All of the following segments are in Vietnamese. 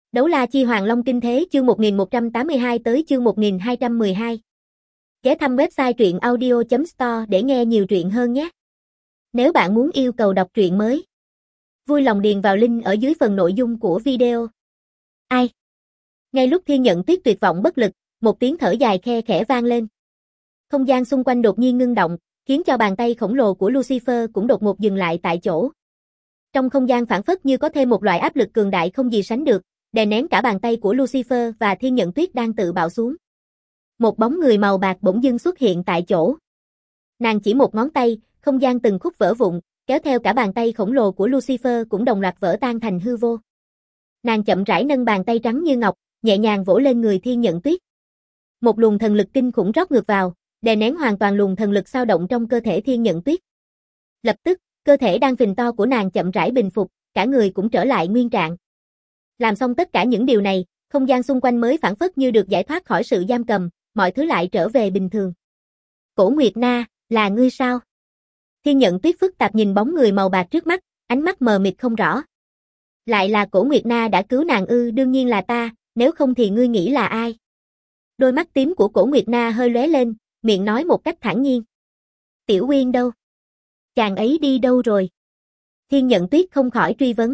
Đấu La Chi Hoàng Long Kinh Thế chương 1182 tới chương 1212. Ghé thăm website truyện audio.store để nghe nhiều truyện hơn nhé. Nếu bạn muốn yêu cầu đọc truyện mới, vui lòng điền vào link ở dưới phần nội dung của video. Ai? Ngay lúc Thiên Nhận Tuyết tuyệt vọng bất lực, một tiếng thở dài khe khẽ vang lên. Không gian xung quanh đột nhiên ngưng động, khiến cho bàn tay khổng lồ của Lucifer cũng đột ngột dừng lại tại chỗ. Trong không gian phảng phất như có thêm một loại áp lực cường đại không gì sánh được, đè nén cả bàn tay của Lucifer và Thiên Nhận Tuyết đang tự bạo xuống. Một bóng người màu bạc bỗng dưng xuất hiện tại chỗ. Nàng chỉ một ngón tay, không gian từng khúc vỡ vụn, kéo theo cả bàn tay khổng lồ của Lucifer cũng đồng loạt vỡ tan thành hư vô. Nàng chậm rãi nâng bàn tay trắng như ngọc, nhẹ nhàng vỗ lên người Thiên Nhận Tuyết. Một luồng thần lực kinh khủng rót ngược vào, đè nén hoàn toàn luồng thần lực xao động trong cơ thể Thiên Nhận Tuyết. Lập tức, cơ thể đang phình to của nàng chậm rãi bình phục, cả người cũng trở lại nguyên trạng. Làm xong tất cả những điều này, không gian xung quanh mới phảng phất như được giải thoát khỏi sự giam cầm, mọi thứ lại trở về bình thường. Cổ Nguyệt Na, là ngươi sao? Thiên Nhận Tuyết phức tạp nhìn bóng người màu bạc trước mắt, ánh mắt mờ mịt không rõ. Lại là Cổ Nguyệt Na đã cứu nàng ư? Đương nhiên là ta, nếu không thì ngươi nghĩ là ai? Đôi mắt tím của Cổ Nguyệt Na hơi lóe lên, miệng nói một cách thản nhiên. Tiểu Uyên đâu? Chàng ấy đi đâu rồi? Thiên Nhận Tuyết không khỏi truy vấn.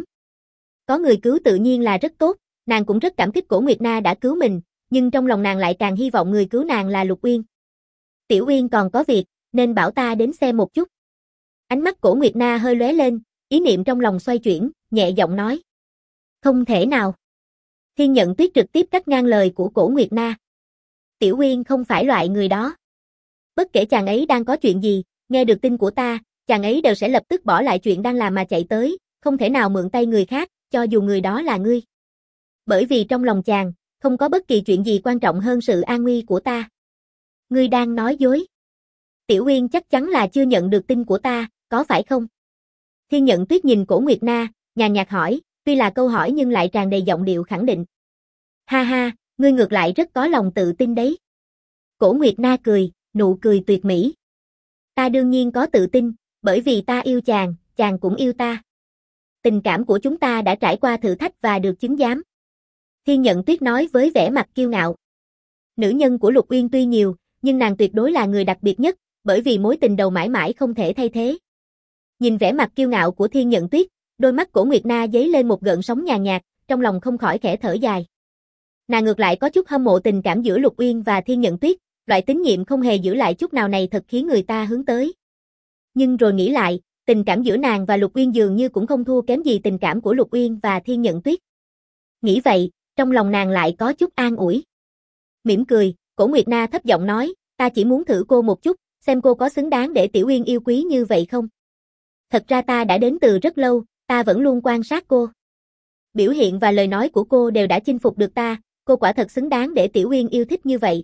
Có người cứu tự nhiên là rất tốt, nàng cũng rất cảm kích Cổ Nguyệt Na đã cứu mình, nhưng trong lòng nàng lại càng hy vọng người cứu nàng là Lục Uyên. Tiểu Uyên còn có việc, nên bảo ta đến xem một chút. Ánh mắt Cổ Nguyệt Na hơi lóe lên, ý niệm trong lòng xoay chuyển, nhẹ giọng nói. Không thể nào. Thiên Nhận Tuyết trực tiếp cắt ngang lời của Cổ Nguyệt Na. Tiểu Uyên không phải loại người đó. Bất kể chàng ấy đang có chuyện gì, nghe được tin của ta, chàng ấy đều sẽ lập tức bỏ lại chuyện đang làm mà chạy tới, không thể nào mượn tay người khác, cho dù người đó là ngươi. Bởi vì trong lòng chàng, không có bất kỳ chuyện gì quan trọng hơn sự an nguy của ta. Ngươi đang nói dối. Tiểu Uyên chắc chắn là chưa nhận được tin của ta, có phải không? Thiên Nhận Tuyết nhìn Cổ Nguyệt Na, nhàn nhạt hỏi, tuy là câu hỏi nhưng lại tràn đầy giọng điệu khẳng định. Ha ha, ngươi ngược lại rất có lòng tự tin đấy. Cổ Nguyệt Na cười, nụ cười tuyệt mỹ. Ta đương nhiên có tự tin, bởi vì ta yêu chàng, chàng cũng yêu ta. Tình cảm của chúng ta đã trải qua thử thách và được chứng giám. Thiên Nhận Tuyết nói với vẻ mặt kiêu ngạo. Nữ nhân của Lục Uyên tuy nhiều, nhưng nàng tuyệt đối là người đặc biệt nhất, bởi vì mối tình đầu mãi mãi không thể thay thế. Nhìn vẻ mặt kiêu ngạo của Thiên Nhận Tuyết, đôi mắt Cổ Nguyệt Na dấy lên một gợn sóng nhàn nhạt, trong lòng không khỏi khẽ thở dài. Nàng ngược lại có chút hâm mộ tình cảm giữa Lục Uyên và Thiên Nhận Tuyết, loại tín nhiệm không hề giữ lại chút nào này thật khiến người ta hướng tới. Nhưng rồi nghĩ lại, tình cảm giữa nàng và Lục Uyên dường như cũng không thua kém gì tình cảm của Lục Uyên và Thiên Nhận Tuyết. Nghĩ vậy, trong lòng nàng lại có chút an ủi. Mỉm cười, Cổ Nguyệt Na thấp giọng nói, ta chỉ muốn thử cô một chút, xem cô có xứng đáng để Tiểu Uyên yêu quý như vậy không? Thật ra ta đã đến từ rất lâu, ta vẫn luôn quan sát cô. Biểu hiện và lời nói của cô đều đã chinh phục được ta, cô quả thật xứng đáng để Tiểu Uyên yêu thích như vậy.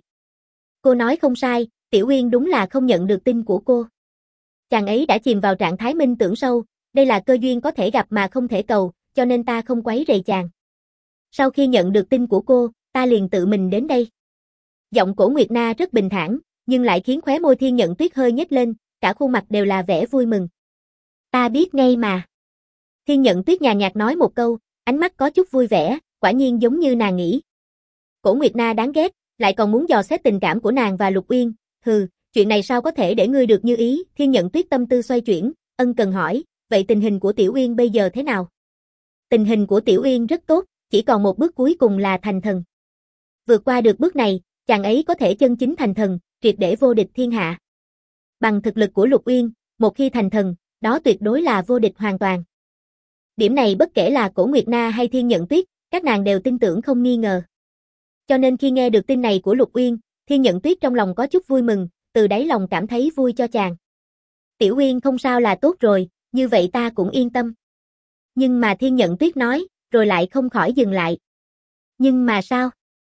Cô nói không sai, Tiểu Uyên đúng là không nhận được tin của cô. Chàng ấy đã chìm vào trạng thái minh tưởng sâu, đây là cơ duyên có thể gặp mà không thể cầu, cho nên ta không quấy rầy chàng. Sau khi nhận được tin của cô, ta liền tự mình đến đây. Giọng Cổ Nguyệt Na rất bình thản, nhưng lại khiến khóe môi Thiên Nhận Tuyết hơi nhếch lên, cả khuôn mặt đều là vẻ vui mừng. Ta biết ngay mà. Thiên Nhận Tuyết nhàn nhạt nói một câu, ánh mắt có chút vui vẻ, quả nhiên giống như nàng nghĩ. Cổ Nguyệt Na đáng ghét, lại còn muốn dò xét tình cảm của nàng và Lục Uyên, hừ, chuyện này sao có thể để ngươi được như ý? Thiên Nhận Tuyết tâm tư xoay chuyển, ân cần hỏi, vậy tình hình của Tiểu Uyên bây giờ thế nào? Tình hình của Tiểu Uyên rất tốt, chỉ còn một bước cuối cùng là thành thần. Vượt qua được bước này, chàng ấy có thể chân chính thành thần, triệt để vô địch thiên hạ. Bằng thực lực của Lục Uyên, một khi thành thần, đó tuyệt đối là vô địch hoàn toàn. Điểm này bất kể là Cổ Nguyệt Na hay Thiên Nhận Tuyết, các nàng đều tin tưởng không nghi ngờ. Cho nên khi nghe được tin này của Lục Uyên, Thiên Nhận Tuyết trong lòng có chút vui mừng, từ đáy lòng cảm thấy vui cho chàng. Tiểu Uyên không sao là tốt rồi, như vậy ta cũng yên tâm. Nhưng mà Thiên Nhận Tuyết nói, rồi lại không khỏi dừng lại. Nhưng mà sao?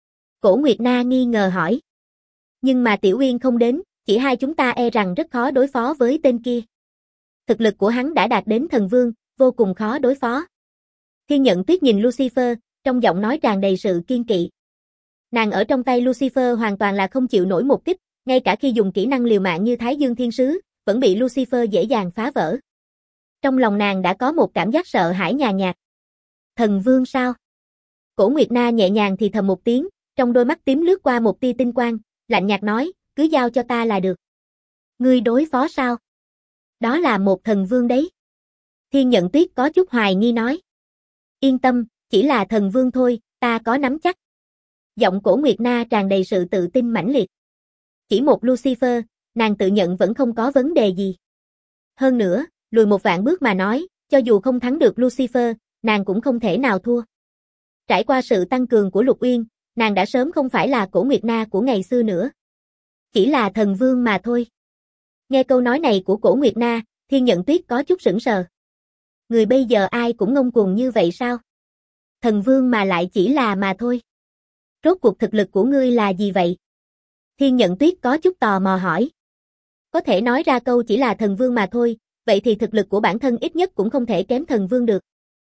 Cổ Nguyệt Na nghi ngờ hỏi. Nhưng mà Tiểu Uyên không đến, chỉ hai chúng ta e rằng rất khó đối phó với tên kia. Thực lực của hắn đã đạt đến thần vương, vô cùng khó đối phó. Thiên Nhận Tuyết nhìn Lucifer, trong giọng nói tràn đầy sự kiên kỵ. Nàng ở trong tay Lucifer hoàn toàn là không chịu nổi một kích, ngay cả khi dùng kỹ năng liều mạng như Thái Dương Thiên Sứ, vẫn bị Lucifer dễ dàng phá vỡ. Trong lòng nàng đã có một cảm giác sợ hãi nhàn nhạt. Thần vương sao? Cổ Nguyệt Na nhẹ nhàng thì thầm một tiếng, trong đôi mắt tím lướt qua một tia tinh quang, lạnh nhạt nói, cứ giao cho ta là được. Ngươi đối phó sao? Đó là một thần vương đấy. Thiên Nhận Tuyết có chút hoài nghi nói. Yên tâm, chỉ là thần vương thôi, ta có nắm chắc. Giọng Cổ Nguyệt Na tràn đầy sự tự tin mãnh liệt. Chỉ một Lucifer, nàng tự nhận vẫn không có vấn đề gì. Hơn nữa, lùi một vạn bước mà nói, cho dù không thắng được Lucifer, nàng cũng không thể nào thua. Trải qua sự tăng cường của Lục Uyên, nàng đã sớm không phải là Cổ Nguyệt Na của ngày xưa nữa. Chỉ là thần vương mà thôi. Nghe câu nói này của Cổ Nguyệt Na, Thiên Nhận Tuyết có chút sững sờ. Người bây giờ ai cũng ngông cuồng như vậy sao? Thần vương mà lại chỉ là mà thôi. Rốt cuộc thực lực của ngươi là gì vậy? Thiên Nhận Tuyết có chút tò mò hỏi. Có thể nói ra câu chỉ là thần vương mà thôi, vậy thì thực lực của bản thân ít nhất cũng không thể kém thần vương được.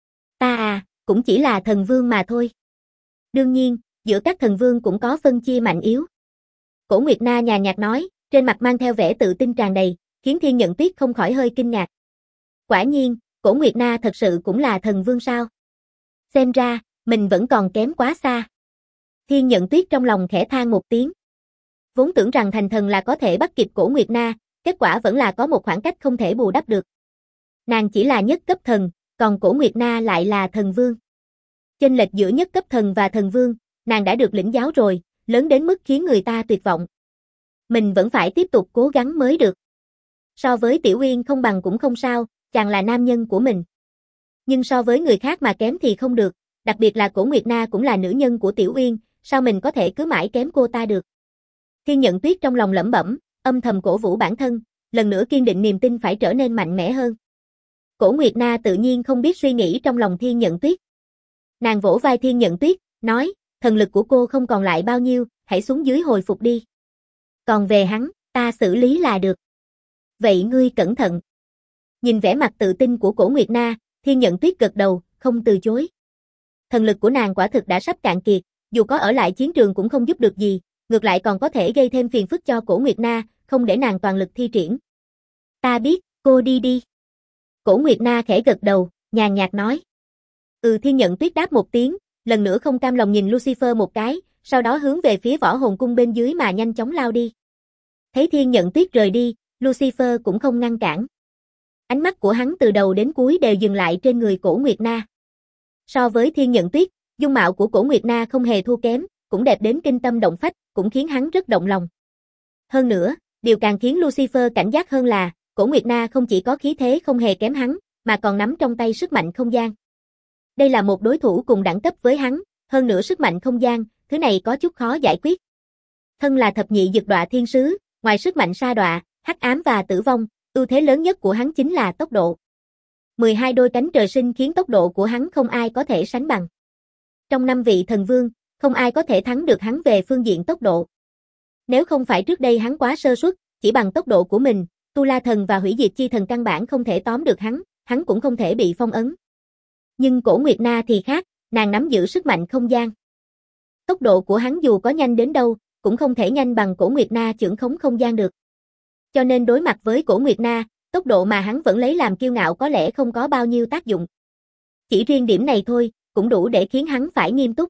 Ta cũng chỉ là thần vương mà thôi. Đương nhiên, giữa các thần vương cũng có phân chia mạnh yếu. Cổ Nguyệt Na nhàn nhạt nói, trên mặt mang theo vẻ tự tin tràn đầy, khiến Thiên Nhận Tuyết không khỏi hơi kinh ngạc. Quả nhiên, Cổ Nguyệt Na thật sự cũng là thần vương sao? Xem ra, mình vẫn còn kém quá xa. Thiên Nhận Tuyết trong lòng khẽ than một tiếng. Vốn tưởng rằng thành thần là có thể bắt kịp Cổ Nguyệt Na, kết quả vẫn là có một khoảng cách không thể bù đắp được. Nàng chỉ là nhất cấp thần, còn Cổ Nguyệt Na lại là thần vương. Chênh lệch giữa nhất cấp thần và thần vương, nàng đã được lĩnh giáo rồi, lớn đến mức khiến người ta tuyệt vọng. Mình vẫn phải tiếp tục cố gắng mới được. So với Tiểu Uyên không bằng cũng không sao, chàng là nam nhân của mình. Nhưng so với người khác mà kém thì không được, đặc biệt là Cổ Nguyệt Na cũng là nữ nhân của Tiểu Uyên, sao mình có thể cứ mãi kém cô ta được. Thiên Nhận Tuyết trong lòng lẩm bẩm, âm thầm cổ vũ bản thân, lần nữa kiên định niềm tin phải trở nên mạnh mẽ hơn. Cổ Nguyệt Na tự nhiên không biết suy nghĩ trong lòng Thiên Nhận Tuyết. Nàng vỗ vai Thiên Nhận Tuyết, nói, thần lực của cô không còn lại bao nhiêu, hãy xuống dưới hồi phục đi. Còn về hắn, ta xử lý là được. Vậy ngươi cẩn thận. Nhìn vẻ mặt tự tin của Cổ Nguyệt Na, Thiên Nhận Tuyết gật đầu, không từ chối. Thần lực của nàng quả thực đã sắp cạn kiệt, dù có ở lại chiến trường cũng không giúp được gì, ngược lại còn có thể gây thêm phiền phức cho Cổ Nguyệt Na, không để nàng toàn lực thi triển. Ta biết, cô đi đi. Cổ Nguyệt Na khẽ gật đầu, nhàn nhạt nói. Thiên Nhận Tuyết đáp một tiếng, lần nữa không cam lòng nhìn Lucifer một cái, sau đó hướng về phía võ hồn cung bên dưới mà nhanh chóng lao đi. Thấy Thiên Nhận Tuyết rời đi, Lucifer cũng không ngăn cản. Ánh mắt của hắn từ đầu đến cuối đều dừng lại trên người Cổ Nguyệt Na. So với Thiên Nhận Tuyết, dung mạo của Cổ Nguyệt Na không hề thua kém, cũng đẹp đến kinh tâm động phách, cũng khiến hắn rất động lòng. Hơn nữa, điều càng khiến Lucifer cảnh giác hơn là, Cổ Nguyệt Na không chỉ có khí thế không hề kém hắn, mà còn nắm trong tay sức mạnh không gian. Đây là một đối thủ cùng đẳng cấp với hắn, hơn nữa sức mạnh không gian, thứ này có chút khó giải quyết. Thân là thập nhị dực đọa thiên sứ, ngoài sức mạnh sa đọa, hắc ám và tử vong, ưu thế lớn nhất của hắn chính là tốc độ. 12 đôi cánh trời sinh khiến tốc độ của hắn không ai có thể sánh bằng. Trong 5 vị thần vương, không ai có thể thắng được hắn về phương diện tốc độ. Nếu không phải trước đây hắn quá sơ suất, chỉ bằng tốc độ của mình, Tu La Thần và Hủy Diệt Chi Thần căn bản không thể tóm được hắn cũng không thể bị phong ấn. Nhưng Cổ Nguyệt Na thì khác, nàng nắm giữ sức mạnh không gian. Tốc độ của hắn dù có nhanh đến đâu, cũng không thể nhanh bằng Cổ Nguyệt Na chưởng khống không gian được. Cho nên đối mặt với Cổ Nguyệt Na, tốc độ mà hắn vẫn lấy làm kiêu ngạo có lẽ không có bao nhiêu tác dụng. Chỉ riêng điểm này thôi, cũng đủ để khiến hắn phải nghiêm túc.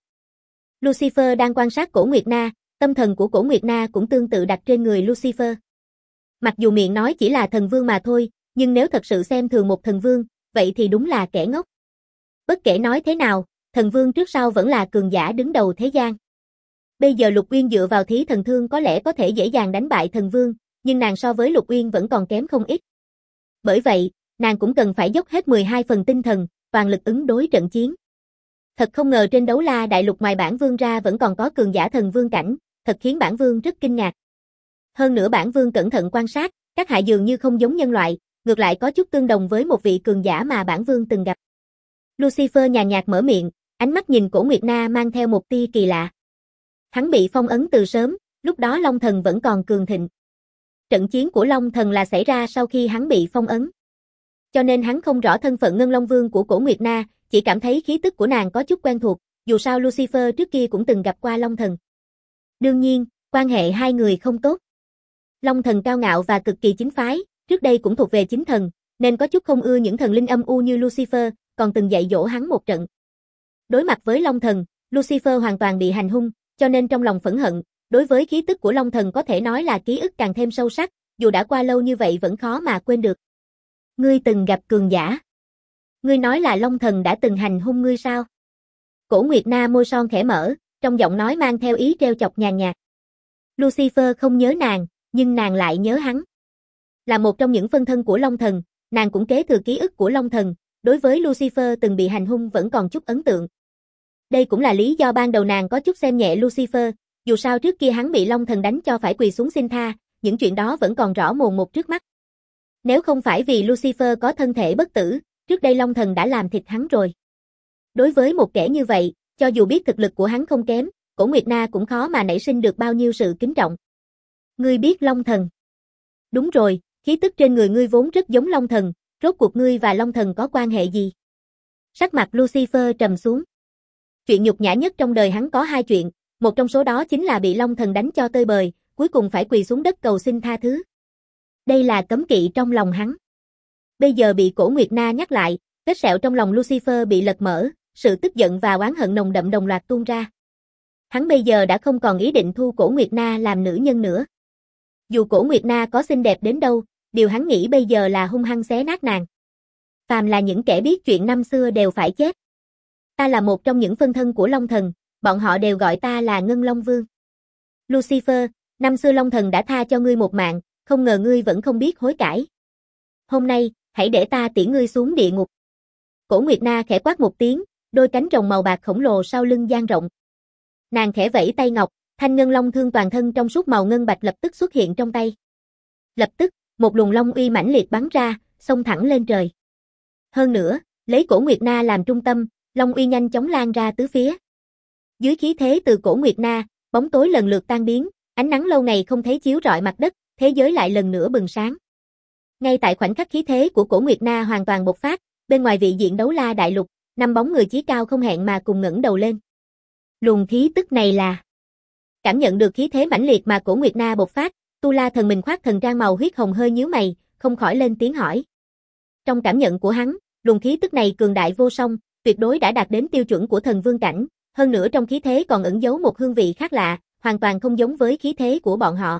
Lucifer đang quan sát Cổ Nguyệt Na, tâm thần của Cổ Nguyệt Na cũng tương tự đặt trên người Lucifer. Mặc dù miệng nói chỉ là thần vương mà thôi, nhưng nếu thật sự xem thường một thần vương, vậy thì đúng là kẻ ngốc. Bất kể nói thế nào, thần vương trước sau vẫn là cường giả đứng đầu thế gian. Bây giờ Lục Uyên dựa vào thí thần thương có lẽ có thể dễ dàng đánh bại thần vương, nhưng nàng so với Lục Uyên vẫn còn kém không ít. Bởi vậy, nàng cũng cần phải dốc hết 12 phần tinh thần, toàn lực ứng đối trận chiến. Thật không ngờ trên đấu la đại lục ngoài bản vương ra vẫn còn có cường giả thần vương cảnh, thật khiến bản vương rất kinh ngạc. Hơn nữa bản vương cẩn thận quan sát, các hạ dường như không giống nhân loại, ngược lại có chút tương đồng với một vị cường giả mà bản vương từng gặp. Lucifer nhàn nhạt mở miệng, ánh mắt nhìn Cổ Nguyệt Na mang theo một tia kỳ lạ. Hắn bị phong ấn từ sớm, lúc đó Long Thần vẫn còn cường thịnh. Trận chiến của Long Thần là xảy ra sau khi hắn bị phong ấn. Cho nên hắn không rõ thân phận Ngân Long Vương của Cổ Nguyệt Na, chỉ cảm thấy khí tức của nàng có chút quen thuộc, dù sao Lucifer trước kia cũng từng gặp qua Long Thần. Đương nhiên, quan hệ hai người không tốt. Long Thần cao ngạo và cực kỳ chính phái, trước đây cũng thuộc về chính thần, nên có chút không ưa những thần linh âm u như Lucifer, còn từng dạy dỗ hắn một trận. Đối mặt với Long Thần, Lucifer hoàn toàn bị hành hung, cho nên trong lòng phẫn hận, đối với khí tức của Long Thần có thể nói là ký ức càng thêm sâu sắc, dù đã qua lâu như vậy vẫn khó mà quên được. Ngươi từng gặp cường giả. Ngươi nói là Long Thần đã từng hành hung ngươi sao? Cổ Nguyệt Na môi son khẽ mở, trong giọng nói mang theo ý trêu chọc nhàn nhạt. Lucifer không nhớ nàng, nhưng nàng lại nhớ hắn. Là một trong những phân thân của Long Thần, nàng cũng kế thừa ký ức của Long Thần, đối với Lucifer từng bị hành hung vẫn còn chút ấn tượng. Đây cũng là lý do ban đầu nàng có chút xem nhẹ Lucifer, dù sao trước kia hắn bị Long Thần đánh cho phải quỳ xuống xin tha, những chuyện đó vẫn còn rõ mồn một trước mắt. Nếu không phải vì Lucifer có thân thể bất tử, trước đây Long Thần đã làm thịt hắn rồi. Đối với một kẻ như vậy, cho dù biết thực lực của hắn không kém, Cổ Nguyệt Na cũng khó mà nảy sinh được bao nhiêu sự kính trọng. Ngươi biết Long Thần? Đúng rồi, khí tức trên người ngươi vốn rất giống Long Thần, rốt cuộc ngươi và Long Thần có quan hệ gì? Sắc mặt Lucifer trầm xuống. Chuyện nhục nhã nhất trong đời hắn có hai chuyện, một trong số đó chính là bị Long Thần đánh cho tơi bời, cuối cùng phải quỳ xuống đất cầu xin tha thứ. Đây là cấm kỵ trong lòng hắn. Bây giờ bị Cổ Nguyệt Na nhắc lại, vết sẹo trong lòng Lucifer bị lật mở, sự tức giận và oán hận nồng đậm đồng loạt tuôn ra. Hắn bây giờ đã không còn ý định thu Cổ Nguyệt Na làm nữ nhân nữa. Dù Cổ Nguyệt Na có xinh đẹp đến đâu, điều hắn nghĩ bây giờ là hung hăng xé nát nàng. Phàm là những kẻ biết chuyện năm xưa đều phải chết. Ta là một trong những phân thân của Long Thần, bọn họ đều gọi ta là Ngân Long Vương. Lucifer, năm xưa Long Thần đã tha cho ngươi một mạng, không ngờ ngươi vẫn không biết hối cải. Hôm nay, hãy để ta tiễn ngươi xuống địa ngục. Cổ Nguyệt Na khẽ quát một tiếng, đôi cánh rồng màu bạc khổng lồ sau lưng dang rộng. Nàng khẽ vẫy tay ngọc, thanh ngân long thương toàn thân trong suốt màu ngân bạch lập tức xuất hiện trong tay. Lập tức, một luồng long uy mãnh liệt bắn ra, xông thẳng lên trời. Hơn nữa, lấy Cổ Nguyệt Na làm trung tâm, long uy nhanh chóng lan ra tứ phía. Dưới khí thế từ Cổ Nguyệt Na, bóng tối lần lượt tan biến, ánh nắng lâu ngày không thấy chiếu rọi mặt đất, thế giới lại lần nữa bừng sáng. Ngay tại khoảnh khắc khí thế của Cổ Nguyệt Na hoàn toàn bộc phát, bên ngoài vị diện Đấu La Đại Lục, năm bóng người chí cao không hẹn mà cùng ngẩng đầu lên. Luồng khí tức này là... Cảm nhận được khí thế mãnh liệt mà Cổ Nguyệt Na bộc phát, Tu La Thần mình khoác thần trang màu huyết hồng hơi nhíu mày, không khỏi lên tiếng hỏi. Trong cảm nhận của hắn, luồng khí tức này cường đại vô song, tuyệt đối đã đạt đến tiêu chuẩn của thần vương cảnh, hơn nữa trong khí thế còn ẩn giấu một hương vị khác lạ, hoàn toàn không giống với khí thế của bọn họ.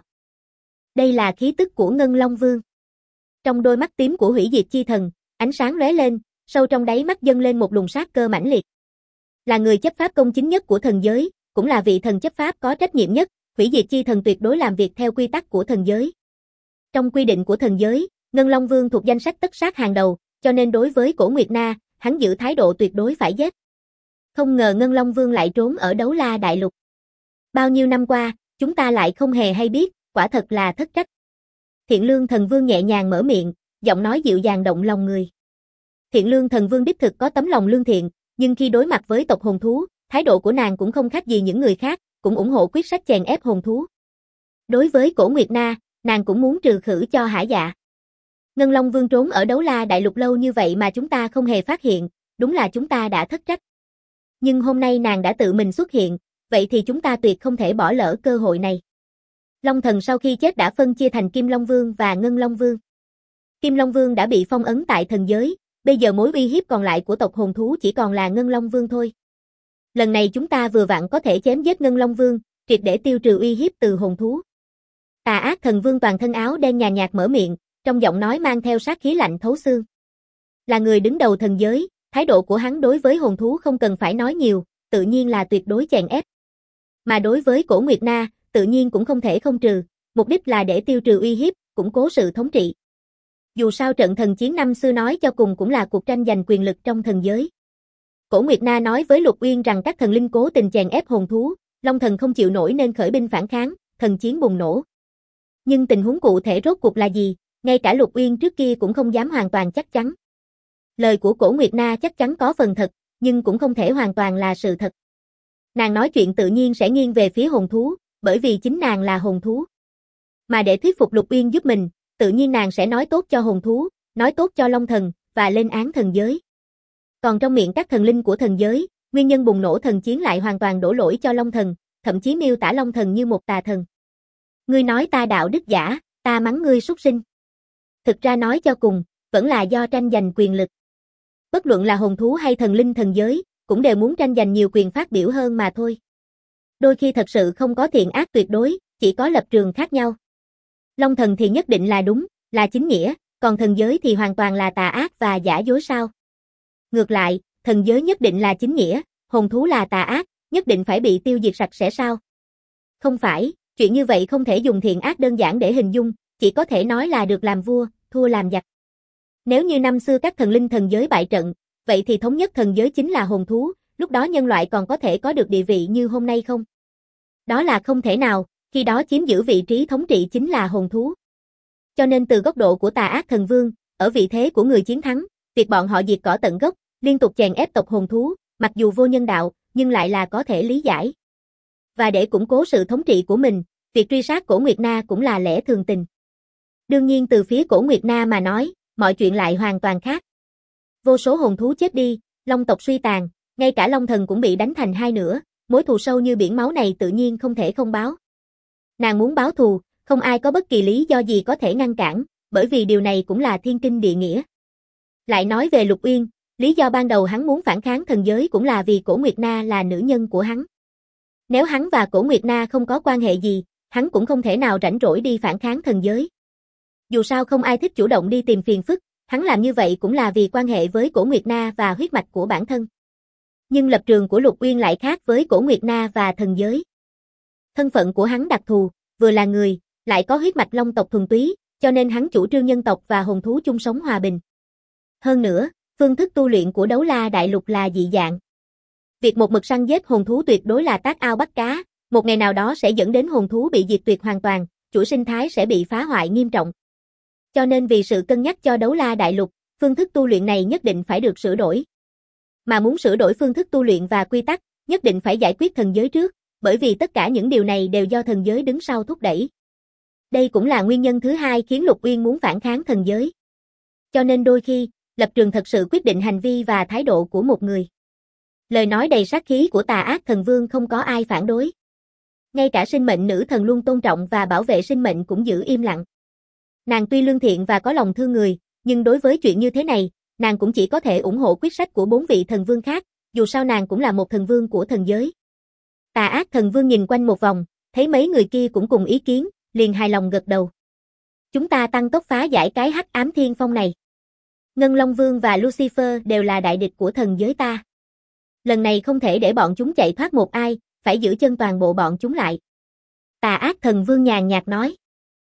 Đây là khí tức của Ngân Long Vương. Trong đôi mắt tím của Hủy Diệt Chi Thần, ánh sáng lóe lên, sâu trong đáy mắt dâng lên một luồng sát cơ mãnh liệt. Là người chấp pháp công chính nhất của thần giới, cũng là vị thần chấp pháp có trách nhiệm nhất, Hủy Diệt Chi Thần tuyệt đối làm việc theo quy tắc của thần giới. Trong quy định của thần giới, Ngân Long Vương thuộc danh sách tất sát hàng đầu, cho nên đối với Cổ Nguyệt Na, hắn giữ thái độ tuyệt đối phải giết. Không ngờ Ngân Long Vương lại trốn ở Đấu La Đại Lục. Bao nhiêu năm qua, chúng ta lại không hề hay biết, quả thật là thất trách. Thiện Lương Thần Vương nhẹ nhàng mở miệng, giọng nói dịu dàng động lòng người. Thiện Lương Thần Vương đích thực có tấm lòng lương thiện, nhưng khi đối mặt với tộc hồn thú, thái độ của nàng cũng không khác gì những người khác, cũng ủng hộ quyết sách chèn ép hồn thú. Đối với Cổ Nguyệt Na, nàng cũng muốn trừ khử cho hả dạ. Ngân Long Vương trốn ở Đấu La Đại Lục lâu như vậy mà chúng ta không hề phát hiện, đúng là chúng ta đã thất trách. Nhưng hôm nay nàng đã tự mình xuất hiện, vậy thì chúng ta tuyệt không thể bỏ lỡ cơ hội này. Long Thần sau khi chết đã phân chia thành Kim Long Vương và Ngân Long Vương. Kim Long Vương đã bị phong ấn tại thần giới, bây giờ mối uy hiếp còn lại của tộc hồn thú chỉ còn là Ngân Long Vương thôi. Lần này chúng ta vừa vặn có thể chém giết Ngân Long Vương, triệt để tiêu trừ uy hiếp từ hồn thú. Tà Ác Thần Vương toàn thân áo đen nhàn nhạt mở miệng, trong giọng nói mang theo sát khí lạnh thấu xương. Là người đứng đầu thần giới, thái độ của hắn đối với hồn thú không cần phải nói nhiều, tự nhiên là tuyệt đối chèn ép. Mà đối với Cổ Nguyệt Na, tự nhiên cũng không thể không trừ, mục đích là để tiêu trừ uy hiếp, củng cố sự thống trị. Dù sao trận thần chiến năm xưa nói cho cùng cũng là cuộc tranh giành quyền lực trong thần giới. Cổ Nguyệt Na nói với Lục Uyên rằng các thần linh cố tình chèn ép hồn thú, Long Thần không chịu nổi nên khởi binh phản kháng, thần chiến bùng nổ. Nhưng tình huống cụ thể rốt cuộc là gì, ngay cả Lục Uyên trước kia cũng không dám hoàn toàn chắc chắn. Lời của Cổ Nguyệt Na chắc chắn có phần thật, nhưng cũng không thể hoàn toàn là sự thật. Nàng nói chuyện tự nhiên sẽ nghiêng về phía hồn thú, bởi vì chính nàng là hồn thú. Mà để thuyết phục Lục Uyên giúp mình, tự nhiên nàng sẽ nói tốt cho hồn thú, nói tốt cho Long Thần, và lên án thần giới. Còn trong miệng các thần linh của thần giới, nguyên nhân bùng nổ thần chiến lại hoàn toàn đổ lỗi cho Long Thần, thậm chí miêu tả Long Thần như một tà thần. Ngươi nói ta đạo đức giả, ta mắng ngươi súc sinh. Thực ra nói cho cùng, vẫn là do tranh giành quyền lực. Bất luận là hồn thú hay thần linh thần giới, cũng đều muốn tranh giành nhiều quyền phát biểu hơn mà thôi. Đôi khi thật sự không có thiện ác tuyệt đối, chỉ có lập trường khác nhau. Long thần thì nhất định là đúng, là chính nghĩa, còn thần giới thì hoàn toàn là tà ác và giả dối sao? Ngược lại, thần giới nhất định là chính nghĩa, hồn thú là tà ác, nhất định phải bị tiêu diệt sạch sẽ sao? Không phải, chuyện như vậy không thể dùng thiện ác đơn giản để hình dung, chỉ có thể nói là được làm vua, thua làm giặc. Nếu như năm xưa các thần linh thần giới bại trận, vậy thì thống nhất thần giới chính là hồn thú, lúc đó nhân loại còn có thể có được địa vị như hôm nay không? Đó là không thể nào, khi đó chiếm giữ vị trí thống trị chính là hồn thú. Cho nên từ góc độ của tà ác thần vương, ở vị thế của người chiến thắng, việc bọn họ diệt cỏ tận gốc, liên tục chèn ép tộc hồn thú, mặc dù vô nhân đạo, nhưng lại là có thể lý giải. Và để củng cố sự thống trị của mình, việc truy sát Cổ Nguyệt Na cũng là lẽ thường tình. Đương nhiên từ phía Cổ Nguyệt Na mà nói, mọi chuyện lại hoàn toàn khác. Vô số hồn thú chết đi, long tộc suy tàn, ngay cả long thần cũng bị đánh thành hai nửa, mối thù sâu như biển máu này tự nhiên không thể không báo. Nàng muốn báo thù, không ai có bất kỳ lý do gì có thể ngăn cản, bởi vì điều này cũng là thiên kinh địa nghĩa. Lại nói về Lục Uyên, lý do ban đầu hắn muốn phản kháng thần giới cũng là vì Cổ Nguyệt Na là nữ nhân của hắn. Nếu hắn và Cổ Nguyệt Na không có quan hệ gì, hắn cũng không thể nào rảnh rỗi đi phản kháng thần giới. Dù sao không ai thích chủ động đi tìm phiền phức, hắn làm như vậy cũng là vì quan hệ với Cổ Nguyệt Na và huyết mạch của bản thân. Nhưng lập trường của Lục Uyên lại khác với Cổ Nguyệt Na và thần giới. Thân phận của hắn đặc thù, vừa là người, lại có huyết mạch long tộc thuần túy, cho nên hắn chủ trương nhân tộc và hồn thú chung sống hòa bình. Hơn nữa, phương thức tu luyện của Đấu La Đại Lục là dị dạng. Việc một mực săn giết hồn thú tuyệt đối là tát ao bắt cá, một ngày nào đó sẽ dẫn đến hồn thú bị diệt tuyệt hoàn toàn, chuỗi sinh thái sẽ bị phá hoại nghiêm trọng. Cho nên vì sự cân nhắc cho Đấu La Đại Lục, phương thức tu luyện này nhất định phải được sửa đổi. Mà muốn sửa đổi phương thức tu luyện và quy tắc, nhất định phải giải quyết thần giới trước, bởi vì tất cả những điều này đều do thần giới đứng sau thúc đẩy. Đây cũng là nguyên nhân thứ hai khiến Lục Uyên muốn phản kháng thần giới. Cho nên đôi khi, lập trường thật sự quyết định hành vi và thái độ của một người. Lời nói đầy sát khí của tà ác thần vương không có ai phản đối. Ngay cả sinh mệnh nữ thần luôn tôn trọng và bảo vệ sinh mệnh cũng giữ im lặng. Nàng tuy lương thiện và có lòng thương người, nhưng đối với chuyện như thế này, nàng cũng chỉ có thể ủng hộ quyết sách của 4 vị thần vương khác, dù sao nàng cũng là một thần vương của thần giới. Tà ác thần vương nhìn quanh một vòng, thấy mấy người kia cũng cùng ý kiến, liền hài lòng gật đầu. Chúng ta tăng tốc phá giải cái hắc ám thiên phong này. Ngân Long Vương và Lucifer đều là đại địch của thần giới ta. Lần này không thể để bọn chúng chạy thoát một ai, phải giữ chân toàn bộ bọn chúng lại. Tà ác thần vương nhàn nhạt nói.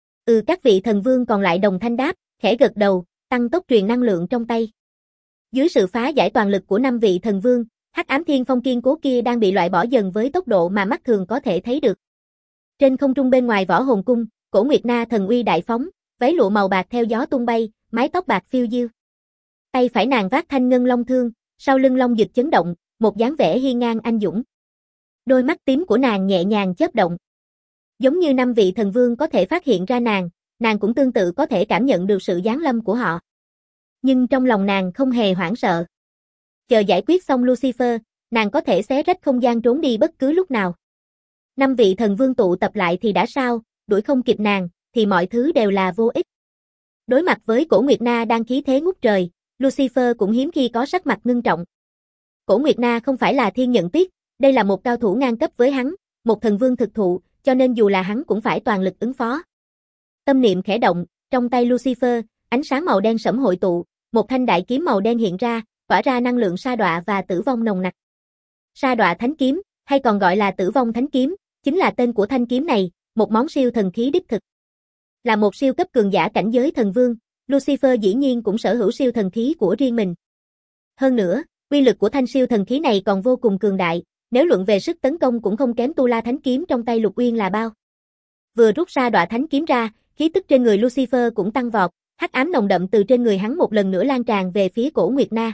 Các vị thần vương còn lại đồng thanh đáp, khẽ gật đầu, tăng tốc truyền năng lượng trong tay. Dưới sự phá giải toàn lực của 5 vị thần vương, hắc ám thiên phong kiên cố kia đang bị loại bỏ dần với tốc độ mà mắt thường có thể thấy được. Trên không trung bên ngoài võ hồn cung, Cổ Nguyệt Na thần uy đại phóng, váy lụa màu bạc theo gió tung bay, mái tóc bạc phiêu diêu. Tay phải nàng vác thanh ngân long thương, sau lưng long dịch chấn động, một dáng vẻ hiên ngang anh dũng. Đôi mắt tím của nàng nhẹ nhàng chớp động. Giống như 5 vị thần vương có thể phát hiện ra nàng cũng tương tự có thể cảm nhận được sự giáng lâm của họ. Nhưng trong lòng nàng không hề hoảng sợ. Chờ giải quyết xong Lucifer, nàng có thể xé rách không gian trốn đi bất cứ lúc nào. 5 vị thần vương tụ tập lại thì đã sao, đuổi không kịp nàng, thì mọi thứ đều là vô ích. Đối mặt với Cổ Nguyệt Na đang khí thế ngút trời, Lucifer cũng hiếm khi có sắc mặt ngưng trọng. Cổ Nguyệt Na không phải là thiên nhận tuyết, đây là một cao thủ ngang cấp với hắn, một thần vương thực thụ, cho nên dù là hắn cũng phải toàn lực ứng phó. Tâm niệm khẽ động, trong tay Lucifer, ánh sáng màu đen sẫm hội tụ, một thanh đại kiếm màu đen hiện ra, tỏa ra năng lượng sa đọa và tử vong nồng nặc. Sa đọa thánh kiếm, hay còn gọi là tử vong thánh kiếm, chính là tên của thanh kiếm này, một món siêu thần khí đích thực. Là một siêu cấp cường giả cảnh giới thần vương, Lucifer dĩ nhiên cũng sở hữu siêu thần khí của riêng mình. Hơn nữa, uy lực của thanh siêu thần khí này còn vô cùng cường đại, nếu luận về sức tấn công cũng không kém Tu La thánh kiếm trong tay Lục Uyên là bao. Vừa rút ra đọa thánh kiếm ra, khí tức trên người Lucifer cũng tăng vọt, hắc ám nồng đậm từ trên người hắn một lần nữa lan tràn về phía Cổ Nguyệt Na.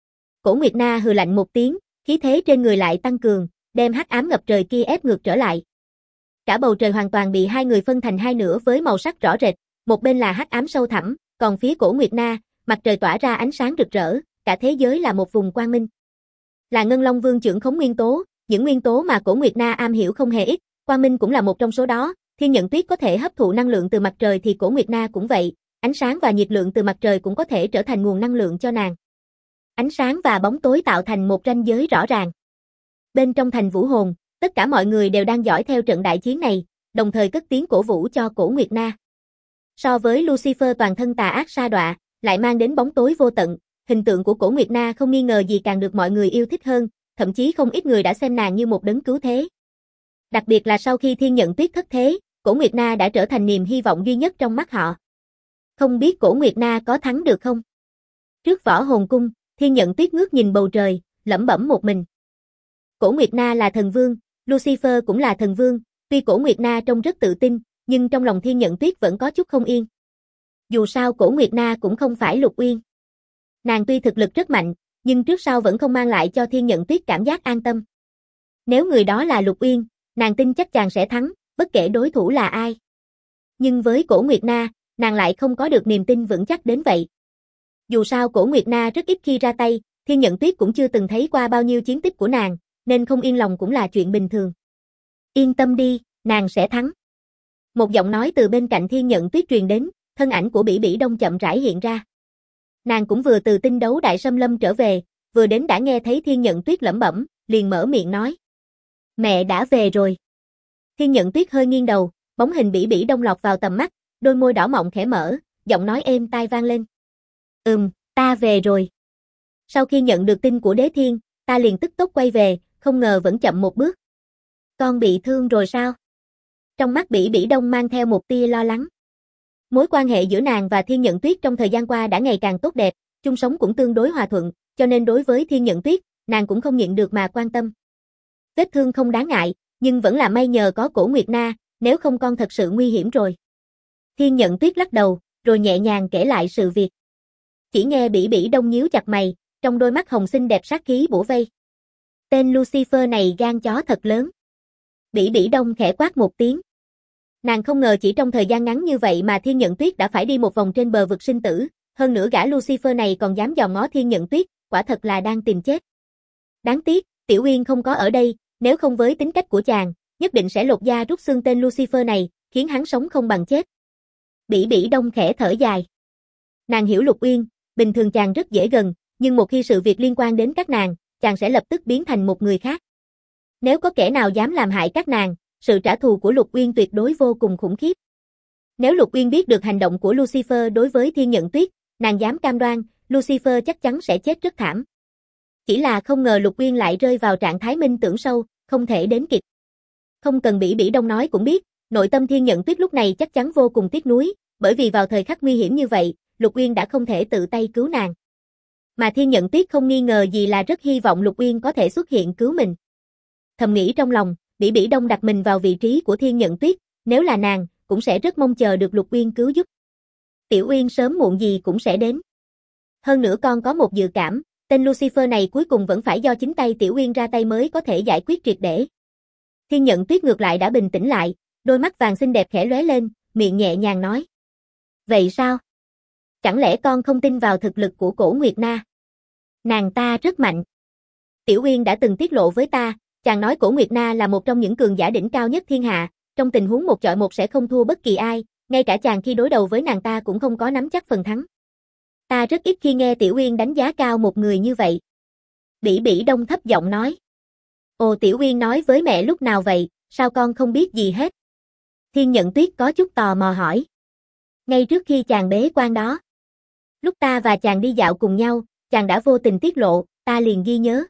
Cổ Nguyệt Na hừ lạnh một tiếng, khí thế trên người lại tăng cường, đem hắc ám ngập trời kia ép ngược trở lại. Cả bầu trời hoàn toàn bị hai người phân thành hai nửa với màu sắc rõ rệt, một bên là hắc ám sâu thẳm, còn phía Cổ Nguyệt Na, mặt trời tỏa ra ánh sáng rực rỡ, cả thế giới là một vùng quang minh. Là Ngân Long Vương trưởng khống nguyên tố, những nguyên tố mà Cổ Nguyệt Na am hiểu không hề ít, quang minh cũng là một trong số đó, Thiên Nhận Tuyết có thể hấp thụ năng lượng từ mặt trời thì Cổ Nguyệt Na cũng vậy, ánh sáng và nhiệt lượng từ mặt trời cũng có thể trở thành nguồn năng lượng cho nàng. Ánh sáng và bóng tối tạo thành một ranh giới rõ ràng. Bên trong thành Vũ Hồn, tất cả mọi người đều đang dõi theo trận đại chiến này, đồng thời cất tiếng cổ vũ cho Cổ Nguyệt Na. So với Lucifer toàn thân tà ác sa đọa, lại mang đến bóng tối vô tận, hình tượng của Cổ Nguyệt Na không nghi ngờ gì càng được mọi người yêu thích hơn, thậm chí không ít người đã xem nàng như một đấng cứu thế. Đặc biệt là sau khi Thiên Nhận Tuyết thất thế, Cổ Nguyệt Na đã trở thành niềm hy vọng duy nhất trong mắt họ. Không biết Cổ Nguyệt Na có thắng được không? Trước Võ Hồn Cung, Thiên Nhận Tuyết ngước nhìn bầu trời, lẩm bẩm một mình. Cổ Nguyệt Na là thần vương, Lucifer cũng là thần vương, tuy Cổ Nguyệt Na trông rất tự tin, nhưng trong lòng Thiên Nhận Tuyết vẫn có chút không yên. Dù sao Cổ Nguyệt Na cũng không phải Lục Uyên. Nàng tuy thực lực rất mạnh, nhưng trước sau vẫn không mang lại cho Thiên Nhận Tuyết cảm giác an tâm. Nếu người đó là Lục Uyên, nàng tin chắc chàng sẽ thắng, bất kể đối thủ là ai. Nhưng với Cổ Nguyệt Na, nàng lại không có được niềm tin vững chắc đến vậy. Dù sao Cổ Nguyệt Na rất ít khi ra tay, Thiên Nhận Tuyết cũng chưa từng thấy qua bao nhiêu chiến tích của nàng, nên không yên lòng cũng là chuyện bình thường. Yên tâm đi, nàng sẽ thắng. Một giọng nói từ bên cạnh Thiên Nhận Tuyết truyền đến, thân ảnh của Bỉ Bỉ Đông chậm rãi hiện ra. Nàng cũng vừa từ tinh đấu đại xâm lâm trở về, vừa đến đã nghe thấy Thiên Nhận Tuyết lẩm bẩm, liền mở miệng nói. Mẹ đã về rồi. Thiên Nhận Tuyết hơi nghiêng đầu, bóng hình Bỉ Bỉ Đông lọt vào tầm mắt, đôi môi đỏ mọng khẽ mở, giọng nói êm tai vang lên. Ta về rồi. Sau khi nhận được tin của Đế Thiên, ta liền tức tốc quay về, không ngờ vẫn chậm một bước. Con bị thương rồi sao? Trong mắt Bỉ Bỉ Đông mang theo một tia lo lắng. Mối quan hệ giữa nàng và Thiên Nhận Tuyết trong thời gian qua đã ngày càng tốt đẹp, chung sống cũng tương đối hòa thuận, cho nên đối với Thiên Nhận Tuyết, nàng cũng không nhịn được mà quan tâm. Vết thương không đáng ngại, nhưng vẫn là may nhờ có Cổ Nguyệt Na, nếu không con thật sự nguy hiểm rồi. Thiên Nhận Tuyết lắc đầu, rồi nhẹ nhàng kể lại sự việc. Chỉ nghe Bỉ Bỉ Đông nhíu chặt mày, trong đôi mắt hồng xinh đẹp sát khí bủa vây. Tên Lucifer này gan chó thật lớn. Bỉ Bỉ Đông khẽ quát một tiếng. Nàng không ngờ chỉ trong thời gian ngắn như vậy mà Thiên Nhận Tuyết đã phải đi một vòng trên bờ vực sinh tử, hơn nữa gã Lucifer này còn dám dòm ngó Thiên Nhận Tuyết, quả thật là đang tìm chết. Đáng tiếc, Tiểu Uyên không có ở đây, nếu không với tính cách của chàng, nhất định sẽ lột da rút xương tên Lucifer này, khiến hắn sống không bằng chết. Bỉ Bỉ Đông khẽ thở dài. Nàng hiểu Lục Uyên, bình thường chàng rất dễ gần, nhưng một khi sự việc liên quan đến các nàng, chàng sẽ lập tức biến thành một người khác. Nếu có kẻ nào dám làm hại các nàng, sự trả thù của Lục Uyên tuyệt đối vô cùng khủng khiếp. Nếu Lục Uyên biết được hành động của Lucifer đối với Thiên Nhận Tuyết, nàng dám cam đoan, Lucifer chắc chắn sẽ chết rất thảm. Chỉ là không ngờ Lục Uyên lại rơi vào trạng thái minh tưởng sâu, không thể đến kịp. Không cần Bỉ Bỉ Đông nói cũng biết, nội tâm Thiên Nhận Tuyết lúc này chắc chắn vô cùng tiếc nuối, bởi vì vào thời khắc nguy hiểm như vậy, Lục Uyên đã không thể tự tay cứu nàng. Mà Thiên Nhận Tuyết không nghi ngờ gì là rất hy vọng Lục Uyên có thể xuất hiện cứu mình. Thầm nghĩ trong lòng, Bỉ Bỉ Đông đặt mình vào vị trí của Thiên Nhận Tuyết, nếu là nàng, cũng sẽ rất mong chờ được Lục Uyên cứu giúp. Tiểu Uyên sớm muộn gì cũng sẽ đến. Hơn nữa con có một dự cảm, tên Lucifer này cuối cùng vẫn phải do chính tay Tiểu Uyên ra tay mới có thể giải quyết triệt để. Thiên Nhận Tuyết ngược lại đã bình tĩnh lại, đôi mắt vàng xinh đẹp khẽ lóe lên, miệng nhẹ nhàng nói. Vậy sao? Chẳng lẽ con không tin vào thực lực của Cổ Nguyệt Na? Nàng ta rất mạnh. Tiểu Uyên đã từng tiết lộ với ta, chàng nói Cổ Nguyệt Na là một trong những cường giả đỉnh cao nhất thiên hạ, trong tình huống một chọi một sẽ không thua bất kỳ ai, ngay cả chàng khi đối đầu với nàng ta cũng không có nắm chắc phần thắng. Ta rất ít khi nghe Tiểu Uyên đánh giá cao một người như vậy. Bỉ Bỉ Đông thấp giọng nói. Ồ, Tiểu Uyên nói với mẹ lúc nào vậy, sao con không biết gì hết? Thiên Nhận Tuyết có chút tò mò hỏi. Ngay trước khi chàng bế quan đó. Lúc ta và chàng đi dạo cùng nhau, chàng đã vô tình tiết lộ, ta liền ghi nhớ.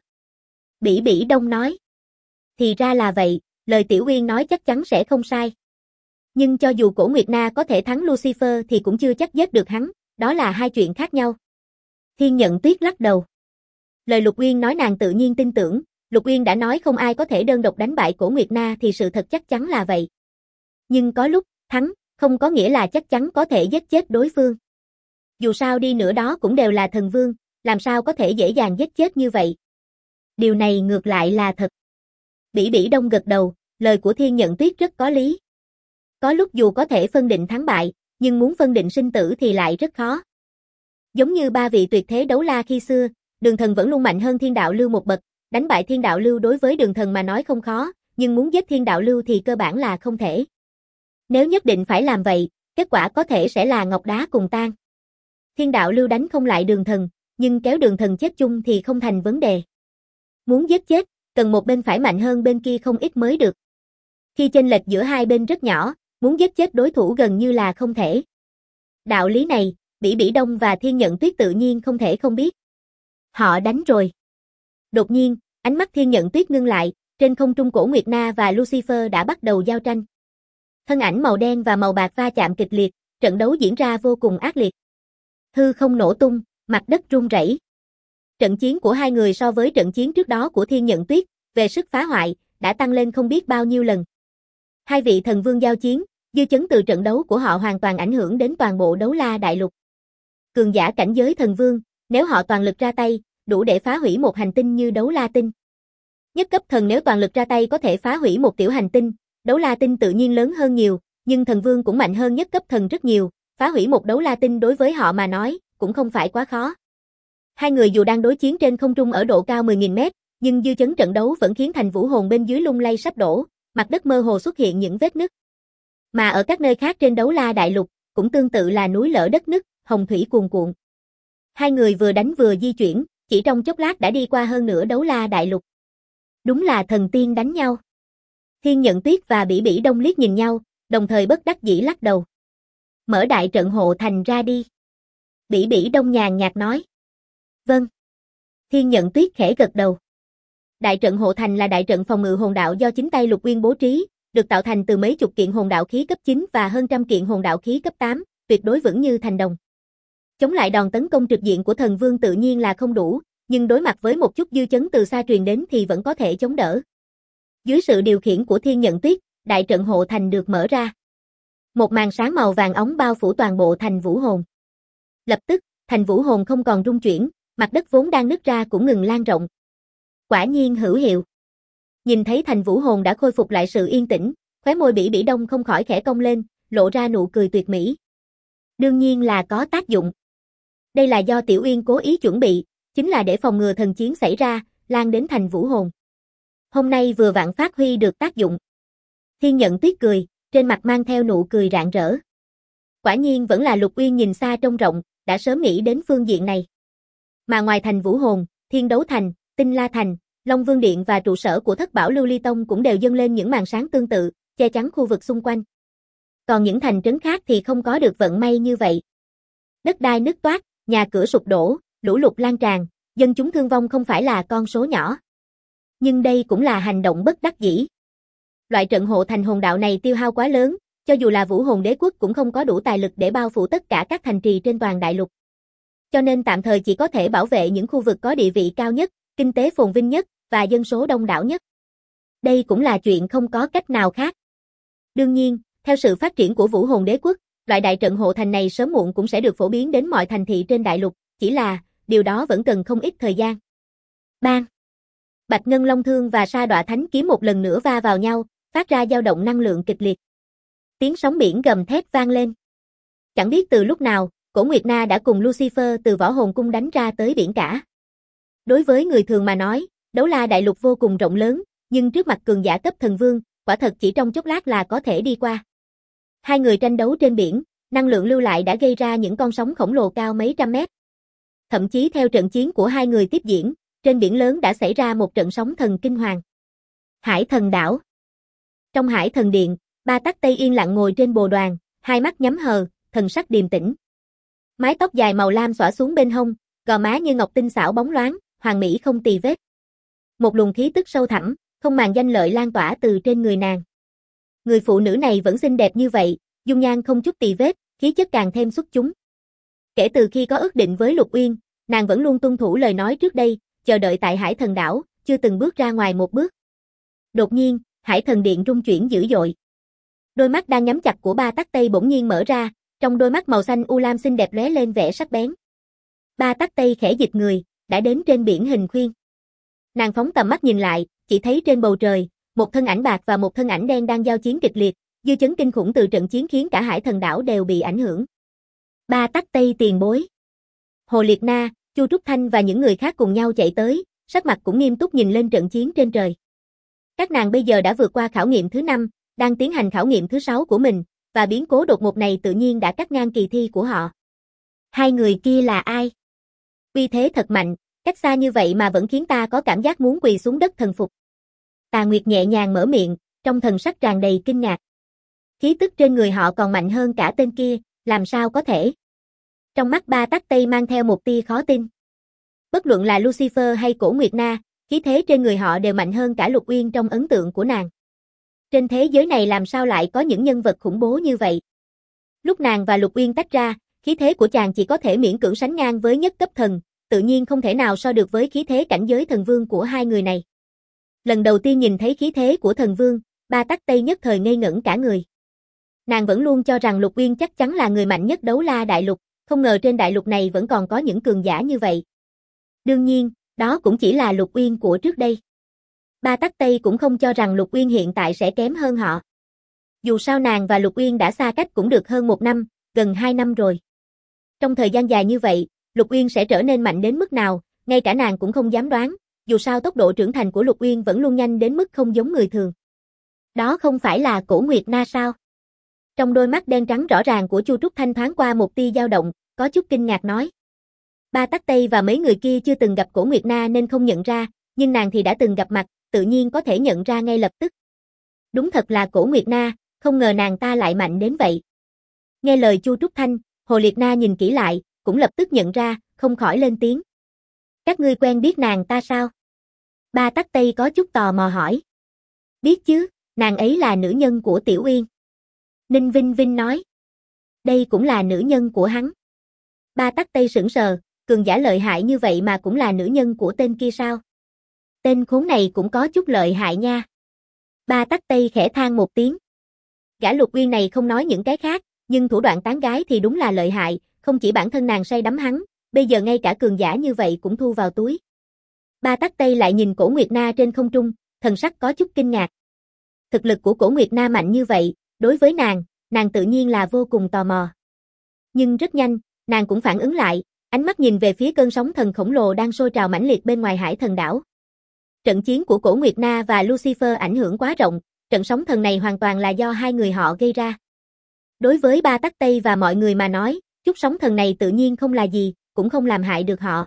Bỉ Bỉ Đông nói. Thì ra là vậy, lời Tiểu Uyên nói chắc chắn sẽ không sai. Nhưng cho dù Cổ Nguyệt Na có thể thắng Lucifer thì cũng chưa chắc giết được hắn, đó là hai chuyện khác nhau. Thiên Nhận Tuyết lắc đầu. Lời Lục Uyên nói nàng tự nhiên tin tưởng, Lục Uyên đã nói không ai có thể đơn độc đánh bại Cổ Nguyệt Na thì sự thật chắc chắn là vậy. Nhưng có lúc, thắng, không có nghĩa là chắc chắn có thể giết chết đối phương. Dù sao đi nữa đó cũng đều là thần vương, làm sao có thể dễ dàng giết chết như vậy. Điều này ngược lại là thật. Bỉ Bỉ Đông gật đầu, lời của Thiên Nhận Tuyết rất có lý. Có lúc dù có thể phân định thắng bại, nhưng muốn phân định sinh tử thì lại rất khó. Giống như ba vị tuyệt thế đấu la khi xưa, Đường Thần vẫn luôn mạnh hơn Thiên Đạo Lưu một bậc, đánh bại Thiên Đạo Lưu đối với Đường Thần mà nói không khó, nhưng muốn giết Thiên Đạo Lưu thì cơ bản là không thể. Nếu nhất định phải làm vậy, kết quả có thể sẽ là ngọc đá cùng tan. Thiên Đạo Lưu đánh không lại Đường Thần, nhưng kéo Đường Thần chết chung thì không thành vấn đề. Muốn giết chết, cần một bên phải mạnh hơn bên kia không ít mới được. Khi chênh lệch giữa hai bên rất nhỏ, muốn giết chết đối thủ gần như là không thể. Đạo lý này, Bỉ Bỉ Đông và Thiên Nhận Tuyết tự nhiên không thể không biết. Họ đánh rồi. Đột nhiên, ánh mắt Thiên Nhận Tuyết ngưng lại, trên không trung Cổ Nguyệt Na và Lucifer đã bắt đầu giao tranh. Thân ảnh màu đen và màu bạc va chạm kịch liệt, trận đấu diễn ra vô cùng ác liệt. Hư không nổ tung, mặt đất rung rẩy. Trận chiến của hai người so với trận chiến trước đó của Thiên Nhận Tuyết, về sức phá hoại, đã tăng lên không biết bao nhiêu lần. Hai vị thần vương giao chiến, dư chấn từ trận đấu của họ hoàn toàn ảnh hưởng đến toàn bộ Đấu La Đại Lục. Cường giả cảnh giới thần vương, nếu họ toàn lực ra tay, đủ để phá hủy một hành tinh như Đấu La Tinh. Nhất cấp thần nếu toàn lực ra tay có thể phá hủy một tiểu hành tinh, Đấu La Tinh tự nhiên lớn hơn nhiều, nhưng thần vương cũng mạnh hơn nhất cấp thần rất nhiều, phá hủy một Đấu La Tinh đối với họ mà nói, cũng không phải quá khó. Hai người dù đang đối chiến trên không trung ở độ cao 10.000 mét, nhưng dư chấn trận đấu vẫn khiến thành vũ hồn bên dưới lung lay sắp đổ, mặt đất mơ hồ xuất hiện những vết nứt. Mà ở các nơi khác trên Đấu La Đại Lục, cũng tương tự là núi lở đất nứt, hồng thủy cuồn cuộn. Hai người vừa đánh vừa di chuyển, chỉ trong chốc lát đã đi qua hơn nửa Đấu La Đại Lục. Đúng là thần tiên đánh nhau. Thiên Nhận Tuyết và Bỉ Bỉ Đông liếc nhìn nhau, đồng thời bất đắc dĩ lắc đầu. Mở đại trận hộ thành ra đi. Bỉ Bỉ Đông nhàn nhạt nói. Vâng. Thiên Nhận Tuyết khẽ gật đầu. Đại trận hộ thành là đại trận phòng ngự hồn đạo do chính tay Lục Uyên bố trí, được tạo thành từ mấy chục kiện hồn đạo khí cấp 9 và hơn trăm kiện hồn đạo khí cấp 8, tuyệt đối vững như thành đồng. Chống lại đòn tấn công trực diện của thần vương tự nhiên là không đủ, nhưng đối mặt với một chút dư chấn từ xa truyền đến thì vẫn có thể chống đỡ. Dưới sự điều khiển của Thiên Nhận Tuyết, đại trận hộ thành được mở ra. Một màn sáng màu vàng óng bao phủ toàn bộ thành vũ hồn. Lập tức, thành vũ hồn không còn rung chuyển, mặt đất vốn đang nứt ra cũng ngừng lan rộng. Quả nhiên hữu hiệu. Nhìn thấy thành vũ hồn đã khôi phục lại sự yên tĩnh, khóe môi Bỉ Bỉ Đông không khỏi khẽ cong lên, lộ ra nụ cười tuyệt mỹ. Đương nhiên là có tác dụng. Đây là do Tiểu Uyên cố ý chuẩn bị, chính là để phòng ngừa thần chiến xảy ra, lan đến thành vũ hồn. Hôm nay vừa vặn phát huy được tác dụng. Thiên Nhận Tuyết cười, trên mặt mang theo nụ cười rạng rỡ. Quả nhiên vẫn là Lục Uyên nhìn xa trông rộng, đã sớm nghĩ đến phương diện này. Mà ngoài thành vũ hồn, Thiên Đấu Thành, Tinh La Thành, Long Vương Điện và trụ sở của Thất Bảo Lưu Ly Tông cũng đều dâng lên những màn sáng tương tự, che chắn khu vực xung quanh. Còn những thành trấn khác thì không có được vận may như vậy. Đất đai nứt toác, nhà cửa sụp đổ, lũ lụt lan tràn, dân chúng thương vong không phải là con số nhỏ. Nhưng đây cũng là hành động bất đắc dĩ. Loại trận hộ thành hồn đạo này tiêu hao quá lớn, cho dù là Vũ Hồn Đế quốc cũng không có đủ tài lực để bao phủ tất cả các thành trì trên toàn đại lục. Cho nên tạm thời chỉ có thể bảo vệ những khu vực có địa vị cao nhất, kinh tế phồn vinh nhất và dân số đông đảo nhất. Đây cũng là chuyện không có cách nào khác. Đương nhiên, theo sự phát triển của Vũ Hồn Đế quốc, loại đại trận hộ thành này sớm muộn cũng sẽ được phổ biến đến mọi thành thị trên đại lục, chỉ là điều đó vẫn cần không ít thời gian. Bang! Bạch Ngân Long Thương và Sa Đọa Thánh Kiếm một lần nữa va vào nhau, phát ra dao động năng lượng kịch liệt. Tiếng sóng biển gầm thét vang lên. Chẳng biết từ lúc nào, Cổ Nguyệt Na đã cùng Lucifer từ Võ Hồn Cung đánh ra tới biển cả. Đối với người thường mà nói, Đấu La Đại Lục vô cùng rộng lớn, nhưng trước mặt cường giả cấp thần vương, quả thật chỉ trong chốc lát là có thể đi qua. Hai người tranh đấu trên biển, năng lượng lưu lại đã gây ra những con sóng khổng lồ cao mấy trăm mét. Thậm chí theo trận chiến của hai người tiếp diễn, trên biển lớn đã xảy ra một trận sóng thần kinh hoàng. Hải Thần Đảo. Trong Hải Thần Điện, Ba Tắc Tây yên lặng ngồi trên bồ đoàn, hai mắt nhắm hờ, thần sắc điềm tĩnh. Mái tóc dài màu lam xõa xuống bên hông, gò má như ngọc tinh xảo bóng loáng, hoàn mỹ không tì vết. Một luồng khí tức sâu thẳm, không màng danh lợi lan tỏa từ trên người nàng. Người phụ nữ này vẫn xinh đẹp như vậy, dung nhan không chút tì vết, khí chất càng thêm xuất chúng. Kể từ khi có ước định với Lục Uyên, nàng vẫn luôn tuân thủ lời nói trước đây, chờ đợi tại Hải Thần Đảo, chưa từng bước ra ngoài một bước. Đột nhiên, Hải Thần Điện rung chuyển dữ dội. Đôi mắt đang nhắm chặt của Ba Tắc Tây bỗng nhiên mở ra, trong đôi mắt màu xanh u lam xinh đẹp lóe lên vẻ sắc bén. Ba Tắc Tây khẽ dịch người, đã đến trên biển hình khuyên. Nàng phóng tầm mắt nhìn lại, chỉ thấy trên bầu trời, một thân ảnh bạc và một thân ảnh đen đang giao chiến kịch liệt, dư chấn kinh khủng từ trận chiến khiến cả Hải Thần Đảo đều bị ảnh hưởng. Ba Tắc Tây tiền bối. Hồ Liệt Na, Chu Trúc Thanh và những người khác cùng nhau chạy tới, sắc mặt cũng nghiêm túc nhìn lên trận chiến trên trời. Các nàng bây giờ đã vượt qua khảo nghiệm thứ 5, đang tiến hành khảo nghiệm thứ 6 của mình, và biến cố đột ngột này tự nhiên đã cắt ngang kỳ thi của họ. Hai người kia là ai? Uy thế thật mạnh, cách xa như vậy mà vẫn khiến ta có cảm giác muốn quỳ xuống đất thần phục. Tà Nguyệt nhẹ nhàng mở miệng, trong thần sắc tràn đầy kinh ngạc. Khí tức trên người họ còn mạnh hơn cả tên kia, làm sao có thể? Trong mắt Ba Tắc Tây mang theo một tia khó tin. Bất luận là Lucifer hay Cổ Nguyệt Na, khí thế trên người họ đều mạnh hơn cả Lục Uyên trong ấn tượng của nàng. Trên thế giới này làm sao lại có những nhân vật khủng bố như vậy? Lúc nàng và Lục Uyên tách ra, khí thế của chàng chỉ có thể miễn cưỡng sánh ngang với nhất cấp thần, tự nhiên không thể nào so được với khí thế cảnh giới thần vương của hai người này. Lần đầu tiên nhìn thấy khí thế của thần vương, Ba Tắc Tây nhất thời ngây ngẩn cả người. Nàng vẫn luôn cho rằng Lục Uyên chắc chắn là người mạnh nhất Đấu La Đại Lục, không ngờ trên đại lục này vẫn còn có những cường giả như vậy. Đương nhiên, đó cũng chỉ là Lục Uyên của trước đây. Ba Tắc Tây cũng không cho rằng Lục Uyên hiện tại sẽ kém hơn họ. Dù sao nàng và Lục Uyên đã xa cách cũng được hơn 1 năm, gần 2 năm rồi. Trong thời gian dài như vậy, Lục Uyên sẽ trở nên mạnh đến mức nào, ngay cả nàng cũng không dám đoán, dù sao tốc độ trưởng thành của Lục Uyên vẫn luôn nhanh đến mức không giống người thường. Đó không phải là Cổ Nguyệt Na sao? Trong đôi mắt đen trắng rõ ràng của Chu Trúc Thanh thoáng qua một tia dao động, có chút kinh ngạc nói. Ba Tắc Tây và mấy người kia chưa từng gặp Cổ Nguyệt Na nên không nhận ra, nhưng nàng thì đã từng gặp mặt, tự nhiên có thể nhận ra ngay lập tức. Đúng thật là Cổ Nguyệt Na, không ngờ nàng ta lại mạnh đến vậy. Nghe lời Chu Trúc Thanh, Hồ Liệt Na nhìn kỹ lại, cũng lập tức nhận ra, không khỏi lên tiếng. Các ngươi quen biết nàng ta sao? Ba Tắc Tây có chút tò mò hỏi. Biết chứ, nàng ấy là nữ nhân của Tiểu Uyên. Ninh Vinh Vinh nói. Đây cũng là nữ nhân của hắn. Ba Tắc Tây sững sờ, cường giả lợi hại như vậy mà cũng là nữ nhân của tên kia sao? Tên khốn này cũng có chút lợi hại nha. Ba Tắc Tây khẽ than một tiếng. Gã Lục Uyên này không nói những cái khác, nhưng thủ đoạn tán gái thì đúng là lợi hại, không chỉ bản thân nàng say đắm hắn, bây giờ ngay cả cường giả như vậy cũng thu vào túi. Ba Tắc Tây lại nhìn Cổ Nguyệt Na trên không trung, thần sắc có chút kinh ngạc. Thực lực của Cổ Nguyệt Na mạnh như vậy, đối với nàng tự nhiên là vô cùng tò mò. Nhưng rất nhanh, nàng cũng phản ứng lại, ánh mắt nhìn về phía cơn sóng thần khổng lồ đang sôi trào mãnh liệt bên ngoài Hải Thần đảo. Trận chiến của Cổ Nguyệt Na và Lucifer ảnh hưởng quá rộng, trận sóng thần này hoàn toàn là do hai người họ gây ra. Đối với Ba Tắc Tây và mọi người mà nói, chút sóng thần này tự nhiên không là gì, cũng không làm hại được họ.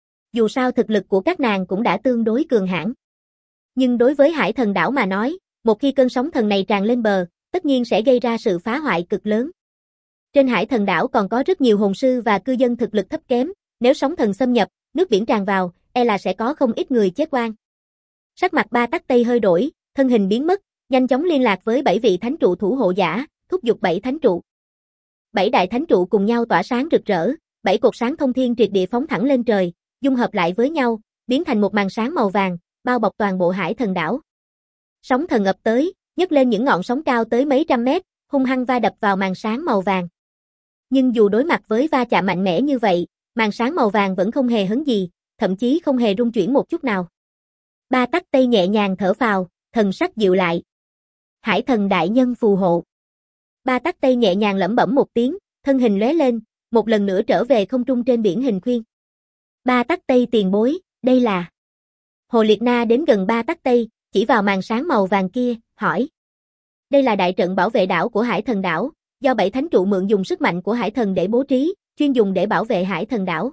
Dù sao thực lực của các nàng cũng đã tương đối cường hãn. Nhưng đối với Hải Thần đảo mà nói, một khi cơn sóng thần này tràn lên bờ, tất nhiên sẽ gây ra sự phá hoại cực lớn. Trên Hải Thần đảo còn có rất nhiều hồn sư và cư dân thực lực thấp kém, nếu sóng thần xâm nhập, nước biển tràn vào, e là sẽ có không ít người chết oan. Sắc mặt Ba Tắc Tây hơi đổi, thân hình biến mất, nhanh chóng liên lạc với 7 vị thánh trụ thủ hộ giả, thúc giục 7 thánh trụ. 7 đại thánh trụ cùng nhau tỏa sáng rực rỡ, 7 cột sáng thông thiên triệt địa phóng thẳng lên trời, dung hợp lại với nhau, biến thành một màn sáng màu vàng, bao bọc toàn bộ Hải Thần đảo. Sóng thần ập tới, nhấc lên những ngọn sóng cao tới mấy trăm mét, hung hăng va đập vào màn sáng màu vàng. Nhưng dù đối mặt với va chạm mạnh mẽ như vậy, màn sáng màu vàng vẫn không hề hấn gì, thậm chí không hề rung chuyển một chút nào. Ba Tắc Tây nhẹ nhàng thở phào, thần sắc dịu lại. Hải Thần đại nhân phù hộ. Ba Tắc Tây nhẹ nhàng lẩm bẩm một tiếng, thân hình lóe lên, một lần nữa trở về không trung trên biển hình khuyên. Ba Tắc Tây tiền bối, đây là... Hồ Liệt Na đến gần Ba Tắc Tây, chỉ vào màn sáng màu vàng kia, hỏi. Đây là đại trận bảo vệ đảo của Hải Thần đảo, do 7 thánh trụ mượn dùng sức mạnh của Hải Thần để bố trí, chuyên dùng để bảo vệ Hải Thần đảo.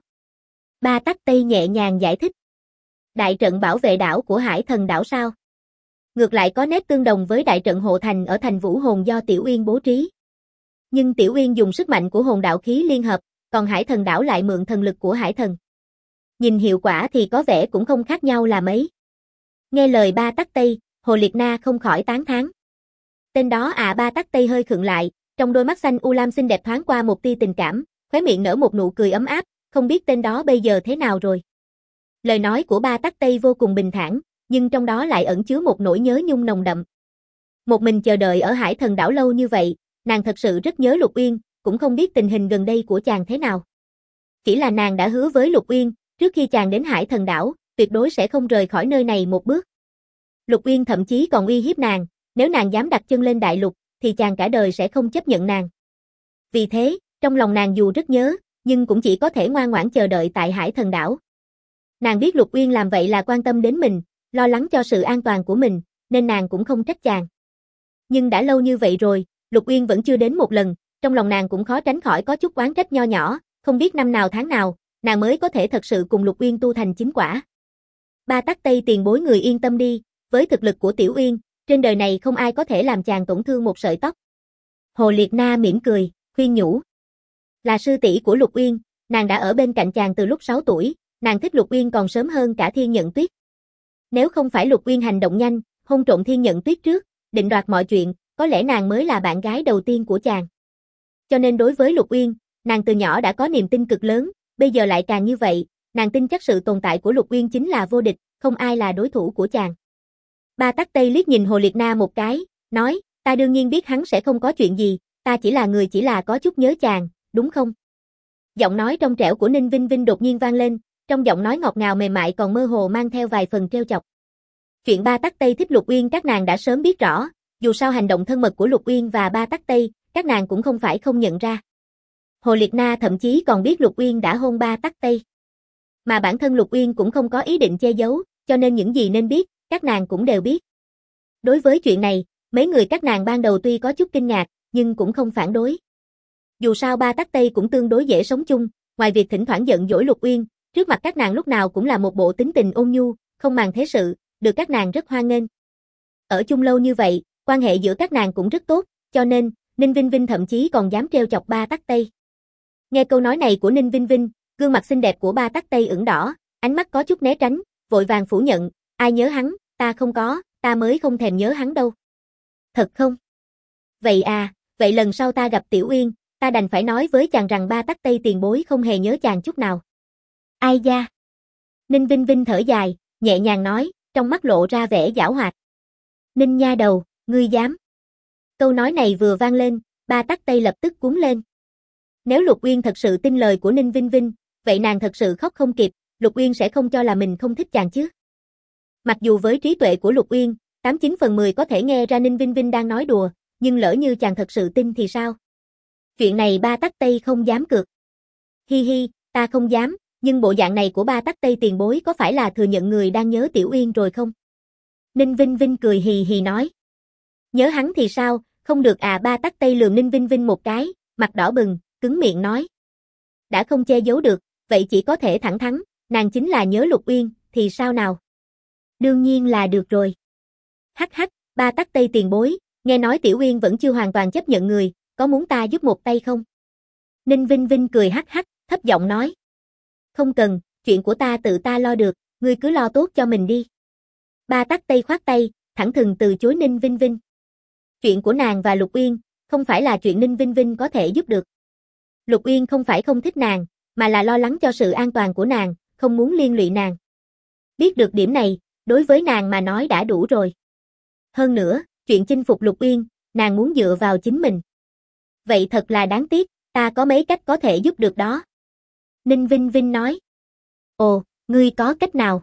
Ba Tắc Tây nhẹ nhàng giải thích. Đại trận bảo vệ đảo của Hải Thần đảo sao? Ngược lại có nét tương đồng với đại trận hộ thành ở thành Vũ Hồn do Tiểu Uyên bố trí. Nhưng Tiểu Uyên dùng sức mạnh của hồn đạo khí liên hợp, còn Hải Thần đảo lại mượn thần lực của Hải Thần. Nhìn hiệu quả thì có vẻ cũng không khác nhau là mấy. Nghe lời Ba Tắc Tây, Hồ Liệt Na không khỏi tán thán. Tên đó Ba Tắc Tây hơi khựng lại, trong đôi mắt xanh u lam xinh đẹp thoáng qua một tia tình cảm, khóe miệng nở một nụ cười ấm áp, không biết tên đó bây giờ thế nào rồi. Lời nói của Ba Tắc Tây vô cùng bình thản, nhưng trong đó lại ẩn chứa một nỗi nhớ nhung nồng đậm. Một mình chờ đợi ở Hải Thần đảo lâu như vậy, nàng thật sự rất nhớ Lục Uyên, cũng không biết tình hình gần đây của chàng thế nào. Chỉ là nàng đã hứa với Lục Uyên, trước khi chàng đến Hải Thần đảo, tuyệt đối sẽ không rời khỏi nơi này một bước. Lục Uyên thậm chí còn uy hiếp nàng, nếu nàng dám đặt chân lên đại lục, thì chàng cả đời sẽ không chấp nhận nàng. Vì thế, trong lòng nàng dù rất nhớ, nhưng cũng chỉ có thể ngoan ngoãn chờ đợi tại Hải Thần đảo. Nàng biết Lục Uyên làm vậy là quan tâm đến mình, lo lắng cho sự an toàn của mình, nên nàng cũng không trách chàng. Nhưng đã lâu như vậy rồi, Lục Uyên vẫn chưa đến một lần, trong lòng nàng cũng khó tránh khỏi có chút oán trách nho nhỏ, không biết năm nào tháng nào, nàng mới có thể thật sự cùng Lục Uyên tu thành chính quả. Ba Tắc Tây tiền bối người yên tâm đi, với thực lực của Tiểu Uyên, trên đời này không ai có thể làm chàng tổn thương một sợi tóc. Hồ Liệt Na mỉm cười, khuyên nhủ. Là sư tỷ của Lục Uyên, nàng đã ở bên cạnh chàng từ lúc 6 tuổi, nàng thích Lục Uyên còn sớm hơn cả Thiên Nhận Tuyết. Nếu không phải Lục Uyên hành động nhanh, hôn trộm Thiên Nhận Tuyết trước, định đoạt mọi chuyện, có lẽ nàng mới là bạn gái đầu tiên của chàng. Cho nên đối với Lục Uyên, nàng từ nhỏ đã có niềm tin cực lớn, bây giờ lại càng như vậy, nàng tin chắc sự tồn tại của Lục Uyên chính là vô địch, không ai là đối thủ của chàng. Ba Tắc Tây liếc nhìn Hồ Liệt Na một cái, nói, ta đương nhiên biết hắn sẽ không có chuyện gì, ta chỉ là có chút nhớ chàng, đúng không? Giọng nói trong trẻo của Ninh Vinh Vinh đột nhiên vang lên, trong giọng nói ngọt ngào mềm mại còn mơ hồ mang theo vài phần trêu chọc. Chuyện Ba Tắc Tây thích Lục Uyên các nàng đã sớm biết rõ, dù sao hành động thân mật của Lục Uyên và Ba Tắc Tây, các nàng cũng không phải không nhận ra. Hồ Liệt Na thậm chí còn biết Lục Uyên đã hôn Ba Tắc Tây. Mà bản thân Lục Uyên cũng không có ý định che giấu, cho nên những gì nên biết, các nàng cũng đều biết. Đối với chuyện này, mấy người các nàng ban đầu tuy có chút kinh ngạc, nhưng cũng không phản đối. Dù sao Ba Tắc Tây cũng tương đối dễ sống chung, ngoài việc thỉnh thoảng giận dỗi Lục Uyên, trước mặt các nàng lúc nào cũng là một bộ tính tình ôn nhu, không màng thế sự, được các nàng rất hoan nghênh. Ở chung lâu như vậy, quan hệ giữa các nàng cũng rất tốt, cho nên, Ninh Vinh Vinh thậm chí còn dám trêu chọc Ba Tắc Tây. Nghe câu nói này của Ninh Vinh Vinh, gương mặt xinh đẹp của Ba Tắc Tây ửng đỏ, ánh mắt có chút né tránh, vội vàng phủ nhận, ai nhớ hắn, ta không có, ta mới không thèm nhớ hắn đâu. Thật không? Vậy à, vậy lần sau ta gặp Tiểu Uyên, ta đành phải nói với chàng rằng Ba Tắc Tây tiền bối không hề nhớ chàng chút nào. Ai da? Ninh Vinh Vinh thở dài, nhẹ nhàng nói, trong mắt lộ ra vẻ giảo hoạt. Ninh nha đầu, ngươi dám. Câu nói này vừa vang lên, Ba Tắc Tây lập tức cuống lên. Nếu Lục Uyên thật sự tin lời của Ninh Vinh Vinh, vậy nàng thật sự khóc không kịp, Lục Uyên sẽ không cho là mình không thích chàng chứ. Mặc dù với trí tuệ của Lục Uyên, 89 phần 10 có thể nghe ra Ninh Vinh Vinh đang nói đùa, nhưng lỡ như chàng thật sự tin thì sao? Chuyện này Ba Tắc Tây không dám cược. Hi hi, ta không dám, nhưng bộ dạng này của Ba Tắc Tây tiền bối có phải là thừa nhận người đang nhớ Tiểu Uyên rồi không? Ninh Vinh Vinh cười hì hì nói. Nhớ hắn thì sao, không được à. Ba Tắc Tây lườm Ninh Vinh Vinh một cái, mặt đỏ bừng, cứng miệng nói. Đã không che giấu được, vậy chỉ có thể thẳng thắn, nàng chính là nhớ Lục Uyên, thì sao nào? Đương nhiên là được rồi. Hắc hắc, Ba Tắc Tây tiền bối, nghe nói Tiểu Uyên vẫn chưa hoàn toàn chấp nhận người, có muốn ta giúp một tay không? Ninh Vinh Vinh cười hắc hắc, thấp giọng nói. Không cần, chuyện của ta tự ta lo được, ngươi cứ lo tốt cho mình đi. Ba Tắc Tây khoát tay, thẳng thừng từ chối Ninh Vinh Vinh. Chuyện của nàng và Lục Uyên, không phải là chuyện Ninh Vinh Vinh có thể giúp được. Lục Uyên không phải không thích nàng, mà là lo lắng cho sự an toàn của nàng, không muốn liên lụy nàng. Biết được điểm này, đối với nàng mà nói đã đủ rồi. Hơn nữa, chuyện chinh phục Lục Uyên, nàng muốn dựa vào chính mình. Vậy thật là đáng tiếc, ta có mấy cách có thể giúp được đó. Ninh Vinh Vinh nói. Ồ, ngươi có cách nào?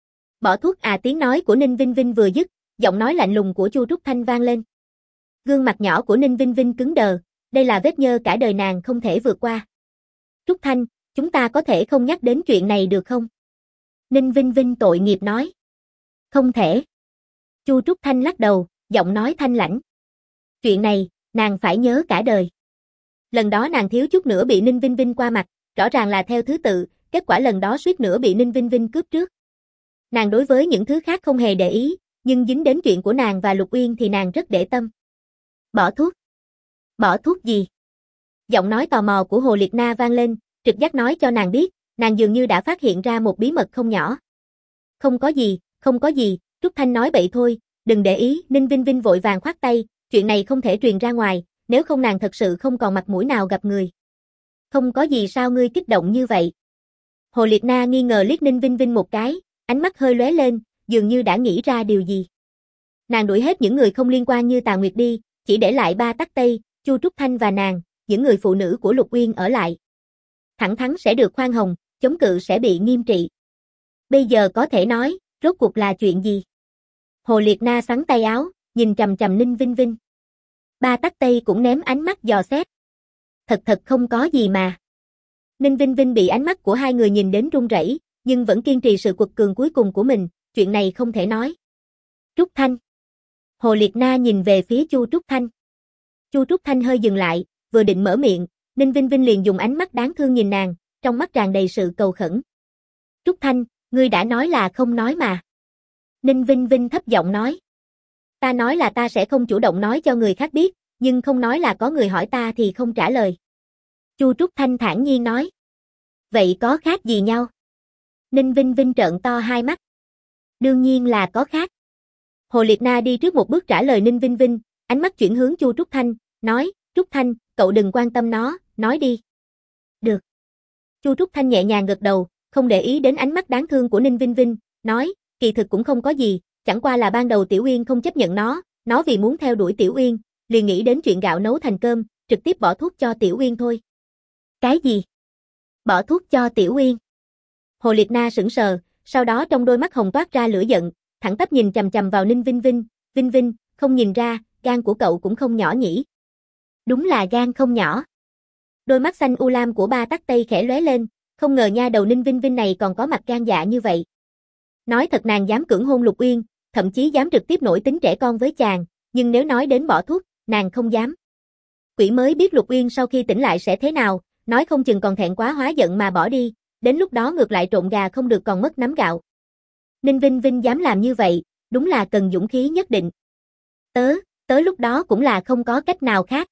Bỏ thuốc à. Tiếng nói của Ninh Vinh Vinh vừa dứt, giọng nói lạnh lùng của Chu Trúc Thanh vang lên. Gương mặt nhỏ của Ninh Vinh Vinh cứng đờ, đây là vết nhơ cả đời nàng không thể vượt qua. Trúc Thanh, chúng ta có thể không nhắc đến chuyện này được không? Ninh Vinh Vinh tội nghiệp nói. Không thể. Chu Trúc Thanh lắc đầu, giọng nói thanh lãnh. Chuyện này, nàng phải nhớ cả đời. Lần đó nàng thiếu chút nữa bị Ninh Vinh Vinh qua mặt, rõ ràng là theo thứ tự, kết quả lần đó suýt nữa bị Ninh Vinh Vinh cướp trước. Nàng đối với những thứ khác không hề để ý, nhưng dính đến chuyện của nàng và Lục Uyên thì nàng rất để tâm. Bỏ thuốc. Bỏ thuốc gì? Giọng nói tò mò của Hồ Liệt Na vang lên, trực giác nói cho nàng biết, nàng dường như đã phát hiện ra một bí mật không nhỏ. Không có gì, không có gì, Trúc Thanh nói bậy thôi, đừng để ý. Ninh Vinh Vinh vội vàng khoát tay, chuyện này không thể truyền ra ngoài, nếu không nàng thật sự không còn mặt mũi nào gặp người. Không có gì sao ngươi kích động như vậy? Hồ Liệt Na nghi ngờ liếc Ninh Vinh Vinh một cái, ánh mắt hơi lóe lên, dường như đã nghĩ ra điều gì. Nàng đuổi hết những người không liên quan như Tà Nguyệt đi, chỉ để lại Ba Tắc Tây, Chu Trúc Thanh và nàng, những người phụ nữ của Lục Uyên ở lại. Thẳng thắn sẽ được khoan hồng, chống cự sẽ bị nghiêm trị. Bây giờ có thể nói, rốt cuộc là chuyện gì? Hồ Liệt Na xắn tay áo, nhìn chằm chằm Ninh Vinh Vinh. Ba Tắc Tây cũng ném ánh mắt dò xét. Thật không có gì mà. Ninh Vinh Vinh bị ánh mắt của hai người nhìn đến run rẩy, nhưng vẫn kiên trì sự quật cường cuối cùng của mình, chuyện này không thể nói. Trúc Thanh. Hồ Liệt Na nhìn về phía Chu Trúc Thanh. Chu Trúc Thanh hơi dừng lại, vừa định mở miệng, Ninh Vinh Vinh liền dùng ánh mắt đáng thương nhìn nàng, trong mắt tràn đầy sự cầu khẩn. Trúc Thanh, ngươi đã nói là không nói mà. Ninh Vinh Vinh thấp giọng nói. Ta nói là ta sẽ không chủ động nói cho người khác biết, nhưng không nói là có người hỏi ta thì không trả lời. Chu Trúc Thanh thản nhiên nói. Vậy có khác gì nhau? Ninh Vinh Vinh trợn to hai mắt. Đương nhiên là có khác. Hồ Liệt Na đi trước một bước trả lời Ninh Vinh Vinh, ánh mắt chuyển hướng Chu Trúc Thanh, nói, Trúc Thanh, cậu đừng quan tâm nó, nói đi. Được. Chu Trúc Thanh nhẹ nhàng gật đầu, không để ý đến ánh mắt đáng thương của Ninh Vinh Vinh, nói, kỳ thực cũng không có gì, chẳng qua là ban đầu Tiểu Uyên không chấp nhận nó vì muốn theo đuổi Tiểu Uyên, liền nghĩ đến chuyện gạo nấu thành cơm, trực tiếp bỏ thuốc cho Tiểu Uyên thôi. Cái gì? Bỏ thuốc cho Tiểu Uyên? Hồ Liệt Na sững sờ, sau đó trong đôi mắt hồng toát ra lửa giận, thẳng tắp nhìn chằm chằm vào Ninh Vinh Vinh, Vinh Vinh, không nhìn ra, gan của cậu cũng không nhỏ nhỉ. Đúng là gan không nhỏ. Đôi mắt xanh u lam của Ba Tắc Tây khẽ lóe lên, không ngờ nha đầu Ninh Vinh Vinh này còn có mặt gan dạ như vậy. Nói thật nàng dám cưỡng hôn Lục Uyên, thậm chí dám trực tiếp nổi tính trẻ con với chàng, nhưng nếu nói đến bỏ thuốc, nàng không dám. Quỷ mới biết Lục Uyên sau khi tỉnh lại sẽ thế nào, nói không chừng còn thẹn quá hóa giận mà bỏ đi, đến lúc đó ngược lại trộn gà không được còn mất nắm gạo. Ninh Vinh Vinh dám làm như vậy, đúng là cần dũng khí nhất định. Tớ lúc đó cũng là không có cách nào khác.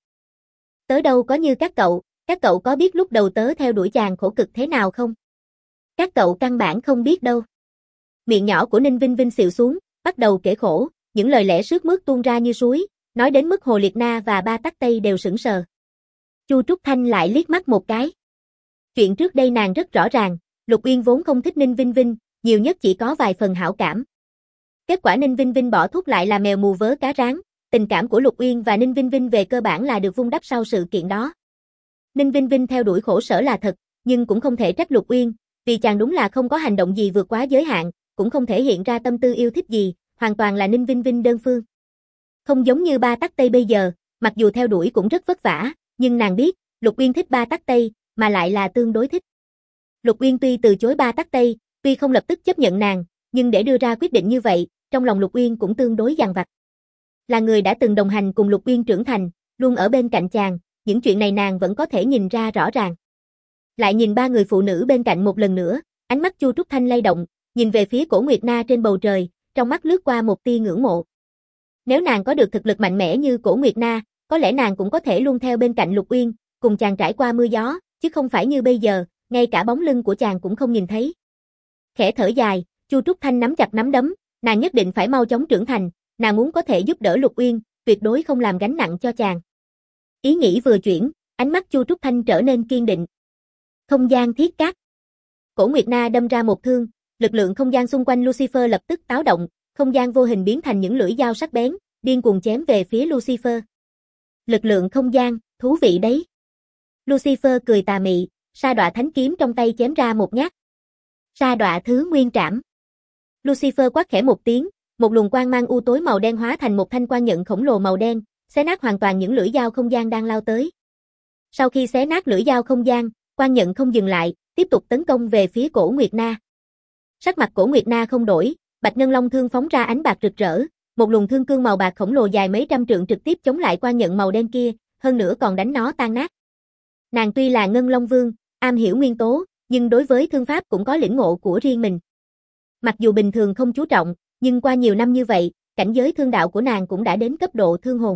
Tớ đâu có như các cậu có biết lúc đầu tớ theo đuổi chàng khổ cực thế nào không? Các cậu căn bản không biết đâu. Miệng nhỏ của Ninh Vinh Vinh xìu xuống, bắt đầu kể khổ, những lời lẽ sướt mướt tuôn ra như suối, nói đến mức Hồ Liệt Na và Ba Tắc Tây đều sững sờ. Chu Trúc Thanh lại liếc mắt một cái. Chuyện trước đây nàng rất rõ ràng, Lục Uyên vốn không thích Ninh Vinh Vinh, nhiều nhất chỉ có vài phần hảo cảm. Kết quả Ninh Vinh Vinh bỏ thuốc lại là mèo mù vớ cá rán, tình cảm của Lục Uyên và Ninh Vinh Vinh về cơ bản là được vun đắp sau sự kiện đó. Ninh Vinh Vinh theo đuổi khổ sở là thật, nhưng cũng không thể trách Lục Uyên, vì chàng đúng là không có hành động gì vượt quá giới hạn, cũng không thể hiện ra tâm tư yêu thích gì, hoàn toàn là Ninh Vinh Vinh đơn phương. Không giống như Ba Tắc Tây bây giờ, mặc dù theo đuổi cũng rất vất vả, nhưng nàng biết, Lục Uyên thích Ba Tắc Tây, mà lại là tương đối thích. Lục Uyên tuy từ chối Ba Tắc Tây, tuy không lập tức chấp nhận nàng, nhưng để đưa ra quyết định như vậy, trong lòng Lục Uyên cũng tương đối dằn vặt. Là người đã từng đồng hành cùng Lục Uyên trưởng thành, luôn ở bên cạnh chàng, những chuyện này nàng vẫn có thể nhìn ra rõ ràng. Lại nhìn ba người phụ nữ bên cạnh một lần nữa, ánh mắt Chu Trúc Thanh lay động, nhìn về phía Cổ Nguyệt Na trên bầu trời, trong mắt lướt qua một tia ngưỡng mộ. Nếu nàng có được thực lực mạnh mẽ như Cổ Nguyệt Na, có lẽ nàng cũng có thể luôn theo bên cạnh Lục Uyên, cùng chàng trải qua mưa gió, chứ không phải như bây giờ, ngay cả bóng lưng của chàng cũng không nhìn thấy. Khẽ thở dài, Chu Trúc Thanh nắm chặt nắm đấm, nàng nhất định phải mau chóng trưởng thành, nàng muốn có thể giúp đỡ Lục Uyên, tuyệt đối không làm gánh nặng cho chàng. Ý nghĩ vừa chuyển, ánh mắt Chu Trúc Thanh trở nên kiên định. Không gian thiết cát. Cổ Nguyệt Na đâm ra một thương, lực lượng không gian xung quanh Lucifer lập tức táo động, không gian vô hình biến thành những lưỡi dao sắc bén, điên cuồng chém về phía Lucifer. Lực lượng không gian, thú vị đấy. Lucifer cười tà mị, sa đọa thánh kiếm trong tay chém ra một nhát. Sa đọa thứ nguyên trảm. Lucifer quát khẽ một tiếng, một luồng quang mang u tối màu đen hóa thành một thanh quang nhận khổng lồ màu đen, xé nát hoàn toàn những lưỡi dao không gian đang lao tới. Sau khi xé nát lưỡi dao không gian, quang nhận không dừng lại, tiếp tục tấn công về phía Cổ Nguyệt Na. Sắc mặt Cổ Nguyệt Na không đổi, Bạch Ngân Long thương phóng ra ánh bạc rực rỡ, một luồng thương cương màu bạc khổng lồ dài mấy trăm trượng trực tiếp chống lại quang nhận màu đen kia, hơn nữa còn đánh nó tan nát. Nàng tuy là Ngân Long Vương, am hiểu nguyên tố, nhưng đối với thương pháp cũng có lĩnh ngộ của riêng mình. Mặc dù bình thường không chú trọng, nhưng qua nhiều năm như vậy, cảnh giới thương đạo của nàng cũng đã đến cấp độ thương hồn.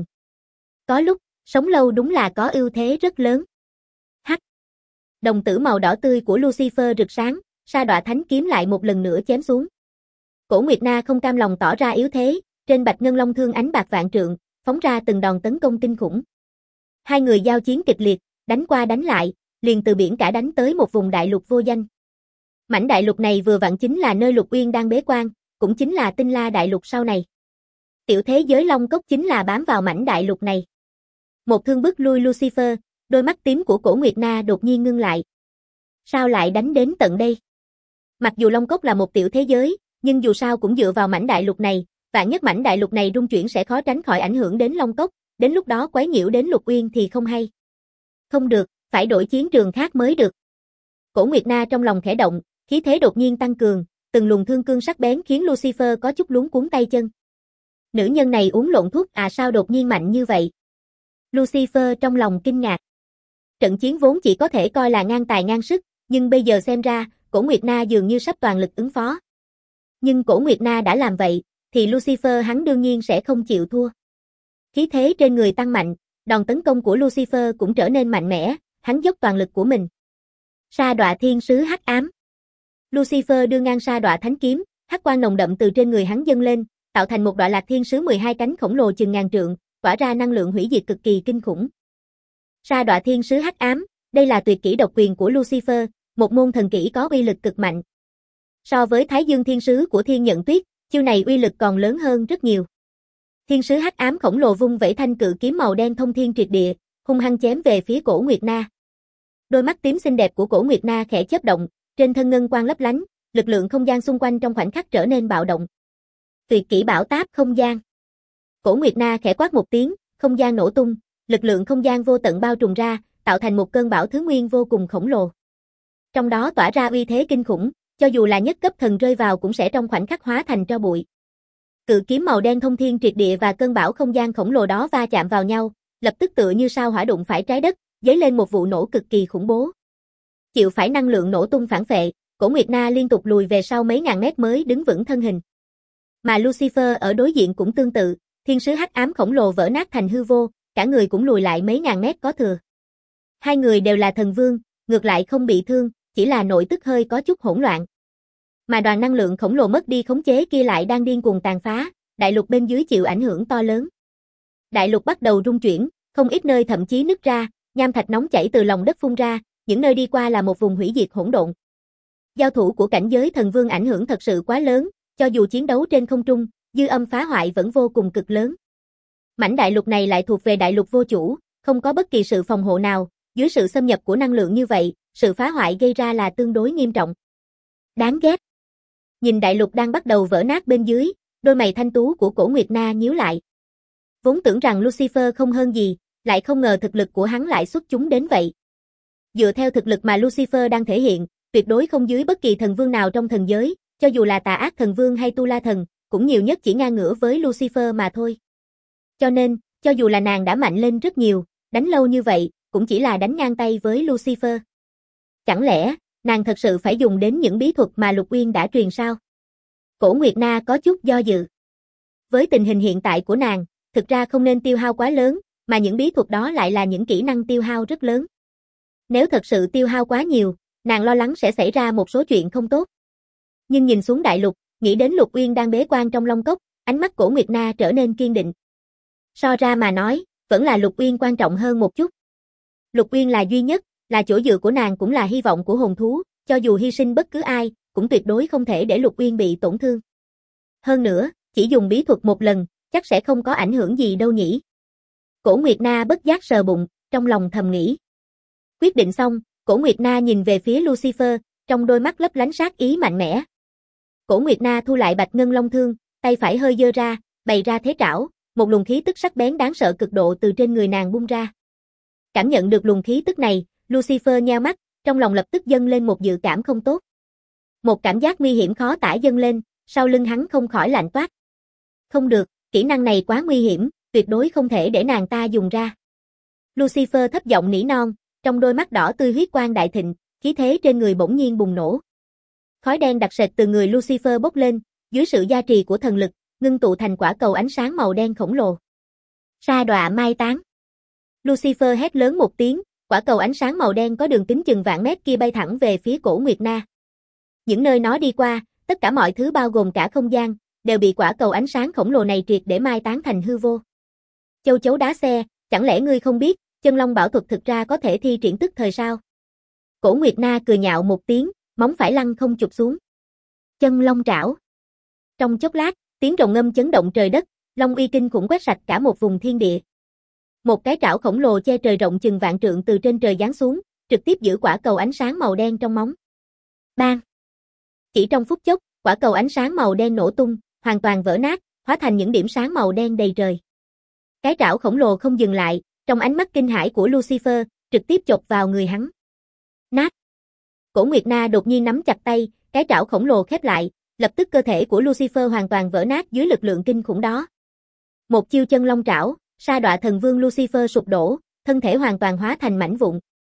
Có lúc, sống lâu đúng là có ưu thế rất lớn. Hắc. Đồng tử màu đỏ tươi của Lucifer rực sáng, sa đọa thánh kiếm lại một lần nữa chém xuống. Cổ Nguyệt Na không cam lòng tỏ ra yếu thế, trên Bạch Ngân Long thương ánh bạc vạn trượng, phóng ra từng đòn tấn công kinh khủng. Hai người giao chiến kịch liệt, đánh qua đánh lại, liền từ biển cả đánh tới một vùng đại lục vô danh. Mảnh đại lục này vừa vặn chính là nơi Lục Uyên đang bế quan, cũng chính là Tinh La đại lục sau này. Tiểu thế giới Long Cốc chính là bám vào mảnh đại lục này. Một thương bức lui Lucifer, đôi mắt tím của Cổ Nguyệt Na đột nhiên ngưng lại. Sao lại đánh đến tận đây? Mặc dù Long Cốc là một tiểu thế giới, nhưng dù sao cũng dựa vào mảnh đại lục này, vạn nhất mảnh đại lục này rung chuyển sẽ khó tránh khỏi ảnh hưởng đến Long Cốc, đến lúc đó quấy nhiễu đến Lục Uyên thì không hay. Không được, phải đổi chiến trường khác mới được. Cổ Nguyệt Na trong lòng khẽ động, khí thế đột nhiên tăng cường, từng luồng thương cương sắc bén khiến Lucifer có chút luống cuống tay chân. Nữ nhân này uống lộn thuốc à, sao đột nhiên mạnh như vậy? Lucifer trong lòng kinh ngạc. Trận chiến vốn chỉ có thể coi là ngang tài ngang sức, Nhưng bây giờ xem ra, Cổ Nguyệt Na dường như sắp toàn lực ứng phó. Nhưng Cổ Nguyệt Na đã làm vậy, thì Lucifer hắn đương nhiên sẽ không chịu thua. Khí thế trên người tăng mạnh, đòn tấn công của Lucifer cũng trở nên mạnh mẽ, hắn dốc toàn lực của mình. Sa Đọa Thiên Sứ Hắc Ám. Lucifer đưa ngang Sa Đọa Thánh Kiếm, hắc quang nồng đậm từ trên người hắn dâng lên, tạo thành một Đọa Lạc Thiên Sứ 12 cánh khổng lồ chừng ngàn trượng, tỏa ra năng lượng hủy diệt cực kỳ kinh khủng. Sa Đọa Thiên Sứ Hắc Ám, đây là tuyệt kỹ độc quyền của Lucifer, một môn thần kỹ có uy lực cực mạnh. So với Thái Dương Thiên Sứ của Thiên Nhận Tuyết, chiêu này uy lực còn lớn hơn rất nhiều. Thiên Sứ Hắc Ám khổng lồ vung vẩy thanh cự kiếm màu đen thông thiên triệt địa, hung hăng chém về phía Cổ Nguyệt Na. Đôi mắt tím xinh đẹp của Cổ Nguyệt Na khẽ chớp động, trên thân ngân quang lấp lánh, lực lượng không gian xung quanh trong khoảnh khắc trở nên bạo động. Tuyệt kỹ Bão Táp Không Gian. Cổ Nguyệt Na khẽ quát một tiếng, không gian nổ tung, lực lượng không gian vô tận bao trùm ra, tạo thành một cơn bão thứ nguyên vô cùng khổng lồ. Trong đó tỏa ra uy thế kinh khủng, cho dù là nhất cấp thần rơi vào cũng sẽ trong khoảnh khắc hóa thành tro bụi. Cự kiếm màu đen thông thiên triệt địa và cơn bão không gian khổng lồ đó va chạm vào nhau, lập tức tựa như sao hỏa đụng phải trái đất, dấy lên một vụ nổ cực kỳ khủng bố. Chịu phải năng lượng nổ tung phản phệ, Cổ Nguyệt Na liên tục lùi về sau mấy ngàn mét mới đứng vững thân hình. Mà Lucifer ở đối diện cũng tương tự, Thiên Sứ Hắc Ám khổng lồ vỡ nát thành hư vô, cả người cũng lùi lại mấy ngàn mét có thừa. Hai người đều là thần vương, ngược lại không bị thương, chỉ là nội tức hơi có chút hỗn loạn. Mà đoàn năng lượng khổng lồ mất đi khống chế kia lại đang điên cuồng tàn phá, đại lục bên dưới chịu ảnh hưởng to lớn. Đại lục bắt đầu rung chuyển, không ít nơi thậm chí nứt ra, nham thạch nóng chảy từ lòng đất phun ra, những nơi đi qua là một vùng hủy diệt hỗn độn. Giao thủ của cảnh giới thần vương ảnh hưởng thật sự quá lớn, cho dù chiến đấu trên không trung, dư âm phá hoại vẫn vô cùng cực lớn. Mảnh đại lục này lại thuộc về đại lục vô chủ, không có bất kỳ sự phòng hộ nào, dưới sự xâm nhập của năng lượng như vậy, sự phá hoại gây ra là tương đối nghiêm trọng. Đáng ghét. Nhìn đại lục đang bắt đầu vỡ nát bên dưới, đôi mày thanh tú của Cổ Nguyệt Na nhíu lại. Vốn tưởng rằng Lucifer không hơn gì, lại không ngờ thực lực của hắn lại xuất chúng đến vậy. Dựa theo thực lực mà Lucifer đang thể hiện, tuyệt đối không dưới bất kỳ thần vương nào trong thần giới, cho dù là Tà Ác Thần Vương hay Tu La Thần, cũng nhiều nhất chỉ ngang ngửa với Lucifer mà thôi. Cho nên, cho dù là nàng đã mạnh lên rất nhiều, đánh lâu như vậy, cũng chỉ là đánh ngang tay với Lucifer. Chẳng lẽ, nàng thật sự phải dùng đến những bí thuật mà Lục Uyên đã truyền sao? Cổ Nguyệt Na có chút do dự. Với tình hình hiện tại của nàng, thực ra không nên tiêu hao quá lớn, mà những bí thuật đó lại là những kỹ năng tiêu hao rất lớn. Nếu thật sự tiêu hao quá nhiều, nàng lo lắng sẽ xảy ra một số chuyện không tốt. Nhưng nhìn xuống đại lục, nghĩ đến Lục Uyên đang bế quan trong Long Cốc, ánh mắt Cổ Nguyệt Na trở nên kiên định. So ra mà nói, vẫn là Lục Uyên quan trọng hơn một chút. Lục Uyên là duy nhất, là chỗ dựa của nàng cũng là hy vọng của hồn thú, cho dù hy sinh bất cứ ai, cũng tuyệt đối không thể để Lục Uyên bị tổn thương. Hơn nữa, chỉ dùng bí thuật một lần, chắc sẽ không có ảnh hưởng gì đâu nhỉ. Cổ Nguyệt Na bất giác sờ bụng, trong lòng thầm nghĩ. Quyết định xong, Cổ Nguyệt Na nhìn về phía Lucifer, trong đôi mắt lấp lánh sát ý mạnh mẽ. Cổ Nguyệt Na thu lại Bạch Ngân Long Thương, tay phải hơi giơ ra, bày ra thế trảo, một luồng khí tức sắc bén đáng sợ cực độ từ trên người nàng bung ra. Cảm nhận được luồng khí tức này, Lucifer nheo mắt, trong lòng lập tức dâng lên một dự cảm không tốt. Một cảm giác nguy hiểm khó tả dâng lên, sau lưng hắn không khỏi lạnh toát. Không được, kỹ năng này quá nguy hiểm, tuyệt đối không thể để nàng ta dùng ra. Lucifer thấp giọng nỉ non, trong đôi mắt đỏ tươi huyết quang đại thịnh, khí thế trên người bỗng nhiên bùng nổ. Khói đen đặc sệt từ người Lucifer bốc lên, dưới sự gia trì của thần lực, ngưng tụ thành quả cầu ánh sáng màu đen khổng lồ. Sa Đọa Mai Táng. Lucifer hét lớn một tiếng, quả cầu ánh sáng màu đen có đường kính chừng vạn mét kia bay thẳng về phía Cổ Nguyệt Na. Những nơi nó đi qua, tất cả mọi thứ bao gồm cả không gian, đều bị quả cầu ánh sáng khổng lồ này triệt để mai táng thành hư vô. Châu chấu đá xe, chẳng lẽ ngươi không biết, chân long bảo thuật thực ra có thể thi triển tức thời sao? Cổ Nguyệt Na cười nhạo một tiếng, móng phải lăng không chụp xuống. Chân long trảo. Trong chốc lát, tiếng rồng ngâm chấn động trời đất, long uy kinh khủng quét sạch cả một vùng thiên địa. Một cái trảo khổng lồ che trời rộng chừng vạn trượng từ trên trời giáng xuống, trực tiếp giữ quả cầu ánh sáng màu đen trong móng. Bang! Chỉ trong phút chốc, quả cầu ánh sáng màu đen nổ tung, hoàn toàn vỡ nát, hóa thành những điểm sáng màu đen đầy trời. Cái trảo khổng lồ không dừng lại, trong ánh mắt kinh hãi của Lucifer, trực tiếp chộp vào người hắn. Nát! Cổ Nguyệt Na đột nhiên nắm chặt tay, cái trảo khổng lồ khép lại, lập tức cơ thể của Lucifer hoàn toàn vỡ nát dưới lực lượng kinh khủng đó. Một chiêu chân long trảo, Sa Đọa Thần Vương Lucifer sụp đổ, thân thể hoàn toàn hóa thành mảnh vụn.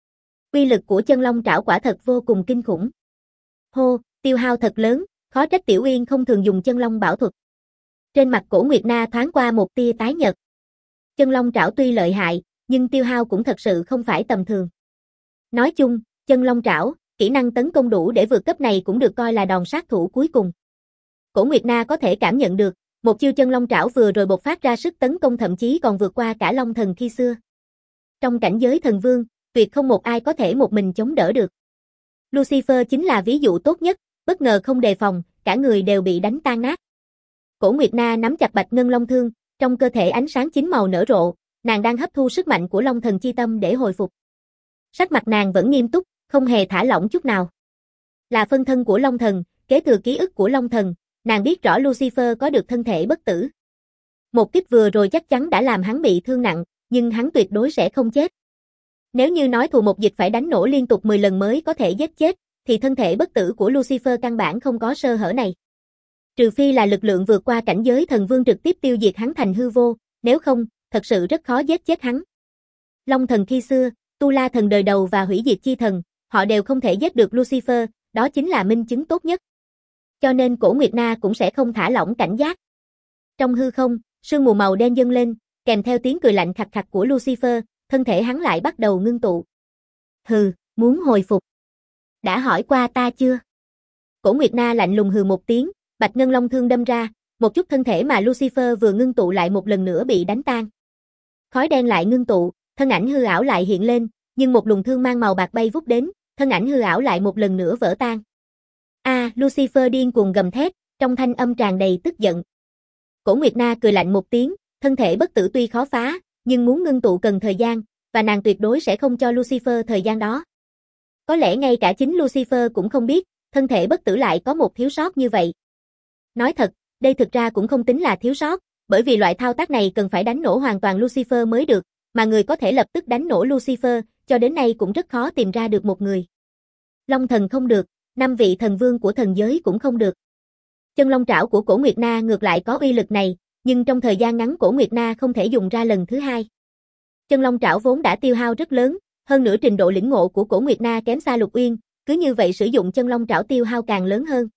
Uy lực của chân long trảo quả thật vô cùng kinh khủng. Hô, tiêu hao thật lớn, khó trách Tiểu Uyên không thường dùng chân long bảo thuật. Trên mặt Cổ Nguyệt Na thoáng qua một tia tái nhợt. Chân long trảo tuy lợi hại, nhưng tiêu hao cũng thật sự không phải tầm thường. Nói chung, chân long trảo, kỹ năng tấn công đủ để vượt cấp này cũng được coi là đòn sát thủ cuối cùng. Cổ Nguyệt Na có thể cảm nhận được, một chiêu chân long trảo vừa rồi bộc phát ra sức tấn công thậm chí còn vượt qua cả long thần khi xưa. Trong cảnh giới thần vương, tuyệt không một ai có thể một mình chống đỡ được. Lucifer chính là ví dụ tốt nhất, bất ngờ không đề phòng, cả người đều bị đánh tan nát. Cổ Nguyệt Na nắm chặt bạch ngân long thương, trong cơ thể ánh sáng chín màu nở rộ, nàng đang hấp thu sức mạnh của long thần chi tâm để hồi phục. Sắc mặt nàng vẫn nghiêm túc, không hề thả lỏng chút nào. Là phân thân của long thần, kế thừa ký ức của long thần, nàng biết rõ Lucifer có được thân thể bất tử. Một kích vừa rồi chắc chắn đã làm hắn bị thương nặng, nhưng hắn tuyệt đối sẽ không chết. Nếu như nói thù một dịch phải đánh nổ liên tục 10 lần mới có thể giết chết, thì thân thể bất tử của Lucifer căn bản không có sơ hở này. Trừ phi là lực lượng vượt qua cảnh giới thần vương trực tiếp tiêu diệt hắn thành hư vô, nếu không, thật sự rất khó giết chết hắn. Long thần khi xưa, Tu La thần đời đầu và hủy diệt chi thần, họ đều không thể giết được Lucifer, đó chính là minh chứng tốt nhất. Cho nên Cổ Nguyệt Na cũng sẽ không thả lỏng cảnh giác. Trong hư không, sương mù màu đen dâng lên, kèm theo tiếng cười lạnh khặt khặt của Lucifer, thân thể hắn lại bắt đầu ngưng tụ. Hừ, muốn hồi phục. Đã hỏi qua ta chưa? Cổ Nguyệt Na lạnh lùng hừ một tiếng, bạch ngân long thương đâm ra, một chút thân thể mà Lucifer vừa ngưng tụ lại một lần nữa bị đánh tan. Khói đen lại ngưng tụ, thân ảnh hư ảo lại hiện lên, nhưng một luồng thương mang màu bạc bay vút đến, thân ảnh hư ảo lại một lần nữa vỡ tan. Lucifer điên cuồng gầm thét, trong thanh âm tràn đầy tức giận. Cổ Nguyệt Na cười lạnh một tiếng, thân thể bất tử tuy khó phá, nhưng muốn ngưng tụ cần thời gian, và nàng tuyệt đối sẽ không cho Lucifer thời gian đó. Có lẽ ngay cả chính Lucifer cũng không biết, thân thể bất tử lại có một thiếu sót như vậy. Nói thật, đây thực ra cũng không tính là thiếu sót, bởi vì loại thao tác này cần phải đánh nổ hoàn toàn Lucifer mới được, mà người có thể lập tức đánh nổ Lucifer, cho đến nay cũng rất khó tìm ra được một người. Long thần không được, 5 vị thần vương của thần giới cũng không được. Chân long trảo của Cổ Nguyệt Na ngược lại có uy lực này, nhưng trong thời gian ngắn Cổ Nguyệt Na không thể dùng ra lần thứ hai. Chân long trảo vốn đã tiêu hao rất lớn, hơn nữa trình độ lĩnh ngộ của Cổ Nguyệt Na kém xa Lục Uyên, cứ như vậy sử dụng chân long trảo tiêu hao càng lớn hơn.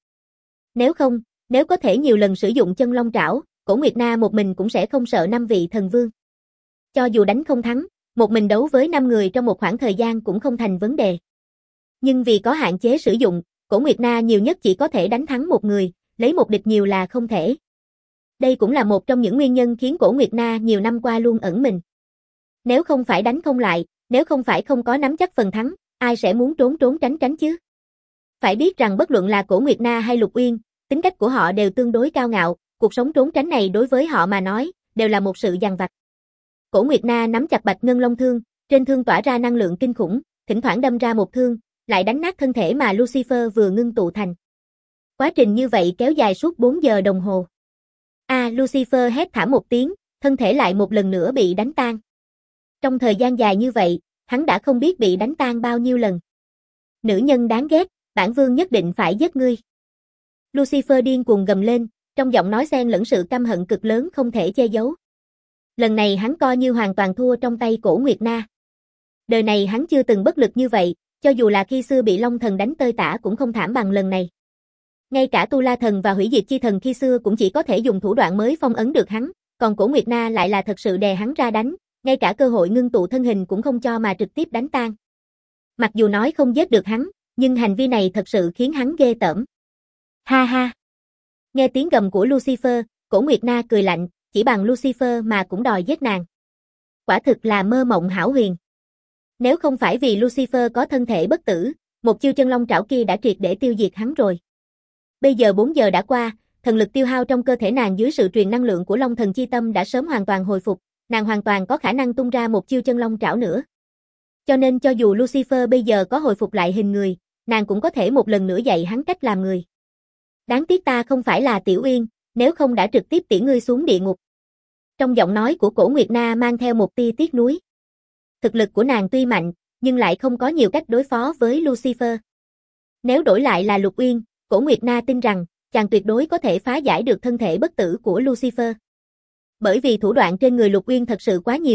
Nếu có thể nhiều lần sử dụng chân long trảo, Cổ Nguyệt Na một mình cũng sẽ không sợ 5 vị thần vương. Cho dù đánh không thắng, một mình đấu với 5 người trong một khoảng thời gian cũng không thành vấn đề. Nhưng vì có hạn chế sử dụng, Cổ Nguyệt Na nhiều nhất chỉ có thể đánh thắng một người, lấy một địch nhiều là không thể. Đây cũng là một trong những nguyên nhân khiến Cổ Nguyệt Na nhiều năm qua luôn ẩn mình. Nếu không phải đánh không lại, nếu không phải không có nắm chắc phần thắng, ai sẽ muốn trốn tránh chứ? Phải biết rằng bất luận là Cổ Nguyệt Na hay Lục Uyên, tính cách của họ đều tương đối cao ngạo, cuộc sống trốn tránh này đối với họ mà nói, đều là một sự dằn vặt. Cổ Nguyệt Na nắm chặt bạch ngân long thương, trên thương tỏa ra năng lượng kinh khủng, thỉnh thoảng đâm ra một thương, lại đánh nát thân thể mà Lucifer vừa ngưng tụ thành. Quá trình như vậy kéo dài suốt 4 giờ đồng hồ. Lucifer hét thảm một tiếng, thân thể lại một lần nữa bị đánh tan. Trong thời gian dài như vậy, hắn đã không biết bị đánh tan bao nhiêu lần. Nữ nhân đáng ghét, bản vương nhất định phải giết ngươi. Lucifer điên cuồng gầm lên, trong giọng nói xen lẫn sự căm hận cực lớn không thể che giấu. Lần này hắn coi như hoàn toàn thua trong tay Cổ Nguyệt Na. Đời này hắn chưa từng bất lực như vậy, cho dù là khi xưa bị Long thần đánh tơi tả cũng không thảm bằng lần này. Ngay cả Tu La thần và hủy diệt chi thần khi xưa cũng chỉ có thể dùng thủ đoạn mới phong ấn được hắn, còn Cổ Nguyệt Na lại là thật sự đè hắn ra đánh, ngay cả cơ hội ngưng tụ thân hình cũng không cho mà trực tiếp đánh tan. Mặc dù nói không giết được hắn, nhưng hành vi này thật sự khiến hắn ghê tởm. Ha ha. Nghe tiếng gầm của Lucifer, Cổ Nguyệt Na cười lạnh, chỉ bằng Lucifer mà cũng đòi giết nàng. Quả thực là mơ mộng hão huyền. Nếu không phải vì Lucifer có thân thể bất tử, một chiêu chân long trảo kia đã triệt để tiêu diệt hắn rồi. Bây giờ 4 giờ đã qua, thần lực tiêu hao trong cơ thể nàng dưới sự truyền năng lượng của Long thần chi tâm đã sớm hoàn toàn hồi phục, nàng hoàn toàn có khả năng tung ra một chiêu chân long trảo nữa. Cho nên cho dù Lucifer bây giờ có hồi phục lại hình người, nàng cũng có thể một lần nữa dạy hắn cách làm người. Đáng tiếc ta không phải là Tiểu Uyên, nếu không đã trực tiếp tiễn ngươi xuống địa ngục. Trong giọng nói của Cổ Nguyệt Na mang theo một tia tiếc nuối. Thực lực của nàng tuy mạnh, nhưng lại không có nhiều cách đối phó với Lucifer. Nếu đổi lại là Lục Uyên, Cổ Nguyệt Na tin rằng, chàng tuyệt đối có thể phá giải được thân thể bất tử của Lucifer. Bởi vì thủ đoạn trên người Lục Uyên thật sự quá nhiều,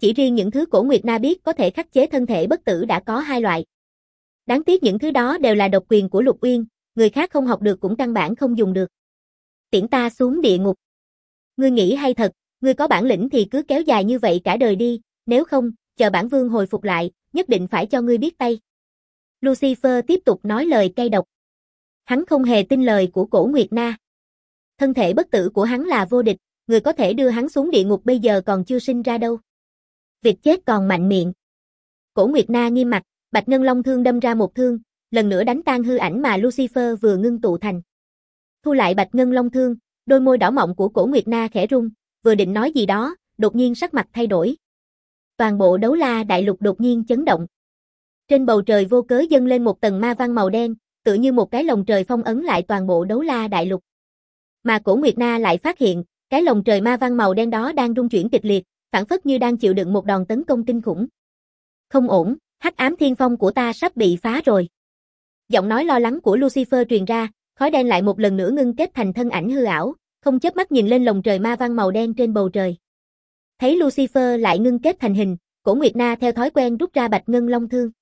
chỉ riêng những thứ Cổ Nguyệt Na biết có thể khắc chế thân thể bất tử đã có 2 loại. Đáng tiếc những thứ đó đều là độc quyền của Lục Uyên, người khác không học được cũng căn bản không dùng được. Tiễn ta xuống địa ngục. Ngươi nghĩ hay thật, ngươi có bản lĩnh thì cứ kéo dài như vậy cả đời đi, nếu không, chờ bản vương hồi phục lại, nhất định phải cho ngươi biết tay. Lucifer tiếp tục nói lời cay độc. Hắn không hề tin lời của Cổ Nguyệt Na. Thân thể bất tử của hắn là vô địch, người có thể đưa hắn xuống địa ngục bây giờ còn chưa sinh ra đâu. Việc chết còn mạnh miệng. Cổ Nguyệt Na nghiêm mặt, Bạch Ngân Long thương đâm ra một thương, lần nữa đánh tan hư ảnh mà Lucifer vừa ngưng tụ thành. Thu lại Bạch Ngân Long thương, đôi môi đỏ mọng của Cổ Nguyệt Na khẽ rung, vừa định nói gì đó, đột nhiên sắc mặt thay đổi. Toàn bộ Đấu La Đại Lục đột nhiên chấn động. Trên bầu trời vô cớ dâng lên một tầng ma văn màu đen, tựa như một cái lồng trời phong ấn lại toàn bộ Đấu La Đại Lục. Mà Cổ Nguyệt Na lại phát hiện, cái lồng trời ma văn màu đen đó đang rung chuyển kịch liệt, phảng phất như đang chịu đựng một đòn tấn công kinh khủng. Không ổn, Hắc Ám Thiên Phong của ta sắp bị phá rồi. Giọng nói lo lắng của Lucifer truyền ra, khói đen lại một lần nữa ngưng kết thành thân ảnh hư ảo, không chớp mắt nhìn lên lồng trời ma văn màu đen trên bầu trời. Thấy Lucifer lại ngưng kết thành hình, Cổ Nguyệt Na theo thói quen rút ra Bạch Ngân Long thương.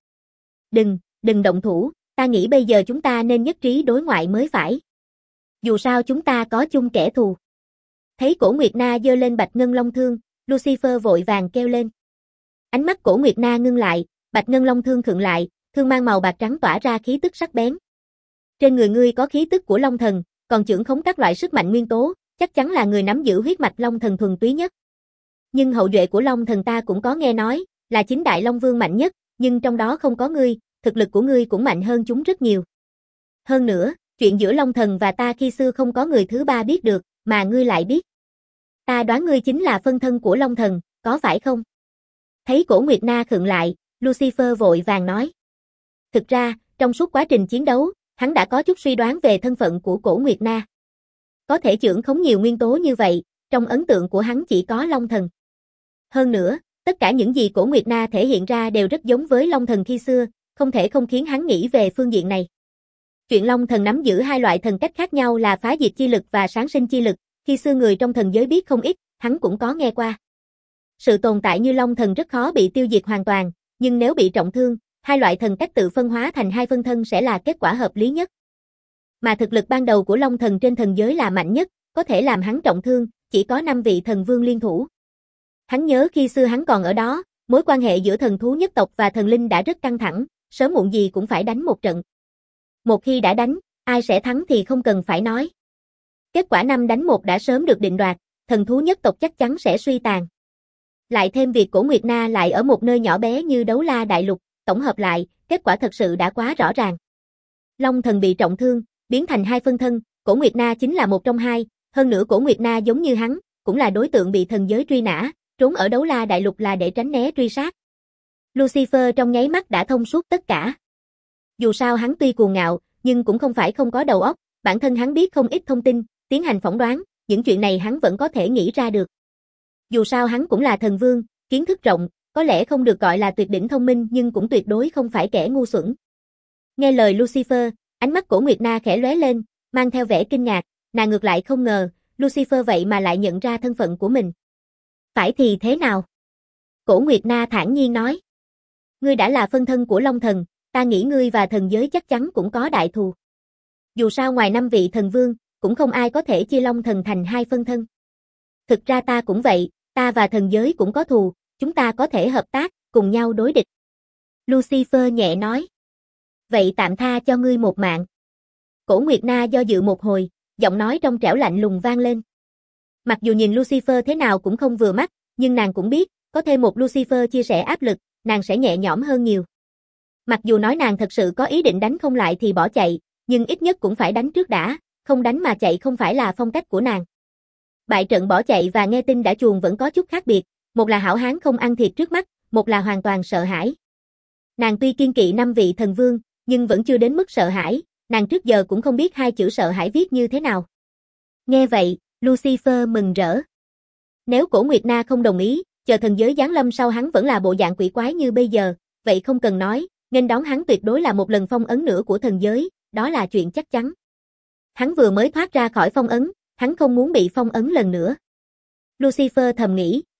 Đừng động thủ, ta nghĩ bây giờ chúng ta nên nhất trí đối ngoại mới phải. Dù sao chúng ta có chung kẻ thù. Thấy Cổ Nguyệt Na giơ lên Bạch Ngân Long thương, Lucifer vội vàng kêu lên. Ánh mắt Cổ Nguyệt Na ngưng lại, Bạch Ngân Long thương khựng lại, thương mang màu bạc trắng tỏa ra khí tức sắc bén. Trên người ngươi có khí tức của Long Thần, còn chưởng khống các loại sức mạnh nguyên tố, chắc chắn là người nắm giữ huyết mạch Long Thần thuần túy nhất. Nhưng hậu duệ của Long Thần ta cũng có nghe nói, là chính đại Long Vương mạnh nhất, nhưng trong đó không có ngươi, thực lực của ngươi cũng mạnh hơn chúng rất nhiều. Hơn nữa, chuyện giữa Long Thần và ta khi xưa không có người thứ ba biết được, mà ngươi lại biết. Ta đoán ngươi chính là phân thân của Long Thần, có phải không? Thấy Cổ Nguyệt Na khựng lại, Lucifer vội vàng nói. Thực ra, trong suốt quá trình chiến đấu, hắn đã có chút suy đoán về thân phận của Cổ Nguyệt Na. Có thể chưởng khống nhiều nguyên tố như vậy, trong ấn tượng của hắn chỉ có Long Thần. Hơn nữa, tất cả những gì Cổ Nguyệt Na thể hiện ra đều rất giống với Long Thần khi xưa, không thể không khiến hắn nghĩ về phương diện này. Chuyện Long Thần nắm giữ 2 loại thần cách khác nhau là phá diệt chi lực và sáng sinh chi lực, khi xưa người trong thần giới biết không ít, hắn cũng có nghe qua. Sự tồn tại như Long Thần rất khó bị tiêu diệt hoàn toàn, nhưng nếu bị trọng thương, 2 loại thần cách tự phân hóa thành 2 phân thân sẽ là kết quả hợp lý nhất. Mà thực lực ban đầu của Long Thần trên thần giới là mạnh nhất, có thể làm hắn trọng thương, chỉ có 5 vị thần vương liên thủ. Hắn nhớ khi xưa hắn còn ở đó, mối quan hệ giữa thần thú nhất tộc và thần linh đã rất căng thẳng, sớm muộn gì cũng phải đánh một trận. Một khi đã đánh, ai sẽ thắng thì không cần phải nói. Kết quả 5 đánh 1 đã sớm được định đoạt, thần thú nhất tộc chắc chắn sẽ suy tàn. Lại thêm việc Cổ Nguyệt Na lại ở một nơi nhỏ bé như Đấu La Đại Lục, tổng hợp lại, kết quả thật sự đã quá rõ ràng. Long Thần bị trọng thương, biến thành 2 phân thân, Cổ Nguyệt Na chính là một trong 2, hơn nữa Cổ Nguyệt Na giống như hắn, cũng là đối tượng bị thần giới truy nã, trốn ở Đấu La Đại Lục là để tránh né truy sát. Lucifer trong nháy mắt đã thông suốt tất cả. Dù sao hắn tuy cuồng ngạo, nhưng cũng không phải không có đầu óc, bản thân hắn biết không ít thông tin, tiến hành phỏng đoán, những chuyện này hắn vẫn có thể nghĩ ra được. Dù sao hắn cũng là thần vương, kiến thức rộng, có lẽ không được gọi là tuyệt đỉnh thông minh nhưng cũng tuyệt đối không phải kẻ ngu xuẩn. Nghe lời Lucifer, ánh mắt Cổ Nguyệt Na khẽ lóe lên, mang theo vẻ kinh ngạc, nàng ngược lại không ngờ, Lucifer vậy mà lại nhận ra thân phận của mình. Phải thì thế nào? Cổ Nguyệt Na thản nhiên nói. Ngươi đã là phân thân của Long Thần, ta nghĩ ngươi và thần giới chắc chắn cũng có đại thù. Dù sao ngoài 5 vị thần vương, cũng không ai có thể chia Long Thần thành 2 phân thân. Thực ra ta cũng vậy, ta và thần giới cũng có thù, chúng ta có thể hợp tác, cùng nhau đối địch. Lucifer nhẹ nói. Vậy tạm tha cho ngươi một mạng. Cổ Nguyệt Na do dự một hồi, giọng nói trong trẻo lạnh lùng vang lên. Mặc dù nhìn Lucifer thế nào cũng không vừa mắt, nhưng nàng cũng biết, có thêm một Lucifer chia sẻ áp lực, nàng sẽ nhẹ nhõm hơn nhiều. Mặc dù nói nàng thật sự có ý định đánh không lại thì bỏ chạy, nhưng ít nhất cũng phải đánh trước đã, không đánh mà chạy không phải là phong cách của nàng. Bại trận bỏ chạy và nghe tin đã chuồn vẫn có chút khác biệt, một là hảo hán không ăn thịt trước mắt, một là hoàn toàn sợ hãi. Nàng tuy kiên kỵ 5 vị thần vương, nhưng vẫn chưa đến mức sợ hãi, nàng trước giờ cũng không biết 2 chữ sợ hãi viết như thế nào. Nghe vậy, Lucifer mừng rỡ. Nếu Cổ Nguyệt Na không đồng ý, chờ thần giới giáng lâm sau hắn vẫn là bộ dạng quỷ quái như bây giờ, vậy không cần nói, nghênh đón hắn tuyệt đối là một lần phong ấn nữa của thần giới, đó là chuyện chắc chắn. Hắn vừa mới thoát ra khỏi phong ấn, hắn không muốn bị phong ấn lần nữa. Lucifer thầm nghĩ,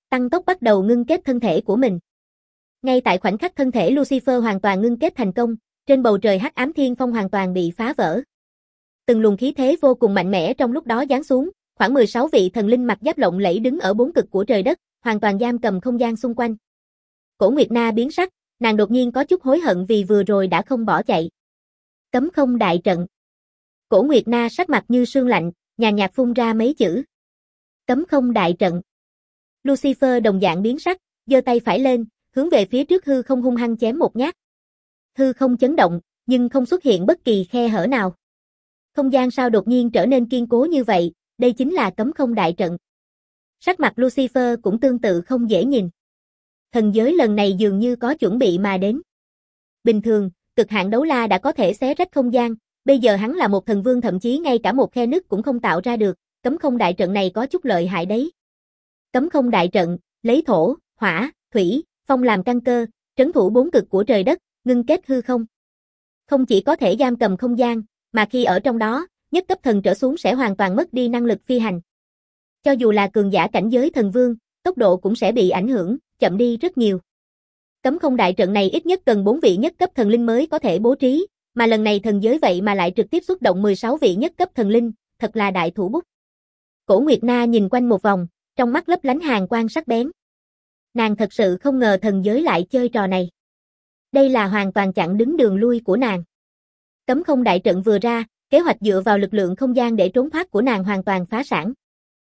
tăng tốc bắt đầu ngưng kết thân thể của mình. Ngay tại khoảnh khắc thân thể Lucifer hoàn toàn ngưng kết thành công, trên bầu trời hắc ám thiên phong hoàn toàn bị phá vỡ. Từng luồng khí thế vô cùng mạnh mẽ trong lúc đó giáng xuống, khoảng 16 vị thần linh mặc giáp lộng lẫy đứng ở bốn cực của trời đất, hoàn toàn giam cầm không gian xung quanh. Cổ Nguyệt Na biến sắc, nàng đột nhiên có chút hối hận vì vừa rồi đã không bỏ chạy. Cấm không đại trận. Cổ Nguyệt Na sắc mặt như sương lạnh, nhàn nhạt phun ra mấy chữ. Cấm không đại trận. Lucifer đồng dạng biến sắc, giơ tay phải lên, hướng về phía trước hư không hung hăng chém một nhát. Hư không chấn động, nhưng không xuất hiện bất kỳ khe hở nào. Không gian sao đột nhiên trở nên kiên cố như vậy, đây chính là cấm không đại trận. Sắc mặt Lucifer cũng tương tự không dễ nhìn. Thần giới lần này dường như có chuẩn bị mà đến. Bình thường, cực hạn đấu la đã có thể xé rách không gian, bây giờ hắn là một thần vương thậm chí ngay cả một khe nứt cũng không tạo ra được, cấm không đại trận này có chút lợi hại đấy. Cấm không đại trận, lấy thổ, hỏa, thủy, phong làm căn cơ, trấn thủ bốn cực của trời đất, ngưng kết hư không. Không chỉ có thể giam cầm không gian, mà khi ở trong đó, nhất cấp thần trở xuống sẽ hoàn toàn mất đi năng lực phi hành. Cho dù là cường giả cảnh giới thần vương, tốc độ cũng sẽ bị ảnh hưởng, chậm đi rất nhiều. Cấm không đại trận này ít nhất cần 4 vị nhất cấp thần linh mới có thể bố trí, mà lần này thần giới vậy mà lại trực tiếp xuất động 16 vị nhất cấp thần linh, thật là đại thủ bút. Cổ Nguyệt Na nhìn quanh một vòng, trong mắt lấp lánh hàn quang sắc bén. Nàng thật sự không ngờ thần giới lại chơi trò này. Đây là hoàn toàn chặn đứng đường lui của nàng. Cấm không đại trận vừa ra, kế hoạch dựa vào lực lượng không gian để trốn thoát của nàng hoàn toàn phá sản.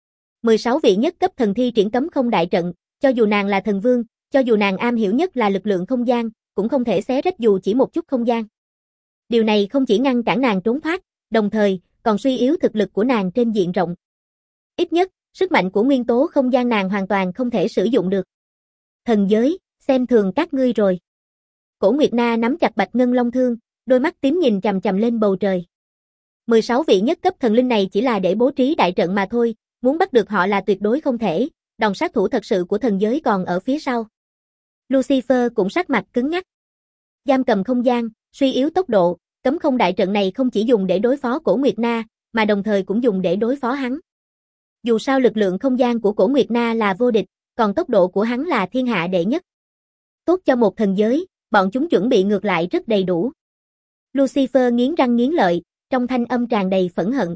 16 vị nhất cấp thần thi triển cấm không đại trận, cho dù nàng là thần vương, cho dù nàng am hiểu nhất là lực lượng không gian, cũng không thể xé rách dù chỉ một chút không gian. Điều này không chỉ ngăn cản nàng trốn thoát, đồng thời còn suy yếu thực lực của nàng trên diện rộng. Ít nhất, sức mạnh của nguyên tố không gian nàng hoàn toàn không thể sử dụng được. Thần giới, xem thường các ngươi rồi. Cổ Nguyệt Na nắm chặt Bạch Ngân Long Thương, đôi mắt tím nhìn chằm chằm lên bầu trời. 16 vị nhất cấp thần linh này chỉ là để bố trí đại trận mà thôi, muốn bắt được họ là tuyệt đối không thể, đòn sát thủ thật sự của thần giới còn ở phía sau. Lucifer cũng sắc mặt cứng ngắc. Giam cầm không gian, suy yếu tốc độ, cấm không đại trận này không chỉ dùng để đối phó Cổ Nguyệt Na, mà đồng thời cũng dùng để đối phó hắn. Dù sao lực lượng không gian của Cổ Nguyệt Na là vô địch, còn tốc độ của hắn là thiên hạ đệ nhất. Tốt cho một thần giới, bọn chúng chuẩn bị ngược lại rất đầy đủ. Lucifer nghiến răng nghiến lợi, trong thanh âm tràn đầy phẫn hận.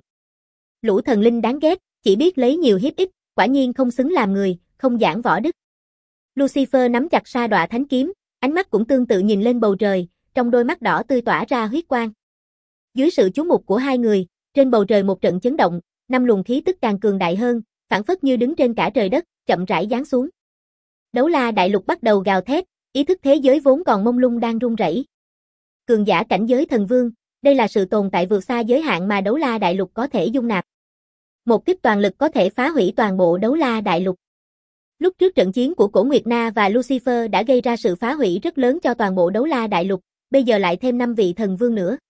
Lũ thần linh đáng ghét, chỉ biết lấy nhiều hiếp ít, quả nhiên không xứng làm người, không giảng võ đức. Lucifer nắm chặt sa đọa thánh kiếm, ánh mắt cũng tương tự nhìn lên bầu trời, trong đôi mắt đỏ tươi tỏa ra huyết quang. Dưới sự chú mục của hai người, trên bầu trời một trận chấn động, 5 luồng khí tức càng cường đại hơn, phảng phất như đứng trên cả trời đất, chậm rãi giáng xuống. Đấu la đại lục bắt đầu gào thét, ý thức thế giới vốn còn mông lung đang rung rẩy. Cường giả cảnh giới thần vương, đây là sự tồn tại vượt xa giới hạn mà đấu la đại lục có thể dung nạp. Một kích toàn lực có thể phá hủy toàn bộ đấu la đại lục. Lúc trước trận chiến của Cổ Nguyệt Na và Lucifer đã gây ra sự phá hủy rất lớn cho toàn bộ đấu la đại lục, bây giờ lại thêm 5 vị thần vương nữa.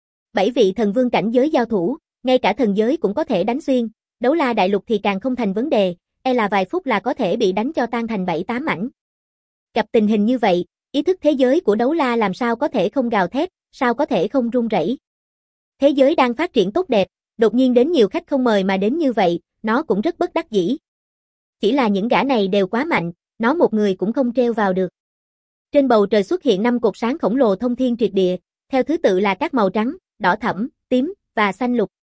7 vị thần vương cảnh giới giao thủ, ngay cả thần giới cũng có thể đánh xuyên, đấu la đại lục thì càng không thành vấn đề, e là vài phút là có thể bị đánh cho tan thành 7-8 mảnh. Gặp tình hình như vậy, ý thức thế giới của đấu la làm sao có thể không gào thét, sao có thể không run rẩy. Thế giới đang phát triển tốt đẹp, đột nhiên đến nhiều khách không mời mà đến như vậy, nó cũng rất bất đắc dĩ. Chỉ là những gã này đều quá mạnh, nó một người cũng không treo vào được. Trên bầu trời xuất hiện 5 cột sáng khổng lồ thông thiên triệt địa, theo thứ tự là các màu trắng, đỏ thẫm, tím và xanh lục.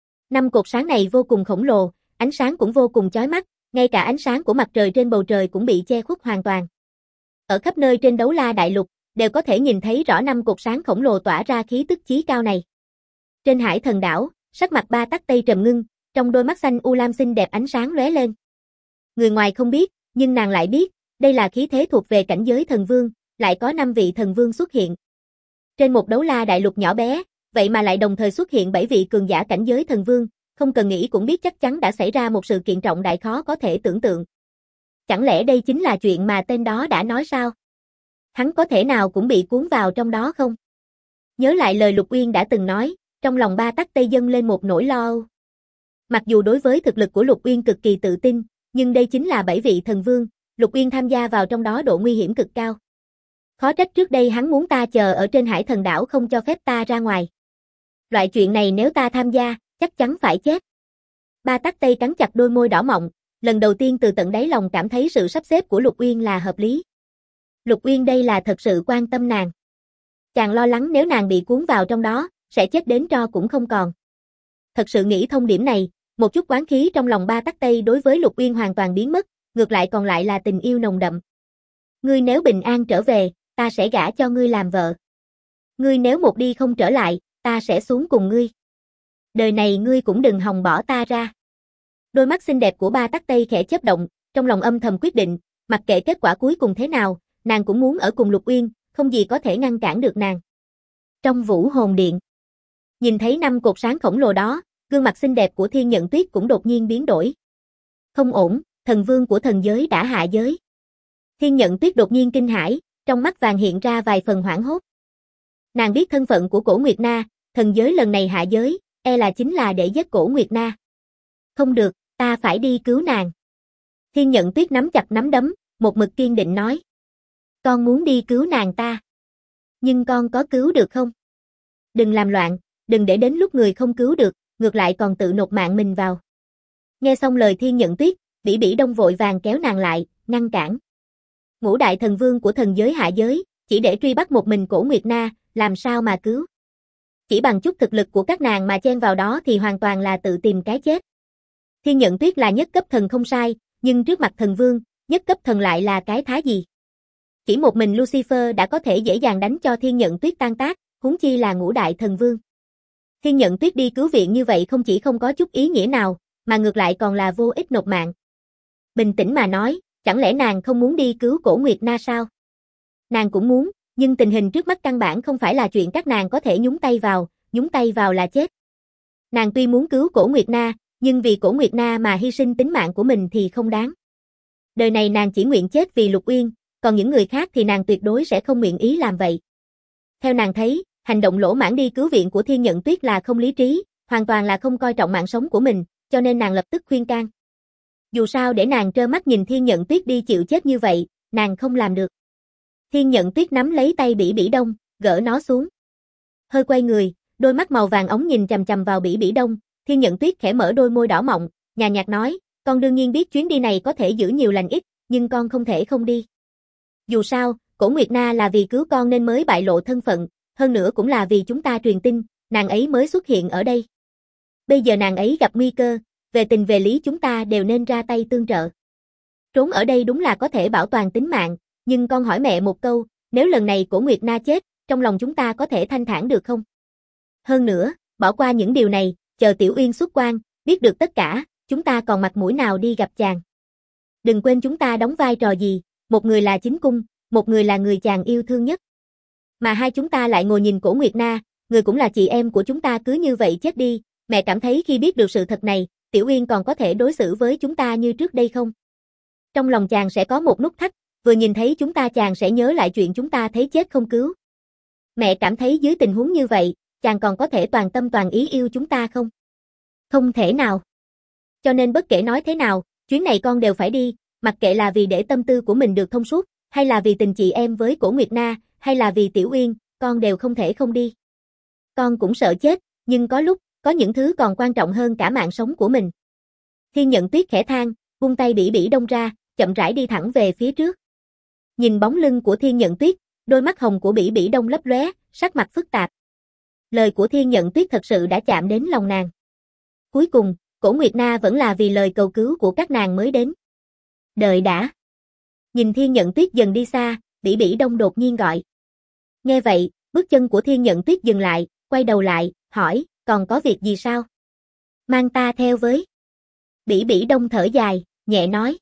5 cột sáng này vô cùng khổng lồ, ánh sáng cũng vô cùng chói mắt, ngay cả ánh sáng của mặt trời trên bầu trời cũng bị che khuất hoàn toàn. Ở khắp nơi trên đấu la đại lục, đều có thể nhìn thấy rõ 5 cột sáng khổng lồ tỏa ra khí tức chí cao này. Trên Hải Thần đảo, sắc mặt Ba Tắc Tây trầm ngưng, trong đôi mắt xanh u lam xinh đẹp ánh sáng lóe lên. Người ngoài không biết, nhưng nàng lại biết, đây là khí thế thuộc về cảnh giới thần vương, lại có 5 vị thần vương xuất hiện. Trên một đấu la đại lục nhỏ bé, vậy mà lại đồng thời xuất hiện 7 vị cường giả cảnh giới thần vương, không cần nghĩ cũng biết chắc chắn đã xảy ra một sự kiện trọng đại khó có thể tưởng tượng. Chẳng lẽ đây chính là chuyện mà tên đó đã nói sao? Hắn có thể nào cũng bị cuốn vào trong đó không? Nhớ lại lời Lục Uyên đã từng nói, trong lòng Ba Tắc Tây dâng lên một nỗi lo âu. Mặc dù đối với thực lực của Lục Uyên cực kỳ tự tin, nhưng đây chính là 7 vị thần vương, Lục Uyên tham gia vào trong đó độ nguy hiểm cực cao. Khó trách trước đây hắn muốn ta chờ ở trên Hải Thần đảo không cho phép ta ra ngoài. Loại chuyện này nếu ta tham gia, chắc chắn phải chết. Ba Tắc Tây cắn chặt đôi môi đỏ mọng, Lần đầu tiên từ tận đáy lòng cảm thấy sự sắp xếp của Lục Uyên là hợp lý. Lục Uyên đây là thật sự quan tâm nàng. Chàng lo lắng nếu nàng bị cuốn vào trong đó, sẽ chết đến tro cũng không còn. Thật sự nghĩ thông điểm này, một chút oán khí trong lòng Ba Tắc Tây đối với Lục Uyên hoàn toàn biến mất, ngược lại còn lại là tình yêu nồng đậm. Ngươi nếu bình an trở về, ta sẽ gả cho ngươi làm vợ. Ngươi nếu một đi không trở lại, ta sẽ xuống cùng ngươi. Đời này ngươi cũng đừng hòng bỏ ta ra. Đôi mắt xinh đẹp của Ba Tắc Tây khẽ chớp động, trong lòng âm thầm quyết định, mặc kệ kết quả cuối cùng thế nào, nàng cũng muốn ở cùng Lục Uyên, không gì có thể ngăn cản được nàng. Trong Vũ Hồn Điện, nhìn thấy 5 cột sáng khổng lồ đó, gương mặt xinh đẹp của Thiên Nhận Tuyết cũng đột nhiên biến đổi. Không ổn, thần vương của thần giới đã hạ giới. Thiên Nhận Tuyết đột nhiên kinh hãi, trong mắt vàng hiện ra vài phần hoảng hốt. Nàng biết thân phận của Cổ Nguyệt Na, thần giới lần này hạ giới, e là chính là để giết Cổ Nguyệt Na. Không được, ta phải đi cứu nàng. Thiên Nhận Tuyết nắm chặt nắm đấm, một mực kiên định nói. Con muốn đi cứu nàng ta. Nhưng con có cứu được không? Đừng làm loạn, đừng để đến lúc người không cứu được, ngược lại còn tự nộp mạng mình vào. Nghe xong lời Thiên Nhận Tuyết, Bỉ Bỉ Đông vội vàng kéo nàng lại, ngăn cản. Ngũ đại thần vương của thần giới hạ giới, chỉ để truy bắt một mình Cổ Nguyệt Na, làm sao mà cứu? Chỉ bằng chút thực lực của các nàng mà chen vào đó thì hoàn toàn là tự tìm cái chết. Thiên Nhận Tuyết là nhất cấp thần không sai, nhưng trước mặt thần vương, nhất cấp thần lại là cái thá gì? Chỉ một mình Lucifer đã có thể dễ dàng đánh cho Thiên Nhận Tuyết tan tác, huống chi là ngũ đại thần vương. Thiên Nhận Tuyết đi cứu viện như vậy không chỉ không có chút ý nghĩa nào, mà ngược lại còn là vô ích nộp mạng. Bình tĩnh mà nói, chẳng lẽ nàng không muốn đi cứu Cổ Nguyệt Na sao? Nàng cũng muốn, nhưng tình hình trước mắt căn bản không phải là chuyện các nàng có thể nhúng tay vào là chết. Nàng tuy muốn cứu Cổ Nguyệt Na, nhưng vì Cổ Nguyệt Na mà hy sinh tính mạng của mình thì không đáng. Đời này nàng chỉ nguyện chết vì Lục Uyên, còn những người khác thì nàng tuyệt đối sẽ không nguyện ý làm vậy. Theo nàng thấy, hành động lỗ mãng đi cứu viện của Thiên Nhận Tuyết là không lý trí, hoàn toàn là không coi trọng mạng sống của mình, cho nên nàng lập tức khuyên can. Dù sao để nàng trơ mắt nhìn Thiên Nhận Tuyết đi chịu chết như vậy, nàng không làm được. Thiên Nhận Tuyết nắm lấy tay Bỉ Bỉ Đông, gỡ nó xuống. Hơi quay người, đôi mắt màu vàng óng nhìn chằm chằm vào Bỉ Bỉ Đông, Thiên Nhận Tuyết khẽ mở đôi môi đỏ mọng, nhàn nhạt nói, con đương nhiên biết chuyến đi này có thể giữ nhiều lành ít, nhưng con không thể không đi. Dù sao, Cổ Nguyệt Na là vì cứu con nên mới bại lộ thân phận, hơn nữa cũng là vì chúng ta truyền tin, nàng ấy mới xuất hiện ở đây. Bây giờ nàng ấy gặp nguy cơ, về tình về lý chúng ta đều nên ra tay tương trợ. Trốn ở đây đúng là có thể bảo toàn tính mạng, nhưng con hỏi mẹ một câu, nếu lần này Cổ Nguyệt Na chết, trong lòng chúng ta có thể thanh thản được không? Hơn nữa, bỏ qua những điều này, chờ Tiểu Uyên xuất quan, biết được tất cả, chúng ta còn mặt mũi nào đi gặp chàng. Đừng quên chúng ta đóng vai trò gì, một người là chính cung, một người là người chàng yêu thương nhất. Mà hai chúng ta lại ngồi nhìn Cổ Nguyệt Na, người cũng là chị em của chúng ta cứ như vậy chết đi, mẹ cảm thấy khi biết được sự thật này, Tiểu Uyên còn có thể đối xử với chúng ta như trước đây không? Trong lòng chàng sẽ có một nút thắt, vừa nhìn thấy chúng ta chàng sẽ nhớ lại chuyện chúng ta thấy chết không cứu. Mẹ cảm thấy dưới tình huống như vậy, chàng còn có thể toàn tâm toàn ý yêu chúng ta không? Không thể nào. Cho nên bất kể nói thế nào, chuyến này con đều phải đi, mặc kệ là vì để tâm tư của mình được thông suốt, hay là vì tình chị em với Cổ Nguyệt Na, hay là vì Tiểu Uyên, con đều không thể không đi. Con cũng sợ chết, nhưng có lúc, có những thứ còn quan trọng hơn cả mạng sống của mình. Thiên Nhận Tuyết khẽ than, buông tay Bỉ Bỉ Đông ra, chậm rãi đi thẳng về phía trước. Nhìn bóng lưng của Thiên Nhận Tuyết, đôi mắt hồng của Bỉ Bỉ Đông lấp lóe, sắc mặt phức tạp. Lời của Thiên Nhận Tuyết thật sự đã chạm đến lòng nàng. Cuối cùng, Cổ Nguyệt Na vẫn là vì lời cầu cứu của các nàng mới đến. Đợi đã. Nhìn Thiên Nhận Tuyết dần đi xa, Bỉ Bỉ Đông đột nhiên gọi. Nghe vậy, bước chân của Thiên Nhận Tuyết dừng lại, quay đầu lại, hỏi, còn có việc gì sao? Mang ta theo với. Bỉ Bỉ Đông thở dài, nhẹ nói.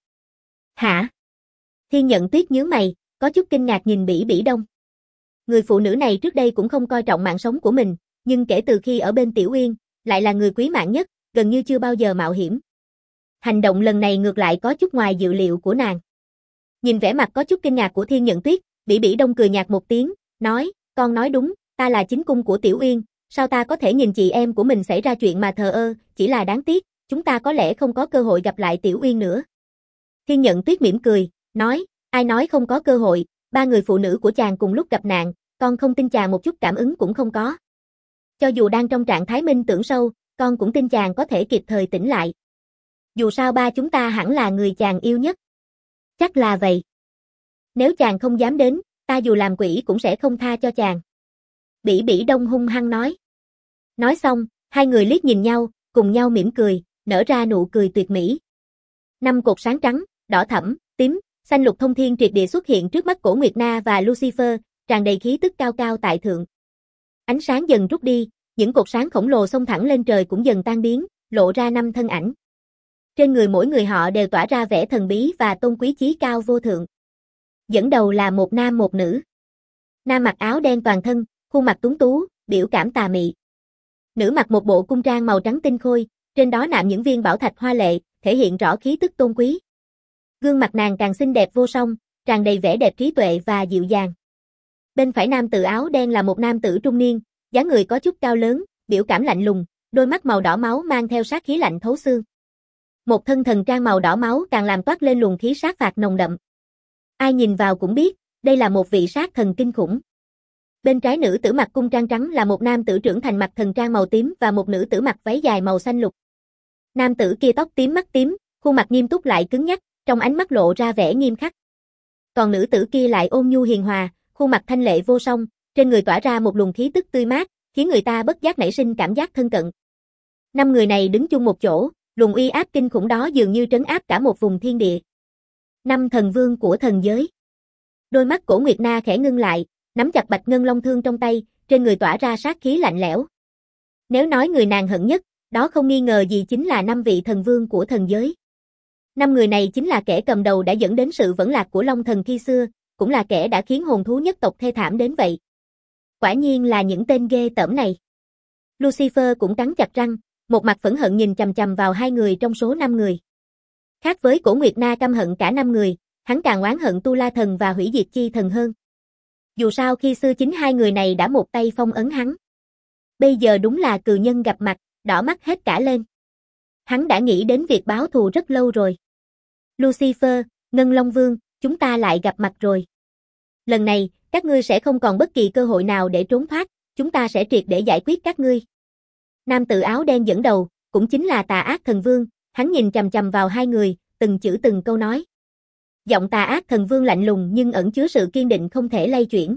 Hả? Thiên Nhận Tuyết nhướng mày, có chút kinh ngạc nhìn Bỉ Bỉ Đông. Người phụ nữ này trước đây cũng không coi trọng mạng sống của mình, nhưng kể từ khi ở bên Tiểu Uyên, lại là người quý mạng nhất, gần như chưa bao giờ mạo hiểm. Hành động lần này ngược lại có chút ngoài dự liệu của nàng. Nhìn vẻ mặt có chút kinh ngạc của Thiên Nhận Tuyết, Bỉ Bỉ Đông cười nhạt một tiếng, nói, con nói đúng, ta là chính cung của Tiểu Uyên, sao ta có thể nhìn chị em của mình xảy ra chuyện mà thờ ơ, chỉ là đáng tiếc, chúng ta có lẽ không có cơ hội gặp lại Tiểu Uyên nữa. Thiên Nhận Tuyết mỉm cười, nói, ai nói không có cơ hội, 3 người phụ nữ của chàng cùng lúc gặp nạn, con không tin chàng một chút cảm ứng cũng không có. Cho dù đang trong trạng thái minh tưởng sâu, con cũng tin chàng có thể kịp thời tỉnh lại. Dù sao ba chúng ta hẳn là người chàng yêu nhất. Chắc là vậy. Nếu chàng không dám đến, ta dù làm quỷ cũng sẽ không tha cho chàng. Bỉ Bỉ Đông hung hăng nói. Nói xong, hai người liếc nhìn nhau, cùng nhau mỉm cười, nở ra nụ cười tuyệt mỹ. 5 cột sáng trắng, đỏ thẫm, tím, xanh lục thông thiên triệt địa xuất hiện trước mắt Cổ Nguyệt Na và Lucifer, tràn đầy khí tức cao cao tại thượng. Ánh sáng dần rút đi, những cột sáng khổng lồ xông thẳng lên trời cũng dần tan biến, lộ ra 5 thân ảnh. Trên người mỗi người họ đều tỏa ra vẻ thần bí và tôn quý chí cao vô thượng. Dẫn đầu là một nam một nữ. Nam mặc áo đen toàn thân, khuôn mặt tuấn tú, biểu cảm tà mị. Nữ mặc một bộ cung trang màu trắng tinh khôi, trên đó nạm những viên bảo thạch hoa lệ, thể hiện rõ khí tức tôn quý. Gương mặt nàng càng xinh đẹp vô song, tràn đầy vẻ đẹp trí tuệ và dịu dàng. Bên phải nam tử áo đen là một nam tử trung niên, dáng người có chút cao lớn, biểu cảm lạnh lùng, đôi mắt màu đỏ máu mang theo sát khí lạnh thấu xương. Một thân thần trang màu đỏ máu càng làm toát lên luồng khí sát phạt nồng đậm. Ai nhìn vào cũng biết, đây là một vị sát thần kinh khủng. Bên trái nữ tử mặc cung trang trắng là một nam tử trưởng thành mặc thần trang màu tím và một nữ tử mặc váy dài màu xanh lục. Nam tử kia tóc tím mắt tím, khuôn mặt nghiêm túc lại cứng nhắc, trong ánh mắt lộ ra vẻ nghiêm khắc. Còn nữ tử kia lại ôn nhu hiền hòa, khuôn mặt thanh lệ vô song, trên người tỏa ra một luồng khí tức tươi mát, khiến người ta bất giác nảy sinh cảm giác thân cận. 5 người này đứng chung một chỗ, luồng uy áp kinh khủng đó dường như trấn áp cả một vùng thiên địa. 5 thần vương của thần giới. Đôi mắt Cổ Nguyệt Na khẽ ngưng lại, nắm chặt bạch ngân long thương trong tay, trên người tỏa ra sát khí lạnh lẽo. Nếu nói người nàng hận nhất, đó không nghi ngờ gì chính là 5 vị thần vương của thần giới. 5 người này chính là kẻ cầm đầu đã dẫn đến sự vẫn lạc của Long Thần khi xưa, cũng là kẻ đã khiến hồn thú nhất tộc thê thảm đến vậy. Quả nhiên là những tên ghê tởm này. Lucifer cũng cắn chặt răng, một mặt phẫn hận nhìn chằm chằm vào 2 người trong số 5 người. Khác với Cổ Nguyệt Na căm hận cả 5 người, hắn càng oán hận Tu La Thần và Hủy Diệt Chi Thần hơn. Dù sao khi xưa chính 2 người này đã một tay phong ấn hắn. Bây giờ đúng là cừu nhân gặp mặt, đỏ mắt hết cả lên. Hắn đã nghĩ đến việc báo thù rất lâu rồi. Lucifer, Ngân Long Vương, chúng ta lại gặp mặt rồi. Lần này, các ngươi sẽ không còn bất kỳ cơ hội nào để trốn thoát, chúng ta sẽ triệt để giải quyết các ngươi. Nam tử áo đen dẫn đầu, cũng chính là Tà Ác Thần Vương, hắn nhìn chằm chằm vào 2 người, từng chữ từng câu nói. Giọng Tà Ác Thần Vương lạnh lùng nhưng ẩn chứa sự kiên định không thể lay chuyển.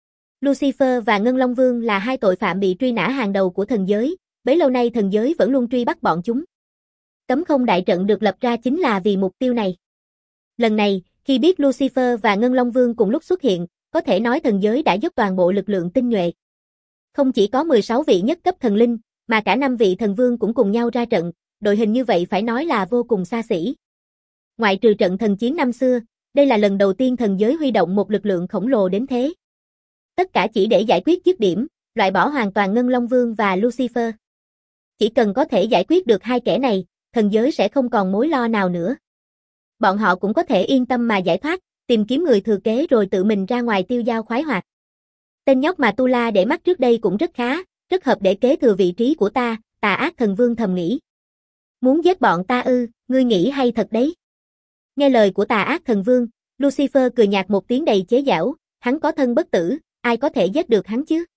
Lucifer và Ngân Long Vương là 2 tội phạm bị truy nã hàng đầu của thần giới, bấy lâu nay thần giới vẫn luôn truy bắt bọn chúng. Cấm không đại trận được lập ra chính là vì mục tiêu này. Lần này, khi biết Lucifer và Ngân Long Vương cùng lúc xuất hiện, có thể nói thần giới đã dốc toàn bộ lực lượng tinh nhuệ. Không chỉ có 16 vị nhất cấp thần linh, mà cả 5 vị thần vương cũng cùng nhau ra trận, đội hình như vậy phải nói là vô cùng xa xỉ. Ngoại trừ trận thần chiến năm xưa, đây là lần đầu tiên thần giới huy động một lực lượng khổng lồ đến thế. Tất cả chỉ để giải quyết dứt điểm, loại bỏ hoàn toàn Ngân Long Vương và Lucifer. Chỉ cần có thể giải quyết được 2 kẻ này, thần giới sẽ không còn mối lo nào nữa. Bọn họ cũng có thể yên tâm mà giải thoát, tìm kiếm người thừa kế rồi tự mình ra ngoài tiêu dao khoái hoạt. Tên nhóc mà Tu La để mắt trước đây cũng rất khá, rất hợp để kế thừa vị trí của ta, Tà Ác Thần Vương thầm nghĩ. Muốn giết bọn ta ư, ngươi nghĩ hay thật đấy. Nghe lời của Tà Ác Thần Vương, Lucifer cười nhạt một tiếng đầy chế giễu, hắn có thân bất tử, ai có thể giết được hắn chứ?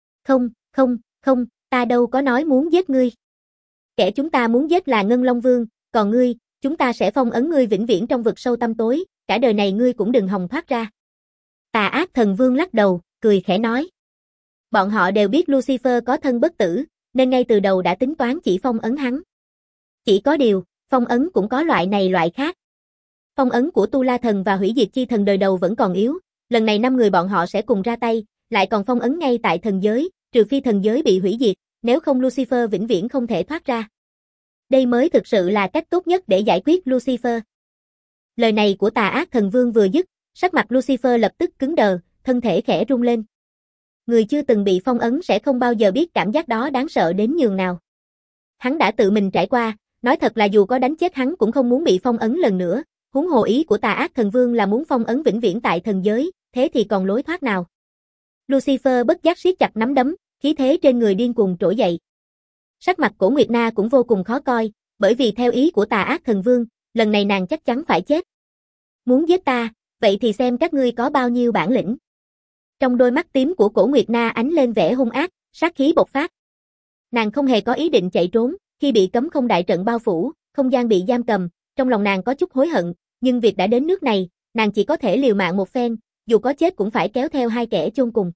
Không, ta đâu có nói muốn giết ngươi. Kẻ chúng ta muốn giết là Ngân Long Vương, còn ngươi, chúng ta sẽ phong ấn ngươi vĩnh viễn trong vực sâu tăm tối, cả đời này ngươi cũng đừng hòng thoát ra. Tà Ác Thần Vương lắc đầu, cười khẽ nói. Bọn họ đều biết Lucifer có thân bất tử, nên ngay từ đầu đã tính toán chỉ phong ấn hắn. Chỉ có điều, phong ấn cũng có loại này loại khác. Phong ấn của Tu La Thần và Hủy Diệt Chi Thần đời đầu vẫn còn yếu, lần này 5 người bọn họ sẽ cùng ra tay, lại còn phong ấn ngay tại thần giới, trừ phi thần giới bị hủy diệt, nếu không Lucifer vĩnh viễn không thể thoát ra. Đây mới thực sự là cách tốt nhất để giải quyết Lucifer. Lời này của Tà Ác Thần Vương vừa dứt, sắc mặt Lucifer lập tức cứng đờ, thân thể khẽ rung lên. Người chưa từng bị phong ấn sẽ không bao giờ biết cảm giác đó đáng sợ đến nhường nào. Hắn đã tự mình trải qua, nói thật là dù có đánh chết hắn cũng không muốn bị phong ấn lần nữa, huống hồ ý của Tà Ác Thần Vương là muốn phong ấn vĩnh viễn tại thần giới, thế thì còn lối thoát nào. Lucifer bất giác siết chặt nắm đấm, khí thế trên người điên cuồng trỗi dậy. Sắc mặt Cổ Nguyệt Na cũng vô cùng khó coi, bởi vì theo ý của Tà Ác Thần Vương, lần này nàng chắc chắn phải chết. Muốn giết ta, vậy thì xem các ngươi có bao nhiêu bản lĩnh. Trong đôi mắt tím của Cổ Nguyệt Na ánh lên vẻ hung ác, sát khí bộc phát. Nàng không hề có ý định chạy trốn, khi bị cấm không đại trận bao phủ, không gian bị giam cầm, trong lòng nàng có chút hối hận, nhưng việc đã đến nước này, nàng chỉ có thể liều mạng một phen, dù có chết cũng phải kéo theo hai kẻ chôn cùng.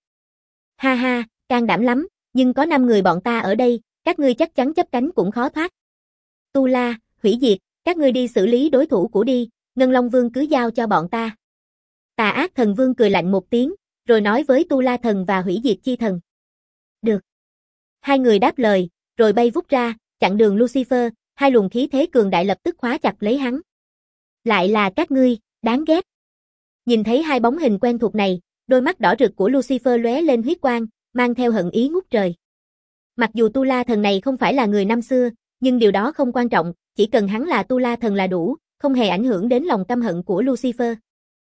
Ha ha, can đảm lắm, nhưng có 5 người bọn ta ở đây, các ngươi chắc chắn chấp cánh cũng khó thoát. Tu La, Hủy Diệt, các ngươi đi xử lý đối thủ của đi, Ngân Long Vương cứ giao cho bọn ta. Tà Ác Thần Vương cười lạnh một tiếng, rồi nói với Tu La Thần và Hủy Diệt Chi Thần. Được. Hai người đáp lời, rồi bay vút ra, chặn đường Lucifer, hai luồng khí thế cường đại lập tức khóa chặt lấy hắn. Lại là các ngươi, đáng ghét. Nhìn thấy hai bóng hình quen thuộc này, đôi mắt đỏ rực của Lucifer lóe lên huyết quang, mang theo hận ý ngút trời. Mặc dù Tu La Thần này không phải là người năm xưa, nhưng điều đó không quan trọng, chỉ cần hắn là Tu La Thần là đủ, không hề ảnh hưởng đến lòng căm hận của Lucifer.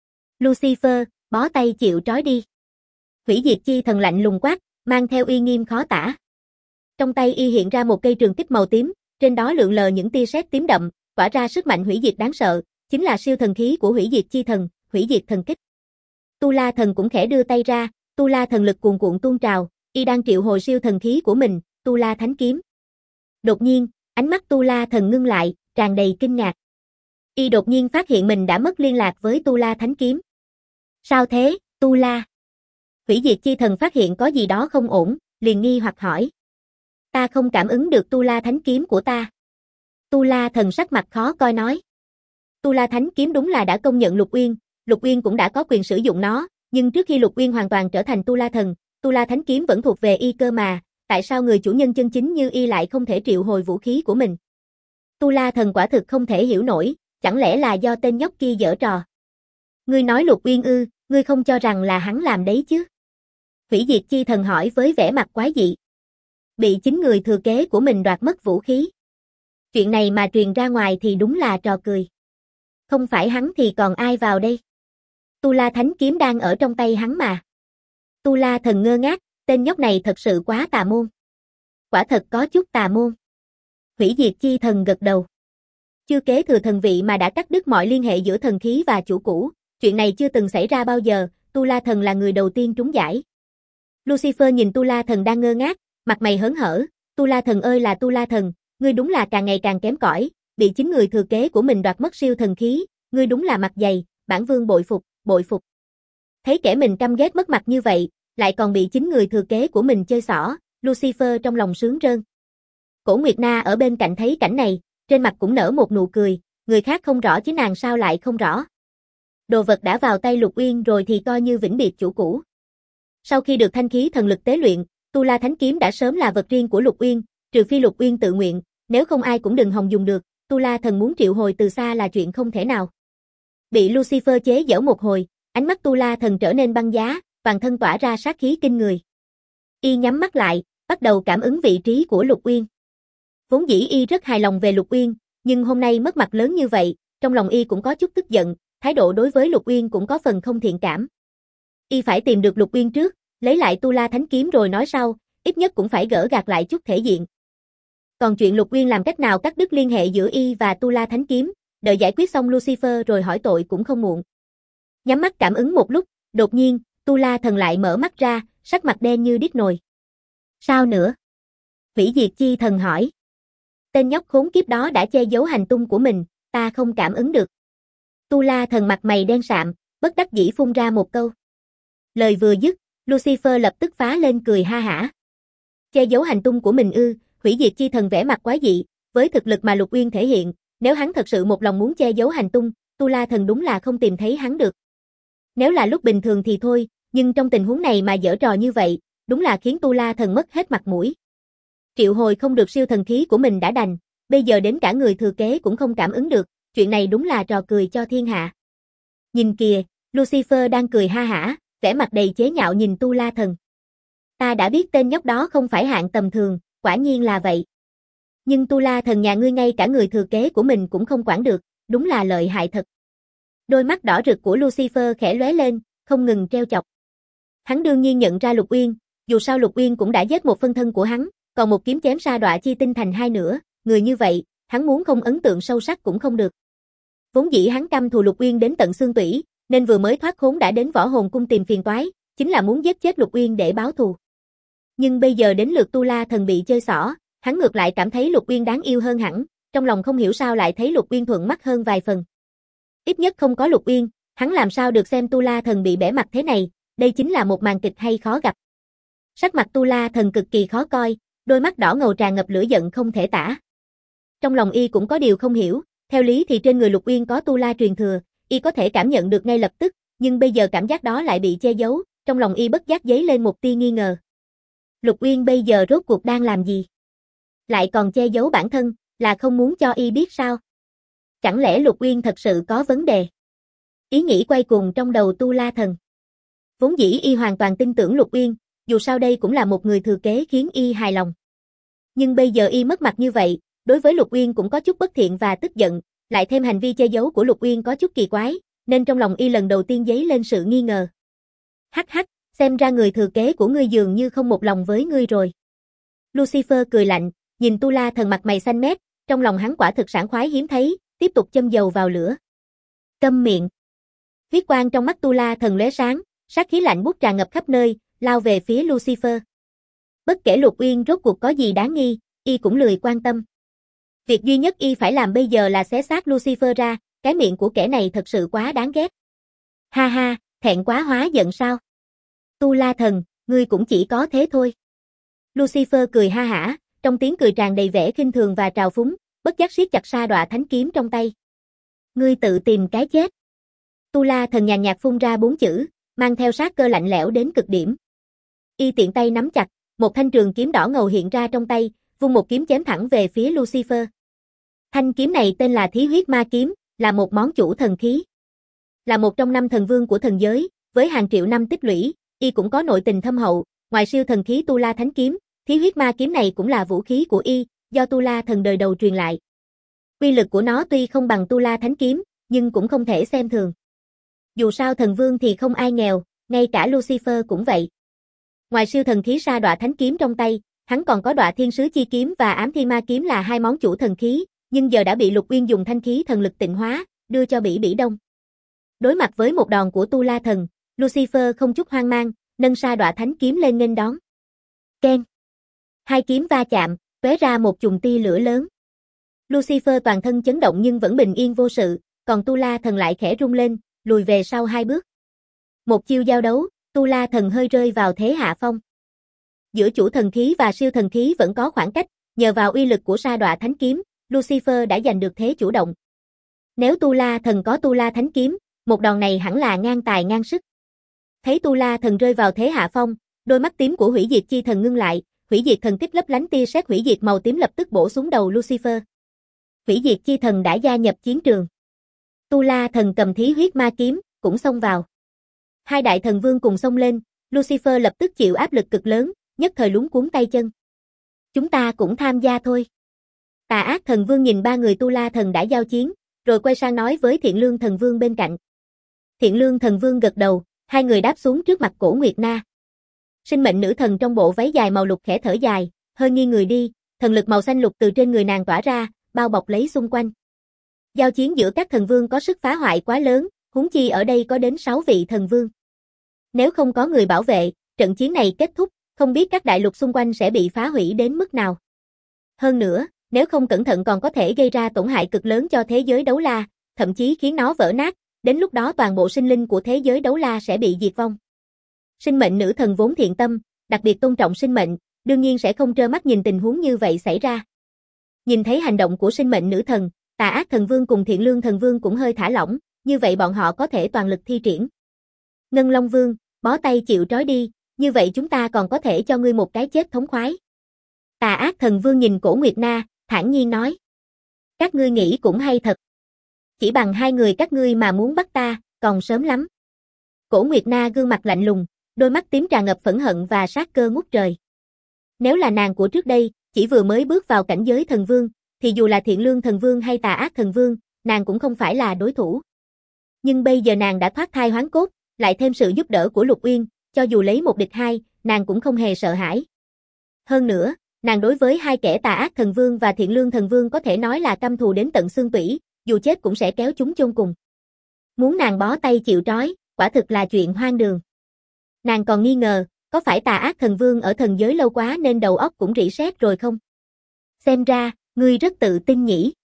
Lucifer, bó tay chịu trói đi. Hủy Diệt Chi Thần lạnh lùng quát, mang theo uy nghiêm khó tả. Trong tay y hiện ra một cây trường kích màu tím, trên đó lượn lờ những tia sét tím đậm, tỏa ra sức mạnh hủy diệt đáng sợ, chính là siêu thần khí của Hủy Diệt Chi Thần, Hủy Diệt Thần Kích. Tu La Thần cũng khẽ đưa tay ra, Tu La thần lực cuồn cuộn tuôn trào, y đang triệu hồi siêu thần khí của mình, Tu La Thánh Kiếm. Đột nhiên, ánh mắt Tu La Thần ngưng lại, tràn đầy kinh ngạc. Y đột nhiên phát hiện mình đã mất liên lạc với Tu La Thánh Kiếm. Sao thế, Tu La? Hủy Diệt Chi Thần phát hiện có gì đó không ổn, liền nghi hoặc hỏi. Ta không cảm ứng được Tu La Thánh Kiếm của ta. Tu La Thần sắc mặt khó coi nói. Tu La Thánh Kiếm đúng là đã công nhận Lục Uyên cũng đã có quyền sử dụng nó, nhưng trước khi Lục Uyên hoàn toàn trở thành Tu La Thần, Tu La Thánh Kiếm vẫn thuộc về y cơ mà, tại sao người chủ nhân chân chính như y lại không thể triệu hồi vũ khí của mình? Tu La Thần quả thực không thể hiểu nổi, chẳng lẽ là do tên nhóc kia giở trò? Ngươi nói Lục Uyên ư, ngươi không cho rằng là hắn làm đấy chứ? Hủy Diệt Chi Thần hỏi với vẻ mặt quái dị. Bị chính người thừa kế của mình đoạt mất vũ khí. Chuyện này mà truyền ra ngoài thì đúng là trò cười. Không phải hắn thì còn ai vào đây? Tu La Thánh Kiếm đang ở trong tay hắn mà. Tu La Thần ngơ ngác, tên nhóc này thật sự quá tà môn. Quả thật có chút tà môn. Hủy Diệt Chi Thần gật đầu. Chưa kế thừa thần vị mà đã cắt đứt mọi liên hệ giữa thần khí và chủ cũ, chuyện này chưa từng xảy ra bao giờ, Tu La Thần là người đầu tiên trúng giải. Lucifer nhìn Tu La Thần đang ngơ ngác, mặt mày hớn hở, Tu La Thần ơi là Tu La Thần, ngươi đúng là càng ngày càng kém cỏi, bị chính người thừa kế của mình đoạt mất siêu thần khí, ngươi đúng là mặt dày, bản vương bội phục, bội phục. Thấy kẻ mình căm ghét mất mặt như vậy, lại còn bị chính người thừa kế của mình chơi xỏ, Lucifer trong lòng sướng rơn. Cổ Nguyệt Na ở bên cạnh thấy cảnh này, trên mặt cũng nở một nụ cười, người khác không rõ chứ nàng sao lại không rõ. Đồ vật đã vào tay Lục Uyên rồi thì coi như vĩnh biệt chủ cũ. Sau khi được thanh khí thần lực tế luyện, Tu La Thánh Kiếm đã sớm là vật riêng của Lục Uyên, trừ phi Lục Uyên tự nguyện, nếu không ai cũng đừng hòng dùng được, Tu La Thần muốn triệu hồi từ xa là chuyện không thể nào. Bị Lucifer chế giễu một hồi, ánh mắt Tu La Thần trở nên băng giá, toàn thân tỏa ra sát khí kinh người. Y nhắm mắt lại, bắt đầu cảm ứng vị trí của Lục Uyên. Vốn dĩ y rất hài lòng về Lục Uyên, nhưng hôm nay mất mặt lớn như vậy, trong lòng y cũng có chút tức giận, thái độ đối với Lục Uyên cũng có phần không thiện cảm. Y phải tìm được Lục Uyên trước, lấy lại Tu La Thánh Kiếm rồi nói sau, ít nhất cũng phải gỡ gạc lại chút thể diện. Còn chuyện Lục Uyên làm cách nào cắt đứt liên hệ giữa y và Tu La Thánh Kiếm, đợi giải quyết xong Lucifer rồi hỏi tội cũng không muộn. Nhắm mắt cảm ứng một lúc, đột nhiên, Tu La Thần lại mở mắt ra, sắc mặt đen như đít nồi. Sao nữa? Hủy Diệt Chi Thần hỏi. Tên nhóc khốn kiếp đó đã che giấu hành tung của mình, ta không cảm ứng được. Tu La Thần mặt mày đen sạm, bất đắc dĩ phun ra một câu. Lời vừa dứt, Lucifer lập tức phá lên cười ha hả. Che giấu hành tung của mình ư? Hủy Diệt Chi Thần vẻ mặt quái dị, với thực lực mà Lục Uyên thể hiện, nếu hắn thật sự một lòng muốn che giấu hành tung, Tu La Thần đúng là không tìm thấy hắn được. Nếu là lúc bình thường thì thôi, nhưng trong tình huống này mà giở trò như vậy, đúng là khiến Tu La Thần mất hết mặt mũi. Triệu hồi không được siêu thần khí của mình đã đành, bây giờ đến cả người thừa kế cũng không cảm ứng được, chuyện này đúng là trò cười cho thiên hạ. Nhìn kìa, Lucifer đang cười ha hả, vẻ mặt đầy chế nhạo nhìn Tu La Thần. Ta đã biết tên nhóc đó không phải hạng tầm thường, quả nhiên là vậy. Nhưng Tu La Thần nhà ngươi ngay cả người thừa kế của mình cũng không quản được, đúng là lợi hại thật. Đôi mắt đỏ rực của Lucifer khẽ lóe lên, không ngừng trêu chọc. Hắn đương nhiên nhận ra Lục Uyên, dù sao Lục Uyên cũng đã giết một phân thân của hắn, còn một kiếm chém sa đọa chi tinh thành hai nửa, người như vậy, hắn muốn không ấn tượng sâu sắc cũng không được. Vốn dĩ hắn căm thù Lục Uyên đến tận xương tủy, nên vừa mới thoát khốn đã đến Võ Hồn Cung tìm phiền toái, chính là muốn giết chết Lục Uyên để báo thù. Nhưng bây giờ đến lượt Tu La Thần bị chơi xỏ, hắn ngược lại cảm thấy Lục Uyên đáng yêu hơn hẳn, trong lòng không hiểu sao lại thấy Lục Uyên thuận mắt hơn vài phần. Ít nhất không có Lục Uyên, hắn làm sao được xem Tu La Thần bị bẽ mặt thế này, đây chính là một màn kịch hay khó gặp. Sắc mặt Tu La Thần cực kỳ khó coi, đôi mắt đỏ ngầu tràn ngập lửa giận không thể tả. Trong lòng y cũng có điều không hiểu, theo lý thì trên người Lục Uyên có Tu La truyền thừa, y có thể cảm nhận được ngay lập tức, nhưng bây giờ cảm giác đó lại bị che giấu, trong lòng y bất giác dấy lên một tia nghi ngờ. Lục Uyên bây giờ rốt cuộc đang làm gì? Lại còn che giấu bản thân, là không muốn cho y biết sao? Chẳng lẽ Lục Uyên thật sự có vấn đề? Ý nghĩ quay cuồng trong đầu Tu La Thần. Vốn dĩ y hoàn toàn tin tưởng Lục Uyên, dù sao đây cũng là một người thừa kế khiến y hài lòng. Nhưng bây giờ y mất mặt như vậy, đối với Lục Uyên cũng có chút bất thiện và tức giận, lại thêm hành vi che giấu của Lục Uyên có chút kỳ quái, nên trong lòng y lần đầu tiên dấy lên sự nghi ngờ. Hắc hắc, xem ra người thừa kế của ngươi dường như không một lòng với ngươi rồi. Lucifer cười lạnh, nhìn Tu La Thần mặt mày xanh mét, trong lòng hắn quả thực sảng khoái hiếm thấy, tiếp tục châm dầu vào lửa. Câm miệng. Huyết quang trong mắt Tu La Thần lóe sáng, sát khí lạnh buốt tràn ngập khắp nơi, lao về phía Lucifer. Bất kể Lục Uyên rốt cuộc có gì đáng nghi, y cũng lười quan tâm. Việc duy nhất y phải làm bây giờ là xé xác Lucifer ra, cái miệng của kẻ này thật sự quá đáng ghét. Ha ha, thẹn quá hóa giận sao? Tu La Thần, ngươi cũng chỉ có thế thôi. Lucifer cười ha hả, trong tiếng cười tràn đầy vẻ khinh thường và trào phúng, bất giác siết chặt sa đọa thánh kiếm trong tay. Ngươi tự tìm cái chết. Tu La Thần nhàn nhạt phun ra 4 chữ, mang theo sát cơ lạnh lẽo đến cực điểm. Y tiện tay nắm chặt, một thanh trường kiếm đỏ ngầu hiện ra trong tay, vung một kiếm chém thẳng về phía Lucifer. Thanh kiếm này tên là Thí Huyết Ma Kiếm, là một món chủ thần khí. Là một trong 5 thần vương của thần giới, với hàng triệu năm tích lũy, y cũng có nội tình thâm hậu, ngoài siêu thần khí Tu La Thánh Kiếm, Thí Huyết Ma Kiếm này cũng là vũ khí của y, do Tu La Thần đời đầu truyền lại. Uy lực của nó tuy không bằng Tu La Thánh Kiếm, nhưng cũng không thể xem thường. Dù sao thần vương thì không ai nghèo, ngay cả Lucifer cũng vậy. Ngoài siêu thần khí sa đọa thánh kiếm trong tay, hắn còn có đọa thiên sứ chi kiếm và ám thiên ma kiếm là 2 món chủ thần khí, nhưng giờ đã bị Lục Uyên dùng thanh khí thần lực tịnh hóa, đưa cho Bỉ Bỉ Đông. Đối mặt với một đòn của Tu La Thần, Lucifer không chút hoang mang, nâng sa đọa thánh kiếm lên nghênh đón. Keng! 2 kiếm va chạm, tóe ra một chùm tia lửa lớn. Lucifer toàn thân chấn động nhưng vẫn bình yên vô sự, còn Tu La Thần lại khẽ rung lên, lùi về sau 2 bước. Một chiêu giao đấu, Tu La Thần hơi rơi vào thế hạ phong. Giữa chủ thần khí và siêu thần khí vẫn có khoảng cách, nhờ vào uy lực của sa đọa thánh kiếm, Lucifer đã giành được thế chủ động. Nếu Tu La Thần có Tu La thánh kiếm, một đòn này hẳn là ngang tài ngang sức. Thấy Tu La Thần rơi vào thế hạ phong, đôi mắt tím của Hủy Diệt Chi Thần ngưng lại, Hủy Diệt Thần Tích lấp lánh tia sét hủy diệt màu tím lập tức bổ xuống đầu Lucifer. Hủy Diệt Chi Thần đã gia nhập chiến trường. Tu La Thần cầm Thí Huyết Ma Kiếm, cũng xông vào. 2 đại thần vương cùng xông lên, Lucifer lập tức chịu áp lực cực lớn, nhất thời luống cuống tay chân. Chúng ta cũng tham gia thôi. Tà Ác Thần Vương nhìn 3 người Tu La Thần đã giao chiến, rồi quay sang nói với Thiện Lương Thần Vương bên cạnh. Thiện Lương Thần Vương gật đầu, 2 người đáp xuống trước mặt Cổ Nguyệt Na. Sinh mệnh nữ thần trong bộ váy dài màu lục khẽ thở dài, hơi nghiêng người đi, thần lực màu xanh lục từ trên người nàng tỏa ra, bao bọc lấy xung quanh. Giao chiến giữa các thần vương có sức phá hoại quá lớn, huống chi ở đây có đến 6 vị thần vương. Nếu không có người bảo vệ, trận chiến này kết thúc, không biết các đại lục xung quanh sẽ bị phá hủy đến mức nào. Hơn nữa, nếu không cẩn thận còn có thể gây ra tổn hại cực lớn cho thế giới đấu la, thậm chí khiến nó vỡ nát, đến lúc đó toàn bộ sinh linh của thế giới đấu la sẽ bị diệt vong. Sinh mệnh nữ thần vốn thiện tâm, đặc biệt tôn trọng sinh mệnh, đương nhiên sẽ không trơ mắt nhìn tình huống như vậy xảy ra. Nhìn thấy hành động của sinh mệnh nữ thần, Tà Ác Thần Vương cùng Thiện Lương Thần Vương cũng hơi thả lỏng, như vậy bọn họ có thể toàn lực thi triển. Ngân Long Vương, bó tay chịu trói đi, như vậy chúng ta còn có thể cho ngươi một cái chết thống khoái. Tà Ác Thần Vương nhìn Cổ Nguyệt Na, thản nhiên nói. Các ngươi nghĩ cũng hay thật. Chỉ bằng 2 người các ngươi mà muốn bắt ta, còn sớm lắm. Cổ Nguyệt Na gương mặt lạnh lùng, đôi mắt tím tràn ngập phẫn hận và sát cơ ngút trời. Nếu là nàng của trước đây, chỉ vừa mới bước vào cảnh giới thần vương, thì dù là Thiện Lương Thần Vương hay Tà Ác Thần Vương, nàng cũng không phải là đối thủ. Nhưng bây giờ nàng đã thoát thai hoán cốt, lại thêm sự giúp đỡ của Lục Uyên, cho dù lấy 1 địch 2, nàng cũng không hề sợ hãi. Hơn nữa, nàng đối với 2 kẻ Tà Ác Thần Vương và Thiện Lương Thần Vương có thể nói là căm thù đến tận xương tủy, dù chết cũng sẽ kéo chúng chôn cùng. Muốn nàng bó tay chịu trói, quả thực là chuyện hoang đường. Nàng còn nghi ngờ, có phải Tà Ác Thần Vương ở thần giới lâu quá nên đầu óc cũng rỉ sét rồi không? Xem ra, ngươi rất tự tin nhỉ.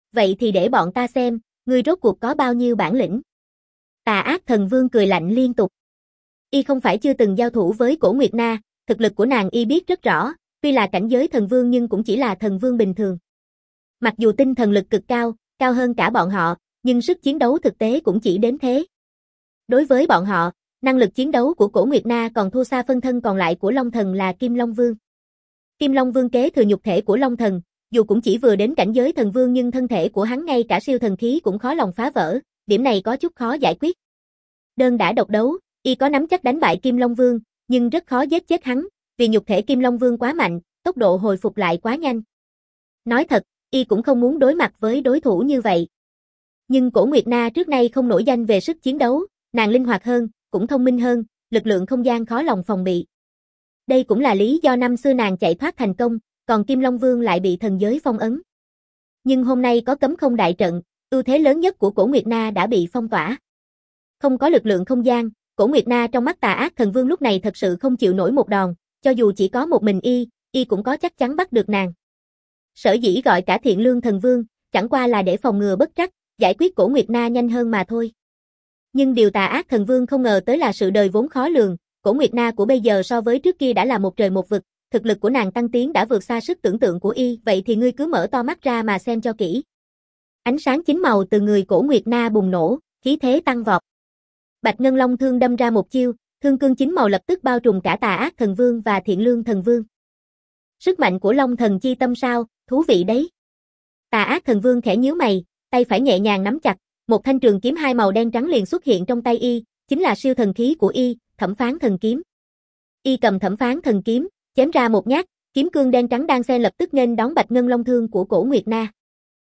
Vậy thì để bọn ta xem, ngươi rốt cuộc có bao nhiêu bản lĩnh. Tà ác thần vương cười lạnh liên tục. Y không phải chưa từng giao thủ với Cổ Nguyệt Na, thực lực của nàng y biết rất rõ, tuy là cảnh giới thần vương nhưng cũng chỉ là thần vương bình thường. Mặc dù tinh thần lực cực cao, cao hơn cả bọn họ, nhưng sức chiến đấu thực tế cũng chỉ đến thế. Đối với bọn họ, năng lực chiến đấu của Cổ Nguyệt Na còn thua xa phân thân còn lại của Long Thần là Kim Long Vương. Kim Long Vương kế thừa nhục thể của Long Thần, dù cũng chỉ vừa đến cảnh giới thần vương nhưng thân thể của hắn ngay cả siêu thần khí cũng khó lòng phá vỡ, điểm này có chút khó giải quyết. Đơn đã độc đấu, y có nắm chắc đánh bại Kim Long Vương, nhưng rất khó giết chết hắn, vì nhục thể Kim Long Vương quá mạnh, tốc độ hồi phục lại quá nhanh. Nói thật, y cũng không muốn đối mặt với đối thủ như vậy. Nhưng Cổ Nguyệt Na trước nay không nổi danh về sức chiến đấu, nàng linh hoạt hơn, cũng thông minh hơn, lực lượng không gian khó lòng phòng bị. Đây cũng là lý do năm xưa nàng chạy thoát thành công, còn Kim Long Vương lại bị thần giới phong ấn. Nhưng hôm nay có cấm không đại trận, ưu thế lớn nhất của Cổ Nguyệt Na đã bị phong tỏa. Không có lực lượng không gian, Cổ Nguyệt Na trong mắt Tà Ác Thần Vương lúc này thật sự không chịu nổi một đòn, cho dù chỉ có một mình y cũng có chắc chắn bắt được nàng. Sở dĩ gọi cả Thiện Lương Thần Vương, chẳng qua là để phòng ngừa bất trắc, giải quyết Cổ Nguyệt Na nhanh hơn mà thôi. Nhưng điều Tà Ác Thần Vương không ngờ tới là sự đời vốn khó lường, Cổ Nguyệt Na của bây giờ so với trước kia đã là một trời một vực, thực lực của nàng tăng tiến đã vượt xa sức tưởng tượng của y, vậy thì ngươi cứ mở to mắt ra mà xem cho kỹ. Ánh sáng chính màu từ người Cổ Nguyệt Na bùng nổ, khí thế tăng vọt. Bạch Ngân Long thương đâm ra một chiêu, thương cương chính màu lập tức bao trùm cả Tà Ác Thần Vương và Thiện Lương Thần Vương. Sức mạnh của Long Thần chi tâm sao, thú vị đấy. Tà Ác Thần Vương khẽ nhíu mày, tay phải nhẹ nhàng nắm chặt, một thanh trường kiếm hai màu đen trắng liền xuất hiện trong tay y, chính là siêu thần khí của y, Thẩm Phán Thần Kiếm. Y cầm Thẩm Phán Thần Kiếm, chém ra một nhát, kiếm cương đen trắng đang xen lập tức nghênh đón Bạch Ngân Long thương của Cổ Nguyệt Na.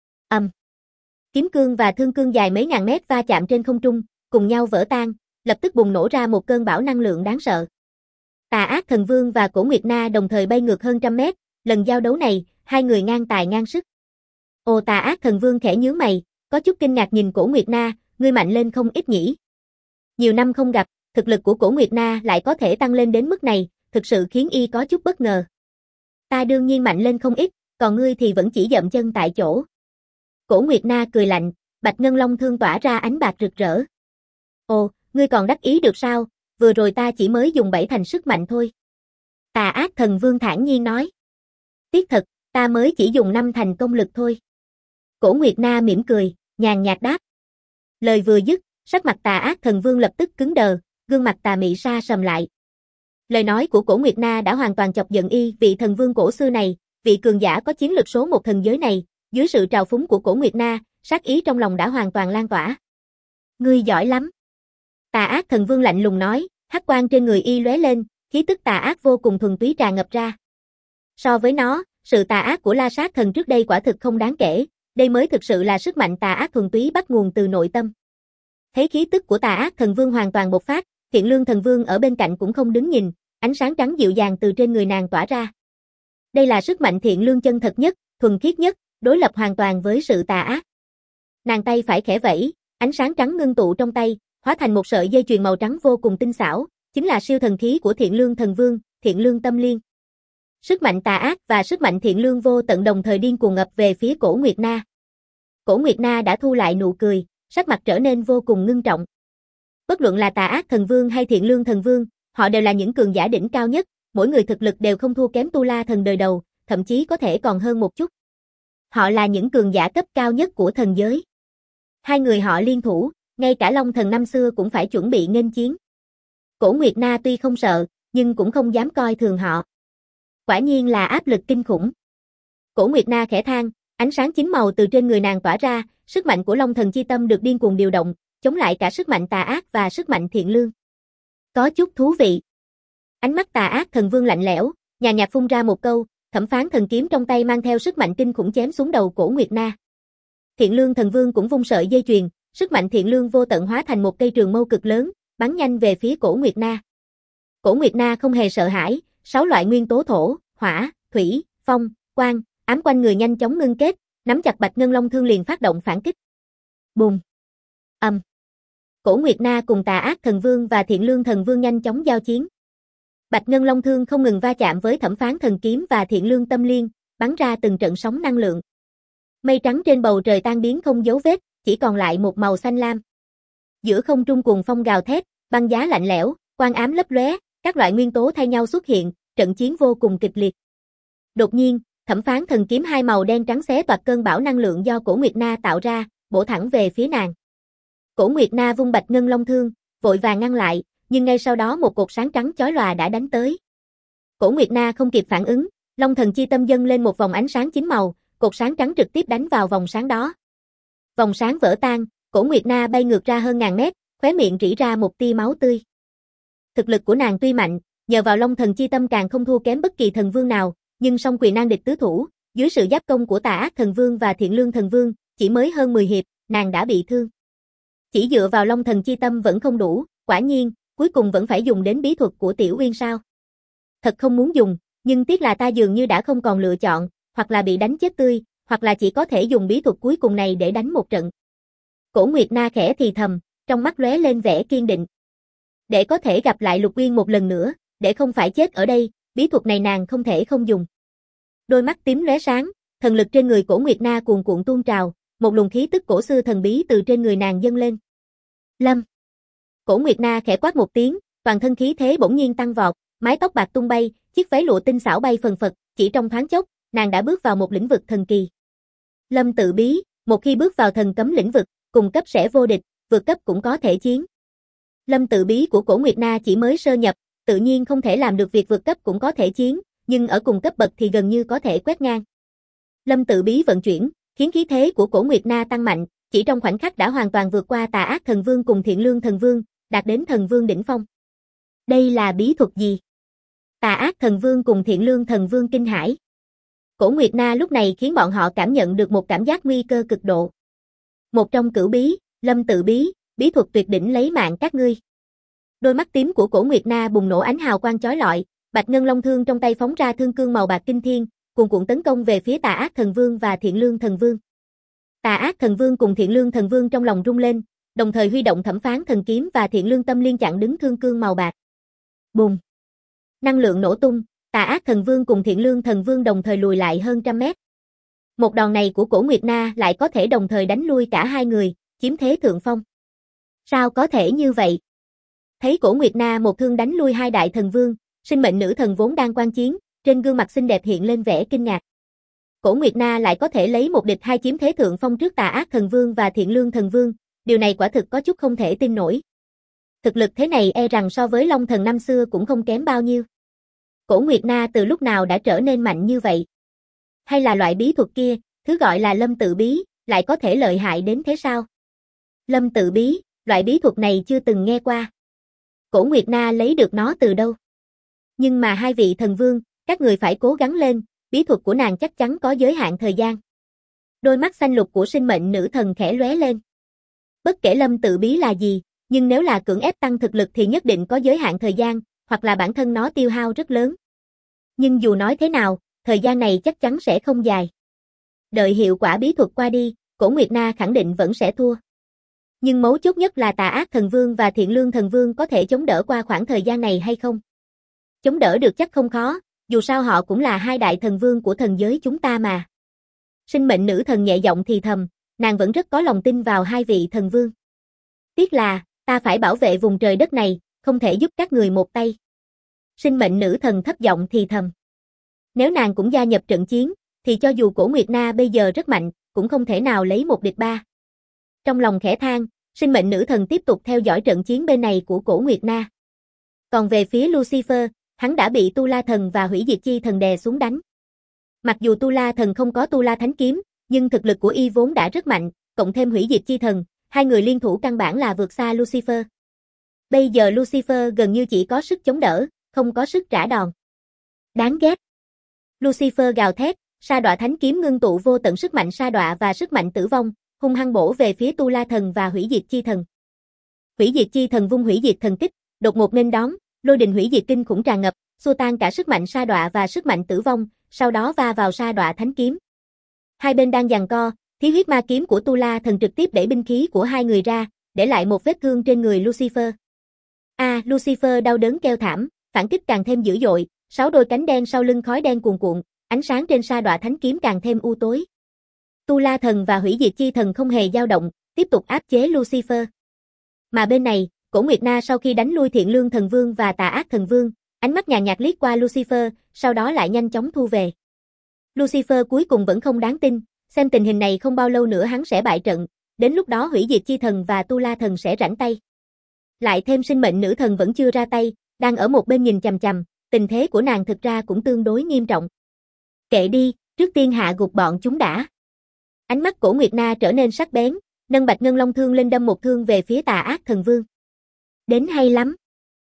Kiếm cương và thương cương dài mấy ngàn mét va chạm trên không trung, cùng nhau vỡ tan, lập tức bùng nổ ra một cơn bão năng lượng đáng sợ. Tà Ác Thần Vương và Cổ Nguyệt Na đồng thời bay ngược hơn trăm mét, lần giao đấu này, hai người ngang tài ngang sức. Ồ, Tà Ác Thần Vương khẽ nhướng mày, có chút kinh ngạc nhìn Cổ Nguyệt Na, ngươi mạnh lên không ít nhỉ? Nhiều năm không gặp, thực lực của Cổ Nguyệt Na lại có thể tăng lên đến mức này, thực sự khiến y có chút bất ngờ. Ta đương nhiên mạnh lên không ít, còn ngươi thì vẫn chỉ dậm chân tại chỗ. Cổ Nguyệt Na cười lạnh, Bạch Ngân Long thương tỏa ra ánh bạc rực rỡ. Ồ, ngươi còn đắc ý được sao, vừa rồi ta chỉ mới dùng 7 thành sức mạnh thôi. Tà Ác Thần Vương thản nhiên nói. Tiếc thật, ta mới chỉ dùng 5 thành công lực thôi. Cổ Nguyệt Na mỉm cười, nhàn nhạt đáp. Lời vừa dứt, sắc mặt Tà Ác Thần Vương lập tức cứng đờ, gương mặt tà mị sa sầm lại. Lời nói của Cổ Nguyệt Na đã hoàn toàn chọc giận y, vị thần vương cổ xưa này, vị cường giả có chiến lực số một thần giới này, dưới sự trào phúng của Cổ Nguyệt Na, sát ý trong lòng đã hoàn toàn lan tỏa. Ngươi giỏi lắm. Tà Ác Thần Vương lạnh lùng nói, hắc quang trên người y lóe lên, khí tức tà ác vô cùng thuần túy tràn ngập ra. So với nó, sự tà ác của La Sát Thần trước đây quả thực không đáng kể, đây mới thực sự là sức mạnh tà ác thuần túy bắt nguồn từ nội tâm. Thấy khí tức của Tà Ác Thần Vương hoàn toàn bộc phát, Thiện Lương Thần Vương ở bên cạnh cũng không đứng nhìn, ánh sáng trắng dịu dàng từ trên người nàng tỏa ra. Đây là sức mạnh thiện lương chân thật nhất, thuần khiết nhất, đối lập hoàn toàn với sự tà ác. Nàng tay phải khẽ vẫy, ánh sáng trắng ngưng tụ trong tay, hóa thành một sợi dây chuyền màu trắng vô cùng tinh xảo, chính là siêu thần khí của Thiện Lương Thần Vương, Thiện Lương Tâm Liên. Sức mạnh tà ác và sức mạnh thiện lương vô tận đồng thời điên cuồng ập về phía Cổ Nguyệt Na. Cổ Nguyệt Na đã thu lại nụ cười, sắc mặt trở nên vô cùng ngưng trọng. Bất luận là Tà Ác Thần Vương hay Thiện Lương Thần Vương, họ đều là những cường giả đỉnh cao nhất, mỗi người thực lực đều không thua kém Tu La Thần đời đầu, thậm chí có thể còn hơn một chút. Họ là những cường giả cấp cao nhất của thần giới. Hai người họ liên thủ, ngay cả Long Thần năm xưa cũng phải chuẩn bị nghênh chiến. Cổ Nguyệt Na tuy không sợ, nhưng cũng không dám coi thường họ. Quả nhiên là áp lực kinh khủng. Cổ Nguyệt Na khẽ than, ánh sáng chính màu từ trên người nàng tỏa ra, sức mạnh của Long Thần chi tâm được điên cuồng điều động, chống lại cả sức mạnh tà ác và sức mạnh thiện lương. Có chút thú vị. Ánh mắt Tà Ác Thần Vương lạnh lẽo, nhàn nhạt phun ra một câu, Thẩm Phán Thần Kiếm trong tay mang theo sức mạnh kinh khủng chém xuống đầu Cổ Nguyệt Na. Thiện Lương Thần Vương cũng vung sợi dây chuyền, sức mạnh thiện lương vô tận hóa thành một cây trường mâu cực lớn, bắn nhanh về phía Cổ Nguyệt Na. Cổ Nguyệt Na không hề sợ hãi, 6 loại nguyên tố thổ, hỏa, thủy, phong, quang, ám quanh người nhanh chóng ngưng kết, nắm chặt Bạch Ngân Long thương liền phát động phản kích. Bùng. Cổ Nguyệt Na cùng Tà Ác Thần Vương và Thiện Lương Thần Vương nhanh chóng giao chiến. Bạch Ngân Long thương không ngừng va chạm với Thẩm Phán Thần Kiếm và Thiện Lương Tâm Liên, bắn ra từng trận sóng năng lượng. Mây trắng trên bầu trời tan biến không dấu vết, chỉ còn lại một màu xanh lam. Giữa không trung cuồng phong gào thét, băng giá lạnh lẽo, quang ám lấp lóe, các loại nguyên tố thay nhau xuất hiện, trận chiến vô cùng kịch liệt. Đột nhiên, Thẩm Phán thần kiếm hai màu đen trắng xé toạc cơn bão năng lượng do Cổ Nguyệt Na tạo ra, bổ thẳng về phía nàng. Cổ Nguyệt Na vung bạch ngân long thương, vội vàng ngăn lại, nhưng ngay sau đó một cột sáng trắng chói lòa đã đánh tới. Cổ Nguyệt Na không kịp phản ứng, Long Thần Chi Tâm dâng lên một vòng ánh sáng chín màu, cột sáng trắng trực tiếp đánh vào vòng sáng đó. Vòng sáng vỡ tan, Cổ Nguyệt Na bay ngược ra hơn ngàn mét, khóe miệng rỉ ra một tia máu tươi. Thực lực của nàng tuy mạnh, nhờ vào Long Thần Chi Tâm càng không thua kém bất kỳ thần vương nào, nhưng song quyền nan địch tứ thủ, dưới sự giáp công của Tà Ác Thần Vương và Thiện Lương Thần Vương, chỉ mới hơn 10 hiệp, nàng đã bị thương. Chỉ dựa vào Long Thần Chi Tâm vẫn không đủ, quả nhiên, cuối cùng vẫn phải dùng đến bí thuật của Tiểu Uyên sao. Thật không muốn dùng, nhưng tiếc là ta dường như đã không còn lựa chọn, hoặc là bị đánh chết tươi, hoặc là chỉ có thể dùng bí thuật cuối cùng này để đánh một trận. Cổ Nguyệt Na khẽ thì thầm, trong mắt lóe lên vẻ kiên định. Để có thể gặp lại Lục Uyên một lần nữa, để không phải chết ở đây, bí thuật này nàng không thể không dùng. Đôi mắt tím lóe sáng, thần lực trên người Cổ Nguyệt Na cuồn cuộn tuôn trào, một luồng khí tức cổ xưa thần bí từ trên người nàng dâng lên. Lâm. Cổ Nguyệt Na khẽ quát một tiếng, toàn thân khí thế bỗng nhiên tăng vọt, mái tóc bạc tung bay, chiếc váy lụa tinh xảo bay phần phật, chỉ trong thoáng chốc, nàng đã bước vào một lĩnh vực thần kỳ. Lâm Tự Bí, một khi bước vào thần cấm lĩnh vực, cùng cấp sẽ vô địch, vượt cấp cũng có thể chiến. Lâm Tự Bí của Cổ Nguyệt Na chỉ mới sơ nhập, tự nhiên không thể làm được việc vượt cấp cũng có thể chiến, nhưng ở cùng cấp bậc thì gần như có thể quét ngang. Lâm Tự Bí vận chuyển, khiến khí thế của Cổ Nguyệt Na tăng mạnh, chỉ trong khoảnh khắc đã hoàn toàn vượt qua Tà Ác Thần Vương cùng Thiện Lương Thần Vương, đạt đến thần vương đỉnh phong. Đây là bí thuật gì? Tà Ác Thần Vương cùng Thiện Lương Thần Vương kinh hãi. Cổ Nguyệt Na lúc này khiến bọn họ cảm nhận được một cảm giác nguy cơ cực độ. Một trong cửu bí, Lâm Tự Bí, bí thuật tuyệt đỉnh lấy mạng các ngươi. Đôi mắt tím của Cổ Nguyệt Na bùng nổ ánh hào quang chói lọi, bạch ngân long thương trong tay phóng ra thương cương màu bạc kinh thiên, cuồn cuộn tấn công về phía Tà Ác Thần Vương và Thiện Lương Thần Vương. Tà Ác Thần Vương cùng Thiện Lương Thần Vương trong lòng rung lên, đồng thời huy động Thẩm Phán thần kiếm và Thiện Lương Tâm Liên chặn đứng thương cương màu bạc. Bùng! Năng lượng nổ tung, Tà Ác Thần Vương cùng Thiện Lương Thần Vương đồng thời lùi lại hơn trăm mét. Một đòn này của Cổ Nguyệt Na lại có thể đồng thời đánh lui cả hai người, chiếm thế thượng phong. Sao có thể như vậy? Thấy Cổ Nguyệt Na một thương đánh lui hai đại thần vương, sinh mệnh nữ thần vốn đang quan chiến, trên gương mặt xinh đẹp hiện lên vẻ kinh ngạc. Cổ Nguyệt Na lại có thể lấy một địch hai chiếm thế thượng phong trước Tà Ác Thần Vương và Thiện Lương Thần Vương, điều này quả thực có chút không thể tin nổi. Thực lực thế này e rằng so với Long Thần năm xưa cũng không kém bao nhiêu. Cổ Nguyệt Na từ lúc nào đã trở nên mạnh như vậy? Hay là loại bí thuật kia, thứ gọi là Lâm Tự Bí, lại có thể lợi hại đến thế sao? Lâm Tự Bí, loại bí thuật này chưa từng nghe qua. Cổ Nguyệt Na lấy được nó từ đâu? Nhưng mà hai vị thần vương, các người phải cố gắng lên, bí thuật của nàng chắc chắn có giới hạn thời gian. Đôi mắt xanh lục của sinh mệnh nữ thần khẽ lóe lên. Bất kể Lâm Tự Bí là gì, nhưng nếu là cưỡng ép tăng thực lực thì nhất định có giới hạn thời gian, hoặc là bản thân nó tiêu hao rất lớn. Nhưng dù nói thế nào, thời gian này chắc chắn sẽ không dài. Đợi hiệu quả bí thuật qua đi, Cổ Nguyệt Na khẳng định vẫn sẽ thua. Nhưng mấu chốt nhất là Tà Ác Thần Vương và Thiện Lương Thần Vương có thể chống đỡ qua khoảng thời gian này hay không? Chống đỡ được chắc không khó, dù sao họ cũng là hai đại thần vương của thần giới chúng ta mà. Sinh mệnh nữ thần nhẹ giọng thì thầm, nàng vẫn rất có lòng tin vào hai vị thần vương. Tiếc là, ta phải bảo vệ vùng trời đất này, không thể giúp các người một tay. Sinh mệnh nữ thần thấp giọng thì thầm. Nếu nàng cũng gia nhập trận chiến, thì cho dù Cổ Nguyệt Na bây giờ rất mạnh, cũng không thể nào lấy một địch ba. Trong lòng khẽ than, sinh mệnh nữ thần tiếp tục theo dõi trận chiến bên này của Cổ Nguyệt Na. Còn về phía Lucifer, hắn đã bị Tu La Thần và Hủy Diệt Chi Thần đè xuống đánh. Mặc dù Tu La Thần không có Tu La Thánh Kiếm, nhưng thực lực của y vốn đã rất mạnh, cộng thêm Hủy Diệt Chi Thần, hai người liên thủ căn bản là vượt xa Lucifer. Bây giờ Lucifer gần như chỉ có sức chống đỡ, không có sức trả đòn. Đáng ghét. Lucifer gào thét, sa đọa thánh kiếm ngưng tụ vô tận sức mạnh sa đọa và sức mạnh tử vong, hung hăng bổ về phía Tu La Thần và Hủy Diệt Chi Thần. Hủy Diệt Chi Thần vung Hủy Diệt Thần Kích, đột ngột nên đón, lôi đình hủy diệt kinh khủng tràn ngập, xua tan cả sức mạnh sa đọa và sức mạnh tử vong, sau đó va vào sa đọa thánh kiếm. Hai bên đang giằng co, Thí huyết ma kiếm của Tu La Thần trực tiếp đẩy binh khí của hai người ra, để lại một vết thương trên người Lucifer. Lucifer đau đớn kêu thảm, phản kích càng thêm dữ dội, 6 đôi cánh đen sau lưng khói đen cuồn cuộn, ánh sáng trên sa đọa thánh kiếm càng thêm u tối. Tu La Thần và Hủy Diệt Chi Thần không hề dao động, tiếp tục áp chế Lucifer. Mà bên này, Cổ Nguyệt Na sau khi đánh lui Thiện Lương Thần Vương và Tà Ác Thần Vương, ánh mắt nhàn nhạt liếc qua Lucifer, sau đó lại nhanh chóng thu về. Lucifer cuối cùng vẫn không đáng tin, xem tình hình này không bao lâu nữa hắn sẽ bại trận, đến lúc đó Hủy Diệt Chi Thần và Tu La Thần sẽ rảnh tay. Lại thêm Sinh Mệnh Nữ Thần vẫn chưa ra tay, đang ở một bên nhìn chằm chằm, tình thế của nàng thực ra cũng tương đối nghiêm trọng. Kệ đi, trước tiên hạ gục bọn chúng đã. Ánh mắt Cổ Nguyệt Na trở nên sắc bén, nâng Bạch Ngân Long thương lên đâm một thương về phía Tà Ác Thần Vương. Đến hay lắm.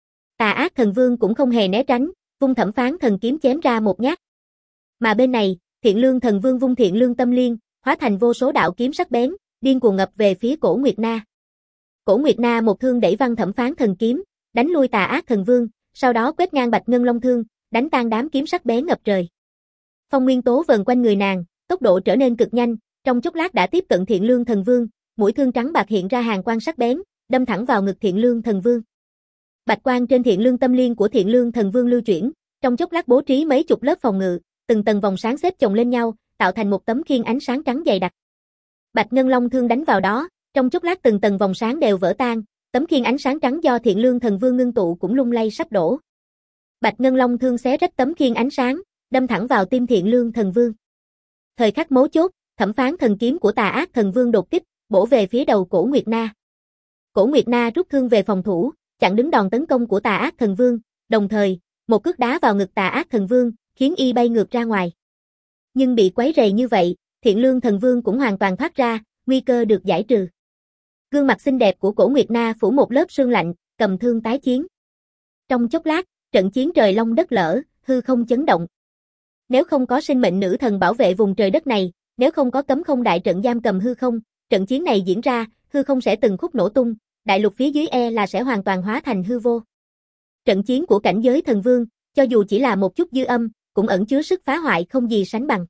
Tà Ác Thần Vương cũng không hề né tránh, vung Thẩm Phán Thần kiếm chém ra một nhát. Mà bên này, Thiện Lương Thần Vương vung Thiện Lương Tâm Liên, hóa thành vô số đạo kiếm sắc bén, điên cuồng ngập về phía Cổ Nguyệt Na. Cổ Nguyệt Na một thương đẩy văng Thẩm Phán Thần kiếm, đánh lui Tà Ác Thần Vương, sau đó quét ngang Bạch Ngân Long thương, đánh tan đám kiếm sắc bén ngập trời. Phong nguyên tố vần quanh người nàng, tốc độ trở nên cực nhanh, trong chốc lát đã tiếp cận Thiện Lương Thần Vương, mũi thương trắng bạc hiện ra hàng quang sắc bén, đâm thẳng vào ngực Thiện Lương Thần Vương. Bạch quang trên Thiện Lương Tâm Liên của Thiện Lương Thần Vương lưu chuyển, trong chốc lát bố trí mấy chục lớp phòng ngự, từng tầng vòng sáng xếp chồng lên nhau, tạo thành một tấm khiên ánh sáng trắng dày đặc. Bạch Ngân Long thương đánh vào đó, trong chốc lát từng tầng vòng sáng đều vỡ tan, tấm khiên ánh sáng trắng do Thiện Lương Thần Vương ngưng tụ cũng lung lay sắp đổ. Bạch Ngân Long thương xé rách tấm khiên ánh sáng, đâm thẳng vào tim Thiện Lương Thần Vương. Thời khắc mấu chốt, Thẩm Phán Thần kiếm của Tà Ác Thần Vương đột kích, bổ về phía đầu Cổ Nguyệt Na. Cổ Nguyệt Na rút thương về phòng thủ, chặn đứng đòn tấn công của Tà Ác Thần Vương, đồng thời, một cước đá vào ngực Tà Ác Thần Vương, khiến y bay ngược ra ngoài. Nhưng bị quấy rầy như vậy, Thiện Lương Thần Vương cũng hoàn toàn thoát ra, nguy cơ được giải trừ. Gương mặt xinh đẹp của Cổ Nguyệt Na phủ một lớp sương lạnh, cầm thương tái chiến. Trong chốc lát, trận chiến trời long đất lở, hư không chấn động. Nếu không có Sinh Mệnh Nữ Thần bảo vệ vùng trời đất này, nếu không có cấm không đại trận giam cầm hư không, trận chiến này diễn ra, hư không sẽ từng khúc nổ tung, đại lục phía dưới là sẽ hoàn toàn hóa thành hư vô. Trận chiến của cảnh giới thần vương, cho dù chỉ là một chút dư âm, cũng ẩn chứa sức phá hoại không gì sánh bằng.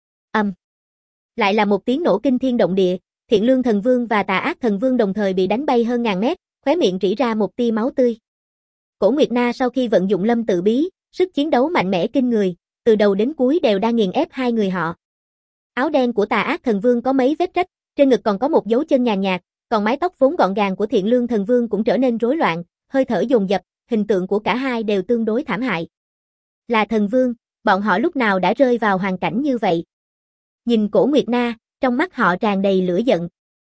Lại là một tiếng nổ kinh thiên động địa, Thiện Lương Thần Vương và Tà Ác Thần Vương đồng thời bị đánh bay hơn ngàn mét, khóe miệng rỉ ra một tia máu tươi. Cổ Nguyệt Na sau khi vận dụng Lâm Tự Bí, sức chiến đấu mạnh mẽ kinh người, từ đầu đến cuối đều đang nghiền ép hai người họ. Áo đen của Tà Ác Thần Vương có mấy vết rách, trên ngực còn có một dấu chân nhàn nhạt, còn mái tóc vốn gọn gàng của Thiện Lương Thần Vương cũng trở nên rối loạn, hơi thở dồn dập, hình tượng của cả hai đều tương đối thảm hại. Là thần vương, bọn họ lúc nào đã rơi vào hoàn cảnh như vậy? Nhìn Cổ Nguyệt Na, trong mắt họ tràn đầy lửa giận.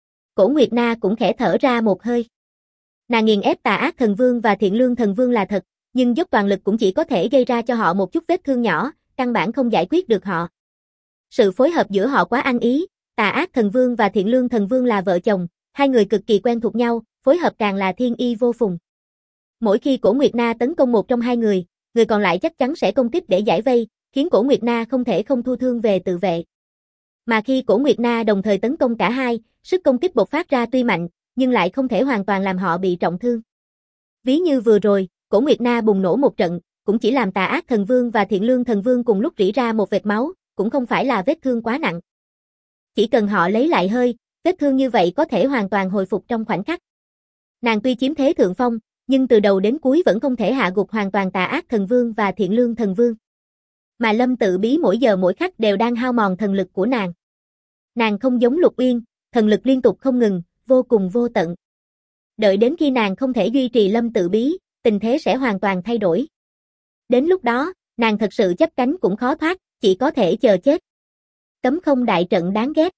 Cổ Nguyệt Na cũng khẽ thở ra một hơi. Nàng nghiền ép Tà Ác Thần Vương và Thiện Lương Thần Vương là thật, nhưng dốc toàn lực cũng chỉ có thể gây ra cho họ một chút vết thương nhỏ, căn bản không giải quyết được họ. Sự phối hợp giữa họ quá ăn ý, Tà Ác Thần Vương và Thiện Lương Thần Vương là vợ chồng, hai người cực kỳ quen thuộc nhau, phối hợp càng là thiên y vô phùng. Mỗi khi Cổ Nguyệt Na tấn công một trong hai người còn lại chắc chắn sẽ công kích để giải vây, khiến Cổ Nguyệt Na không thể không thu thương về tự vệ. Mà khi Cổ Nguyệt Na đồng thời tấn công cả hai, sức công kích bộc phát ra tuy mạnh, nhưng lại không thể hoàn toàn làm họ bị trọng thương. Ví như vừa rồi, Cổ Nguyệt Na bùng nổ một trận, cũng chỉ làm Tà Ác Thần Vương và Thiện Lương Thần Vương cùng lúc rỉ ra một vệt máu, cũng không phải là vết thương quá nặng. Chỉ cần họ lấy lại hơi, vết thương như vậy có thể hoàn toàn hồi phục trong khoảnh khắc. Nàng tuy chiếm thế thượng phong, nhưng từ đầu đến cuối vẫn không thể hạ gục hoàn toàn Tà Ác Thần Vương và Thiện Lương Thần Vương. Mà Lâm Tự Bí mỗi giờ mỗi khắc đều đang hao mòn thần lực của nàng. Nàng không giống Lục Uyên, thần lực liên tục không ngừng, vô cùng vô tận. Đợi đến khi nàng không thể duy trì Lâm Tự Bí, tình thế sẽ hoàn toàn thay đổi. Đến lúc đó, nàng thật sự chấp cánh cũng khó thoát, chỉ có thể chờ chết. Cấm không đại trận đáng ghét.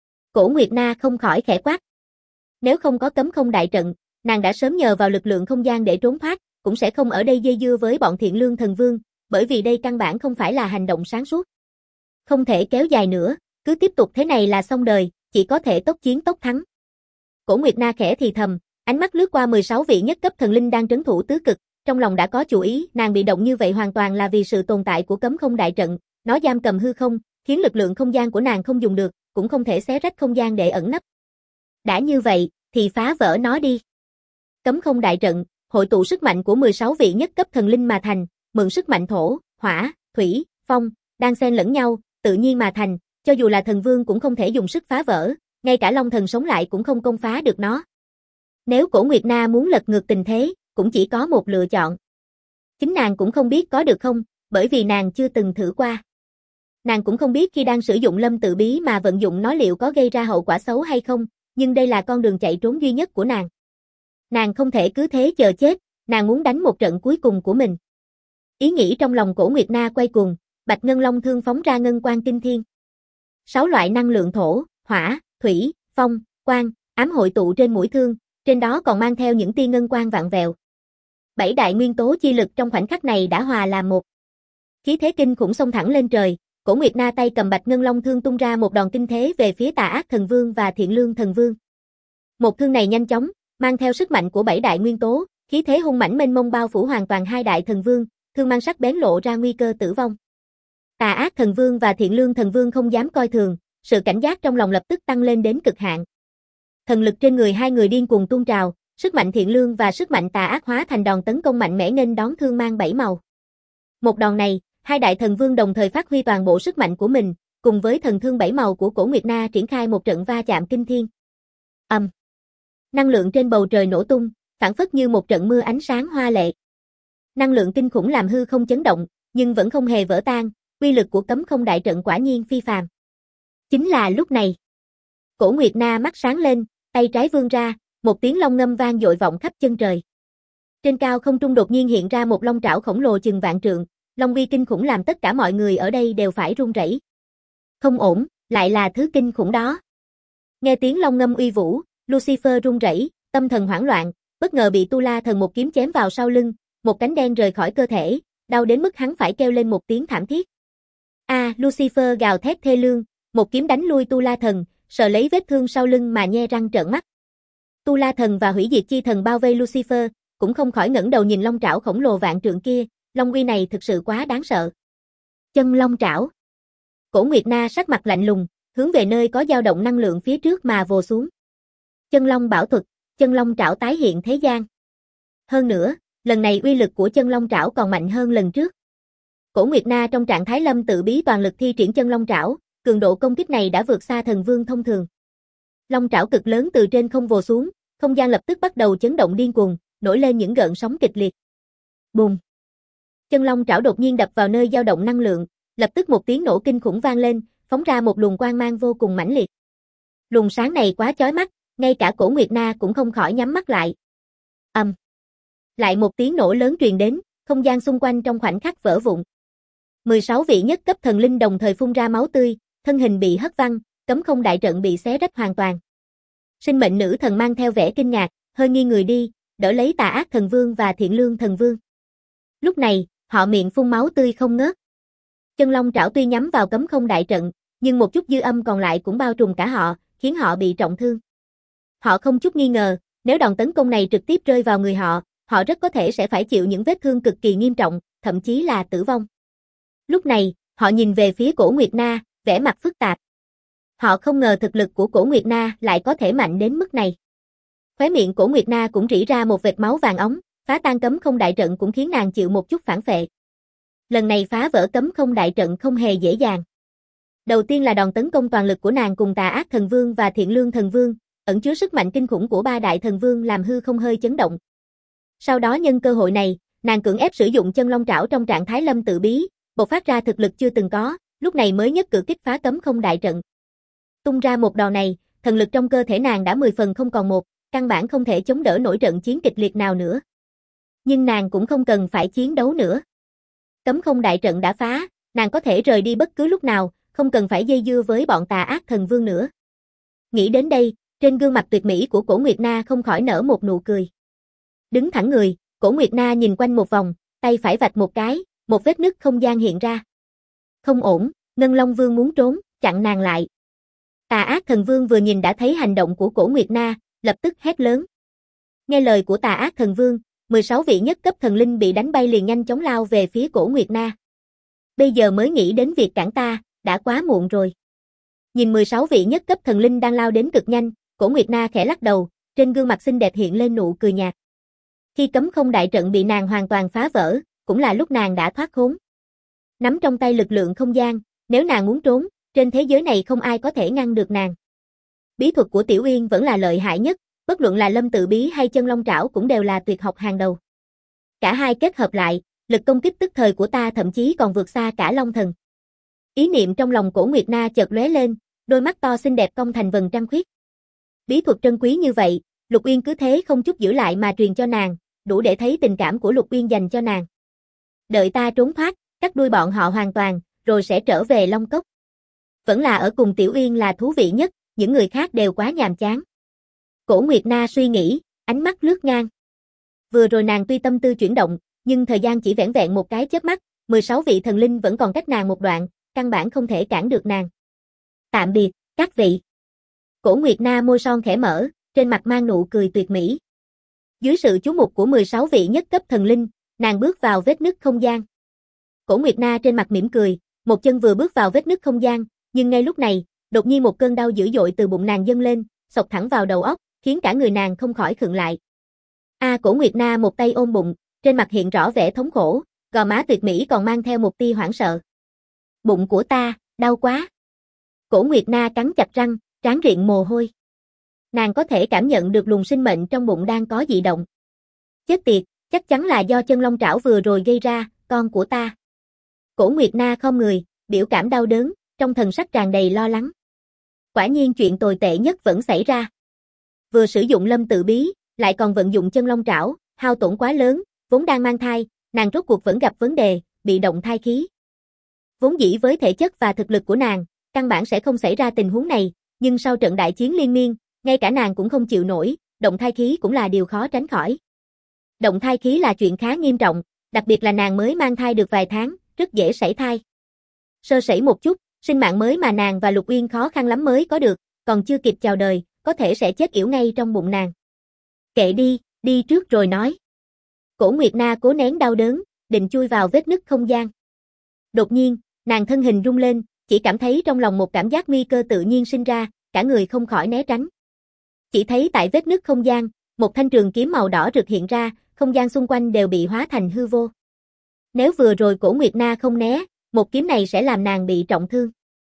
Cổ Nguyệt Na không khỏi khẽ quát. Nếu không có cấm không đại trận, nàng đã sớm nhờ vào lực lượng không gian để trốn thoát, cũng sẽ không ở đây dây dưa với bọn Thiện Lương Thần Vương, bởi vì đây căn bản không phải là hành động sáng suốt. Không thể kéo dài nữa, cứ tiếp tục thế này là xong đời, chỉ có thể tốc chiến tốc thắng. Cổ Nguyệt Na khẽ thì thầm, ánh mắt lướt qua 16 vị nhất cấp thần linh đang trấn thủ tứ cực, trong lòng đã có chủ ý, nàng bị động như vậy hoàn toàn là vì sự tồn tại của cấm không đại trận, nó giam cầm hư không, khiến lực lượng không gian của nàng không dùng được, cũng không thể xé rách không gian để ẩn nấp. Đã như vậy, thì phá vỡ nó đi. Cấm không đại trận, hội tụ sức mạnh của 16 vị nhất cấp thần linh mà thành, mượn sức mạnh thổ, hỏa, thủy, phong, đang xen lẫn nhau, tự nhiên mà thành, cho dù là thần vương cũng không thể dùng sức phá vỡ, ngay cả Long Thần sống lại cũng không công phá được nó. Nếu Cổ Nguyệt Na muốn lật ngược tình thế, cũng chỉ có một lựa chọn. Chính nàng cũng không biết có được không, bởi vì nàng chưa từng thử qua. Nàng cũng không biết khi đang sử dụng lâm tự bí mà vận dụng nó liệu có gây ra hậu quả xấu hay không, nhưng đây là con đường chạy trốn duy nhất của nàng. Nàng không thể cứ thế chờ chết, nàng muốn đánh một trận cuối cùng của mình. Ý nghĩ trong lòng Cổ Nguyệt Na quay cuồng, Bạch Ngân Long thương phóng ra ngân quang kinh thiên. 6 loại năng lượng thổ, hỏa, thủy, phong, quang, ám hội tụ trên mũi thương, trên đó còn mang theo những tia ngân quang vạn vẹo. 7 đại nguyên tố chi lực trong khoảnh khắc này đã hòa làm một. Khí thế kinh khủng xông thẳng lên trời, Cổ Nguyệt Na tay cầm Bạch Ngân Long thương tung ra một đòn kinh thế về phía Tà Ác Thần Vương và Thiện Lương Thần Vương. Một thương này nhanh chóng, mang theo sức mạnh của 7 đại nguyên tố, khí thế hung mãnh mênh mông bao phủ hoàn toàn hai đại thần vương, thương mang sắc bén lộ ra nguy cơ tử vong. Tà Ác Thần Vương và Thiện Lương Thần Vương không dám coi thường, sự cảnh giác trong lòng lập tức tăng lên đến cực hạn. Thần lực trên người hai người điên cuồng tuôn trào, sức mạnh thiện lương và sức mạnh tà ác hóa thành đòn tấn công mạnh mẽ nghênh đón thương mang 7 màu. Một đòn này, hai đại thần vương đồng thời phát huy toàn bộ sức mạnh của mình, cùng với thần thương 7 màu của Cổ Nguyệt Na triển khai một trận va chạm kinh thiên. Năng lượng trên bầu trời nổ tung, phảng phất như một trận mưa ánh sáng hoa lệ. Năng lượng kinh khủng làm hư không chấn động, nhưng vẫn không hề vỡ tan, uy lực của cấm không đại trận quả nhiên phi phàm. Chính là lúc này, Cổ Nguyệt Na mắt sáng lên, tay trái vươn ra, một tiếng long ngâm vang dội vọng khắp chân trời. Trên cao không trung đột nhiên hiện ra một long trảo khổng lồ chừng vạn trượng, long uy kinh khủng làm tất cả mọi người ở đây đều phải run rẩy. Không ổn, lại là thứ kinh khủng đó. Nghe tiếng long ngâm uy vũ, Lucifer run rẩy, tâm thần hoảng loạn, bất ngờ bị Tu La Thần một kiếm chém vào sau lưng, một cánh đen rời khỏi cơ thể, đau đến mức hắn phải kêu lên một tiếng thảm thiết. Lucifer gào thét thê lương, một kiếm đánh lui Tu La Thần, sờ lấy vết thương sau lưng mà nhe răng trợn mắt. Tu La Thần và Hủy Diệt Chi Thần bao vây Lucifer, cũng không khỏi ngẩng đầu nhìn long trảo khổng lồ vạn trượng kia, long uy này thực sự quá đáng sợ. Chân long trảo. Cổ Nguyệt Na sắc mặt lạnh lùng, hướng về nơi có dao động năng lượng phía trước mà vồ xuống. Chân long bảo thuật, chân long trảo tái hiện thế gian. Hơn nữa, lần này uy lực của chân long trảo còn mạnh hơn lần trước. Cổ Nguyệt Na trong trạng thái lâm tự bí toàn lực thi triển chân long trảo, cường độ công kích này đã vượt xa thần vương thông thường. Long trảo cực lớn từ trên không vồ xuống, không gian lập tức bắt đầu chấn động điên cuồng, nổi lên những gợn sóng kịch liệt. Bùng! Chân long trảo đột nhiên đập vào nơi dao động năng lượng, lập tức một tiếng nổ kinh khủng vang lên, phóng ra một luồng quang mang vô cùng mãnh liệt. Luồng sáng này quá chói mắt, ngay cả Cổ Nguyệt Na cũng không khỏi nhắm mắt lại. Lại một tiếng nổ lớn truyền đến, không gian xung quanh trong khoảnh khắc vỡ vụn. 16 vị nhất cấp thần linh đồng thời phun ra máu tươi, thân hình bị hất văng, cấm không đại trận bị xé rách hoàn toàn. Sinh mệnh nữ thần mang theo vẻ kinh ngạc, hơi nghiêng người đi, đỡ lấy Tà Ác Thần Vương và Thiện Lương Thần Vương. Lúc này, họ miệng phun máu tươi không ngớt. Chân long trảo tuy nhắm vào cấm không đại trận, nhưng một chút dư âm còn lại cũng bao trùm cả họ, khiến họ bị trọng thương. Họ không chút nghi ngờ, nếu đòn tấn công này trực tiếp rơi vào người họ, họ rất có thể sẽ phải chịu những vết thương cực kỳ nghiêm trọng, thậm chí là tử vong. Lúc này, họ nhìn về phía Cổ Nguyệt Na, vẻ mặt phức tạp. Họ không ngờ thực lực của Cổ Nguyệt Na lại có thể mạnh đến mức này. Khóe miệng Cổ Nguyệt Na cũng rỉ ra một vệt máu vàng óng, phá tan cấm không đại trận cũng khiến nàng chịu một chút phản phệ. Lần này phá vỡ cấm không đại trận không hề dễ dàng. Đầu tiên là đòn tấn công toàn lực của nàng cùng Tà Ác Thần Vương và Thiện Lương Thần Vương, ẩn chứa sức mạnh kinh khủng của ba đại thần vương làm hư không hơi chấn động. Sau đó nhân cơ hội này, nàng cưỡng ép sử dụng chân long trảo trong trạng thái lâm tự bí, bộc phát ra thực lực chưa từng có, lúc này mới nhất cử kích phá cấm không đại trận. Tung ra một đòn này, thần lực trong cơ thể nàng đã 10 phần không còn một, căn bản không thể chống đỡ nổi trận chiến kịch liệt nào nữa. Nhưng nàng cũng không cần phải chiến đấu nữa. Cấm không đại trận đã phá, nàng có thể rời đi bất cứ lúc nào, không cần phải dây dưa với bọn Tà Ác Thần Vương nữa. Nghĩ đến đây, trên gương mặt tuyệt mỹ của Cổ Nguyệt Na không khỏi nở một nụ cười. Đứng thẳng người, Cổ Nguyệt Na nhìn quanh một vòng, tay phải vạch một cái, một vết nứt không gian hiện ra. Không ổn, Ngân Long Vương muốn trốn, chặn nàng lại. Tà Ác Thần Vương vừa nhìn đã thấy hành động của Cổ Nguyệt Na, lập tức hét lớn. Nghe lời của Tà Ác Thần Vương, 16 vị nhất cấp thần linh bị đánh bay liền nhanh chóng lao về phía Cổ Nguyệt Na. Bây giờ mới nghĩ đến việc cản ta, đã quá muộn rồi. Nhìn 16 vị nhất cấp thần linh đang lao đến cực nhanh, Cổ Nguyệt Na khẽ lắc đầu, trên gương mặt xinh đẹp hiện lên nụ cười nhạt. Khi cấm không đại trận bị nàng hoàn toàn phá vỡ, cũng là lúc nàng đã thoát khốn. Nắm trong tay lực lượng không gian, nếu nàng muốn trốn, trên thế giới này không ai có thể ngăn được nàng. Bí thuật của Tiểu Uyên vẫn là lợi hại nhất, bất luận là lâm tự bí hay chân long trảo cũng đều là tuyệt học hàng đầu. Cả hai kết hợp lại, lực công kích tức thời của ta thậm chí còn vượt xa cả long thần. Ý niệm trong lòng Cổ Nguyệt Na chợt lóe lên, đôi mắt to xinh đẹp cong thành vầng trăng khuyết. Bí thuật trân quý như vậy, Lục Uyên cứ thế không chút giữ lại mà truyền cho nàng, đủ để thấy tình cảm của Lục Uyên dành cho nàng. Đợi ta trốn thoát, cắt đuôi bọn họ hoàn toàn, rồi sẽ trở về Long Cốc. Vẫn là ở cùng Tiểu Uyên là thú vị nhất, những người khác đều quá nhàm chán. Cổ Nguyệt Na suy nghĩ, ánh mắt lướt ngang. Vừa rồi nàng tuy tâm tư chuyển động, nhưng thời gian chỉ vẻn vẹn một cái chớp mắt, 16 vị thần linh vẫn còn cách nàng một đoạn, căn bản không thể cản được nàng. Tạm biệt, các vị. Cổ Nguyệt Na môi son khẽ mở, trên mặt mang nụ cười tuyệt mỹ. Dưới sự chú mục của 16 vị nhất cấp thần linh, nàng bước vào vết nứt không gian. Cổ Nguyệt Na trên mặt mỉm cười, một chân vừa bước vào vết nứt không gian, nhưng ngay lúc này, đột nhiên một cơn đau dữ dội từ bụng nàng dâng lên, xộc thẳng vào đầu óc, khiến cả người nàng không khỏi khựng lại. Cổ Nguyệt Na một tay ôm bụng, trên mặt hiện rõ vẻ thống khổ, gò má tuyệt mỹ còn mang theo một tia hoảng sợ. Bụng của ta, đau quá. Cổ Nguyệt Na cắn chặt răng, trán riện mồ hôi. Nàng có thể cảm nhận được luồng sinh mệnh trong bụng đang có dị động. Chết tiệt, chắc chắn là do chân long trảo vừa rồi gây ra, con của ta. Cổ Nguyệt Na khom người, biểu cảm đau đớn, trong thần sắc tràn đầy lo lắng. Quả nhiên chuyện tồi tệ nhất vẫn xảy ra. Vừa sử dụng lâm tự bí, lại còn vận dụng chân long trảo, hao tổn quá lớn, vốn đang mang thai, nàng rốt cuộc vẫn gặp vấn đề, bị động thai khí. Vốn dĩ với thể chất và thực lực của nàng, căn bản sẽ không xảy ra tình huống này, nhưng sau trận đại chiến liên miên, ngay cả nàng cũng không chịu nổi, động thai khí cũng là điều khó tránh khỏi. Động thai khí là chuyện khá nghiêm trọng, đặc biệt là nàng mới mang thai được vài tháng, rất dễ sảy thai. Sơ sẩy một chút, sinh mạng mới mà nàng và Lục Uyên khó khăn lắm mới có được, còn chưa kịp chào đời, có thể sẽ chết yểu ngay trong bụng nàng. Kệ đi, đi trước rồi nói. Cổ Nguyệt Na cố nén đau đớn, định chui vào vết nứt không gian. Đột nhiên, nàng thân hình rung lên, chỉ cảm thấy trong lòng một cảm giác nguy cơ tự nhiên sinh ra, cả người không khỏi né tránh. Chỉ thấy tại vết nứt không gian, một thanh trường kiếm màu đỏ rực hiện ra, không gian xung quanh đều bị hóa thành hư vô. Nếu vừa rồi Cổ Nguyệt Na không né, một kiếm này sẽ làm nàng bị trọng thương.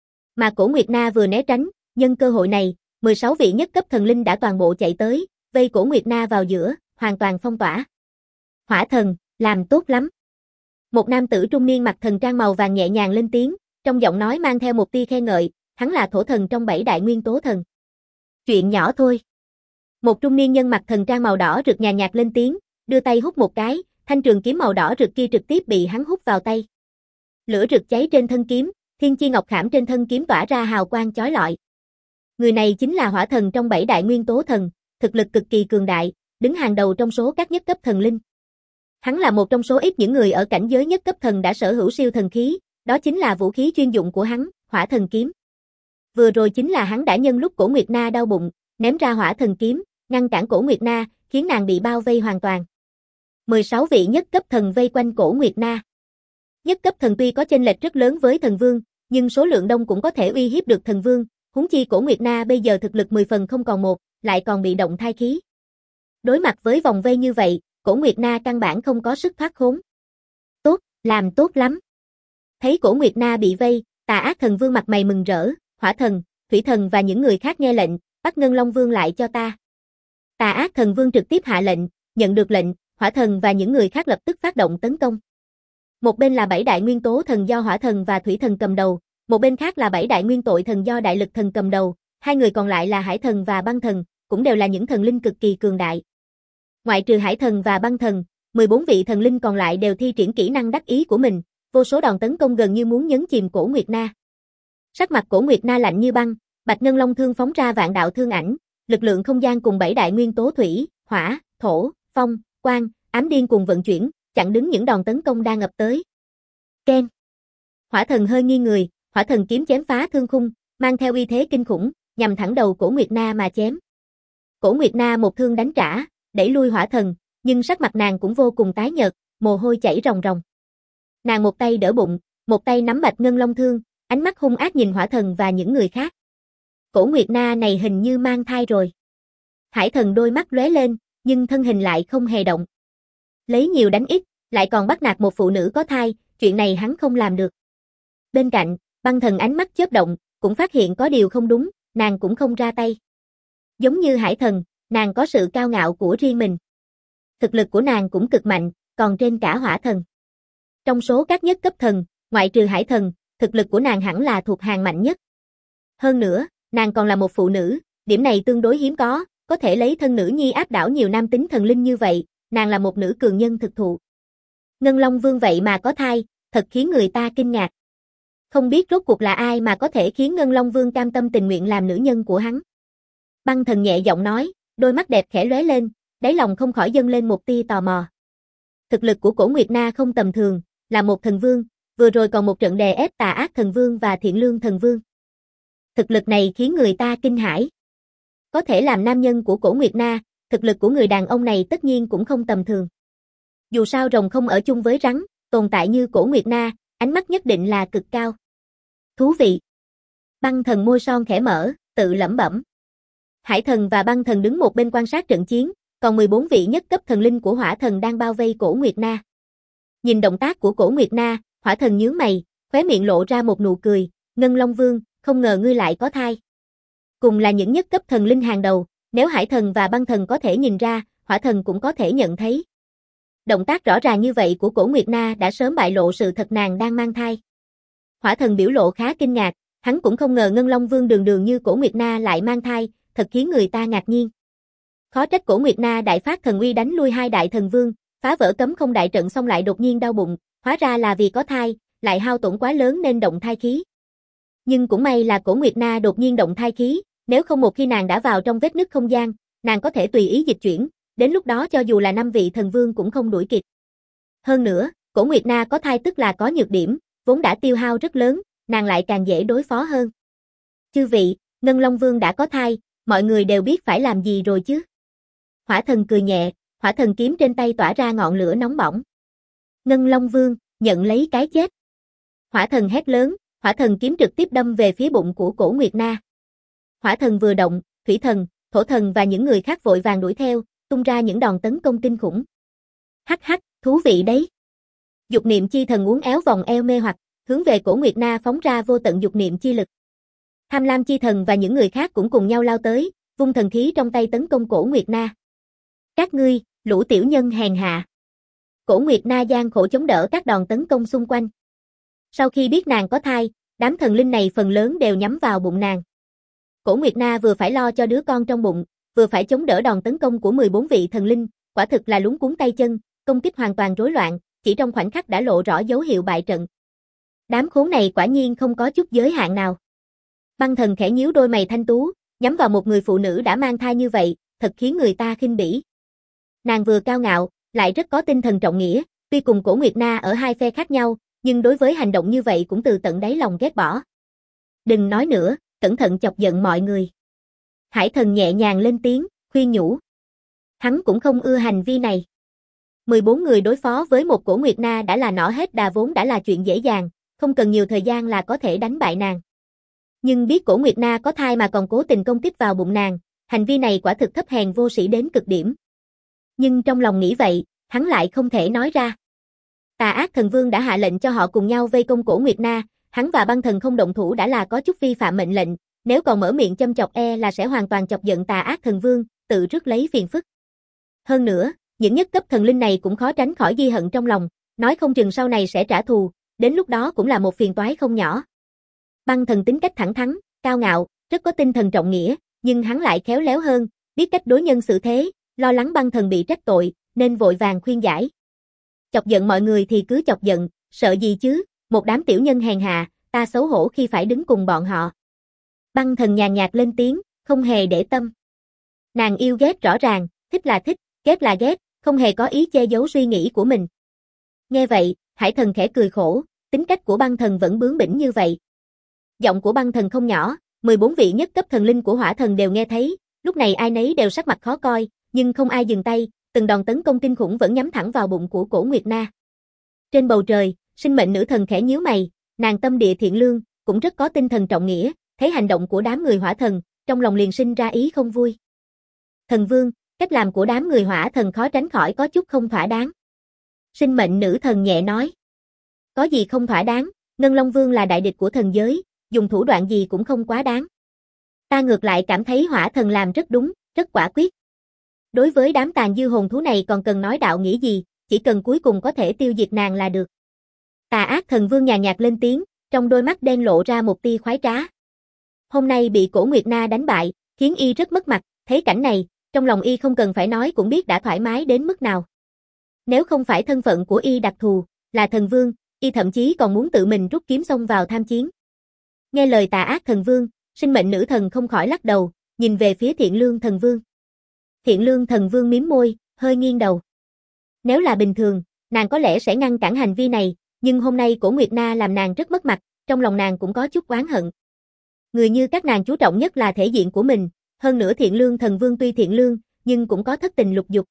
Mà Cổ Nguyệt Na vừa né tránh, nhân cơ hội này, 16 vị nhất cấp thần linh đã toàn bộ chạy tới, vây Cổ Nguyệt Na vào giữa, hoàn toàn phong tỏa. Hỏa thần, làm tốt lắm. Một nam tử trung niên mặc thần trang màu vàng nhẹ nhàng lên tiếng, trong giọng nói mang theo một tia khen ngợi, hắn là thổ thần trong 7 đại nguyên tố thần. Chuyện nhỏ thôi. Một trung niên nhân mặc thần trang màu đỏ rực nhàn nhạt lên tiếng, đưa tay hút một cái, thanh trường kiếm màu đỏ rực kia trực tiếp bị hắn hút vào tay. Lửa rực cháy trên thân kiếm, thiên chi ngọc khảm trên thân kiếm tỏa ra hào quang chói lọi. Người này chính là hỏa thần trong 7 đại nguyên tố thần, thực lực cực kỳ cường đại, đứng hàng đầu trong số các nhất cấp thần linh. Hắn là một trong số ít những người ở cảnh giới nhất cấp thần đã sở hữu siêu thần khí, đó chính là vũ khí chuyên dụng của hắn, hỏa thần kiếm. Vừa rồi chính là hắn đã nhân lúc Cổ Nguyệt Na đau bụng, ném ra hỏa thần kiếm, ngăn cản Cổ Nguyệt Na, khiến nàng bị bao vây hoàn toàn. 16 vị nhất cấp thần vây quanh Cổ Nguyệt Na. Nhất cấp thần tuy có chênh lệch rất lớn với thần vương, nhưng số lượng đông cũng có thể uy hiếp được thần vương, huống chi Cổ Nguyệt Na bây giờ thực lực 10 phần không còn một, lại còn bị động thai khí. Đối mặt với vòng vây như vậy, Cổ Nguyệt Na căn bản không có sức thoát khốn. Tốt, làm tốt lắm. Thấy Cổ Nguyệt Na bị vây, Tà Ác Thần Vương mặt mày mừng rỡ, Hỏa Thần, Thủy Thần và những người khác nghe lệnh, bắt Ngân Long Vương lại cho ta. Tà Ác Thần Vương trực tiếp hạ lệnh, nhận được lệnh, Hỏa Thần và những người khác lập tức phát động tấn công. Một bên là 7 đại nguyên tố thần do Hỏa Thần và Thủy Thần cầm đầu, một bên khác là 7 đại nguyên tội thần do Đại Lực Thần cầm đầu, hai người còn lại là Hải Thần và Băng Thần, cũng đều là những thần linh cực kỳ cường đại. Ngoại trừ Hải Thần và Băng Thần, 14 vị thần linh còn lại đều thi triển kỹ năng đắc ý của mình, vô số đòn tấn công gần như muốn nhấn chìm Cổ Nguyệt Na. Sắc mặt Cổ Nguyệt Na lạnh như băng, Bạch Ngân Long thương phóng ra vạn đạo thương ảnh, lực lượng không gian cùng 7 đại nguyên tố thủy, hỏa, thổ, phong, quang, ám điên cùng vận chuyển, chặn đứng những đòn tấn công đang ập tới. Ken. Hỏa Thần hơi nghiêng người, Hỏa Thần kiếm chém phá thương khung, mang theo uy thế kinh khủng, nhằm thẳng đầu Cổ Nguyệt Na mà chém. Cổ Nguyệt Na một thương đánh trả, đẩy lui Hỏa Thần, nhưng sắc mặt nàng cũng vô cùng tái nhợt, mồ hôi chảy ròng ròng. Nàng một tay đỡ bụng, một tay nắm Bạch Ngân Long thương, ánh mắt hung ác nhìn Hỏa Thần và những người khác. Cổ Nguyệt Na này hình như mang thai rồi. Hải Thần đôi mắt lóe lên, nhưng thân hình lại không hề động. Lấy nhiều đánh ít, lại còn bắt nạt một phụ nữ có thai, chuyện này hắn không làm được. Bên cạnh, Băng Thần ánh mắt chớp động, cũng phát hiện có điều không đúng, nàng cũng không ra tay. Giống như Hải Thần, nàng có sự cao ngạo của riêng mình. Thực lực của nàng cũng cực mạnh, còn trên cả Hỏa Thần. Trong số các nhất cấp thần, ngoại trừ Hải Thần, thực lực của nàng hẳn là thuộc hàng mạnh nhất. Hơn nữa, nàng còn là một phụ nữ, điểm này tương đối hiếm có thể lấy thân nữ nhi áp đảo nhiều nam tính thần linh như vậy, nàng là một nữ cường nhân thực thụ. Ngân Long Vương vậy mà có thai, thật khiến người ta kinh ngạc. Không biết rốt cuộc là ai mà có thể khiến Ngân Long Vương cam tâm tình nguyện làm nữ nhân của hắn. Băng Thần nhẹ giọng nói, đôi mắt đẹp khẽ lóe lên, đáy lòng không khỏi dâng lên một tia tò mò. Thực lực của Cổ Nguyệt Na không tầm thường, là một thần vương, vừa rồi còn một trận đè ép Tà Ác Thần Vương và Thiện Lương Thần Vương. Thực lực này khiến người ta kinh hãi. Có thể làm nam nhân của Cổ Nguyệt Na, thực lực của người đàn ông này tất nhiên cũng không tầm thường. Dù sao rồng không ở chung với rắn, tồn tại như Cổ Nguyệt Na, ánh mắt nhất định là cực cao. Thú vị. Băng Thần môi son khẽ mở, tự lẩm bẩm. Hải Thần và Băng Thần đứng một bên quan sát trận chiến, còn 14 vị nhất cấp thần linh của Hỏa Thần đang bao vây Cổ Nguyệt Na. Nhìn động tác của Cổ Nguyệt Na, Hỏa Thần nhướng mày, khóe miệng lộ ra một nụ cười, Ngân Long Vương, không ngờ ngươi lại có thai. Cùng là những nhất cấp thần linh hàng đầu, nếu Hải Thần và Băng Thần có thể nhìn ra, Hỏa Thần cũng có thể nhận thấy. Động tác rõ ràng như vậy của Cổ Nguyệt Na đã sớm bại lộ sự thật nàng đang mang thai. Hỏa Thần biểu lộ khá kinh ngạc, hắn cũng không ngờ Ngân Long Vương đường đường như Cổ Nguyệt Na lại mang thai, thật khiến người ta ngạc nhiên. Khó trách Cổ Nguyệt Na đại phát thần uy đánh lui hai đại thần vương, phá vỡ cấm không đại trận xong lại đột nhiên đau bụng, hóa ra là vì có thai, lại hao tổn quá lớn nên động thai khí. Nhưng cũng may là Cổ Nguyệt Na đột nhiên động thai khí, nếu không một khi nàng đã vào trong vết nứt không gian, nàng có thể tùy ý dịch chuyển, đến lúc đó cho dù là 5 vị thần vương cũng không đuổi kịp. Hơn nữa, Cổ Nguyệt Na có thai tức là có nhược điểm, vốn đã tiêu hao rất lớn, nàng lại càng dễ đối phó hơn. Chư vị, Ngân Long Vương đã có thai, mọi người đều biết phải làm gì rồi chứ? Hỏa Thần cười nhẹ, Hỏa Thần kiếm trên tay tỏa ra ngọn lửa nóng bỏng. Ngân Long Vương, nhận lấy cái chết. Hỏa Thần hét lớn, Hỏa Thần kiếm trực tiếp đâm về phía bụng của Cổ Nguyệt Na. Hỏa Thần vừa động, Thủy Thần, Thổ Thần và những người khác vội vàng đuổi theo, tung ra những đòn tấn công kinh khủng. Hắc hắc, thú vị đấy. Dục niệm chi thần uốn éo vòng eo mê hoặc, hướng về Cổ Nguyệt Na phóng ra vô tận dục niệm chi lực. Tham lam chi thần và những người khác cũng cùng nhau lao tới, vung thần khí trong tay tấn công Cổ Nguyệt Na. Các ngươi, lũ tiểu nhân hèn hạ. Cổ Nguyệt Na gian khổ chống đỡ các đòn tấn công xung quanh. Sau khi biết nàng có thai, đám thần linh này phần lớn đều nhắm vào bụng nàng. Cổ Nguyệt Na vừa phải lo cho đứa con trong bụng, vừa phải chống đỡ đòn tấn công của 14 vị thần linh, quả thực là luống cuống tay chân, công kích hoàn toàn rối loạn, chỉ trong khoảnh khắc đã lộ rõ dấu hiệu bại trận. Đám khốn này quả nhiên không có chút giới hạn nào. Băng Thần khẽ nhíu đôi mày thanh tú, nhắm vào một người phụ nữ đã mang thai như vậy, thật khiến người ta khinh bỉ. Nàng vừa cao ngạo, lại rất có tinh thần trọng nghĩa, tuy cùng Cổ Nguyệt Na ở hai phe khác nhau, nhưng đối với hành động như vậy cũng từ tận đáy lòng ghét bỏ. Đừng nói nữa, cẩn thận chọc giận mọi người. Hải Thần nhẹ nhàng lên tiếng, khuyên nhủ. Hắn cũng không ưa hành vi này. 14 người đối phó với một Cổ Nguyệt Na đã là nỏ hết đà vốn đã là chuyện dễ dàng, không cần nhiều thời gian là có thể đánh bại nàng. Nhưng biết Cổ Nguyệt Na có thai mà còn cố tình công kích vào bụng nàng, hành vi này quả thực thấp hèn vô sĩ đến cực điểm. Nhưng trong lòng nghĩ vậy, hắn lại không thể nói ra. Tà Ác Thần Vương đã hạ lệnh cho họ cùng nhau vây công Cổ Nguyệt Na, hắn và Băng Thần không động thủ đã là có chút vi phạm mệnh lệnh, nếu còn mở miệng châm chọc là sẽ hoàn toàn chọc giận Tà Ác Thần Vương, tự rước lấy phiền phức. Hơn nữa, những nhất cấp thần linh này cũng khó tránh khỏi ghi hận trong lòng, nói không chừng sau này sẽ trả thù, đến lúc đó cũng là một phiền toái không nhỏ. Băng Thần tính cách thẳng thắn, cao ngạo, rất có tinh thần trọng nghĩa, nhưng hắn lại khéo léo hơn, biết cách đối nhân xử thế, lo lắng Băng Thần bị trách tội, nên vội vàng khuyên giải. Chọc giận mọi người thì cứ chọc giận, sợ gì chứ, một đám tiểu nhân hèn hạ, ta xấu hổ khi phải đứng cùng bọn họ. Băng Thần nhàn nhạt lên tiếng, không hề để tâm. Nàng yêu ghét rõ ràng, thích là thích, ghét là ghét, không hề có ý che giấu suy nghĩ của mình. Nghe vậy, Hải Thần khẽ cười khổ, tính cách của Băng Thần vẫn bướng bỉnh như vậy. Giọng của Băng Thần không nhỏ, 14 vị nhất cấp thần linh của Hỏa Thần đều nghe thấy, lúc này ai nấy đều sắc mặt khó coi, nhưng không ai dừng tay, từng đòn tấn công kinh khủng vẫn nhắm thẳng vào bụng của Cổ Nguyệt Na. Trên bầu trời, sinh mệnh nữ thần khẽ nhíu mày, nàng tâm địa thiện lương, cũng rất có tinh thần trọng nghĩa, thấy hành động của đám người Hỏa Thần, trong lòng liền sinh ra ý không vui. Thần Vương, cách làm của đám người Hỏa Thần khó tránh khỏi có chút không thỏa đáng. Sinh mệnh nữ thần nhẹ nói. Có gì không thỏa đáng, Ngân Long Vương là đại địch của thần giới, dùng thủ đoạn gì cũng không quá đáng. Ta ngược lại cảm thấy Hỏa Thần làm rất đúng, rất quả quyết. Đối với đám tàn dư hồn thú này còn cần nói đạo nghĩa gì, chỉ cần cuối cùng có thể tiêu diệt nàng là được. Tà Ác Thần Vương nhàn nhạt lên tiếng, trong đôi mắt đen lộ ra một tia khoái trá. Hôm nay bị Cổ Nguyệt Na đánh bại, khiến y rất mất mặt, thấy cảnh này, trong lòng y không cần phải nói cũng biết đã thoải mái đến mức nào. Nếu không phải thân phận của y đặc thù, là thần vương, y thậm chí còn muốn tự mình rút kiếm xông vào tham chiến. Nghe lời Tà Ác Thần Vương, Sinh Mệnh Nữ Thần không khỏi lắc đầu, nhìn về phía Thiện Lương Thần Vương. Thiện Lương Thần Vương mím môi, hơi nghiêng đầu. Nếu là bình thường, nàng có lẽ sẽ ngăn cản hành vi này, nhưng hôm nay Cổ Nguyệt Na làm nàng rất mất mặt, trong lòng nàng cũng có chút oán hận. Người như các nàng chú trọng nhất là thể diện của mình, hơn nữa Thiện Lương Thần Vương tuy thiện lương, nhưng cũng có thất tình lục dục.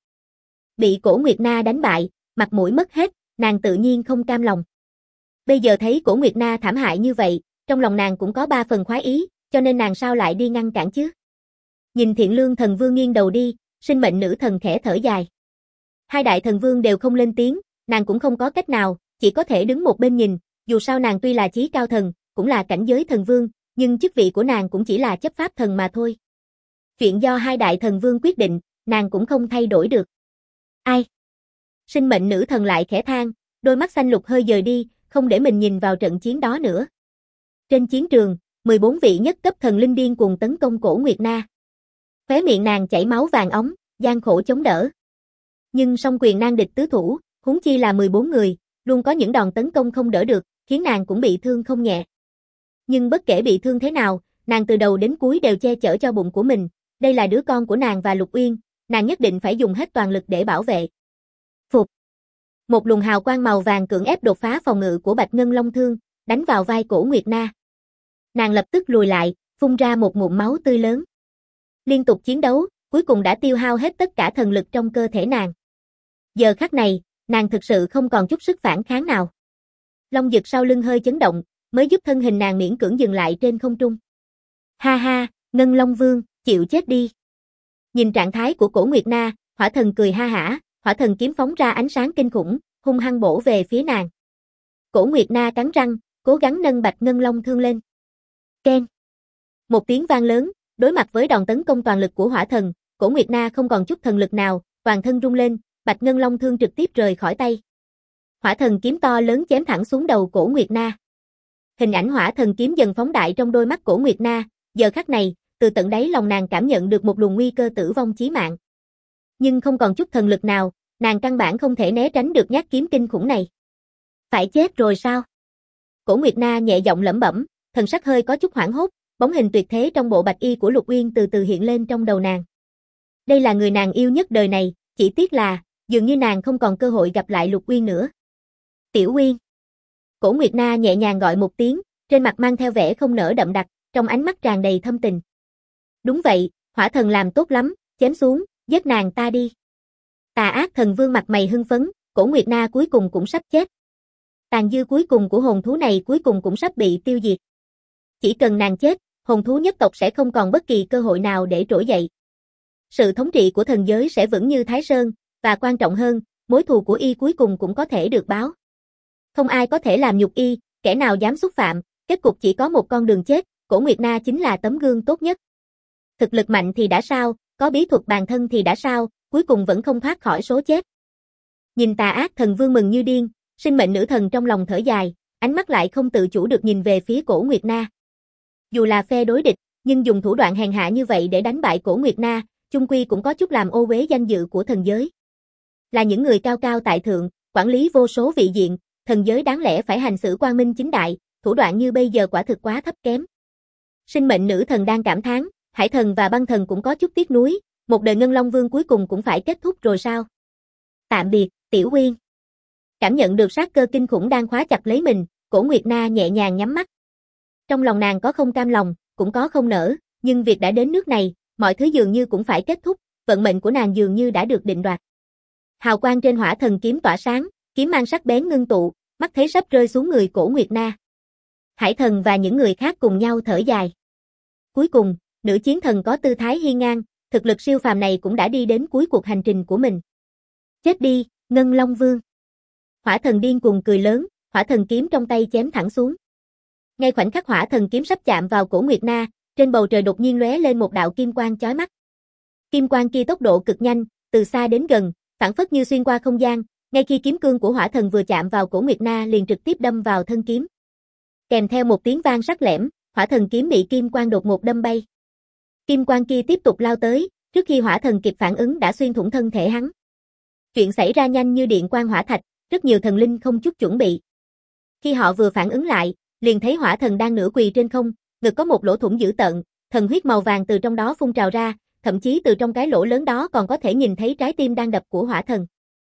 Bị Cổ Nguyệt Na đánh bại, mặt mũi mất hết, nàng tự nhiên không cam lòng. Bây giờ thấy Cổ Nguyệt Na thảm hại như vậy, trong lòng nàng cũng có 3 phần khoái ý, cho nên nàng sao lại đi ngăn cản chứ? Nhìn Thiện Lương Thần Vương nghiêng đầu đi, Sinh Mệnh Nữ Thần khẽ thở dài. Hai đại thần vương đều không lên tiếng, nàng cũng không có cách nào, chỉ có thể đứng một bên nhìn, dù sao nàng tuy là chí cao thần, cũng là cảnh giới thần vương, nhưng chức vị của nàng cũng chỉ là chấp pháp thần mà thôi. Chuyện do hai đại thần vương quyết định, nàng cũng không thay đổi được. Ai? Sinh Mệnh Nữ Thần lại khẽ than, đôi mắt xanh lục hơi dời đi, không để mình nhìn vào trận chiến đó nữa. Trên chiến trường, 14 vị nhất cấp thần linh điên cuồng tấn công Cổ Nguyệt Na. Khóe miệng nàng chảy máu vàng óng, gian khổ chống đỡ. Nhưng song quyền nan địch tứ thủ, huống chi là 14 người, luôn có những đòn tấn công không đỡ được, khiến nàng cũng bị thương không nhẹ. Nhưng bất kể bị thương thế nào, nàng từ đầu đến cuối đều che chở cho bụng của mình, đây là đứa con của nàng và Lục Uyên, nàng nhất định phải dùng hết toàn lực để bảo vệ. Phục. Một luồng hào quang màu vàng cưỡng ép đột phá phòng ngự của Bạch Ngân Long Thương, đánh vào vai Cổ Nguyệt Na. Nàng lập tức lùi lại, phun ra một ngụm máu tươi lớn. Liên tục chiến đấu, cuối cùng đã tiêu hao hết tất cả thần lực trong cơ thể nàng. Giờ khắc này, nàng thực sự không còn chút sức phản kháng nào. Long Dực sau lưng hơi chấn động, mới giúp thân hình nàng miễn cưỡng dừng lại trên không trung. Ha ha, Ngân Long Vương, chịu chết đi. Nhìn trạng thái của Cổ Nguyệt Na, Hỏa Thần cười ha hả, Hỏa Thần kiếm phóng ra ánh sáng kinh khủng, hung hăng bổ về phía nàng. Cổ Nguyệt Na cắn răng, cố gắng nâng Bạch Ngân Long Thương lên. Keng. Một tiếng vang lớn, đối mặt với đòn tấn công toàn lực của Hỏa Thần, Cổ Nguyệt Na không còn chút thần lực nào, toàn thân rung lên, Bạch Ngân Long Thương trực tiếp rời khỏi tay. Hỏa Thần kiếm to lớn chém thẳng xuống đầu Cổ Nguyệt Na. Hình ảnh Hỏa Thần kiếm dần phóng đại trong đôi mắt Cổ Nguyệt Na, giờ khắc này, từ tận đáy lòng nàng cảm nhận được một luồng nguy cơ tử vong chí mạng. Nhưng không còn chút thần lực nào, nàng căn bản không thể né tránh được nhát kiếm kinh khủng này. Phải chết rồi sao? Cổ Nguyệt Na nhẹ giọng lẩm bẩm, thần sắc hơi có chút hoảng hốt, bóng hình tuyệt thế trong bộ bạch y của Lục Uyên từ từ hiện lên trong đầu nàng. Đây là người nàng yêu nhất đời này, chỉ tiếc là, dường như nàng không còn cơ hội gặp lại Lục Uyên nữa. Tiểu Uyên. Cổ Nguyệt Na nhẹ nhàng gọi một tiếng, trên mặt mang theo vẻ không nỡ đậm đặc, trong ánh mắt tràn đầy thâm tình. Đúng vậy, Hỏa Thần làm tốt lắm, chém xuống, giết nàng ta đi. Tà Ác Thần Vương mặt mày hưng phấn, Cổ Nguyệt Na cuối cùng cũng sắp chết. Tàn dư cuối cùng của hồn thú này cuối cùng cũng sắp bị tiêu diệt. Chỉ cần nàng chết, hồn thú nhất tộc sẽ không còn bất kỳ cơ hội nào để trỗi dậy. Sự thống trị của thần giới sẽ vững như Thái Sơn, và quan trọng hơn, mối thù của y cuối cùng cũng có thể được báo. Không ai có thể làm nhục y, kẻ nào dám xúc phạm, kết cục chỉ có một con đường chết, Cổ Nguyệt Na chính là tấm gương tốt nhất. Thực lực mạnh thì đã sao, có bí thuật bàn thân thì đã sao, cuối cùng vẫn không thoát khỏi số chết. Nhìn Tà Ác Thần Vương mừng như điên, Sinh Mệnh Nữ Thần trong lòng thở dài, ánh mắt lại không tự chủ được nhìn về phía Cổ Nguyệt Na. Dù là phe đối địch, nhưng dùng thủ đoạn hèn hạ như vậy để đánh bại Cổ Nguyệt Na, chung quy cũng có chút làm ô uế danh dự của thần giới. Là những người cao cao tại thượng, quản lý vô số vị diện, thần giới đáng lẽ phải hành xử quang minh chính đại, thủ đoạn như bây giờ quả thực quá thấp kém. Sinh Mệnh Nữ Thần đang cảm thán, Hải Thần và Băng Thần cũng có chút tiếc nuối, một đời Ngân Long Vương cuối cùng cũng phải kết thúc rồi sao? Tạm biệt, Tiểu Uyên. Cảm nhận được sát cơ kinh khủng đang khóa chặt lấy mình, Cổ Nguyệt Na nhẹ nhàng nhắm mắt. Trong lòng nàng có không cam lòng, cũng có không nỡ, nhưng việc đã đến nước này, mọi thứ dường như cũng phải kết thúc, vận mệnh của nàng dường như đã được định đoạt. Hào quang trên Hỏa Thần kiếm tỏa sáng, kiếm mang sắc bén ngưng tụ, mắt thấy sắp rơi xuống người Cổ Nguyệt Na. Hải Thần và những người khác cùng nhau thở dài. Cuối cùng, nữ chiến thần có tư thái hiên ngang, thực lực siêu phàm này cũng đã đi đến cuối cuộc hành trình của mình. Chết đi, Ngân Long Vương. Hỏa Thần điên cuồng cười lớn, Hỏa Thần kiếm trong tay chém thẳng xuống. Ngay khoảnh khắc Hỏa Thần kiếm sắp chạm vào Cổ Nguyệt Na, trên bầu trời đột nhiên lóe lên một đạo kim quang chói mắt. Kim quang kia tốc độ cực nhanh, từ xa đến gần, phảng phất như xuyên qua không gian, ngay khi kiếm cương của Hỏa Thần vừa chạm vào Cổ Nguyệt Na liền trực tiếp đâm vào thân kiếm. Kèm theo một tiếng vang sắc lẻm, hỏa thần kiếm bị kim quang đột ngột đâm bay. Kim quang kia tiếp tục lao tới, trước khi hỏa thần kịp phản ứng đã xuyên thủng thân thể hắn. Chuyện xảy ra nhanh như điện quang hỏa thạch, rất nhiều thần linh không chút chuẩn bị. Khi họ vừa phản ứng lại, liền thấy hỏa thần đang nửa quỳ trên không, ngực có một lỗ thủng dữ tợn, thần huyết màu vàng từ trong đó phun trào ra, thậm chí từ trong cái lỗ lớn đó còn có thể nhìn thấy trái tim đang đập của hỏa thần.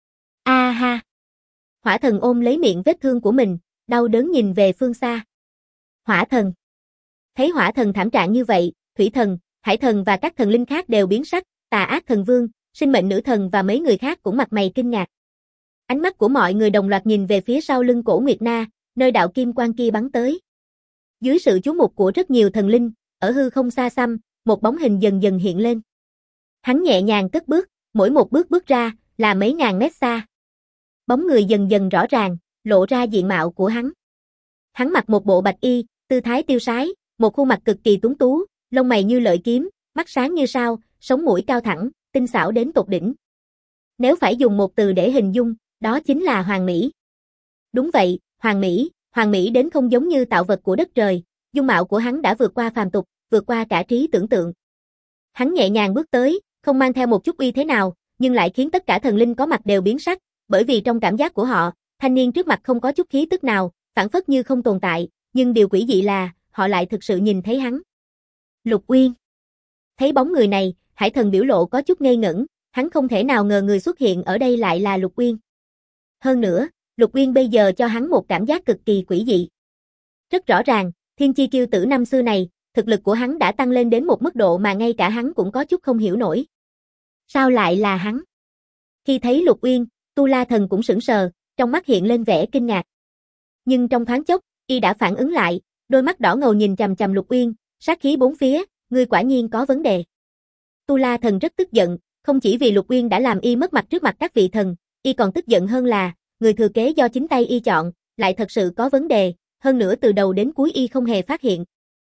A ha! Hỏa thần ôm lấy miệng vết thương của mình, đau đớn nhìn về phương xa. Hỏa thần! Thấy hỏa thần thảm trạng như vậy, thủy thần, hải thần và các thần linh khác đều biến sắc, tà ác thần vương, sinh mệnh nữ thần và mấy người khác cũng mặt mày kinh ngạc. Ánh mắt của mọi người đồng loạt nhìn về phía sau lưng Cổ Nguyệt Na, nơi đạo kim quang kia bắn tới. Dưới sự chú mục của rất nhiều thần linh, ở hư không xa xăm, một bóng hình dần dần hiện lên. Hắn nhẹ nhàng cất bước, mỗi một bước bước ra là mấy ngàn mét xa. Bóng người dần dần rõ ràng, lộ ra diện mạo của hắn. Hắn mặc một bộ bạch y, tư thái tiêu sái, một khuôn mặt cực kỳ tuấn tú, lông mày như lợi kiếm, mắt sáng như sao, sống mũi cao thẳng, tinh xảo đến tột đỉnh. Nếu phải dùng một từ để hình dung, đó chính là hoàn mỹ. Đúng vậy, hoàn mỹ đến không giống như tạo vật của đất trời, dung mạo của hắn đã vượt qua phàm tục, vượt qua cả trí tưởng tượng. Hắn nhẹ nhàng bước tới, không mang theo một chút uy thế nào, nhưng lại khiến tất cả thần linh có mặt đều biến sắc, bởi vì trong cảm giác của họ, thanh niên trước mặt không có chút khí tức nào, phảng phất như không tồn tại, nhưng điều quỷ dị là, họ lại thực sự nhìn thấy hắn. Lục Uyên. Thấy bóng người này, hải thần biểu lộ có chút ngây ngẩn, hắn không thể nào ngờ người xuất hiện ở đây lại là Lục Uyên. Hơn nữa, Lục Uyên bây giờ cho hắn một cảm giác cực kỳ quỷ dị. Rất rõ ràng, thiên chi kiêu tử năm xưa này, thực lực của hắn đã tăng lên đến một mức độ mà ngay cả hắn cũng có chút không hiểu nổi. Sao lại là hắn? Khi thấy Lục Uyên, Tu La Thần cũng sững sờ, trong mắt hiện lên vẻ kinh ngạc. Nhưng trong thoáng chốc, y đã phản ứng lại, đôi mắt đỏ ngầu nhìn chằm chằm Lục Uyên, sát khí bốn phía, ngươi quả nhiên có vấn đề. Tu La Thần rất tức giận, không chỉ vì Lục Uyên đã làm y mất mặt trước mặt các vị thần, y còn tức giận hơn là, người thừa kế do chính tay y chọn, lại thật sự có vấn đề, hơn nữa từ đầu đến cuối y không hề phát hiện.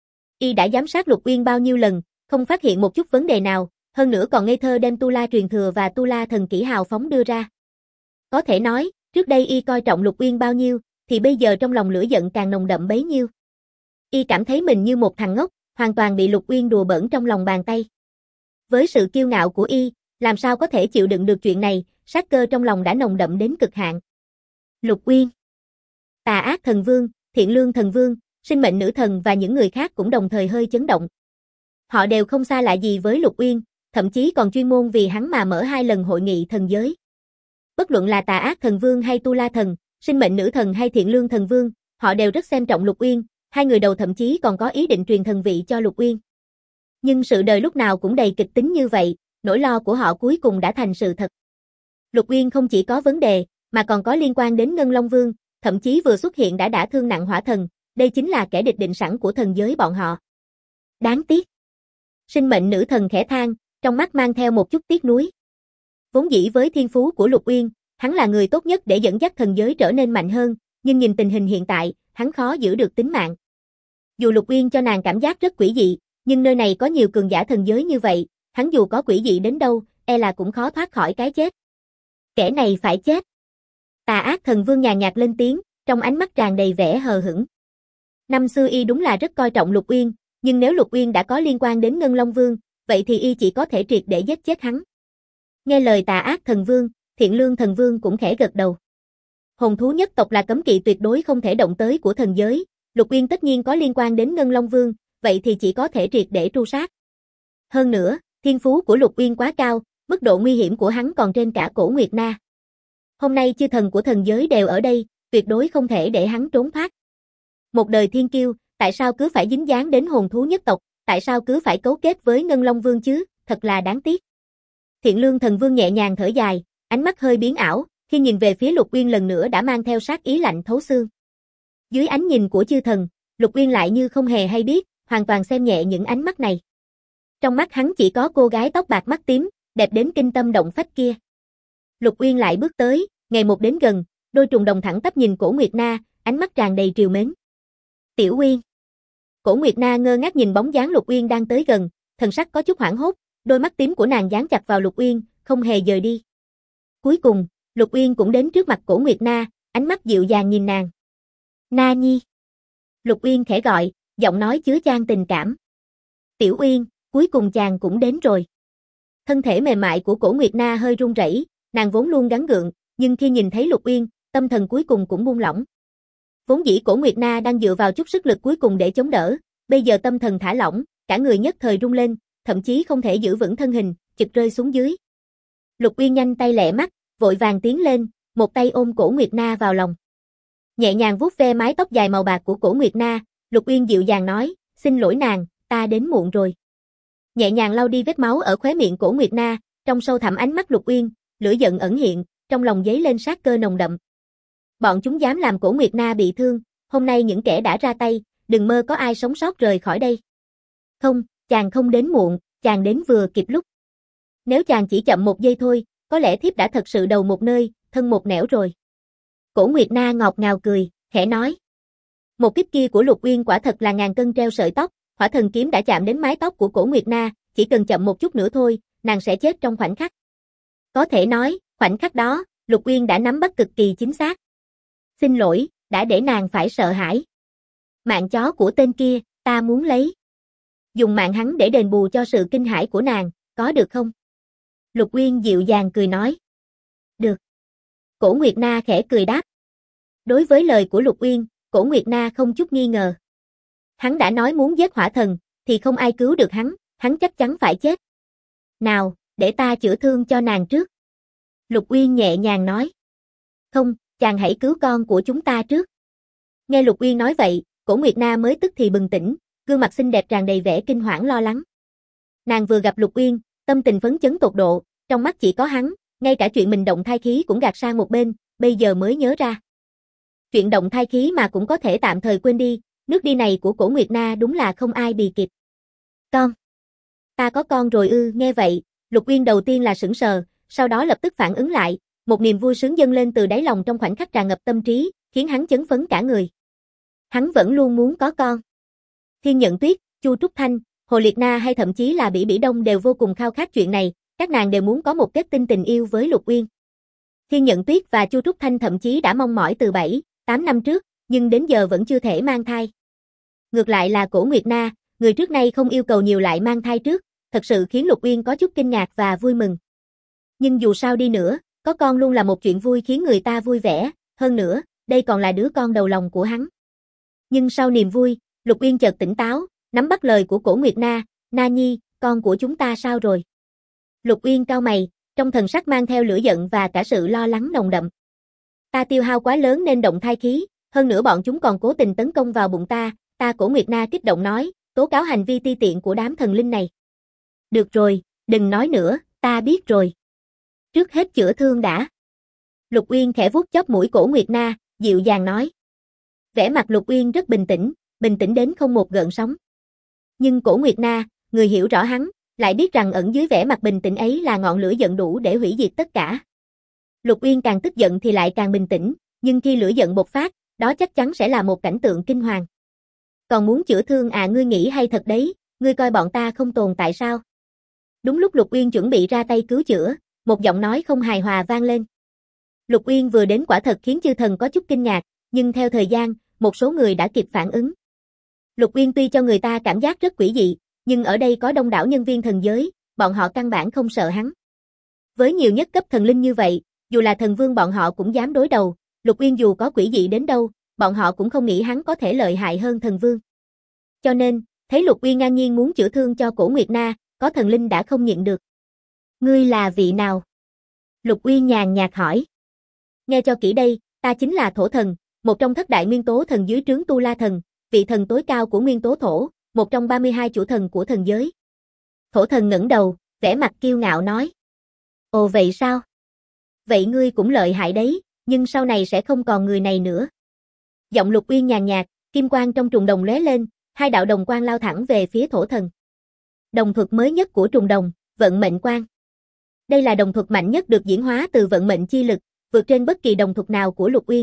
Y đã giám sát Lục Uyên bao nhiêu lần, không phát hiện một chút vấn đề nào, hơn nữa còn ngây thơ đem Tu La truyền thừa và Tu La thần kỹ hào phóng đưa ra. Có thể nói, trước đây y coi trọng Lục Uyên bao nhiêu, thì bây giờ trong lòng lửa giận càng nồng đậm bấy nhiêu. Y cảm thấy mình như một thằng ngốc, hoàn toàn bị Lục Uyên đùa bỡn trong lòng bàn tay. Với sự kiêu ngạo của y, làm sao có thể chịu đựng được chuyện này, sát cơ trong lòng đã nồng đậm đến cực hạn. Lục Uyên, Tà Ác Thần Vương, Thiện Lương Thần Vương, Sinh Mệnh Nữ Thần và những người khác cũng đồng thời hơi chấn động. Họ đều không xa lạ gì với Lục Uyên, thậm chí còn chuyên môn vì hắn mà mở 2 lần hội nghị thần giới. Bất luận là Tà Ác Thần Vương hay Tu La Thần, Sinh Mệnh Nữ Thần hay Thiện Lương Thần Vương, họ đều rất xem trọng Lục Uyên, 2 người đầu thậm chí còn có ý định truyền thần vị cho Lục Uyên. Nhưng sự đời lúc nào cũng đầy kịch tính như vậy, nỗi lo của họ cuối cùng đã thành sự thật. Lục Uyên không chỉ có vấn đề, mà còn có liên quan đến Ngân Long Vương, thậm chí vừa xuất hiện đã thương nặng hỏa thần, đây chính là kẻ địch định sẵn của thần giới bọn họ. Đáng tiếc. Sinh Mệnh Nữ Thần khẽ than, trong mắt mang theo một chút tiếc nuối. Vốn dĩ với thiên phú của Lục Uyên, hắn là người tốt nhất để dẫn dắt thần giới trở nên mạnh hơn, nhưng nhìn tình hình hiện tại, hắn khó giữ được tính mạng. Dù Lục Uyên cho nàng cảm giác rất quỷ dị, nhưng nơi này có nhiều cường giả thần giới như vậy, hắn dù có quỷ dị đến đâu, e là cũng khó thoát khỏi cái chết. Kẻ này phải chết. Tà Ác Thần Vương nhàn nhạt lên tiếng, trong ánh mắt tràn đầy vẻ hờ hững. Năm xưa y đúng là rất coi trọng Lục Uyên, nhưng nếu Lục Uyên đã có liên quan đến Ngân Long Vương, vậy thì y chỉ có thể triệt để giết chết hắn. Nghe lời Tà Ác Thần Vương, Thiện Lương Thần Vương cũng khẽ gật đầu. Hồn thú nhất tộc là cấm kỵ tuyệt đối không thể động tới của thần giới, Lục Uyên tất nhiên có liên quan đến Ngân Long Vương, vậy thì chỉ có thể triệt để tru sát. Hơn nữa, thiên phú của Lục Uyên quá cao, mức độ nguy hiểm của hắn còn trên cả Cổ Nguyệt Na. Hôm nay chư thần của thần giới đều ở đây, tuyệt đối không thể để hắn trốn thoát. Một đời thiên kiêu, tại sao cứ phải dính dáng đến hồn thú nhất tộc, tại sao cứ phải cấu kết với Ngân Long Vương chứ, thật là đáng tiếc. Thiện Lương Thần Vương nhẹ nhàng thở dài, ánh mắt hơi biến ảo, khi nhìn về phía Lục Uyên lần nữa đã mang theo sát ý lạnh thấu xương. Dưới ánh nhìn của chư thần, Lục Uyên lại như không hề hay biết, hoàn toàn xem nhẹ những ánh mắt này. Trong mắt hắn chỉ có cô gái tóc bạc mắt tím, đẹp đến kinh tâm động phách kia. Lục Uyên lại bước tới, ngày một đến gần, đôi trùng đồng thẳng tắp nhìn Cổ Nguyệt Na, ánh mắt tràn đầy trìu mến. Tiểu Uyên. Cổ Nguyệt Na ngơ ngác nhìn bóng dáng Lục Uyên đang tới gần, thần sắc có chút hoảng hốt, đôi mắt tím của nàng dán chặt vào Lục Uyên, không hề dời đi. Cuối cùng, Lục Uyên cũng đến trước mặt Cổ Nguyệt Na, ánh mắt dịu dàng nhìn nàng. Na Nhi. Lục Uyên khẽ gọi, giọng nói chứa chan tình cảm. Tiểu Uyên, cuối cùng chàng cũng đến rồi. Thân thể mềm mại của Cổ Nguyệt Na hơi run rẩy, nàng vốn luôn gắng gượng, nhưng khi nhìn thấy Lục Uyên, tâm thần cuối cùng cũng buông lỏng. Vốn dĩ Cổ Nguyệt Na đang dựa vào chút sức lực cuối cùng để chống đỡ, bây giờ tâm thần thả lỏng, cả người nhất thời rung lên, thậm chí không thể giữ vững thân hình, chực rơi xuống dưới. Lục Uyên nhanh tay lẹ mắt, vội vàng tiến lên, một tay ôm Cổ Nguyệt Na vào lòng. Nhẹ nhàng vuốt ve mái tóc dài màu bạc của Cổ Nguyệt Na, Lục Uyên dịu dàng nói, xin lỗi nàng, ta đến muộn rồi. Nhẹ nhàng lau đi vết máu ở khóe miệng Cổ Nguyệt Na, trong sâu thẳm ánh mắt Lục Uyên, lửa giận ẩn hiện, trong lòng dấy lên sát cơ nồng đậm. Bọn chúng dám làm Cổ Nguyệt Na bị thương, hôm nay những kẻ đã ra tay, đừng mơ có ai sống sót rời khỏi đây. Không, chàng không đến muộn, chàng đến vừa kịp lúc. Nếu chàng chỉ chậm một giây thôi, có lẽ thiếp đã thật sự đầu một nơi, thân một nẻo rồi. Cổ Nguyệt Na ngọt ngào cười, khẽ nói. Một kích kia của Lục Uyên quả thật là ngàn cân treo sợi tóc, hỏa thần kiếm đã chạm đến mái tóc của Cổ Nguyệt Na, chỉ cần chậm một chút nữa thôi, nàng sẽ chết trong khoảnh khắc. Có thể nói, khoảnh khắc đó, Lục Uyên đã nắm bắt cực kỳ chính xác. Xin lỗi, đã để nàng phải sợ hãi. Mạng chó của tên kia, ta muốn lấy. Dùng mạng hắn để đền bù cho sự kinh hãi của nàng, có được không? Lục Uyên dịu dàng cười nói. Được. Cổ Nguyệt Na khẽ cười đáp. Đối với lời của Lục Uyên, Cổ Nguyệt Na không chút nghi ngờ. Hắn đã nói muốn giết hỏa thần, thì không ai cứu được hắn chắc chắn phải chết. Nào, để ta chữa thương cho nàng trước. Lục Uyên nhẹ nhàng nói. Không, chàng hãy cứu con của chúng ta trước. Nghe Lục Uyên nói vậy, Cổ Nguyệt Na mới tức thì bừng tỉnh, gương mặt xinh đẹp tràn đầy vẻ kinh hoảng lo lắng. Nàng vừa gặp Lục Uyên, tâm tình phấn chấn tột độ, trong mắt chỉ có hắn, ngay cả chuyện mình động thai khí cũng gạt sang một bên, bây giờ mới nhớ ra. Chuyện động thai khí mà cũng có thể tạm thời quên đi, nước đi này của Cổ Nguyệt Na đúng là không ai bì kịp. Con. Ta có con rồi ư? Nghe vậy, Lục Uyên đầu tiên là sững sờ, sau đó lập tức phản ứng lại, một niềm vui sướng dâng lên từ đáy lòng trong khoảnh khắc tràn ngập tâm trí, khiến hắn chấn phấn cả người. Hắn vẫn luôn muốn có con. Thiên Nhận Tuyết, Chu Trúc Thanh, Hồ Liệt Na hay thậm chí là Bỉ Bỉ Đông đều vô cùng khao khát chuyện này, các nàng đều muốn có một kết tinh tình yêu với Lục Uyên. Thiên Nhận Tuyết và Chu Trúc Thanh thậm chí đã mong mỏi từ 7, 8 năm trước, nhưng đến giờ vẫn chưa thể mang thai. Ngược lại là Cổ Nguyệt Na, người trước nay không yêu cầu nhiều lại mang thai trước, thật sự khiến Lục Uyên có chút kinh ngạc và vui mừng. Nhưng dù sao đi nữa, có con luôn là một chuyện vui khiến người ta vui vẻ, hơn nữa, đây còn là đứa con đầu lòng của hắn. Nhưng sau niềm vui, Lục Uyên chợt tỉnh táo, nắm bắt lời của Cổ Nguyệt Na, Na Nhi, con của chúng ta sao rồi? Lục Uyên cau mày, trong thần sắc mang theo lửa giận và cả sự lo lắng nồng đậm. Ta tiêu hao quá lớn nên động thai khí, hơn nữa bọn chúng còn cố tình tấn công vào bụng ta, Cổ Nguyệt Na kích động nói, tố cáo hành vi ti tiện của đám thần linh này. Được rồi, đừng nói nữa, ta biết rồi. Trước hết chữa thương đã. Lục Uyên khẽ vuốt chóp mũi Cổ Nguyệt Na, dịu dàng nói. Vẻ mặt Lục Uyên rất bình tĩnh đến không một gợn sóng. Nhưng Cổ Nguyệt Na, người hiểu rõ hắn, lại biết rằng ẩn dưới vẻ mặt bình tĩnh ấy là ngọn lửa giận đủ để hủy diệt tất cả. Lục Uyên càng tức giận thì lại càng bình tĩnh, nhưng khi lửa giận bộc phát, đó chắc chắn sẽ là một cảnh tượng kinh hoàng. Còn muốn chữa thương à? Ngươi nghĩ hay thật đấy, ngươi coi bọn ta không tồn tại sao? Đúng lúc Lục Uyên chuẩn bị ra tay cứu chữa, một giọng nói không hài hòa vang lên. Lục Uyên vừa đến quả thật khiến chư thần có chút kinh ngạc, nhưng theo thời gian, một số người đã kịp phản ứng. Lục Uyên tuy cho người ta cảm giác rất quỷ dị, nhưng ở đây có đông đảo nhân viên thần giới, bọn họ căn bản không sợ hắn. Với nhiều nhất cấp thần linh như vậy, dù là thần vương bọn họ cũng dám đối đầu, Lục Uyên dù có quỷ dị đến đâu, bọn họ cũng không nghĩ hắn có thể lợi hại hơn thần vương. Cho nên, thấy Lục Uyên ngang nhiên muốn chữa thương cho Cổ Nguyệt Na, có thần linh đã không nhịn được. Ngươi là vị nào? Lục Uyên nhàn nhạt hỏi. Nghe cho kỹ đây, ta chính là Thổ Thần, một trong thất đại nguyên tố thần dưới trướng Tu La Thần, vị thần tối cao của nguyên tố thổ, một trong 32 chủ thần của thần giới. Thổ Thần ngẩng đầu, vẻ mặt kiêu ngạo nói. Ồ vậy sao? Vậy ngươi cũng lợi hại đấy, nhưng sau này sẽ không còn người này nữa. Giọng Lục Uyên nhàn nhạt, kim quang trong trùng đồng lóe lên, hai đạo đồng quang lao thẳng về phía Thổ Thần. Đồng thuật mới nhất của trùng đồng, vận mệnh quang. Đây là đồng thuật mạnh nhất được diễn hóa từ vận mệnh chi lực, vượt trên bất kỳ đồng thuật nào của Lục Uyên.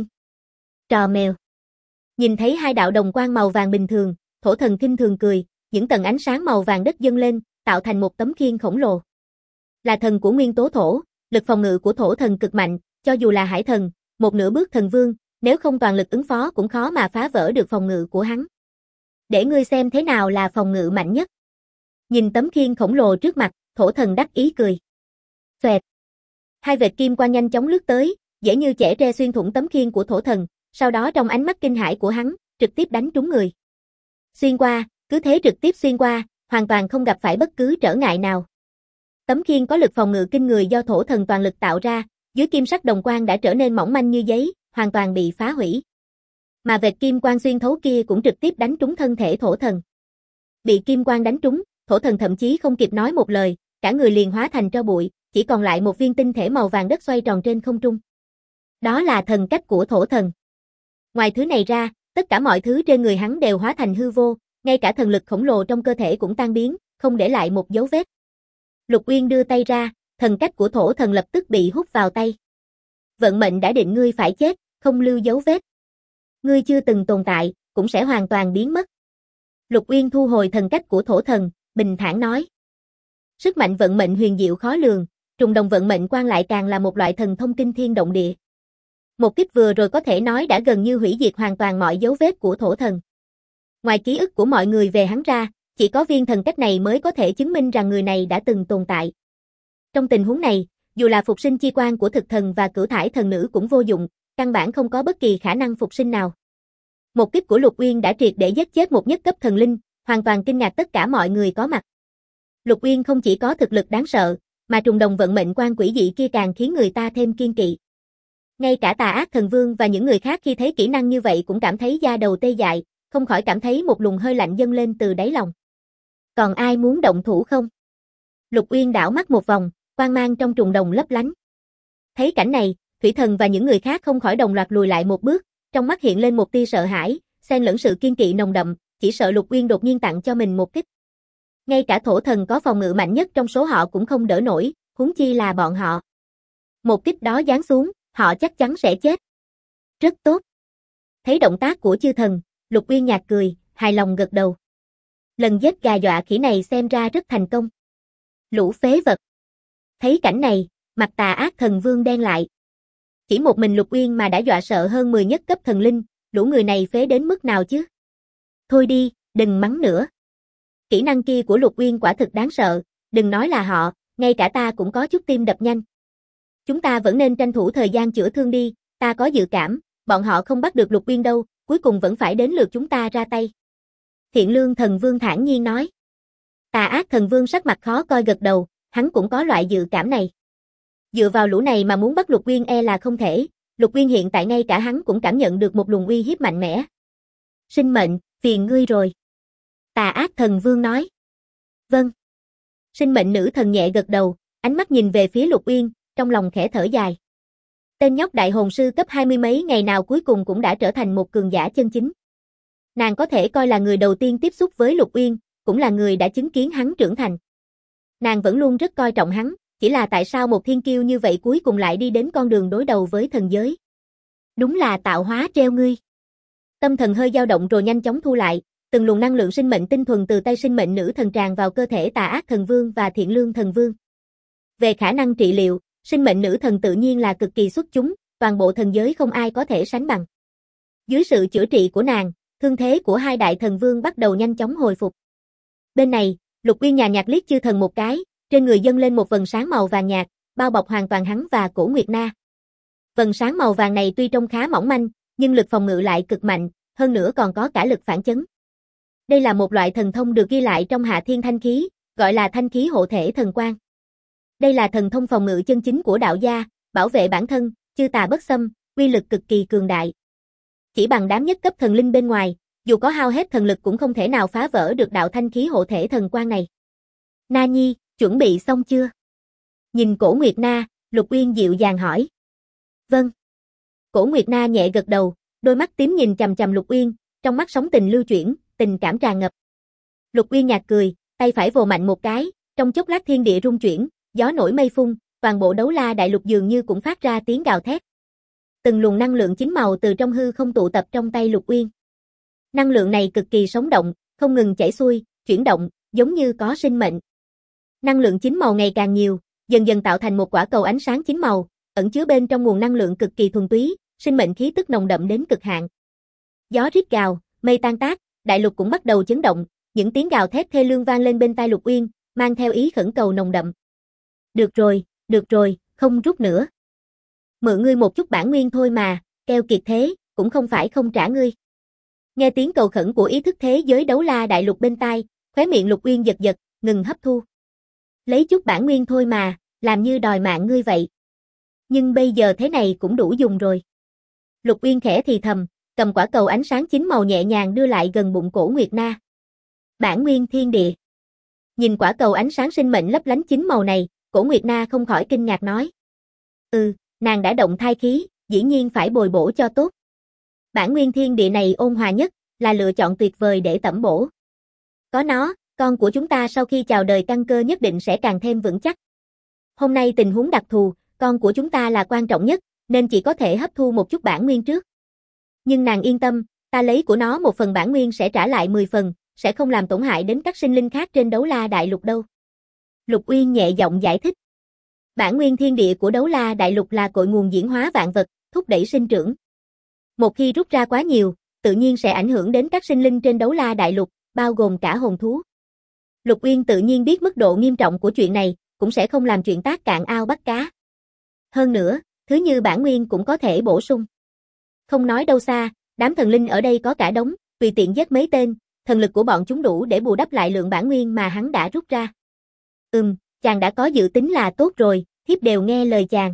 Trò mèo. Nhìn thấy hai đạo đồng quang màu vàng bình thường, Thổ Thần khinh thường cười, những tầng ánh sáng màu vàng đất dâng lên, tạo thành một tấm khiên khổng lồ. Là thần của nguyên tố thổ, lực phòng ngự của Thổ Thần cực mạnh, cho dù là hải thần, một nửa bước thần vương, nếu không toàn lực ứng phó cũng khó mà phá vỡ được phòng ngự của hắn. Để ngươi xem thế nào là phòng ngự mạnh nhất. Nhìn tấm khiên khổng lồ trước mặt, thổ thần đắc ý cười. Xoẹt. Hai vệt kim quang nhanh chóng lướt tới, dễ như chẻ tre xuyên thủng tấm khiên của thổ thần, sau đó trong ánh mắt kinh hãi của hắn, trực tiếp đánh trúng người. Xuyên qua, cứ thế trực tiếp xuyên qua, hoàn toàn không gặp phải bất cứ trở ngại nào. Tấm khiên có lực phòng ngự kinh người do thổ thần toàn lực tạo ra, dưới kim sắc đồng quang đã trở nên mỏng manh như giấy, hoàn toàn bị phá hủy. Mà vệt kim quang xuyên thấu kia cũng trực tiếp đánh trúng thân thể thổ thần. Bị kim quang đánh trúng, thổ thần thậm chí không kịp nói một lời, cả người liền hóa thành tro bụi, chỉ còn lại một viên tinh thể màu vàng đất xoay tròn trên không trung. Đó là thần cách của thổ thần. Ngoài thứ này ra, tất cả mọi thứ trên người hắn đều hóa thành hư vô, ngay cả thần lực khổng lồ trong cơ thể cũng tan biến, không để lại một dấu vết. Lục Uyên đưa tay ra, thần cách của thổ thần lập tức bị hút vào tay. Vận mệnh đã định ngươi phải chết, không lưu dấu vết. Ngươi chưa từng tồn tại, cũng sẽ hoàn toàn biến mất. Lục Uyên thu hồi thần cách của thổ thần, bình thản nói. Sức mạnh vận mệnh huyền diệu khó lường, trùng đồng vận mệnh quan lại càng là một loại thần thông kinh thiên động địa. Một kích vừa rồi có thể nói đã gần như hủy diệt hoàn toàn mọi dấu vết của thổ thần. Ngoài ký ức của mọi người về hắn ra, chỉ có viên thần cách này mới có thể chứng minh rằng người này đã từng tồn tại. Trong tình huống này, dù là phục sinh chi quan của thực thần và cửu thải thần nữ cũng vô dụng, căn bản không có bất kỳ khả năng phục sinh nào. Một kích của Lục Uyên đã triệt để giết chết một nhất cấp thần linh, hoàn toàn kinh ngạc tất cả mọi người có mặt. Lục Uyên không chỉ có thực lực đáng sợ, mà trùng đồng vận mệnh quan quỷ dị kia càng khiến người ta thêm kiên kỵ. Ngay cả Tà Ác Thần Vương và những người khác khi thấy kỹ năng như vậy cũng cảm thấy da đầu tê dại, không khỏi cảm thấy một luồng hơi lạnh dâng lên từ đáy lòng. Còn ai muốn động thủ không? Lục Uyên đảo mắt một vòng, quang mang trong trùng đồng lấp lánh. Thấy cảnh này, Thủy Thần và những người khác không khỏi đồng loạt lùi lại một bước, trong mắt hiện lên một tia sợ hãi, xen lẫn sự kiên kỵ nồng đậm, chỉ sợ Lục Uyên đột nhiên tặng cho mình một kích. Ngay cả thổ thần có phòng ngự mạnh nhất trong số họ cũng không đỡ nổi, huống chi là bọn họ. Một kích đó giáng xuống, họ chắc chắn sẽ chết. Rất tốt. Thấy động tác của chư thần, Lục Uyên nhạt cười, hài lòng gật đầu. Lần giết gà dọa khỉ này xem ra rất thành công. Lũ phế vật. Thấy cảnh này, mặt Tà Ác Thần Vương đen lại. Chỉ một mình Lục Uyên mà đã dọa sợ hơn 10 nhất cấp thần linh, lũ người này phế đến mức nào chứ? Thôi đi, đừng mắng nữa. Kỹ năng kia của Lục Uyên quả thực đáng sợ, đừng nói là họ, ngay cả ta cũng có chút tim đập nhanh. Chúng ta vẫn nên tranh thủ thời gian chữa thương đi, ta có dự cảm, bọn họ không bắt được Lục Uyên đâu, cuối cùng vẫn phải đến lượt chúng ta ra tay. Thiện Lương Thần Vương thản nhiên nói. Tà Ác Thần Vương sắc mặt khó coi gật đầu, hắn cũng có loại dự cảm này. Dựa vào lũ này mà muốn bắt Lục Uyên e là không thể, Lục Uyên hiện tại ngay cả hắn cũng cảm nhận được một luồng uy hiếp mạnh mẽ. Sinh mệnh, phiền ngươi rồi. Tà Ác Thần Vương nói. Vâng. Sinh mệnh nữ thần nhẹ gật đầu, ánh mắt nhìn về phía Lục Uyên, trong lòng khẽ thở dài. Tên nhóc đại hồn sư cấp 20 mấy ngày nào cuối cùng cũng đã trở thành một cường giả chân chính. Nàng có thể coi là người đầu tiên tiếp xúc với Lục Uyên, cũng là người đã chứng kiến hắn trưởng thành. Nàng vẫn luôn rất coi trọng hắn, chỉ là tại sao một thiên kiêu như vậy cuối cùng lại đi đến con đường đối đầu với thần giới. Đúng là tạo hóa treo ngươi. Tâm thần hơi dao động rồi nhanh chóng thu lại, từng luồng năng lượng sinh mệnh tinh thuần từ tay sinh mệnh nữ thần tràn vào cơ thể Tà Ác Thần Vương và Thiện Lương Thần Vương. Về khả năng trị liệu, sinh mệnh nữ thần tự nhiên là cực kỳ xuất chúng, toàn bộ thần giới không ai có thể sánh bằng. Dưới sự chữa trị của nàng, thương thế của hai đại thần vương bắt đầu nhanh chóng hồi phục. Bên này, Lục Uyên nhàn nhạt liếc chư thần một cái, trên người dâng lên một vầng sáng màu vàng nhạt, bao bọc hoàn toàn hắn và Cổ Nguyệt Na. Vầng sáng màu vàng này tuy trông khá mỏng manh, nhưng lực phòng ngự lại cực mạnh, hơn nữa còn có cả lực phản chấn. Đây là một loại thần thông được ghi lại trong Hạ Thiên Thanh Khí, gọi là Thanh Khí Hộ Thể Thần Quang. Đây là thần thông phòng ngự chân chính của đạo gia, bảo vệ bản thân, chư tà bất xâm, uy lực cực kỳ cường đại. Chỉ bằng đám nhất cấp thần linh bên ngoài, dù có hao hết thần lực cũng không thể nào phá vỡ được đạo Thanh Khí Hộ Thể Thần Quang này. Na Nhi, chuẩn bị xong chưa? Nhìn Cổ Nguyệt Na, Lục Uyên dịu dàng hỏi. Vâng. Cổ Nguyệt Na nhẹ gật đầu, đôi mắt tím nhìn chằm chằm Lục Uyên, trong mắt sóng tình lưu chuyển, tình cảm tràn ngập. Lục Uyên nhạt cười, tay phải vồ mạnh một cái, trong chốc lát thiên địa rung chuyển, gió nổi mây phun, toàn bộ Đấu La đại lục dường như cũng phát ra tiếng gào thét. Từng luồng năng lượng chính màu từ trong hư không tụ tập trong tay Lục Uyên. Năng lượng này cực kỳ sống động, không ngừng chảy xuôi, chuyển động, giống như có sinh mệnh. Năng lượng chính màu ngày càng nhiều, dần dần tạo thành một quả cầu ánh sáng chính màu, ẩn chứa bên trong nguồn năng lượng cực kỳ thuần túy, sinh mệnh khí tức nồng đậm đến cực hạn. Gió rít gào, mây tan tác, Đại lục cũng bắt đầu chấn động, những tiếng gào thét thê lương vang lên bên tai Lục Uyên, mang theo ý khẩn cầu nồng đậm. Được rồi, không rút nữa. Mượn ngươi một chút bản nguyên thôi mà, keo kiệt thế, cũng không phải không trả ngươi. Nghe tiếng cầu khẩn của ý thức thế giới đấu la đại lục bên tai, khóe miệng Lục Uyên giật giật, ngừng hấp thu. Lấy chút bản nguyên thôi mà, làm như đòi mạng ngươi vậy. Nhưng bây giờ thế này cũng đủ dùng rồi. Lục Uyên khẽ thì thầm, cầm quả cầu ánh sáng chín màu nhẹ nhàng đưa lại gần bụng Cổ Nguyệt Na. Bản nguyên thiên địa. Nhìn quả cầu ánh sáng sinh mệnh lấp lánh chín màu này, Cổ Nguyệt Na không khỏi kinh ngạc nói. Nàng đã động thai khí, dĩ nhiên phải bồi bổ cho tốt. Bản nguyên thiên địa này ôn hòa nhất, là lựa chọn tuyệt vời để tẩm bổ. Có nó, con của chúng ta sau khi chào đời căn cơ nhất định sẽ càng thêm vững chắc. Hôm nay tình huống đặc thù, con của chúng ta là quan trọng nhất, nên chỉ có thể hấp thu một chút bản nguyên trước. Nhưng nàng yên tâm, ta lấy của nó một phần bản nguyên sẽ trả lại 10 phần, sẽ không làm tổn hại đến các sinh linh khác trên đấu la đại lục đâu. Lục Uyên nhẹ giọng giải thích. Bản nguyên thiên địa của đấu la đại lục là cội nguồn diễn hóa vạn vật, thúc đẩy sinh trưởng. Một khi rút ra quá nhiều, tự nhiên sẽ ảnh hưởng đến các sinh linh trên đấu la đại lục, bao gồm cả hồn thú. Lục Uyên tự nhiên biết mức độ nghiêm trọng của chuyện này, cũng sẽ không làm chuyện tác cạn ao bắt cá. Hơn nữa, thứ như bản nguyên cũng có thể bổ sung. Không nói đâu xa, đám thần linh ở đây có cả đống, tùy tiện giết mấy tên, thần lực của bọn chúng đủ để bù đắp lại lượng bản nguyên mà hắn đã rút ra. Chàng đã có dự tính là tốt rồi, thiếp đều nghe lời chàng.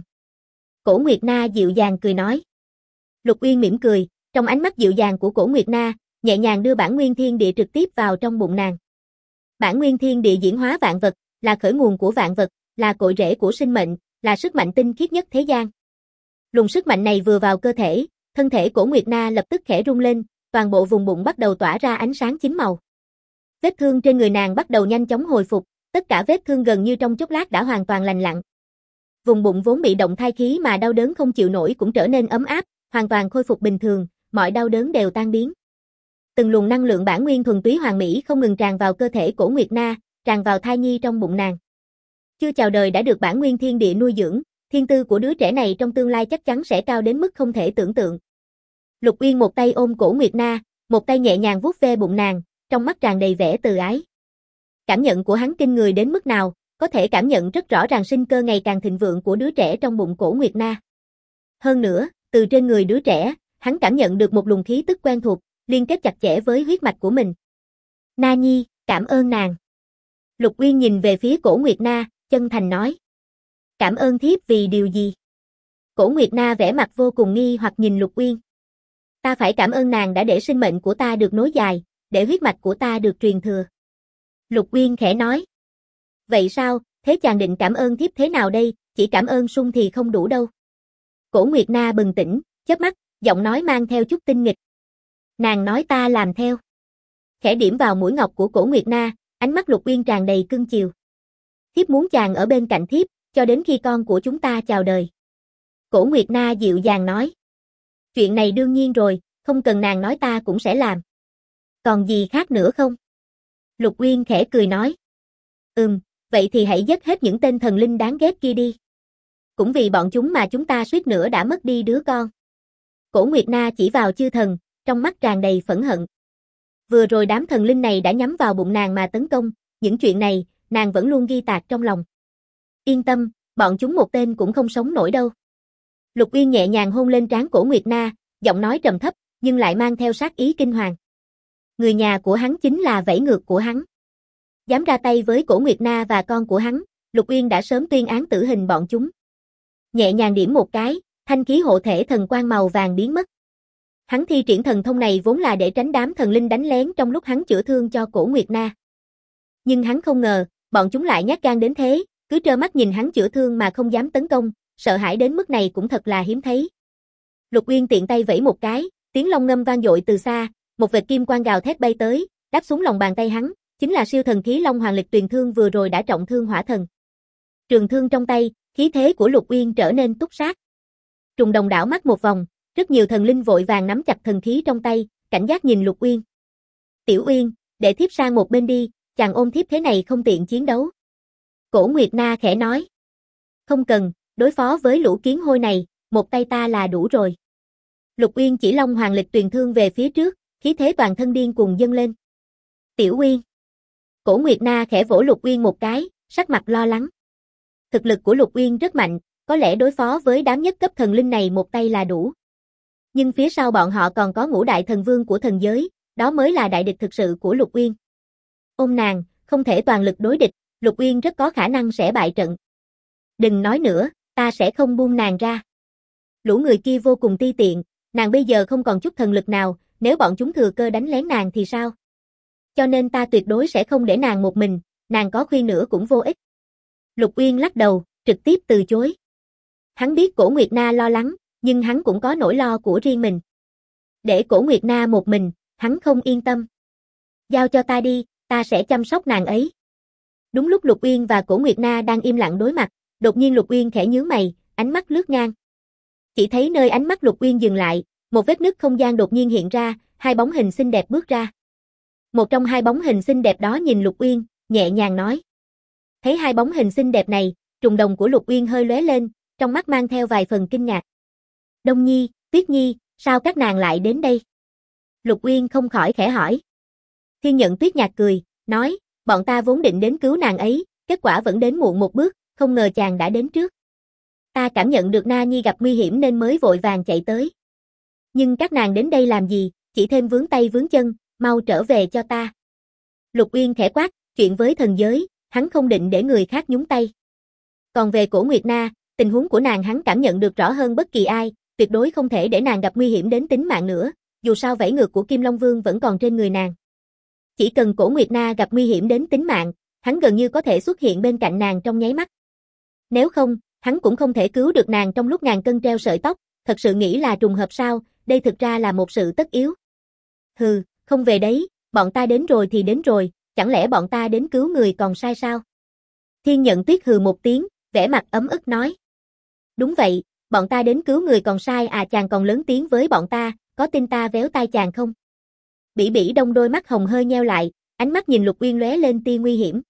Cổ Nguyệt Na dịu dàng cười nói. Lục Uyên mỉm cười, trong ánh mắt dịu dàng của Cổ Nguyệt Na, nhẹ nhàng đưa bản nguyên thiên địa trực tiếp vào trong bụng nàng. Bản nguyên thiên địa diễn hóa vạn vật, là khởi nguồn của vạn vật, là cội rễ của sinh mệnh, là sức mạnh tinh khiết nhất thế gian. Luồng sức mạnh này vừa vào cơ thể, thân thể Cổ Nguyệt Na lập tức khẽ rung lên, toàn bộ vùng bụng bắt đầu tỏa ra ánh sáng chín màu. Vết thương trên người nàng bắt đầu nhanh chóng hồi phục, tất cả vết thương gần như trong chốc lát đã hoàn toàn lành lặn. Vùng bụng vốn bị động thai khí mà đau đớn không chịu nổi cũng trở nên ấm áp, hoàn toàn khôi phục bình thường, mọi đau đớn đều tan biến. Từng luồng năng lượng bản nguyên thuần túy hoàn mỹ không ngừng tràn vào cơ thể Cổ Nguyệt Na, tràn vào thai nhi trong bụng nàng. Chưa chào đời đã được bản nguyên thiên địa nuôi dưỡng, thiên tư của đứa trẻ này trong tương lai chắc chắn sẽ cao đến mức không thể tưởng tượng. Lục Uyên một tay ôm Cổ Nguyệt Na, một tay nhẹ nhàng vuốt ve bụng nàng, trong mắt tràn đầy vẻ từ ái. Cảm nhận của hắn kinh người đến mức nào, có thể cảm nhận rất rõ ràng sinh cơ ngày càng thịnh vượng của đứa trẻ trong bụng Cổ Nguyệt Na. Hơn nữa, từ trên người đứa trẻ, hắn cảm nhận được một luồng khí tức quen thuộc, liên kết chặt chẽ với huyết mạch của mình. Na Nhi, cảm ơn nàng. Lục Uyên nhìn về phía Cổ Nguyệt Na, chân thành nói. Cảm ơn thiếp vì điều gì? Cổ Nguyệt Na vẻ mặt vô cùng nghi hoặc nhìn Lục Uyên. Ta phải cảm ơn nàng đã để sinh mệnh của ta được nối dài, để huyết mạch của ta được truyền thừa. Lục Uyên khẽ nói. Vậy sao, thế chàng định cảm ơn thiếp thế nào đây, chỉ cảm ơn sung thì không đủ đâu. Cổ Nguyệt Na bừng tỉnh, chớp mắt, giọng nói mang theo chút tinh nghịch. Nàng nói ta làm theo. Khẽ điểm vào mũi ngọc của Cổ Nguyệt Na, ánh mắt Lục Uyên tràn đầy cưng chiều. Thiếp muốn chàng ở bên cạnh thiếp, cho đến khi con của chúng ta chào đời. Cổ Nguyệt Na dịu dàng nói. Chuyện này đương nhiên rồi, không cần nàng nói ta cũng sẽ làm. Còn gì khác nữa không? Lục Uyên khẽ cười nói. Vậy thì hãy giết hết những tên thần linh đáng ghét kia đi. Cũng vì bọn chúng mà chúng ta suýt nữa đã mất đi đứa con. Cổ Nguyệt Na chỉ vào chư thần, trong mắt tràn đầy phẫn hận. Vừa rồi đám thần linh này đã nhắm vào bụng nàng mà tấn công, những chuyện này, nàng vẫn luôn ghi tạc trong lòng. Yên tâm, bọn chúng một tên cũng không sống nổi đâu. Lục Uyên nhẹ nhàng hôn lên trán Cổ Nguyệt Na, giọng nói trầm thấp, nhưng lại mang theo sát ý kinh hoàng. Người nhà của hắn chính là vẫy ngược của hắn. Dám ra tay với Cổ Nguyệt Na và con của hắn, Lục Uyên đã sớm tuyên án tử hình bọn chúng. Nhẹ nhàng điểm một cái, thanh khí hộ thể thần quang màu vàng biến mất. Hắn thi triển thần thông này vốn là để tránh đám thần linh đánh lén trong lúc hắn chữa thương cho Cổ Nguyệt Na. Nhưng hắn không ngờ, bọn chúng lại nhát gan đến thế, cứ trơ mắt nhìn hắn chữa thương mà không dám tấn công, sợ hãi đến mức này cũng thật là hiếm thấy. Lục Uyên tiện tay vẫy một cái, tiếng long ngâm vang dội từ xa, một vệt kim quang gào thét bay tới, đáp xuống lòng bàn tay hắn, chính là siêu thần khí Long Hoàng Lịch Tuyền Thương vừa rồi đã trọng thương hỏa thần. Trường thương trong tay, khí thế của Lục Uyên trở nên túc sát. Trùng Đồng đảo mắt một vòng, rất nhiều thần linh vội vàng nắm chặt thần khí trong tay, cảnh giác nhìn Lục Uyên. Tiểu Uyên, để thiếp sang một bên đi, chàng ôm thiếp thế này không tiện chiến đấu. Cổ Nguyệt Na khẽ nói. Không cần, đối phó với lũ kiến hôi này, một tay ta là đủ rồi. Lục Uyên chỉ Long Hoàng Lịch Tuyền Thương về phía trước, khí thế toàn thân điên cuồng dâng lên. Tiểu Uyên. Cổ Nguyệt Na khẽ vỗ Lục Uyên một cái, sắc mặt lo lắng. Thực lực của Lục Uyên rất mạnh, có lẽ đối phó với đám nhất cấp thần linh này một tay là đủ. Nhưng phía sau bọn họ còn có ngũ đại thần vương của thần giới, đó mới là đại địch thực sự của Lục Uyên. Ôm nàng, không thể toàn lực đối địch, Lục Uyên rất có khả năng sẽ bại trận. Đừng nói nữa, ta sẽ không buông nàng ra. Lũ người kia vô cùng ti tiện, nàng bây giờ không còn chút thần lực nào, nếu bọn chúng thừa cơ đánh lén nàng thì sao? Cho nên ta tuyệt đối sẽ không để nàng một mình, nàng có khuyên nữa cũng vô ích. Lục Uyên lắc đầu, trực tiếp từ chối. Hắn biết Cổ Nguyệt Na lo lắng, nhưng hắn cũng có nỗi lo của riêng mình. Để Cổ Nguyệt Na một mình, hắn không yên tâm. Giao cho ta đi, ta sẽ chăm sóc nàng ấy. Đúng lúc Lục Uyên và Cổ Nguyệt Na đang im lặng đối mặt, đột nhiên Lục Uyên khẽ nhướng mày, ánh mắt lướt ngang. Chỉ thấy nơi ánh mắt Lục Uyên dừng lại, một vết nứt không gian đột nhiên hiện ra, hai bóng hình xinh đẹp bước ra. Một trong hai bóng hình xinh đẹp đó nhìn Lục Uyên, nhẹ nhàng nói. Thấy hai bóng hình xinh đẹp này, trùng đồng của Lục Uyên hơi lóe lên, trong mắt mang theo vài phần kinh ngạc. Đông Nhi, Tuyết Nhi, sao các nàng lại đến đây? Lục Uyên không khỏi khẽ hỏi. Thiên Nhận Tuyết nhạt cười, nói, bọn ta vốn định đến cứu nàng ấy, kết quả vẫn đến muộn một bước, không ngờ chàng đã đến trước. Ta cảm nhận được Na Nhi gặp nguy hiểm nên mới vội vàng chạy tới. Nhưng các nàng đến đây làm gì, chỉ thêm vướng tay vướng chân, mau trở về cho ta. Lục Uyên khẽ quát, chuyện với thần giới, hắn không định để người khác nhúng tay. Còn về Cổ Nguyệt Na, tình huống của nàng hắn cảm nhận được rõ hơn bất kỳ ai, tuyệt đối không thể để nàng gặp nguy hiểm đến tính mạng nữa, dù sao vảy ngược của Kim Long Vương vẫn còn trên người nàng. Chỉ cần Cổ Nguyệt Na gặp nguy hiểm đến tính mạng, hắn gần như có thể xuất hiện bên cạnh nàng trong nháy mắt. Nếu không, hắn cũng không thể cứu được nàng trong lúc ngàn cân treo sợi tóc, thật sự nghĩ là trùng hợp sao, đây thực ra là một sự tất yếu. Hừ, không về đấy, bọn ta đến rồi thì đến rồi, chẳng lẽ bọn ta đến cứu người còn sai sao? Thiên Nhận Tuyết hừ một tiếng, vẻ mặt ấm ức nói. Đúng vậy, bọn ta đến cứu người còn sai à, chàng còn lớn tiếng với bọn ta, có tin ta véo tai chàng không? Bỉ Bỉ Đông đôi mắt hồng hơi nheo lại, ánh mắt nhìn Lục Uyên lóe lên tia nguy hiểm.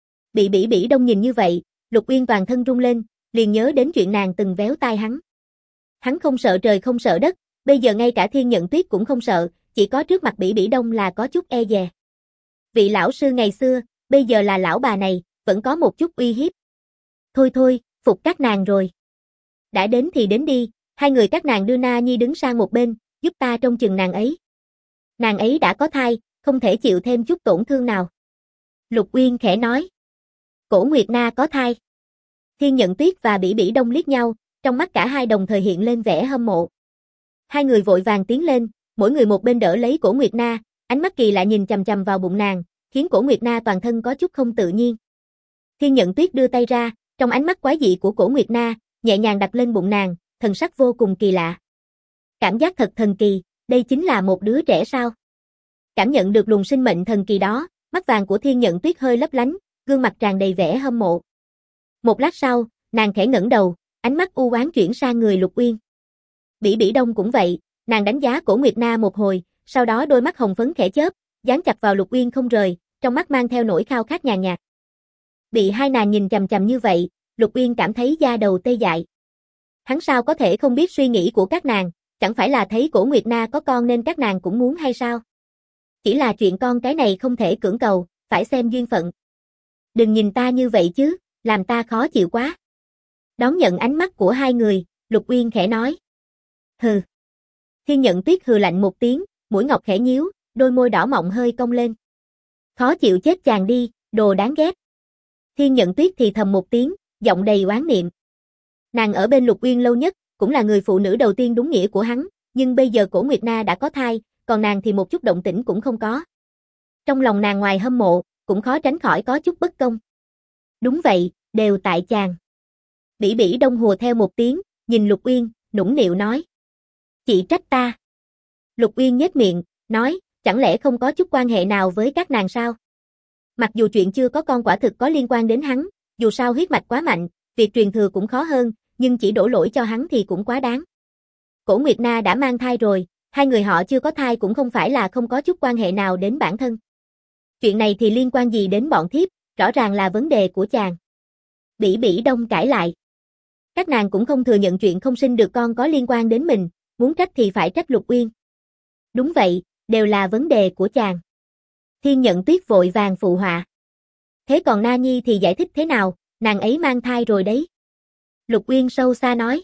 Bỉ Đông nhìn như vậy, Lục Uyên toàn thân rung lên, liền nhớ đến chuyện nàng từng véo tai hắn. Hắn không sợ trời không sợ đất, bây giờ ngay cả Thiên Nhận Tuyết cũng không sợ, chỉ có trước mặt Bỉ Đông là có chút e dè. Vị lão sư ngày xưa, bây giờ là lão bà này, vẫn có một chút uy hiếp. Thôi, phục các nàng rồi. Đã đến thì đến đi, hai người các nàng đưa Na Nhi đứng sang một bên, giúp ta trông chừng nàng ấy. Nàng ấy đã có thai, không thể chịu thêm chút tổn thương nào. Lục Uyên khẽ nói. Cổ Nguyệt Na có thai. Thiên Nhận Tuyết và Bỉ Đông liếc nhau, trong mắt cả hai đồng thời hiện lên vẻ hâm mộ. Hai người vội vàng tiến lên, mỗi người một bên đỡ lấy Cổ Nguyệt Na, ánh mắt kỳ lạ nhìn chằm chằm vào bụng nàng, khiến Cổ Nguyệt Na toàn thân có chút không tự nhiên. Thiên Nhận Tuyết đưa tay ra, trong ánh mắt quái dị của Cổ Nguyệt Na, nhẹ nhàng đặt lên bụng nàng, thần sắc vô cùng kỳ lạ. Cảm giác thật thần kỳ, đây chính là một đứa trẻ sao? Cảm nhận được luồng sinh mệnh thần kỳ đó, mắt vàng của Thiên Nhận Tuyết hơi lấp lánh, gương mặt tràn đầy vẻ hâm mộ. Một lát sau, nàng khẽ ngẩng đầu, ánh mắt u oán chuyển sang người Lục Uyên. Bỉ Đông cũng vậy, nàng đánh giá Cổ Nguyệt Na một hồi, sau đó đôi mắt hồng phấn khẽ chớp, dán chặt vào Lục Uyên không rời, trong mắt mang theo nỗi khao khát nhàn nhạt. Bị hai nàng nhìn chằm chằm như vậy, Lục Uyên cảm thấy da đầu tê dại. Hắn sao có thể không biết suy nghĩ của các nàng, chẳng phải là thấy Cổ Nguyệt Na có con nên các nàng cũng muốn hay sao? Chỉ là chuyện con cái này không thể cưỡng cầu, phải xem duyên phận. Đừng nhìn ta như vậy chứ, làm ta khó chịu quá. Đón nhận ánh mắt của hai người, Lục Uyên khẽ nói. Hừ. Thiên Nhận Tuyết hừ lạnh một tiếng, mũi ngọc khẽ nhíu, đôi môi đỏ mọng hơi cong lên. Khó chịu chết chàng đi, đồ đáng ghét. Thiên Nhận Tuyết thì thầm một tiếng, giọng đầy oán niệm. Nàng ở bên Lục Uyên lâu nhất, cũng là người phụ nữ đầu tiên đúng nghĩa của hắn, nhưng bây giờ Cổ Nguyệt Na đã có thai, còn nàng thì một chút động tĩnh cũng không có. Trong lòng nàng ngoài hâm mộ, cũng khó tránh khỏi có chút bất công. Đúng vậy, đều tại chàng. Bỉ Đông hùa theo một tiếng, nhìn Lục Uyên, nũng nịu nói. Chị trách ta. Lục Uyên nhếch miệng, nói, chẳng lẽ không có chút quan hệ nào với các nàng sao? Mặc dù chuyện chưa có con quả thực có liên quan đến hắn, dù sao huyết mạch quá mạnh, việc truyền thừa cũng khó hơn, nhưng chỉ đổ lỗi cho hắn thì cũng quá đáng. Cổ Nguyệt Na đã mang thai rồi, hai người họ chưa có thai cũng không phải là không có chút quan hệ nào đến bản thân. Chuyện này thì liên quan gì đến bọn thiếp, rõ ràng là vấn đề của chàng. Bỉ Đông cãi lại. Các nàng cũng không thừa nhận chuyện không sinh được con có liên quan đến mình, muốn trách thì phải trách Lục Uyên. Đúng vậy, đều là vấn đề của chàng. Thiên Nhận Tuyết vội vàng phụ họa. Thế còn Na Nhi thì giải thích thế nào, nàng ấy mang thai rồi đấy. Lục Uyên sâu xa nói.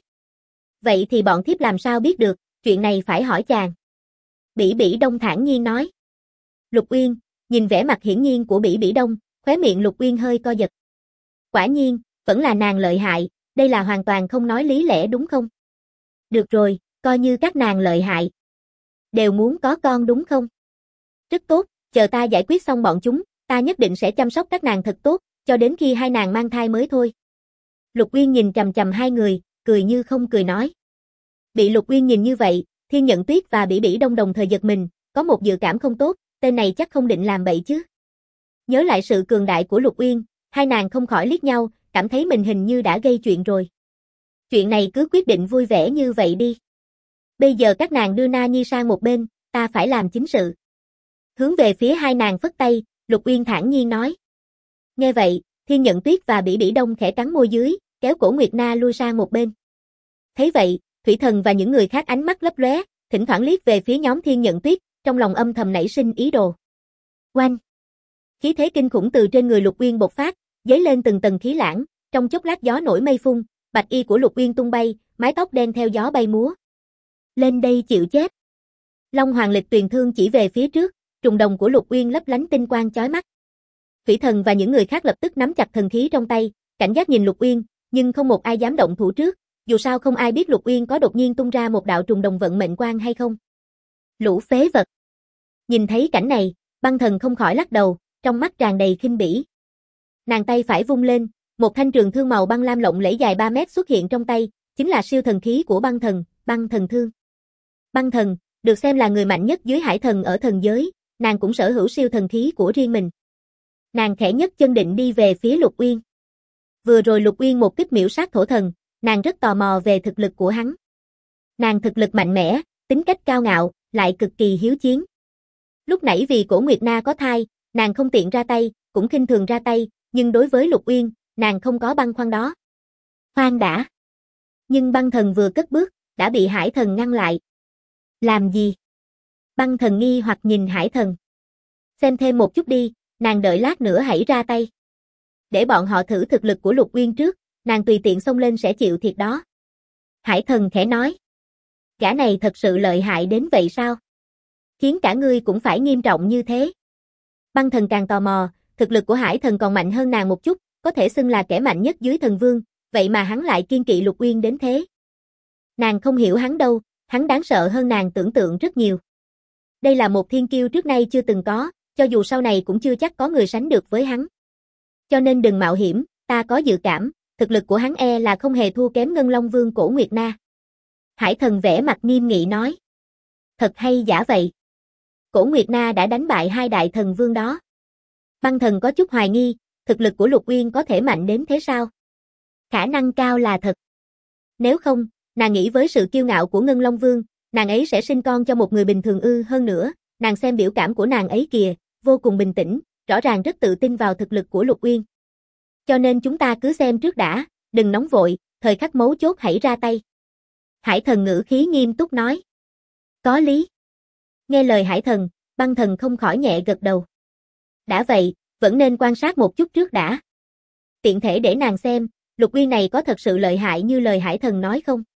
Vậy thì bọn thiếp làm sao biết được, chuyện này phải hỏi chàng. Bỉ Bỉ Đông thản nhiên nói. Lục Uyên, nhìn vẻ mặt hiển nhiên của Bỉ Bỉ Đông, khóe miệng Lục Uyên hơi co giật. Quả nhiên, vẫn là nàng lợi hại, đây là hoàn toàn không nói lý lẽ đúng không? Được rồi, coi như các nàng lợi hại. Đều muốn có con đúng không? Rất tốt, chờ ta giải quyết xong bọn chúng, ta nhất định sẽ chăm sóc các nàng thật tốt, cho đến khi hai nàng mang thai mới thôi. Lục Uyên nhìn chằm chằm hai người, cười như không cười nói. Bị Lục Uyên nhìn như vậy, Thiên Nhận Tuyết và Bỉ Bỉ Đông đồng thời giật mình, có một dự cảm không tốt, tên này chắc không định làm bậy chứ. Nhớ lại sự cường đại của Lục Uyên, hai nàng không khỏi liếc nhau, cảm thấy mình hình như đã gây chuyện rồi. Chuyện này cứ quyết định vui vẻ như vậy đi. Bây giờ các nàng đưa Na Nhi sang một bên, ta phải làm chính sự. Hướng về phía hai nàng phất tay, Lục Uyên thản nhiên nói. Nghe vậy, Thiên Nhận Tuyết và Bỉ Bỉ Đông khẽ cắn môi dưới, kéo cổ Nguyệt Na lui sang một bên. Thấy vậy, Thủy Thần và những người khác ánh mắt lấp lóe, thỉnh thoảng liếc về phía nhóm Thiên Nhận Tuyết, trong lòng âm thầm nảy sinh ý đồ. Oanh! Khí thế kinh khủng từ trên người Lục Uyên bộc phát, dấy lên từng tầng khí lãng, trong chốc lát gió nổi mây phun, bạch y của Lục Uyên tung bay, mái tóc đen theo gió bay múa. Lên đây chịu chết. Long Hoàng Lịch Tuyền thương chỉ về phía trước, trùng đồng của Lục Uyên lấp lánh tinh quang chói mắt. Thủy Thần và những người khác lập tức nắm chặt thần khí trong tay, cảnh giác nhìn Lục Uyên, nhưng không một ai dám động thủ trước, dù sao không ai biết Lục Uyên có đột nhiên tung ra một đạo trùng đồng vận mệnh quang hay không. Lũ phế vật. Nhìn thấy cảnh này, Băng Thần không khỏi lắc đầu, trong mắt tràn đầy khinh bỉ. Nàng tay phải vung lên, một thanh trường thương màu băng lam lộng lẫy dài 3 mét xuất hiện trong tay, chính là siêu thần khí của Băng Thần thương. Băng Thần, được xem là người mạnh nhất dưới hải thần ở thần giới, nàng cũng sở hữu siêu thần khí của riêng mình. Nàng khẽ nhấc chân định đi về phía Lục Uyên. Vừa rồi Lục Uyên một kích miểu sát thổ thần, nàng rất tò mò về thực lực của hắn. Nàng thực lực mạnh mẽ, tính cách cao ngạo, lại cực kỳ hiếu chiến. Lúc nãy vì cổ Nguyệt Na có thai, nàng không tiện ra tay, cũng khinh thường ra tay, nhưng đối với Lục Uyên, nàng không có băn khoăn đó. Khoan đã. Nhưng Băng Thần vừa cất bước, đã bị hải thần ngăn lại. Làm gì? Băng Thần nghi hoặc nhìn hải thần. Xem thêm một chút đi, nàng đợi lát nữa hãy ra tay. Để bọn họ thử thực lực của Lục Uyên trước, nàng tùy tiện xông lên sẽ chịu thiệt đó. Hải thần khẽ nói. Gã này thật sự lợi hại đến vậy sao? Khiến cả ngươi cũng phải nghiêm trọng như thế. Băng Thần càng tò mò, thực lực của hải thần còn mạnh hơn nàng một chút, có thể xưng là kẻ mạnh nhất dưới thần vương, vậy mà hắn lại kiên kỵ Lục Uyên đến thế. Nàng không hiểu hắn đâu, hắn đáng sợ hơn nàng tưởng tượng rất nhiều. Đây là một thiên kiêu trước nay chưa từng có, cho dù sau này cũng chưa chắc có người sánh được với hắn. Cho nên đừng mạo hiểm, ta có dự cảm, thực lực của hắn là không hề thua kém Ngân Long Vương cổ Nguyệt Na. Hải thần vẽ mặt nghiêm nghị nói. Thật hay giả vậy? Cổ Nguyệt Na đã đánh bại hai đại thần vương đó. Băng Thần có chút hoài nghi, thực lực của Lục Uyên có thể mạnh đến thế sao? Khả năng cao là thật. Nếu không, nàng nghĩ với sự kiêu ngạo của Ngân Long Vương, nàng ấy sẽ sinh con cho một người bình thường hơn nữa, nàng xem biểu cảm của nàng ấy kìa, vô cùng bình tĩnh, rõ ràng rất tự tin vào thực lực của Lục Uyên. Cho nên chúng ta cứ xem trước đã, đừng nóng vội, thời khắc mấu chốt hãy ra tay. Hải thần ngữ khí nghiêm túc nói. Có lý. Nghe lời hải thần, Băng Thần không khỏi nhẹ gật đầu. Đã vậy, vẫn nên quan sát một chút trước đã. Tiện thể để nàng xem, Lục Uyên này có thật sự lợi hại như lời hải thần nói không?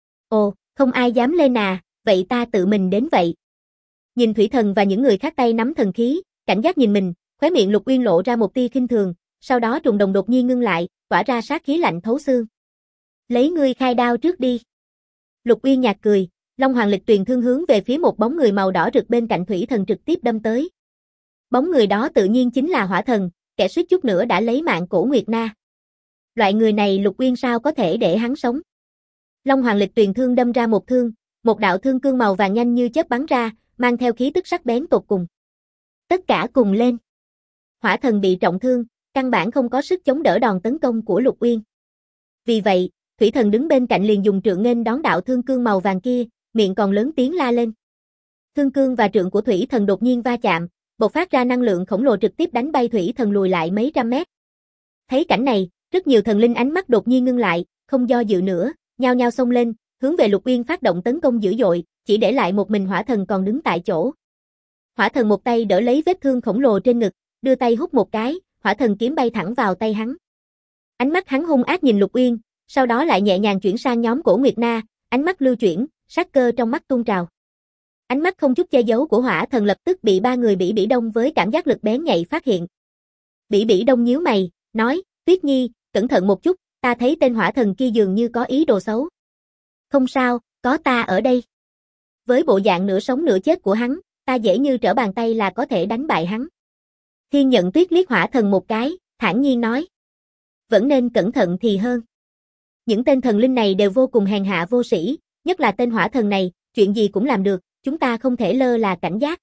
Ồ, không ai dám lên à, vậy ta tự mình đến vậy. Nhìn Thủy Thần và những người khác tay nắm thần khí, cảnh giác nhìn mình, khóe miệng Lục Uyên lộ ra một tia khinh thường, sau đó trùng đồng đột nhiên ngưng lại, tỏa ra sát khí lạnh thấu xương. Lấy ngươi khai đao trước đi. Lục Uyên nhạt cười, Long Hoàng Lịch Tuyền thương hướng về phía một bóng người màu đỏ rực bên cạnh Thủy Thần trực tiếp đâm tới. Bóng người đó tự nhiên chính là Hỏa Thần, kẻ suýt chút nữa đã lấy mạng cổ Nguyệt Na. Loại người này Lục Uyên sao có thể để hắn sống? Long Hoàng Lịch Tuyền thương đâm ra một thương, một đạo thương cương màu vàng nhanh như chớp bắn ra, mang theo khí tức sắc bén tột cùng. Tất cả cùng lên. Hỏa Thần bị trọng thương, căn bản không có sức chống đỡ đòn tấn công của Lục Uyên. Vì vậy, Thủy Thần đứng bên cạnh liền dùng trượng nghênh đón đạo thương cương màu vàng kia, miệng còn lớn tiếng la lên. Thương cương và trượng của Thủy Thần đột nhiên va chạm, bộc phát ra năng lượng khổng lồ trực tiếp đánh bay Thủy Thần lùi lại mấy trăm mét. Thấy cảnh này, rất nhiều thần linh ánh mắt đột nhiên ngưng lại, không do dự nữa, nhao nhao xông lên, hướng về Lục Uyên phát động tấn công dữ dội, chỉ để lại một mình Hỏa Thần còn đứng tại chỗ. Hỏa thần một tay đỡ lấy vết thương khổng lồ trên ngực, đưa tay hút một cái, hỏa thần kiếm bay thẳng vào tay hắn. Ánh mắt hắn hung ác nhìn Lục Uyên, sau đó lại nhẹ nhàng chuyển sang nhóm Cổ Nguyệt Na, ánh mắt lưu chuyển, sát cơ trong mắt tuôn trào. Ánh mắt không chút che giấu của hỏa thần lập tức bị ba người Bỉ Bỉ Đông với cảm giác lực bén nhạy phát hiện. Bỉ Bỉ Đông nhíu mày, nói, Tuyết Nhi, cẩn thận một chút, ta thấy tên hỏa thần kia dường như có ý đồ xấu. Không sao, có ta ở đây. Với bộ dạng nửa sống nửa chết của hắn, ta dễ như trở bàn tay là có thể đánh bại hắn. Thiên Nhận Tuyết liếc hỏa thần một cái, thản nhiên nói. Vẫn nên cẩn thận thì hơn. Những tên thần linh này đều vô cùng hèn hạ vô sĩ, nhất là tên hỏa thần này, chuyện gì cũng làm được, chúng ta không thể lơ là cảnh giác.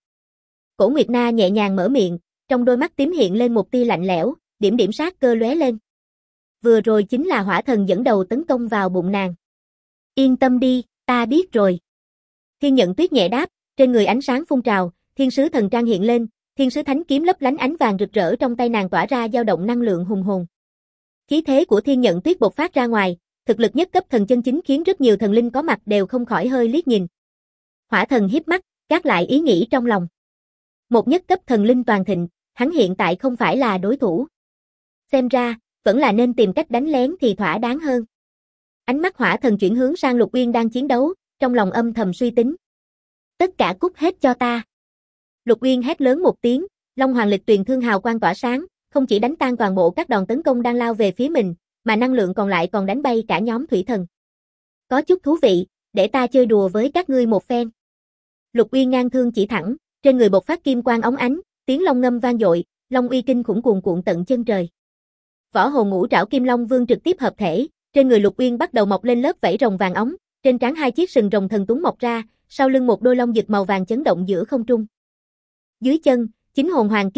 Cổ Nguyệt Na nhẹ nhàng mở miệng, trong đôi mắt tím hiện lên một tia lạnh lẽo, điểm điểm sát cơ lóe lên. Vừa rồi chính là hỏa thần dẫn đầu tấn công vào bụng nàng. Yên tâm đi, ta biết rồi. Thiên Nhận Tuyết nhẹ đáp, trên người ánh sáng phun trào, thiên sứ thần trang hiện lên, thiên sứ thánh kiếm lấp lánh ánh vàng rực rỡ trong tay nàng tỏa ra dao động năng lượng hùng hồn. Khí thế của Thiên Nhận Tuyết bộc phát ra ngoài, thực lực nhất cấp thần chân chính khiến rất nhiều thần linh có mặt đều không khỏi hơi liếc nhìn. Hỏa thần híp mắt, gác lại ý nghĩ trong lòng. Một nhất cấp thần linh toàn thịnh, hắn hiện tại không phải là đối thủ. Xem ra, vẫn là nên tìm cách đánh lén thì thỏa đáng hơn. Ánh mắt hỏa thần chuyển hướng sang Lục Uyên đang chiến đấu, trong lòng âm thầm suy tính. Tất cả cút hết cho ta. Lục Uyên hét lớn một tiếng, Long Hoàng Lịch Tuyền Thương hào quang tỏa sáng, không chỉ đánh tan toàn bộ các đòn tấn công đang lao về phía mình, mà năng lượng còn lại còn đánh bay cả nhóm thủy thần. Có chút thú vị, để ta chơi đùa với các ngươi một phen. Lục Uyên ngang thương chỉ thẳng, trên người bộc phát kim quang óng ánh, tiếng long ngâm vang dội, long uy kinh khủng cuồn cuộn tận chân trời. Võ hồn ngũ trảo kim long vương trực tiếp hợp thể, trên người Lục Uyên bắt đầu mọc lên lớp vảy rồng vàng óng, trên trán hai chiếc sừng rồng thần tuấn mọc ra, sau lưng một đôi long rực màu vàng chấn động giữa không trung. Dưới chân, chính hồn hoàng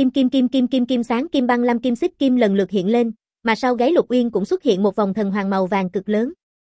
kim sáng kim băng lam kim xích kim lần lượt hiện lên, mà sau gáy Lục Uyên cũng xuất hiện một vòng thần hoàng màu vàng cực lớn.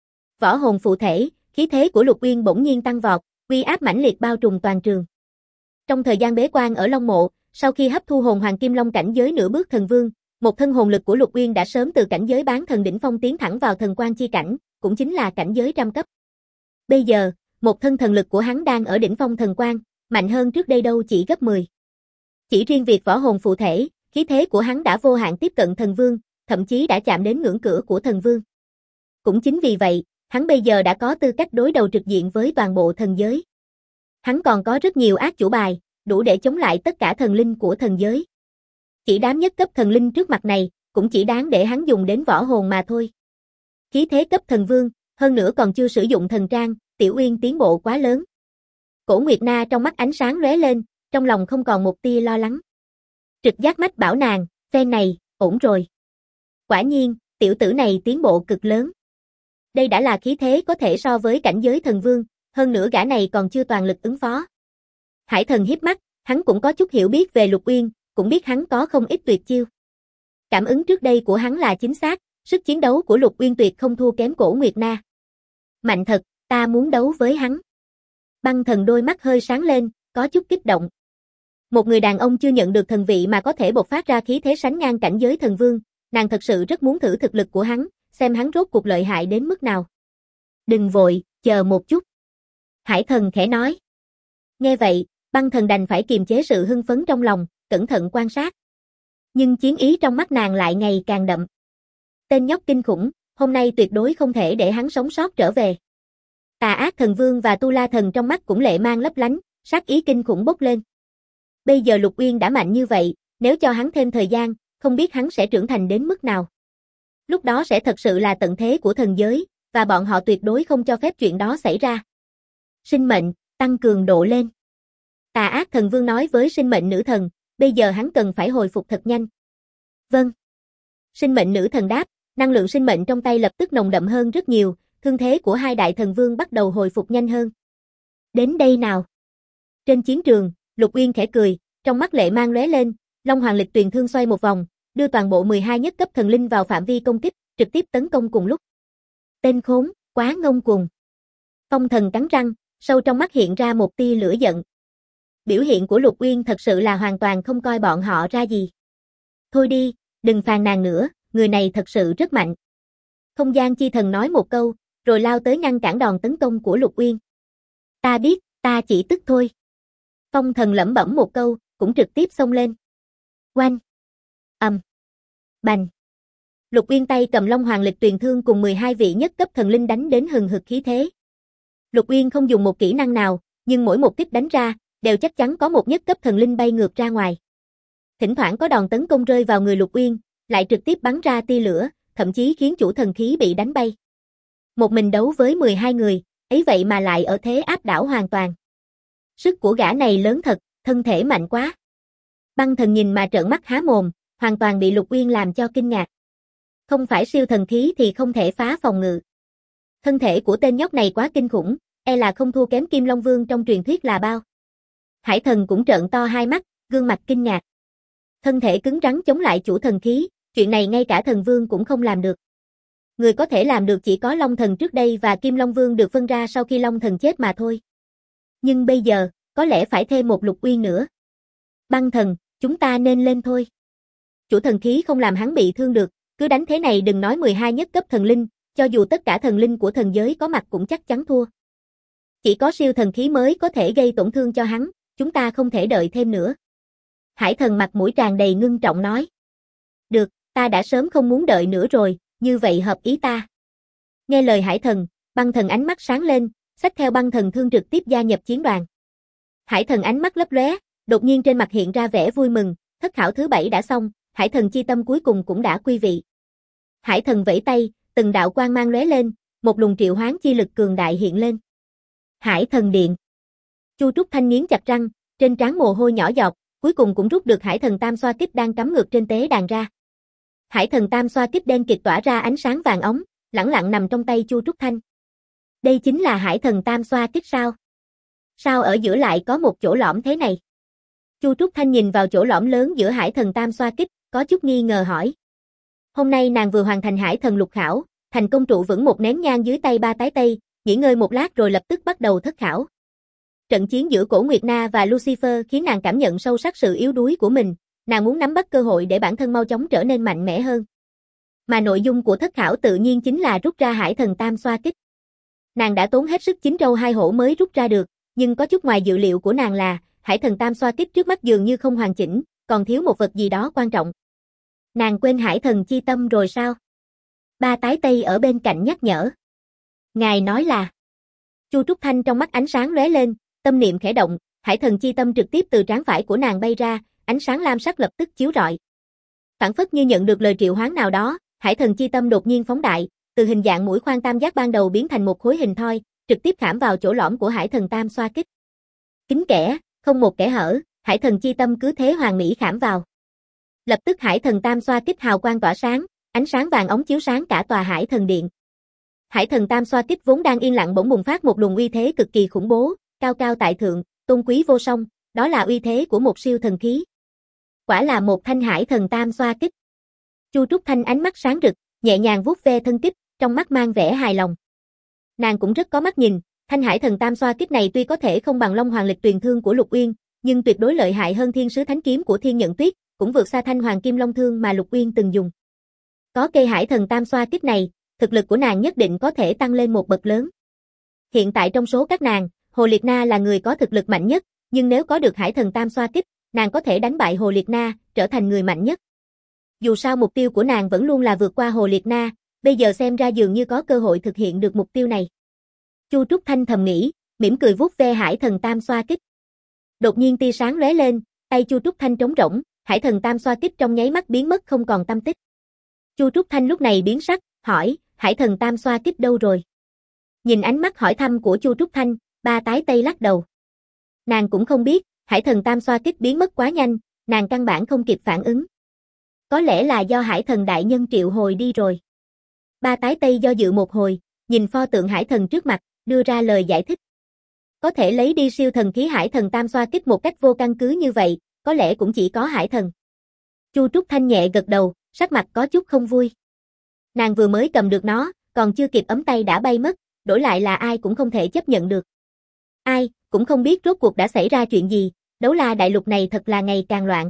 Võ hồn phụ thể, khí thế của Lục Uyên bỗng nhiên tăng vọt, uy áp mãnh liệt bao trùm toàn trường. Trong thời gian bế quan ở Long Mộ, sau khi hấp thu hồn hoàng kim long cảnh giới nửa bước thần vương, một thân hồn lực của Lục Uyên đã sớm từ cảnh giới bán thần đỉnh phong tiến thẳng vào thần quan chi cảnh, cũng chính là cảnh giới trăm cấp. Bây giờ, một thân thần lực của hắn đang ở đỉnh phong thần quan, mạnh hơn trước đây đâu chỉ gấp 10. Chỉ riêng việc võ hồn phụ thể, khí thế của hắn đã vô hạn tiếp cận thần vương, thậm chí đã chạm đến ngưỡng cửa của thần vương. Cũng chính vì vậy, hắn bây giờ đã có tư cách đối đầu trực diện với toàn bộ thần giới. Hắn còn có rất nhiều át chủ bài, đủ để chống lại tất cả thần linh của thần giới. Chỉ đám nhất cấp thần linh trước mặt này, cũng chỉ đáng để hắn dùng đến võ hồn mà thôi. Khí thế cấp thần vương, hơn nữa còn chưa sử dụng thần trang, Tiểu Uyên tiến bộ quá lớn. Cổ Nguyệt Na trong mắt ánh sáng lóe lên, trong lòng không còn một tia lo lắng. Trực giác mách bảo nàng, phen này, ổn rồi. Quả nhiên, tiểu tử này tiến bộ cực lớn. Đây đã là khí thế có thể so với cảnh giới thần vương, hơn nữa gã này còn chưa toàn lực ứng phó. Hải thần híp mắt, hắn cũng có chút hiểu biết về Lục Uyên, cũng biết hắn có không ít tuyệt chiêu. Cảm ứng trước đây của hắn là chính xác, sức chiến đấu của Lục Uyên tuyệt không thua kém Cổ Nguyệt Na. Mạnh thật, ta muốn đấu với hắn. Băng thần đôi mắt hơi sáng lên, có chút kích động. Một người đàn ông chưa nhận được thần vị mà có thể bộc phát ra khí thế sánh ngang cảnh giới thần vương, nàng thật sự rất muốn thử thực lực của hắn, xem hắn rốt cuộc lợi hại đến mức nào. Đừng vội, chờ một chút. Hải thần khẽ nói. Nghe vậy, băng thần đành phải kiềm chế sự hưng phấn trong lòng, cẩn thận quan sát. Nhưng chiến ý trong mắt nàng lại ngày càng đậm. Tên nhóc kinh khủng, hôm nay tuyệt đối không thể để hắn sống sót trở về. Tà ác thần vương và tu la thần trong mắt cũng lệ mang lấp lánh, sát ý kinh khủng bốc lên. Bây giờ Lục Uyên đã mạnh như vậy, nếu cho hắn thêm thời gian, không biết hắn sẽ trưởng thành đến mức nào. Lúc đó sẽ thật sự là tận thế của thần giới, và bọn họ tuyệt đối không cho phép chuyện đó xảy ra. Sinh mệnh, tăng cường độ lên. Tà ác thần vương nói với sinh mệnh nữ thần, bây giờ hắn cần phải hồi phục thật nhanh. Vâng. Sinh mệnh nữ thần đáp, năng lượng sinh mệnh trong tay lập tức nồng đậm hơn rất nhiều, thương thế của hai đại thần vương bắt đầu hồi phục nhanh hơn. Đến đây nào. Trên chiến trường, Lục Uyên khẽ cười, trong mắt lệ mang lóe lên, Long Hoàng Lịch Tuyền Thương xoay một vòng, đưa toàn bộ 12 nhất cấp thần linh vào phạm vi công kích, trực tiếp tấn công cùng lúc. Tên khốn, quá ngông cuồng. Phong thần cắn răng, sâu trong mắt hiện ra một tia lửa giận. Biểu hiện của Lục Uyên thật sự là hoàn toàn không coi bọn họ ra gì. Thôi đi, đừng phàn nàn nữa, người này thật sự rất mạnh. Không gian chi thần nói một câu, rồi lao tới ngăn cản đòn tấn công của Lục Uyên. Ta biết, ta chỉ tức thôi. Phong Thần lẩm bẩm một câu, cũng trực tiếp xông lên. Oanh! Bành! Lục Uyên tay cầm Long Hoàng Lịch Tuyền Thương cùng 12 vị nhất cấp thần linh đánh đến hừng hực khí thế. Lục Uyên không dùng một kỹ năng nào, nhưng mỗi một kích đánh ra, đều chắc chắn có một nhất cấp thần linh bay ngược ra ngoài. Thỉnh thoảng có đòn tấn công rơi vào người Lục Uyên, lại trực tiếp bắn ra tia lửa, thậm chí khiến chủ thần khí bị đánh bay. Một mình đấu với 12 người, ấy vậy mà lại ở thế áp đảo hoàn toàn. Sức của gã này lớn thật, thân thể mạnh quá. Băng Thần nhìn mà trợn mắt há mồm, hoàn toàn bị Lục Uyên làm cho kinh ngạc. Không phải siêu thần khí thì không thể phá phòng ngự. Thân thể của tên nhóc này quá kinh khủng, e là không thua kém Kim Long Vương trong truyền thuyết là bao. Hải Thần cũng trợn to hai mắt, gương mặt kinh ngạc. Thân thể cứng rắn chống lại chủ thần khí, chuyện này ngay cả thần vương cũng không làm được. Người có thể làm được chỉ có Long Thần trước đây và Kim Long Vương được phân ra sau khi Long Thần chết mà thôi. Nhưng bây giờ, có lẽ phải thêm một Lục Uyên nữa. Băng Thần, chúng ta nên lên thôi. Chủ thần khí không làm hắn bị thương được, cứ đánh thế này đừng nói 12 nhất cấp thần linh, cho dù tất cả thần linh của thần giới có mặt cũng chắc chắn thua. Chỉ có siêu thần khí mới có thể gây tổn thương cho hắn, chúng ta không thể đợi thêm nữa. Hải Thần mặt mũi tràn đầy ngưng trọng nói. Được, ta đã sớm không muốn đợi nữa rồi, như vậy hợp ý ta. Nghe lời Hải Thần, Băng Thần ánh mắt sáng lên, xách theo Băng Thần thương trực tiếp gia nhập chiến đoàn. Hải Thần ánh mắt lấp lóe, đột nhiên trên mặt hiện ra vẻ vui mừng, thất khảo thứ 7 đã xong, Hải Thần chi tâm cuối cùng cũng đã quy vị. Hải Thần vẫy tay, từng đạo quang mang lóe lên, một luồng triệu hoán chi lực cường đại hiện lên. Hải Thần điện. Chu Trúc Thanh nghiến chặt răng, trên trán mồ hôi nhỏ giọt, cuối cùng cũng rút được Hải Thần Tam Xoa Kích đang cắm ngược trên tế đàn ra. Hải Thần Tam Xoa Kích đen kịt tỏa ra ánh sáng vàng óng, lẳng lặng nằm trong tay Chu Trúc Thanh. Đây chính là Hải Thần Tam Xoa Kích sao? Sao ở giữa lại có một chỗ lõm thế này? Chu Trúc Thanh nhìn vào chỗ lõm lớn giữa Hải Thần Tam Xoa Kích, có chút nghi ngờ hỏi. Hôm nay nàng vừa hoàn thành Hải Thần lục khảo, thành công trụ vững một nén nhang dưới tay ba tái tây, nghỉ ngơi một lát rồi lập tức bắt đầu thất khảo. Trận chiến giữa Cổ Nguyệt Na và Lucifer khiến nàng cảm nhận sâu sắc sự yếu đuối của mình, nàng muốn nắm bắt cơ hội để bản thân mau chóng trở nên mạnh mẽ hơn. Mà nội dung của thất khảo tự nhiên chính là rút ra Hải Thần Tam Xoa Kích. Nàng đã tốn hết sức chín trâu hai hổ mới rút ra được, nhưng có chút ngoài dự liệu của nàng là, Hải Thần Tam Xoa Kích trước mắt dường như không hoàn chỉnh, còn thiếu một vật gì đó quan trọng. Nàng quên Hải Thần chi tâm rồi sao? Ba tái tây ở bên cạnh nhắc nhở. Ngài nói là. Chu Trúc Thanh trong mắt ánh sáng lóe lên, tâm niệm khẽ động, Hải Thần chi tâm trực tiếp từ trán phải của nàng bay ra, ánh sáng lam sắc lập tức chiếu rọi. Phảng phất như nhận được lời triệu hoán nào đó, Hải Thần chi tâm đột nhiên phóng đại, từ hình dạng mũi khoan tam giác ban đầu biến thành một khối hình thoi, trực tiếp khảm vào chỗ lõm của Hải Thần Tam Xoa Kích. Kín kẽ, không một kẽ hở, Hải Thần chi tâm cứ thế hoàn mỹ khảm vào. Lập tức Hải Thần Tam Xoa Kích hào quang tỏa sáng, ánh sáng vàng óng chiếu sáng cả tòa Hải Thần điện. Hải Thần Tam Xoa Kích vốn đang yên lặng bỗng bùng phát một luồng uy thế cực kỳ khủng bố, cao cao tại thượng, tôn quý vô song, đó là uy thế của một siêu thần khí. Quả là một thanh Hải Thần Tam Xoa Kích. Chu Trúc Thanh ánh mắt sáng rực, nhẹ nhàng vuốt ve thân kích, trong mắt mang vẻ hài lòng. Nàng cũng rất có mắt nhìn, thanh Hải Thần Tam Xoa Kích này tuy có thể không bằng Long Hoàng Lịch Tuyền Thương của Lục Uyên, nhưng tuyệt đối lợi hại hơn Thiên Sứ Thánh Kiếm của Thiên Nhận Tuyết, cũng vượt xa thanh Hoàng Kim Long Thương mà Lục Uyên từng dùng. Có cây Hải Thần Tam Xoa Kích này, thực lực của nàng nhất định có thể tăng lên một bậc lớn. Hiện tại trong số các nàng, Hồ Liệt Na là người có thực lực mạnh nhất, nhưng nếu có được Hải Thần Tam Xoa Kích, nàng có thể đánh bại Hồ Liệt Na, trở thành người mạnh nhất. Dù sao mục tiêu của nàng vẫn luôn là vượt qua Hồ Liệt Na, bây giờ xem ra dường như có cơ hội thực hiện được mục tiêu này. Chu Trúc Thanh thầm nghĩ, mỉm cười vuốt ve Hải Thần Tam Xoa Kích. Đột nhiên tia sáng lóe lên, tay Chu Trúc Thanh trống rỗng, Hải Thần Tam Xoa Kích trong nháy mắt biến mất không còn tăm tích. Chu Trúc Thanh lúc này biến sắc, hỏi, Hải Thần Tam Xoa Kích đâu rồi? Nhìn ánh mắt hỏi thăm của Chu Trúc Thanh, ba tái tây lắc đầu. Nàng cũng không biết, Hải Thần Tam Xoa Kích biến mất quá nhanh, nàng căn bản không kịp phản ứng. Có lẽ là do Hải Thần đại nhân triệu hồi đi rồi. Ba tái tây do dự một hồi, nhìn pho tượng Hải Thần trước mặt, đưa ra lời giải thích. Có thể lấy đi siêu thần khí Hải Thần Tam Xoa Kích một cách vô căn cứ như vậy, có lẽ cũng chỉ có Hải Thần. Chu Trúc Thanh nhẹ gật đầu, sắc mặt có chút không vui. Nàng vừa mới cầm được nó, còn chưa kịp ấm tay đã bay mất, đổi lại là ai cũng không thể chấp nhận được. Ai, cũng không biết rốt cuộc đã xảy ra chuyện gì, Đấu La đại lục này thật là ngày càng loạn.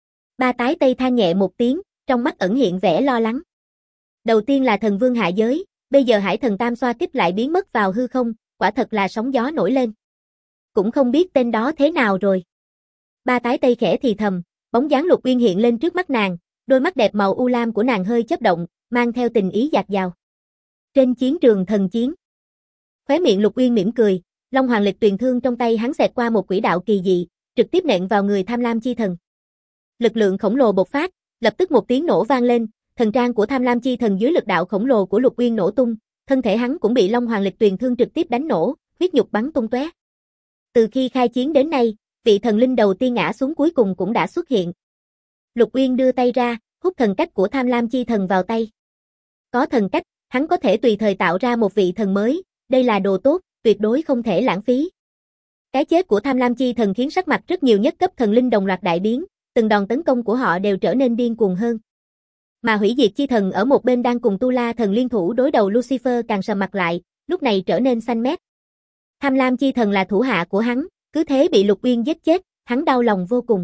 Ba tái tây than nhẹ một tiếng, trong mắt ẩn hiện vẻ lo lắng. Đầu tiên là thần vương hạ giới, bây giờ Hải Thần Tam Xoa Kích lại biến mất vào hư không, quả thật là sóng gió nổi lên. cũng không biết tên đó thế nào rồi. Ba tái tây khẽ thì thầm, bóng dáng Lục Uyên hiện lên trước mắt nàng, đôi mắt đẹp màu u lam của nàng hơi chớp động, mang theo tình ý dạt dào. Trên chiến trường thần chiến. Khóe miệng Lục Uyên mỉm cười, Long Hoàng Lịch Tuyền thương trong tay hắn xẹt qua một quỹ đạo kỳ dị, trực tiếp nện vào người Tham Lam Chi Thần. Lực lượng khổng lồ bộc phát, lập tức một tiếng nổ vang lên, thần trang của Tham Lam Chi Thần dưới lực đạo khổng lồ của Lục Uyên nổ tung, thân thể hắn cũng bị Long Hoàng Lịch Tuyền thương trực tiếp đánh nổ, huyết nhục bắn tung tóe. Từ khi khai chiến đến nay, vị thần linh đầu tiên ngã xuống cuối cùng cũng đã xuất hiện. Lục Uyên đưa tay ra, hút thần cách của Tham Lam Chi Thần vào tay. Có thần cách, hắn có thể tùy thời tạo ra một vị thần mới, đây là đồ tốt, tuyệt đối không thể lãng phí. Cái chết của Tham Lam Chi Thần khiến sắc mặt rất nhiều nhất cấp thần linh đồng loạt đại biến, từng đòn tấn công của họ đều trở nên điên cuồng hơn. Mà Hủy Diệt Chi Thần ở một bên đang cùng Tu La Thần liên thủ đối đầu Lucifer càng sầm mặt lại, lúc này trở nên xanh mét. Tham Lam Chi Thần là thủ hạ của hắn, cứ thế bị Lục Uyên giết chết, hắn đau lòng vô cùng.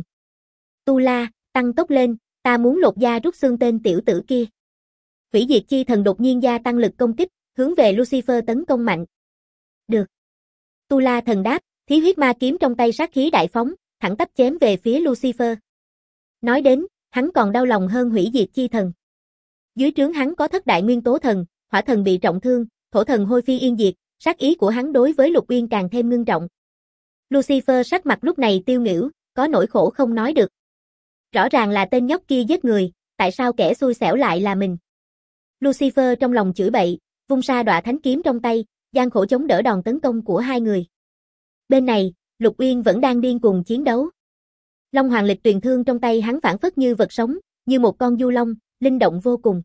Tu La, tăng tốc lên, ta muốn lột da rút xương tên tiểu tử kia. Hủy Diệt Chi Thần đột nhiên gia tăng lực công kích, hướng về Lucifer tấn công mạnh. Được. Tu La Thần đáp, thí huyết ma kiếm trong tay sát khí đại phóng, thẳng tắp chém về phía Lucifer. Nói đến, hắn còn đau lòng hơn Hủy Diệt Chi Thần. Dưới trướng hắn có thất đại nguyên tố thần, hỏa thần bị trọng thương, thổ thần hôi phi yên diệt, sát ý của hắn đối với Lục Uyên càng thêm ngưng trọng. Lucifer sắc mặt lúc này tiêu nghỉu, có nỗi khổ không nói được. Rõ ràng là tên nhóc kia giết người, tại sao kẻ xui xẻo lại là mình? Lucifer trong lòng chửi bậy, vung sa đọa thánh kiếm trong tay, gian khổ chống đỡ đòn tấn công của hai người. Bên này, Lục Uyên vẫn đang điên cuồng chiến đấu. Long Hoàng Lịch Tuyền thương trong tay hắn phảng phất như vật sống, như một con du long, linh động vô cùng.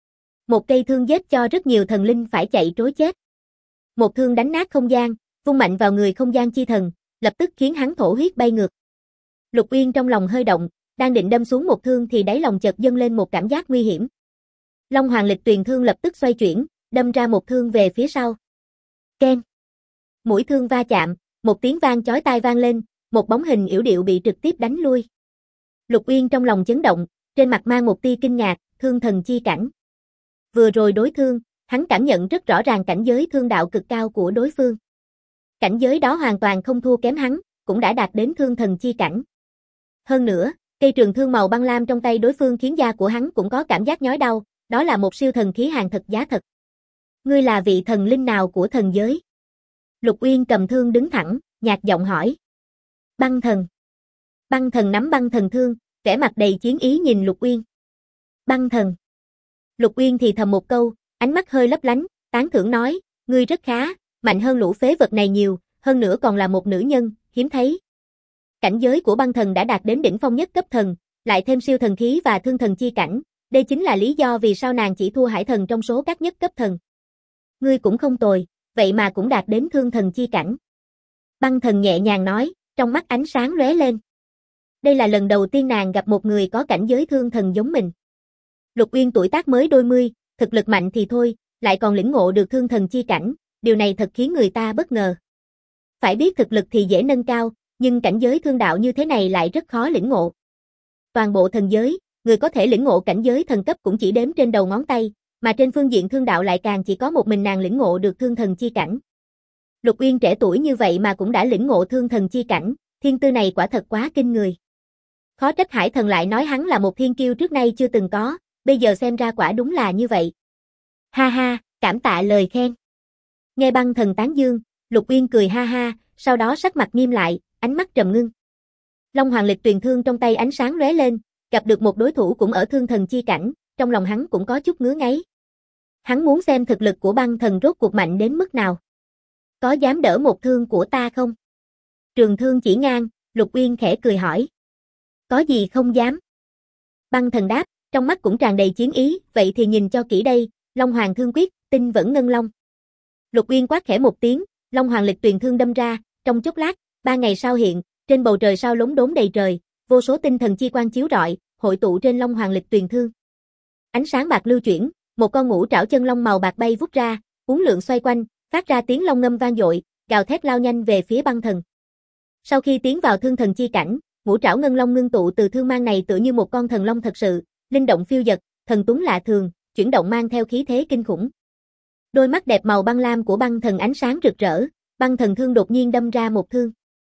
Một cây thương giết cho rất nhiều thần linh phải chạy trối chết. Một thương đánh nát không gian, vung mạnh vào người không gian chi thần, lập tức khiến hắn thổ huyết bay ngược. Lục Uyên trong lòng hơi động, đang định đâm xuống một thương thì đáy lòng chợt dâng lên một cảm giác nguy hiểm. Long Hoàng Lịch Tuyền thương lập tức xoay chuyển, đâm ra một thương về phía sau. Keng. Mũi thương va chạm, một tiếng vang chói tai vang lên, một bóng hình yểu điệu bị trực tiếp đánh lui. Lục Uyên trong lòng chấn động, trên mặt mang một tia kinh ngạc, thương thần chi cảnh. Vừa rồi đối thương, hắn cảm nhận rất rõ ràng cảnh giới thương đạo cực cao của đối phương. Cảnh giới đó hoàn toàn không thua kém hắn, cũng đã đạt đến thương thần chi cảnh. Hơn nữa, cây trường thương màu băng lam trong tay đối phương khiến da của hắn cũng có cảm giác nhói đau, đó là một siêu thần khí hàng thật giá thật. Ngươi là vị thần linh nào của thần giới? Lục Uyên cầm thương đứng thẳng, nhạt giọng hỏi. Băng thần. Băng thần nắm băng thần thương, vẻ mặt đầy chiến ý nhìn Lục Uyên. Băng thần. Lục Uyên thì thầm một câu, ánh mắt hơi lấp lánh, tán thưởng nói, ngươi rất khá, mạnh hơn lũ phế vật này nhiều, hơn nữa còn là một nữ nhân, hiếm thấy. Cảnh giới của băng thần đã đạt đến đỉnh phong nhất cấp thần, lại thêm siêu thần khí và thương thần chi cảnh, đây chính là lý do vì sao nàng chỉ thua hải thần trong số các nhất cấp thần. Ngươi cũng không tồi, vậy mà cũng đạt đến thương thần chi cảnh. Băng thần nhẹ nhàng nói, trong mắt ánh sáng lóe lên. Đây là lần đầu tiên nàng gặp một người có cảnh giới thương thần giống mình. Lục Uyên tuổi tác mới đôi mươi, thực lực mạnh thì thôi, lại còn lĩnh ngộ được thương thần chi cảnh, điều này thật khiến người ta bất ngờ. Phải biết thực lực thì dễ nâng cao, nhưng cảnh giới thương đạo như thế này lại rất khó lĩnh ngộ. Toàn bộ thần giới, người có thể lĩnh ngộ cảnh giới thần cấp cũng chỉ đếm trên đầu ngón tay, mà trên phương diện thương đạo lại càng chỉ có một mình nàng lĩnh ngộ được thương thần chi cảnh. Lục Uyên trẻ tuổi như vậy mà cũng đã lĩnh ngộ thương thần chi cảnh, thiên tư này quả thật quá kinh người. Khó trách hải thần lại nói hắn là một thiên kiêu trước nay chưa từng có, bây giờ xem ra quả đúng là như vậy. Ha ha, cảm tạ lời khen. Nghe băng thần tán dương, Lục Uyên cười ha ha, sau đó sắc mặt nghiêm lại, ánh mắt trầm ngưng. Long Hoàng Lịch Tuyền thương trong tay ánh sáng lóe lên, gặp được một đối thủ cũng ở thương thần chi cảnh, trong lòng hắn cũng có chút ngứa ngáy. Hắn muốn xem thực lực của băng thần rốt cuộc mạnh đến mức nào. Có dám đỡ một thương của ta không? Trường thương chỉ ngang, Lục Uyên khẽ cười hỏi. Có gì không dám? Băng thần đáp, trong mắt cũng tràn đầy chiến ý, vậy thì nhìn cho kỹ đây, Long Hoàng thương quyết, tinh vẫn ngân long. Lục Uyên quát khẽ một tiếng, Long Hoàng Lịch Tuyền thương đâm ra, trong chốc lát, 3 ngày sau hiện, trên bầu trời sao lốm đốm đầy trời, vô số tinh thần chi quang chiếu rọi, hội tụ trên Long Hoàng Lịch Tuyền thương. Ánh sáng bạc lưu chuyển, một con ngũ trảo chân long màu bạc bay vút ra, uốn lượn xoay quanh, phát ra tiếng long ngâm vang dội, gào thét lao nhanh về phía băng thần. Sau khi tiến vào thương thần chi cảnh, ngũ trảo ngân long ngưng tụ từ thương mang này tựa như một con thần long thật sự, linh động phiêu dật, thần tuấn lạ thường, chuyển động mang theo khí thế kinh khủng. Đôi mắt đẹp màu băng lam của băng thần ánh sáng rực rỡ, băng thần thương đột nhiên đâm ra một thương.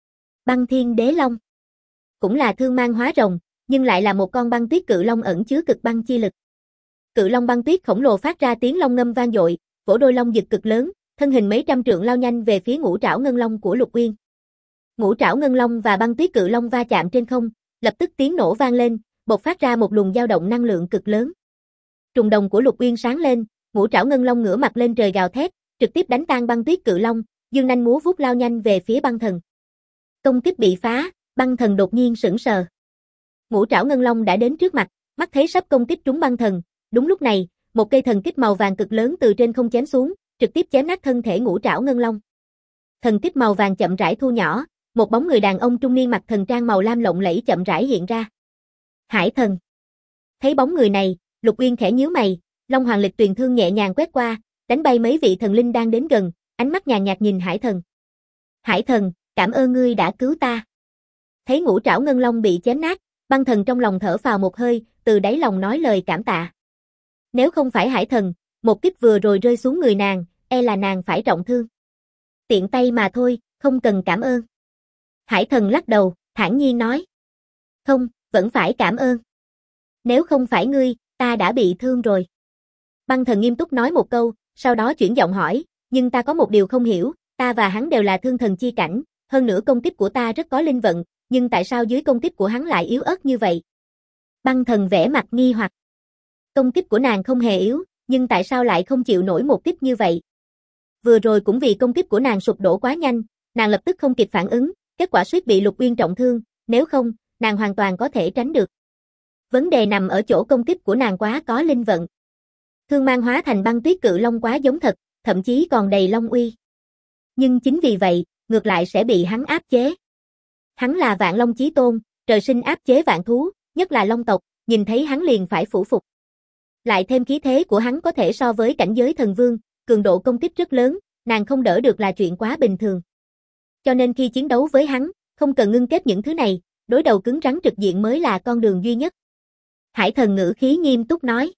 Băng Thiên Đế Long. Cũng là thương mang hóa rồng, nhưng lại là một con băng tuyết cự long ẩn chứa cực băng chi lực. Cự long băng tuyết khổng lồ phát ra tiếng long ngâm vang dội, vỗ đôi long giật cực lớn, thân hình mấy trăm trượng lao nhanh về phía ngũ trảo ngân long của Lục Uyên. Ngũ trảo ngân long và băng tuyết cự long va chạm trên không, lập tức tiếng nổ vang lên, bộc phát ra một luồng dao động năng lượng cực lớn. Trùng đồng của Lục Uyên sáng lên, ngũ trảo ngân long ngửa mặt lên trời gào thét, trực tiếp đánh tan băng tuyết cự long, dương nanh múa vuốt lao nhanh về phía băng thần. Công kích bị phá, băng thần đột nhiên sững sờ. Ngũ trảo ngân long đã đến trước mặt, mắt thấy sắp công kích trúng băng thần, đúng lúc này, một cây thần kích màu vàng cực lớn từ trên không chém xuống, trực tiếp chém nát thân thể ngũ trảo ngân long. Thần kích màu vàng chậm rãi thu nhỏ, một bóng người đàn ông trung niên mặc thần trang màu lam lộng lẫy chậm rãi hiện ra. Hải Thần. Thấy bóng người này, Lục Uyên khẽ nhíu mày, Long Hoàng Lịch Tuyền Thương nhẹ nhàng quét qua, đánh bay mấy vị thần linh đang đến gần, ánh mắt nhàn nhạt nhìn Hải Thần. Hải Thần, cảm ơn ngươi đã cứu ta. Thấy ngũ trảo ngân long bị chém nát, băng thần trong lòng thở phào một hơi, từ đáy lòng nói lời cảm tạ. Nếu không phải Hải Thần, một kích vừa rồi rơi xuống người nàng, e là nàng phải trọng thương. Tiện tay mà thôi, không cần cảm ơn. Hải Thần lắc đầu, thản nhiên nói. Không, vẫn phải cảm ơn. Nếu không phải ngươi, ta đã bị thương rồi. Băng thần nghiêm túc nói một câu, sau đó chuyển giọng hỏi, nhưng ta có một điều không hiểu, ta và hắn đều là thương thần chi cảnh, hơn nữa công kích của ta rất có linh vận, nhưng tại sao dưới công kích của hắn lại yếu ớt như vậy? Băng thần vẻ mặt nghi hoặc. Công kích của nàng không hề yếu, nhưng tại sao lại không chịu nổi một kích như vậy? Vừa rồi cũng vì công kích của nàng sụp đổ quá nhanh, nàng lập tức không kịp phản ứng, kết quả suýt bị Lục Uyên trọng thương, nếu không, nàng hoàn toàn có thể tránh được. Vấn đề nằm ở chỗ công kích của nàng quá có linh vận. Thương mang hóa thành băng tuyết cự long quá giống thật, thậm chí còn đầy long uy. Nhưng chính vì vậy, ngược lại sẽ bị hắn áp chế. Hắn là Vạn Long Chí Tôn, trời sinh áp chế vạn thú, nhất là long tộc, nhìn thấy hắn liền phải phủ phục. Lại thêm khí thế của hắn có thể so với cảnh giới thần vương, cường độ công kích rất lớn, nàng không đỡ được là chuyện quá bình thường. Cho nên khi chiến đấu với hắn, không cần ngưng kết những thứ này, đối đầu cứng rắn trực diện mới là con đường duy nhất. Hải Thần ngữ khí nghiêm túc nói.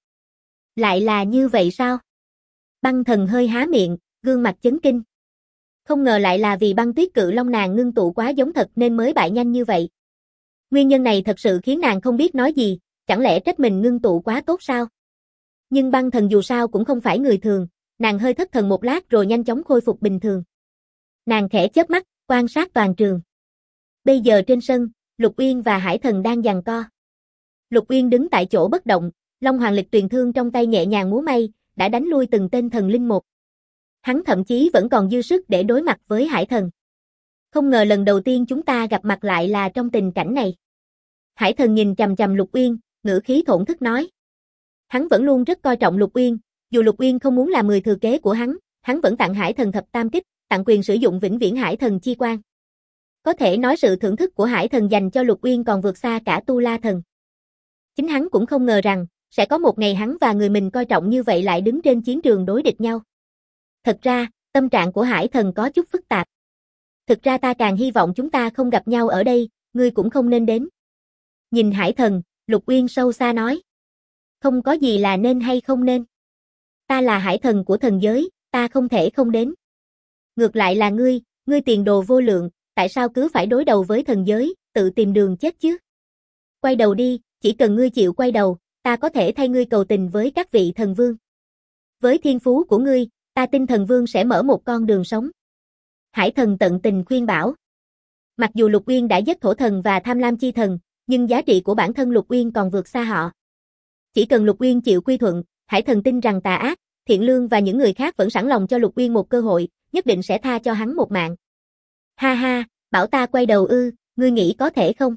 Lại là như vậy sao? Băng thần hơi há miệng, gương mặt chấn kinh. Không ngờ lại là vì băng tuyết cự long nàng ngưng tụ quá giống thật nên mới bại nhanh như vậy. Nguyên nhân này thật sự khiến nàng không biết nói gì, chẳng lẽ trách mình ngưng tụ quá tốt sao? Nhưng băng thần dù sao cũng không phải người thường, nàng hơi thất thần một lát rồi nhanh chóng khôi phục bình thường. Nàng khẽ chớp mắt, quan sát toàn trường. Bây giờ trên sân, Lục Uyên và Hải Thần đang giằng co. Lục Uyên đứng tại chỗ bất động, Long Hoàng Lịch Tuyền Thương trong tay nhẹ nhàng múa may, đã đánh lui từng tên thần linh một. Hắn thậm chí vẫn còn dư sức để đối mặt với Hải Thần. Không ngờ lần đầu tiên chúng ta gặp mặt lại là trong tình cảnh này. Hải Thần nhìn chằm chằm Lục Uyên, ngữ khí thổn thức nói. Hắn vẫn luôn rất coi trọng Lục Uyên, dù Lục Uyên không muốn làm người thừa kế của hắn vẫn tặng Hải Thần thập tam kích, tặng quyền sử dụng vĩnh viễn Hải Thần chi quan. Có thể nói sự thưởng thức của Hải Thần dành cho Lục Uyên còn vượt xa cả Tu La Thần. Chính hắn cũng không ngờ rằng, sẽ có một ngày hắn và người mình coi trọng như vậy lại đứng trên chiến trường đối địch nhau. Thật ra, tâm trạng của Hải Thần có chút phức tạp. Thực ra ta càng hy vọng chúng ta không gặp nhau ở đây, ngươi cũng không nên đến. Nhìn Hải Thần, Lục Uyên sâu xa nói. Không có gì là nên hay không nên. Ta là Hải Thần của thần giới, ta không thể không đến. Ngược lại là ngươi tiền đồ vô lượng, tại sao cứ phải đối đầu với thần giới, tự tìm đường chết chứ? Quay đầu đi, chỉ cần ngươi chịu quay đầu, ta có thể thay ngươi cầu tình với các vị thần vương. Với thiên phú của ngươi, ta tin thần vương sẽ mở một con đường sống. Hải Thần tận tình khuyên bảo. Mặc dù Lục Uyên đã giết thổ thần và tham lam chi thần, nhưng giá trị của bản thân Lục Uyên còn vượt xa họ. Chỉ cần Lục Uyên chịu quy thuận, Hải Thần tin rằng tà ác, Thiện Lương và những người khác vẫn sẵn lòng cho Lục Uyên một cơ hội, nhất định sẽ tha cho hắn một mạng. Ha ha, bảo ta quay đầu ư, ngươi nghĩ có thể không?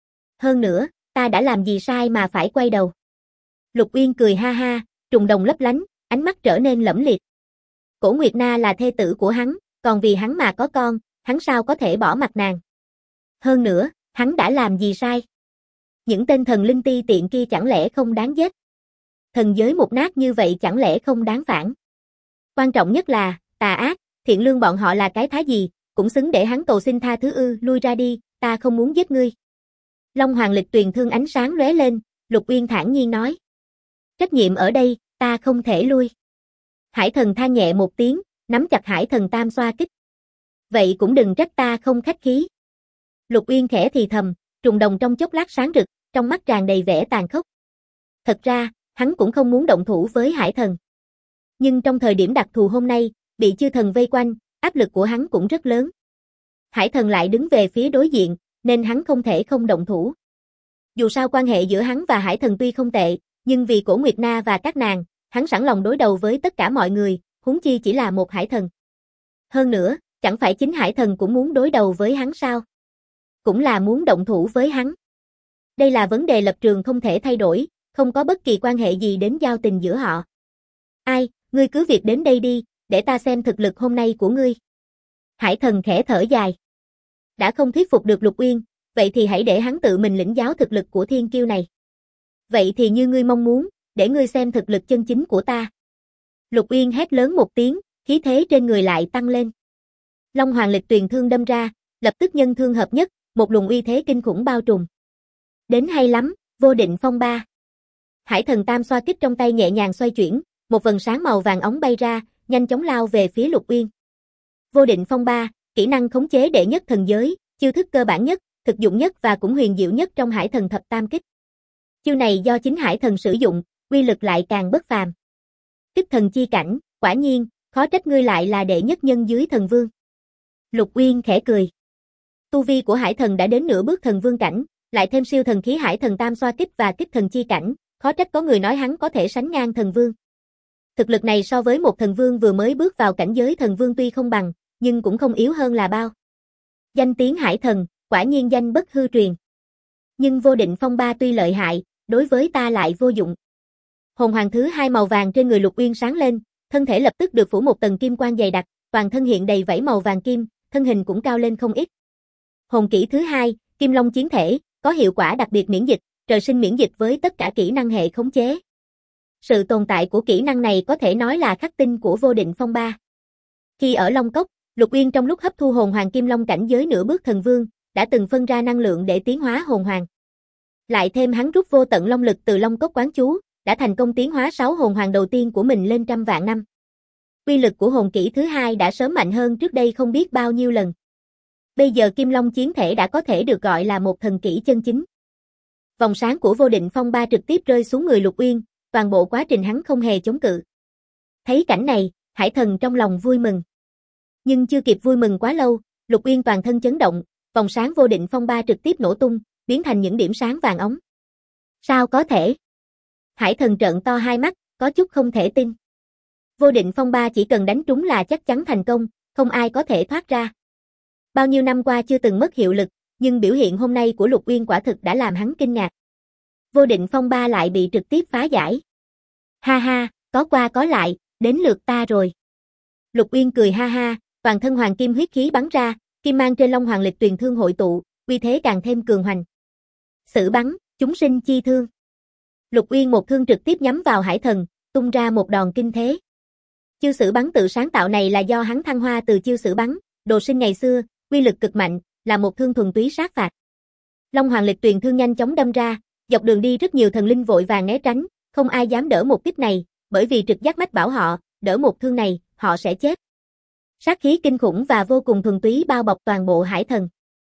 Hơn nữa, ta đã làm gì sai mà phải quay đầu? Lục Uyên cười ha ha, trùng đồng lấp lánh, ánh mắt trở nên lẫm liệt. Cổ Nguyệt Na là thê tử của hắn, còn vì hắn mà có con, hắn sao có thể bỏ mặc nàng? Hơn nữa, hắn đã làm gì sai? Những tên thần linh ti tiện kia chẳng lẽ không đáng giết? Thần giới mục nát như vậy chẳng lẽ không đáng phản? Quan trọng nhất là, tà ác, Thiện Lương bọn họ là cái thá gì, cũng xứng để hắn cầu xin tha thứ ư, lui ra đi, ta không muốn giết ngươi. Long Hoàng Lịch Tuyền Thương ánh sáng lóe lên, Lục Uyên thản nhiên nói. Trách nhiệm ở đây, ta không thể lui. Hải Thần than nhẹ một tiếng, nắm chặt Hải Thần tam xoa kích. Vậy cũng đừng trách ta không khách khí. Lục Uyên khẽ thì thầm, trùng đồng trong chốc lát sáng rực, trong mắt tràn đầy vẻ tàn khốc. Thật ra, hắn cũng không muốn động thủ với Hải Thần. Nhưng trong thời điểm đặc thù hôm nay, bị chư thần vây quanh, áp lực của hắn cũng rất lớn. Hải Thần lại đứng về phía đối diện, nên hắn không thể không động thủ. Dù sao quan hệ giữa hắn và Hải Thần tuy không tệ, nhưng vì Cổ Nguyệt Na và các nàng, hắn sẵn lòng đối đầu với tất cả mọi người, huống chi chỉ là một Hải Thần. Hơn nữa, chẳng phải chính Hải Thần cũng muốn đối đầu với hắn sao? Cũng là muốn động thủ với hắn. Đây là vấn đề lập trường không thể thay đổi, không có bất kỳ quan hệ gì đến giao tình giữa họ. Ai, ngươi cứ việc đến đây đi, để ta xem thực lực hôm nay của ngươi. Hải Thần khẽ thở dài. Đã không thuyết phục được Lục Uyên, vậy thì hãy để hắn tự mình lĩnh giáo thực lực của thiên kiêu này. Vậy thì như ngươi mong muốn, để ngươi xem thực lực chân chính của ta. Lục Uyên hét lớn một tiếng, khí thế trên người lại tăng lên. Long Hoàng Lịch Tuyền thương đâm ra, lập tức nhân thương hợp nhất, một luồng uy thế kinh khủng bao trùm. Đến hay lắm, vô định phong ba. Hải Thần tam xoa kích trong tay nhẹ nhàng xoay chuyển, một vầng sáng màu vàng óng bay ra, nhanh chóng lao về phía Lục Uyên. Vô định phong ba, kỹ năng khống chế đệ nhất thần giới, chiêu thức cơ bản nhất, thực dụng nhất và cũng huyền diệu nhất trong Hải Thần thập tam kích. Chiêu này do chính Hải Thần sử dụng, uy lực lại càng bất phàm. Kích thần chi cảnh, quả nhiên, khó trách ngươi lại là đệ nhất nhân dưới thần vương. Lục Uyên khẽ cười. Tu vi của Hải Thần đã đến nửa bước thần vương cảnh, lại thêm siêu thần khí Hải Thần tam xoa kích và kích thần chi cảnh, khó trách có người nói hắn có thể sánh ngang thần vương. Thực lực này so với một thần vương vừa mới bước vào cảnh giới thần vương tuy không bằng, nhưng cũng không yếu hơn là bao. Danh tiếng Hải Thần, quả nhiên danh bất hư truyền. Nhưng vô định phong ba tuy lợi hại, đối với ta lại vô dụng. Hồn hoàng thứ hai màu vàng trên người Lục Uyên sáng lên, thân thể lập tức được phủ một tầng kim quang dày đặc, toàn thân hiện đầy vảy màu vàng kim, thân hình cũng cao lên không ít. Hồn kỹ thứ hai, Kim Long chiến thể, có hiệu quả đặc biệt miễn dịch, trời sinh miễn dịch với tất cả kỹ năng hệ khống chế. Sự tồn tại của kỹ năng này có thể nói là khắc tinh của vô định phong ba. Khi ở Long Cốc, Lục Uyên trong lúc hấp thu hồn hoàng Kim Long cảnh giới nửa bước thần vương, đã từng phân ra năng lượng để tiến hóa hồn hoàng. Lại thêm hắn rút vô tận long lực từ Long Cốc quán chú, đã thành công tiến hóa 6 hồn hoàng đầu tiên của mình lên trăm vạn năm. Uy lực của hồn kỹ thứ hai đã sớm mạnh hơn trước đây không biết bao nhiêu lần. Bây giờ Kim Long chiến thể đã có thể được gọi là một thần kỹ chân chính. Vòng sáng của vô định phong ba trực tiếp rơi xuống người Lục Uyên, toàn bộ quá trình hắn không hề chống cự. Thấy cảnh này, Hải Thần trong lòng vui mừng. Nhưng chưa kịp vui mừng quá lâu, Lục Uyên toàn thân chấn động, vòng sáng vô định phong ba trực tiếp nổ tung, biến thành những điểm sáng vàng óng. Sao có thể? Hải Thần trợn to hai mắt, có chút không thể tin. Vô định phong ba chỉ cần đánh trúng là chắc chắn thành công, không ai có thể thoát ra. Bao nhiêu năm qua chưa từng mất hiệu lực, nhưng biểu hiện hôm nay của Lục Uyên quả thực đã làm hắn kinh ngạc. Vô định phong ba lại bị trực tiếp phá giải. Ha ha, có qua có lại, đến lượt ta rồi. Lục Uyên cười ha ha, toàn thân hoàng kim huyết khí bắn ra, kim mang trên Long Hoàng Lịch Tuyền thương hội tụ, uy thế càng thêm cường hoành. Sử bắn, chúng sinh chi thương. Lục Uyên một thương trực tiếp nhắm vào Hải Thần, tung ra một đòn kinh thế. Chiêu sử bắn tự sáng tạo này là do hắn thăng hoa từ chiêu sử bắn, đồ sinh ngày xưa, uy lực cực mạnh, là một thương thuần túy sát phạt. Long Hoàng Lịch Tuyền thương nhanh chóng đâm ra, dọc đường đi rất nhiều thần linh vội vàng né tránh, không ai dám đỡ một kích này, bởi vì trực giác mách bảo họ, đỡ một thương này, họ sẽ chết. Sát khí kinh khủng và vô cùng thuần túy bao bọc toàn bộ Hải Thần.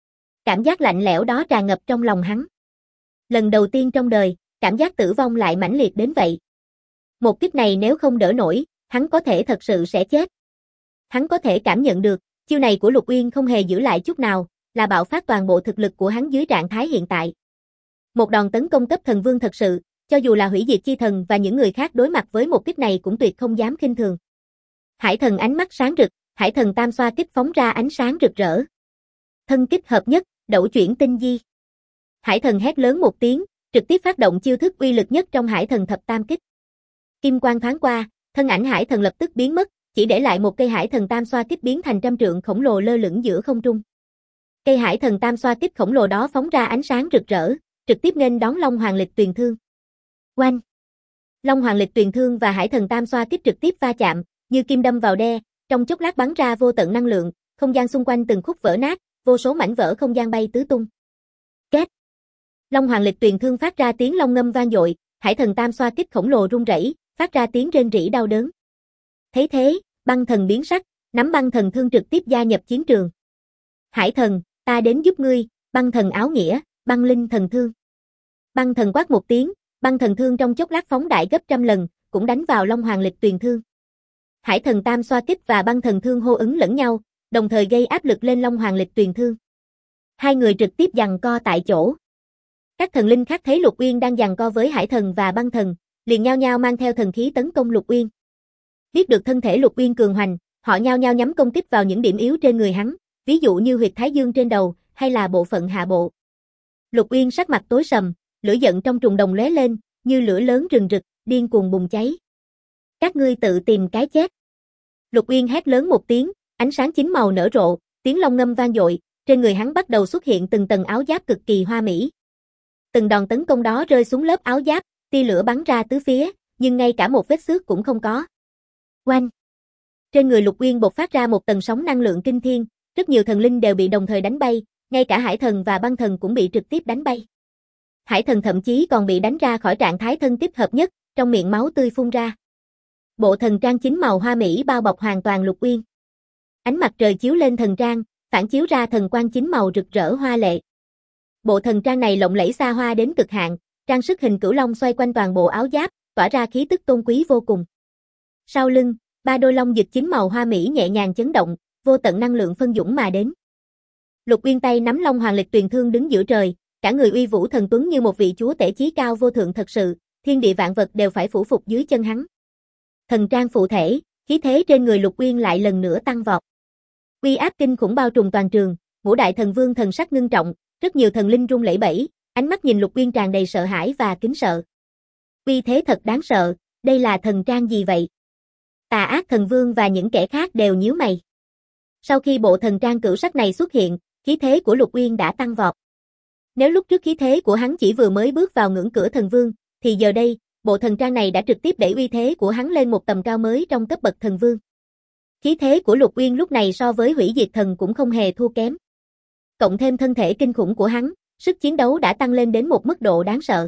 Cảm giác lạnh lẽo đó tràn ngập trong lòng hắn. Lần đầu tiên trong đời, cảm giác tử vong lại mãnh liệt đến vậy. Một kích này nếu không đỡ nổi, hắn có thể thật sự sẽ chết. Hắn có thể cảm nhận được, chiêu này của Lục Uyên không hề giữ lại chút nào, là bạo phát toàn bộ thực lực của hắn dưới trạng thái hiện tại. Một đòn tấn công cấp thần vương thật sự, cho dù là hủy diệt chi thần và những người khác đối mặt với một kích này cũng tuyệt không dám khinh thường. Hải Thần ánh mắt sáng rực, Hải Thần tam xoa kích phóng ra ánh sáng rực rỡ. Thân kích hợp nhất, đẩu chuyển tinh di. Hải Thần hét lớn một tiếng, trực tiếp phát động chiêu thức uy lực nhất trong Hải Thần thập tam kích. Kim quang thoáng qua, thân ảnh Hải Thần lập tức biến mất, chỉ để lại một cây Hải Thần tam xoa kích biến thành trăm trượng khổng lồ lơ lửng giữa không trung. Cây Hải Thần tam xoa kích khổng lồ đó phóng ra ánh sáng rực rỡ, trực tiếp nghênh đón Long Hoàng Lịch Tuyền thương. Oanh! Long Hoàng Lịch Tuyền thương và Hải Thần tam xoa kích trực tiếp va chạm, như kim đâm vào đe, trong chốc lát bắn ra vô tận năng lượng, không gian xung quanh từng khúc vỡ nát, vô số mảnh vỡ không gian bay tứ tung. Két! Long Hoàng Lịch Tuyền thương phát ra tiếng long ngâm vang dội, Hải Thần tam xoa kích khổng lồ rung rẩy, phát ra tiếng rên rỉ đau đớn. Thấy thế, băng thần biến sắc, nắm băng thần thương trực tiếp gia nhập chiến trường. Hải Thần, ta đến giúp ngươi, Băng thần áo nghĩa, băng linh thần thương. Băng thần quát một tiếng, băng thần thương trong chốc lát phóng đại gấp trăm lần, cũng đánh vào Long Hoàng Lịch Tuyền thương. Hải thần tam xoa kích và băng thần thương hô ứng lẫn nhau, đồng thời gây áp lực lên Long Hoàng Lịch Tuyền thương. Hai người trực tiếp giằng co tại chỗ. Các thần linh khác thấy Lục Uyên đang giằng co với hải thần và băng thần, liền nhao nhao mang theo thần khí tấn công Lục Uyên. Biết được thân thể Lục Uyên cường hoành, họ nhao nhao nhắm công kích vào những điểm yếu trên người hắn, ví dụ như huyệt thái dương trên đầu, hay là bộ phận hạ bộ. Lục Uyên sắc mặt tối sầm, lửa giận trong trùng đồng lóe lên, như lửa lớn rừng rực, điên cuồng bùng cháy. Các ngươi tự tìm cái chết. Lục Uyên hét lớn một tiếng, ánh sáng chín màu nở rộ, tiếng long ngâm vang dội, trên người hắn bắt đầu xuất hiện từng tầng áo giáp cực kỳ hoa mỹ. Từng đòn tấn công đó rơi xuống lớp áo giáp, tia lửa bắn ra tứ phía, nhưng ngay cả một vết xước cũng không có. Oanh! Trên người Lục Uyên bộc phát ra một tầng sóng năng lượng kinh thiên, rất nhiều thần linh đều bị đồng thời đánh bay, ngay cả hải thần và băng thần cũng bị trực tiếp đánh bay. Hải thần thậm chí còn bị đánh ra khỏi trạng thái thân tiếp hợp nhất, trong miệng máu tươi phun ra. Bộ thần trang chín màu hoa mỹ bao bọc hoàn toàn Lục Uyên. Ánh mặt trời chiếu lên thần trang, phản chiếu ra thần quang chín màu rực rỡ hoa lệ. Bộ thần trang này lộng lẫy xa hoa đến cực hạn, trang sức hình cửu long xoay quanh toàn bộ áo giáp, tỏa ra khí tức tôn quý vô cùng. Sau lưng, ba đôi long dịch chín màu hoa mỹ nhẹ nhàng chấn động, vô tận năng lượng phân dũng mà đến. Lục Uyên tay nắm Long Hoàng Lịch Tuyền thương đứng giữa trời, cả người uy vũ thần tuấn như một vị chúa tể chí cao vô thượng thật sự, thiên địa vạn vật đều phải phủ phục dưới chân hắn. Thần trang phụ thể, khí thế trên người Lục Uyên lại lần nữa tăng vọt. Uy áp kinh khủng bao trùm toàn trường, ngũ đại thần vương thần sắc ngưng trọng, rất nhiều thần linh run lẩy bẩy, ánh mắt nhìn Lục Uyên tràn đầy sợ hãi và kính sợ. Uy thế thật đáng sợ, đây là thần trang gì vậy? Tà ác thần vương và những kẻ khác đều nhíu mày. Sau khi bộ thần trang cửu sắc này xuất hiện, khí thế của Lục Uyên đã tăng vọt. Nếu lúc trước khí thế của hắn chỉ vừa mới bước vào ngưỡng cửa thần vương, thì giờ đây, bộ thần trang này đã trực tiếp đẩy uy thế của hắn lên một tầm cao mới trong cấp bậc thần vương. Khí thế của Lục Uyên lúc này so với hủy diệt thần cũng không hề thua kém. Cộng thêm thân thể kinh khủng của hắn, sức chiến đấu đã tăng lên đến một mức độ đáng sợ.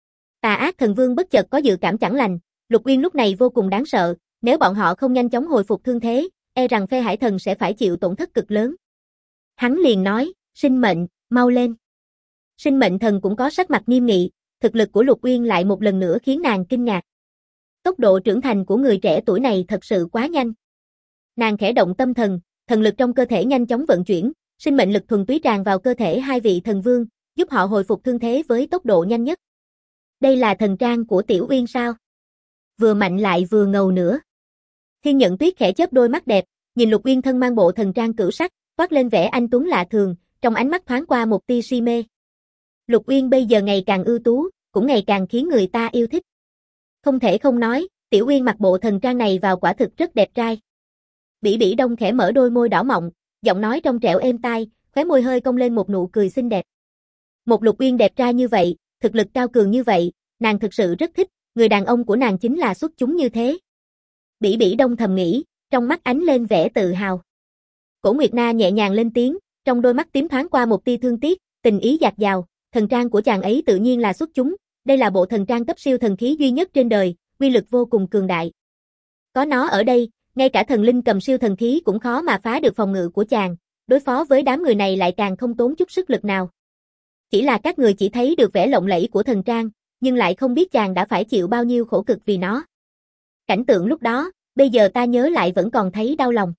Tà ác thần vương bất chợt có dự cảm chẳng lành, Lục Uyên lúc này vô cùng đáng sợ, nếu bọn họ không nhanh chóng hồi phục thương thế, e rằng phe hải thần sẽ phải chịu tổn thất cực lớn. Hắn liền nói, sinh mệnh, mau lên. Sinh mệnh thần cũng có sắc mặt nghiêm nghị, thực lực của Lục Uyên lại một lần nữa khiến nàng kinh ngạc. Tốc độ trưởng thành của người trẻ tuổi này thật sự quá nhanh. Nàng khẽ động tâm thần, thần lực trong cơ thể nhanh chóng vận chuyển, sinh mệnh lực thuần túy tràn vào cơ thể hai vị thần vương, giúp họ hồi phục thương thế với tốc độ nhanh nhất. Đây là thần trang của Tiểu Uyên sao? Vừa mạnh lại vừa ngầu nữa. Thiên Nhận Tuyết khẽ chớp đôi mắt đẹp, nhìn Lục Uyên thân mang bộ thần trang cửu sắc, toát lên vẻ anh tuấn lạ thường, trong ánh mắt thoáng qua một tia si mê. Lục Uyên bây giờ ngày càng ưu tú, cũng ngày càng khiến người ta yêu thích. Không thể không nói, Tiểu Uyên mặc bộ thần trang này vào quả thực rất đẹp trai. Bỉ Bỉ Đông khẽ mở đôi môi đỏ mọng, giọng nói trong trẻo êm tai, khóe môi hơi cong lên một nụ cười xinh đẹp. Một Lục Uyên đẹp trai như vậy, thực lực cao cường như vậy, nàng thực sự rất thích, người đàn ông của nàng chính là xuất chúng như thế. Bỉ Bỉ Đông thầm nghĩ, trong mắt ánh lên vẻ tự hào. Cổ Nguyệt Na nhẹ nhàng lên tiếng, trong đôi mắt tím thoáng qua một tia thương tiếc, tình ý dạt dào, thần trang của chàng ấy tự nhiên là xuất chúng, đây là bộ thần trang cấp siêu thần khí duy nhất trên đời, uy lực vô cùng cường đại. Có nó ở đây, ngay cả thần linh cầm siêu thần khí cũng khó mà phá được phòng ngự của chàng, đối phó với đám người này lại càng không tốn chút sức lực nào. Chỉ là các người chỉ thấy được vẻ lộng lẫy của thần trang, nhưng lại không biết chàng đã phải chịu bao nhiêu khổ cực vì nó. Cảnh tượng lúc đó, bây giờ ta nhớ lại vẫn còn thấy đau lòng.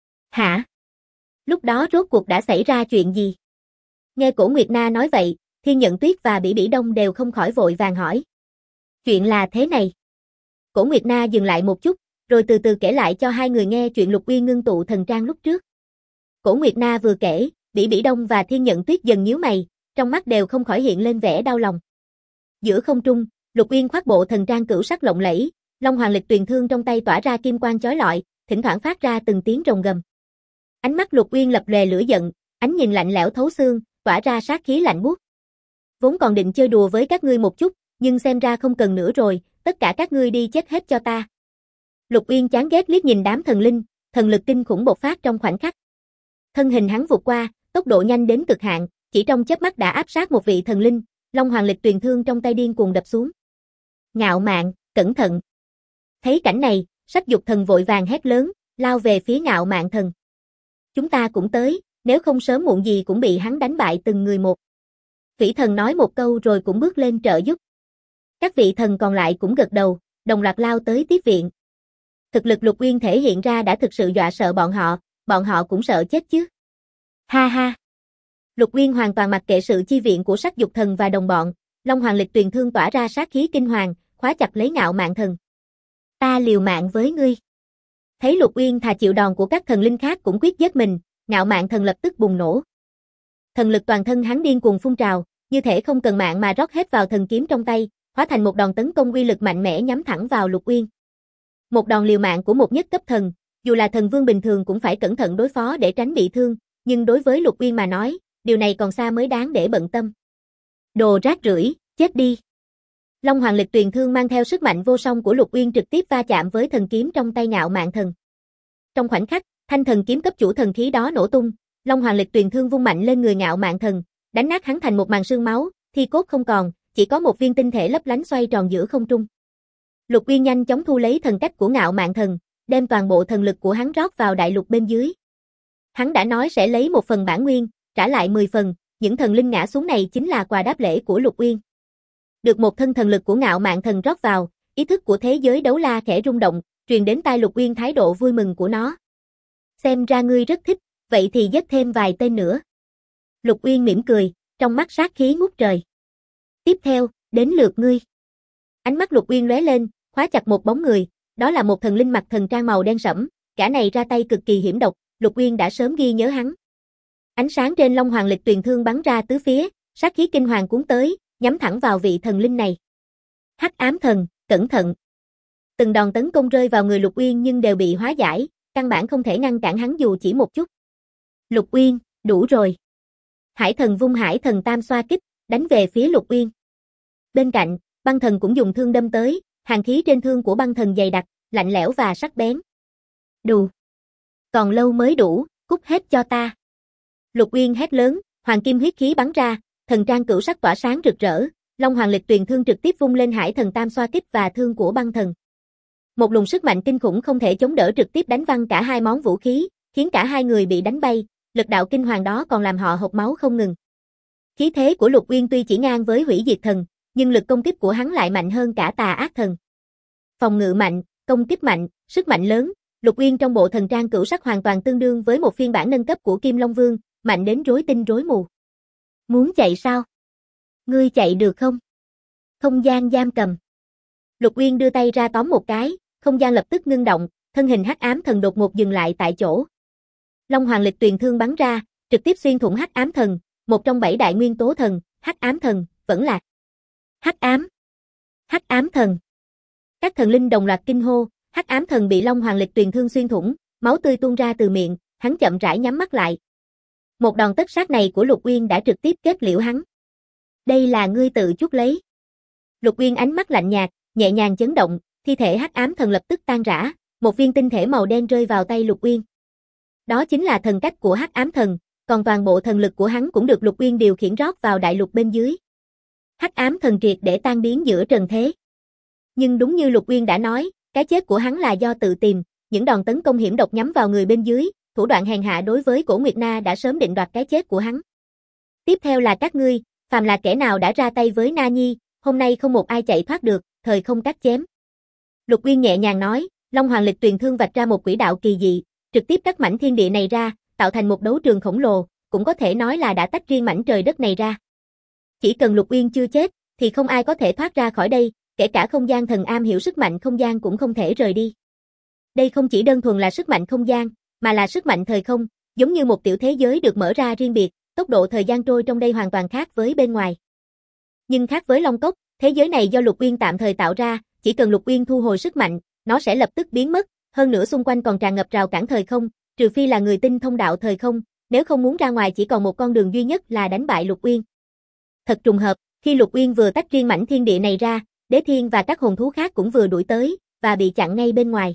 Hả? Lúc đó rốt cuộc đã xảy ra chuyện gì? Nghe Cổ Nguyệt Na nói vậy, Thiên Nhận Tuyết và Bỉ Bỉ Đông đều không khỏi vội vàng hỏi. Chuyện là thế này. Cổ Nguyệt Na dừng lại một chút, rồi từ từ kể lại cho hai người nghe chuyện Lục Uyên ngưng tụ thần trang lúc trước. Cổ Nguyệt Na vừa kể, Bỉ Bỉ Đông và Thiên Nhận Tuyết dần nhíu mày, trong mắt đều không khỏi hiện lên vẻ đau lòng. Giữa không trung, Lục Uyên khoác bộ thần trang cửu sắc lộng lẫy, Long Hoàng Lịch Tuyền thương trong tay tỏa ra kim quang chói lọi, thỉnh thoảng phát ra từng tiếng rồng gầm. Ánh mắt Lục Uyên lập lòe lửa giận, ánh nhìn lạnh lẽo thấu xương, tỏa ra sát khí lạnh buốt. Vốn còn định chơi đùa với các ngươi một chút, nhưng xem ra không cần nữa rồi, tất cả các ngươi đi chết hết cho ta. Lục Uyên chán ghét liếc nhìn đám thần linh, thần lực kinh khủng bộc phát trong khoảnh khắc. Thân hình hắn vụt qua, tốc độ nhanh đến cực hạn, chỉ trong chớp mắt đã áp sát một vị thần linh, Long Hoàng Lịch Tuyền thương trong tay điên cuồng đập xuống. Ngạo Mạn, cẩn thận. Thấy cảnh này, Sách Dục Thần vội vàng hét lớn, lao về phía Ngạo Mạn thần. Chúng ta cũng tới, nếu không sớm muộn gì cũng bị hắn đánh bại từng người một. Thủy thần nói một câu rồi cũng bước lên trợ giúp. Các vị thần còn lại cũng gật đầu, đồng loạt lao tới tiếp viện. Thực lực Lục Uyên thể hiện ra đã thực sự dọa sợ bọn họ cũng sợ chết chứ. Ha ha. Lục Uyên hoàn toàn mặc kệ sự chi viện của Sắc Dục Thần và đồng bọn, Long Hoàng Lịch Tuyền Thương tỏa ra sát khí kinh hoàng, khóa chặt lấy Ngạo Mạn Thần. Ta liều mạng với ngươi. Thấy Lục Uyên thà chịu đòn của các thần linh khác cũng quyết giết mình, Ngạo Mạn Thần lập tức bùng nổ. Thần lực toàn thân hắn điên cuồng phun trào, như thể không cần mạng mà rót hết vào thần kiếm trong tay, hóa thành một đòn tấn công uy lực mạnh mẽ nhắm thẳng vào Lục Uyên. Một đòn liều mạng của một nhất cấp thần, dù là thần vương bình thường cũng phải cẩn thận đối phó để tránh bị thương, nhưng đối với Lục Uyên mà nói, điều này còn xa mới đáng để bận tâm. Đồ rác rưởi, chết đi. Long Hoàng Lịch Tuyền Thương mang theo sức mạnh vô song của Lục Uyên trực tiếp va chạm với thần kiếm trong tay Ngạo Mạn Thần. Trong khoảnh khắc, thanh thần kiếm cấp chủ thần khí đó nổ tung, Long Hoàng Lịch Tuyền Thương vung mạnh lên người Ngạo Mạn Thần, đánh nát hắn thành một màn sương máu, thi cốt không còn, chỉ có một viên tinh thể lấp lánh xoay tròn giữa không trung. Lục Uyên nhanh chóng thu lấy thần cách của Ngạo Mạn Thần, đem toàn bộ thần lực của hắn rót vào đại lục bên dưới. Hắn đã nói sẽ lấy 1 phần bản nguyên, trả lại 10 phần, những thần linh ngã xuống này chính là quà đáp lễ của Lục Uyên. Được một thân thần lực của Ngạo Mạn Thần rót vào, ý thức của thế giới đấu la khẽ rung động, truyền đến tai Lục Uyên thái độ vui mừng của nó. Xem ra ngươi rất thích, vậy thì giết thêm vài tên nữa. Lục Uyên mỉm cười, trong mắt sát khí ngút trời. Tiếp theo, đến lượt ngươi. Ánh mắt Lục Uyên lóe lên, khóa chặt một bóng người, đó là một thần linh mặc thần trang màu đen sẫm, gã này ra tay cực kỳ hiểm độc, Lục Uyên đã sớm ghi nhớ hắn. Ánh sáng trên Long Hoàng Lịch Tuyền Thương bắn ra tứ phía, sát khí kinh hoàng cuốn tới, nhắm thẳng vào vị thần linh này. Hắc ám thần, cẩn thận. Từng đòn tấn công rơi vào người Lục Uyên nhưng đều bị hóa giải, căn bản không thể ngăn cản hắn dù chỉ một chút. Lục Uyên, đủ rồi. Hải thần vung Hải thần tam xoa kích, đánh về phía Lục Uyên. Bên cạnh, băng thần cũng dùng thương đâm tới, hàn khí trên thương của băng thần dày đặc, lạnh lẽo và sắc bén. Đù. Còn lâu mới đủ, cút hết cho ta. Lục Uyên hét lớn, hoàng kim huyết khí bắn ra, thần trang cửu sắc tỏa sáng rực rỡ, Long Hoàng Lịch Tuyền Thương trực tiếp vung lên Hải thần tam xoa kích và thương của băng thần. Một luồng sức mạnh kinh khủng không thể chống đỡ trực tiếp đánh văng cả hai món vũ khí, khiến cả hai người bị đánh bay, lực đạo kinh hoàng đó còn làm họ hộc máu không ngừng. Khí thế của Lục Uyên tuy chỉ ngang với Hủy Diệt Thần, nhưng lực công kích của hắn lại mạnh hơn cả Tà Ác Thần. Phòng ngự mạnh, công kích mạnh, sức mạnh lớn, Lục Uyên trong bộ thần trang cửu sắc hoàn toàn tương đương với một phiên bản nâng cấp của Kim Long Vương, mạnh đến rối tinh rối mù. Muốn chạy sao? Ngươi chạy được không? Không gian giam cầm. Lục Uyên đưa tay ra tóm một cái, không gian lập tức ngưng động, thân hình Hắc Ám Thần đột ngột dừng lại tại chỗ. Long Hoàng Lịch Tuyền Thương bắn ra, trực tiếp xuyên thủng Hắc Ám Thần, một trong 7 đại nguyên tố thần, Hắc Ám Thần, vẫn là Hắc Ám. Hắc Ám Thần. Các thần linh đồng loạt kinh hô, Hắc Ám Thần bị Long Hoàng Lịch Tuyền Thương xuyên thủng, máu tươi tuôn ra từ miệng, hắn chậm rãi nhắm mắt lại. Một đòn tất sát này của Lục Uyên đã trực tiếp kết liễu hắn. Đây là ngươi tự chuốc lấy. Lục Uyên ánh mắt lạnh nhạt, nhẹ nhàng chấn động, thi thể Hắc Ám Thần lập tức tan rã, một viên tinh thể màu đen rơi vào tay Lục Uyên. Đó chính là thần cách của Hắc Ám Thần, còn toàn bộ thần lực của hắn cũng được Lục Uyên điều khiển rót vào đại lục bên dưới. Hắc Ám Thần triệt để tan biến giữa trần thế. Nhưng đúng như Lục Uyên đã nói, cái chết của hắn là do tự tìm, những đòn tấn công hiểm độc nhắm vào người bên dưới, thủ đoạn hèn hạ đối với Cổ Nguyệt Na đã sớm định đoạt cái chết của hắn. Tiếp theo là các ngươi, phàm là kẻ nào đã ra tay với Na Nhi, hôm nay không một ai chạy thoát được, thời không cắt chém. Lục Uyên nhẹ nhàng nói, Long Hoàng Lịch Tuyền Thương vạch ra một quỹ đạo kỳ dị, trực tiếp cắt mảnh thiên địa này ra, tạo thành một đấu trường khổng lồ, cũng có thể nói là đã tách riêng mảnh trời đất này ra. Chỉ cần Lục Uyên chưa chết, thì không ai có thể thoát ra khỏi đây, kể cả không gian thần am hiểu sức mạnh không gian cũng không thể rời đi. Đây không chỉ đơn thuần là sức mạnh không gian, mà là sức mạnh thời không, giống như một tiểu thế giới được mở ra riêng biệt, tốc độ thời gian trôi trong đây hoàn toàn khác với bên ngoài. Nhưng khác với Long Cốc, thế giới này do Lục Uyên tạm thời tạo ra, chỉ cần Lục Uyên thu hồi sức mạnh, nó sẽ lập tức biến mất, hơn nữa xung quanh còn tràn ngập rào cản thời không, trừ phi là người tinh thông đạo thời không, nếu không muốn ra ngoài chỉ còn một con đường duy nhất là đánh bại Lục Uyên. Thật trùng hợp, khi Lục Uyên vừa tách riêng mảnh thiên địa này ra, Đế Thiên và các hồn thú khác cũng vừa đuổi tới, và bị chặn ngay bên ngoài.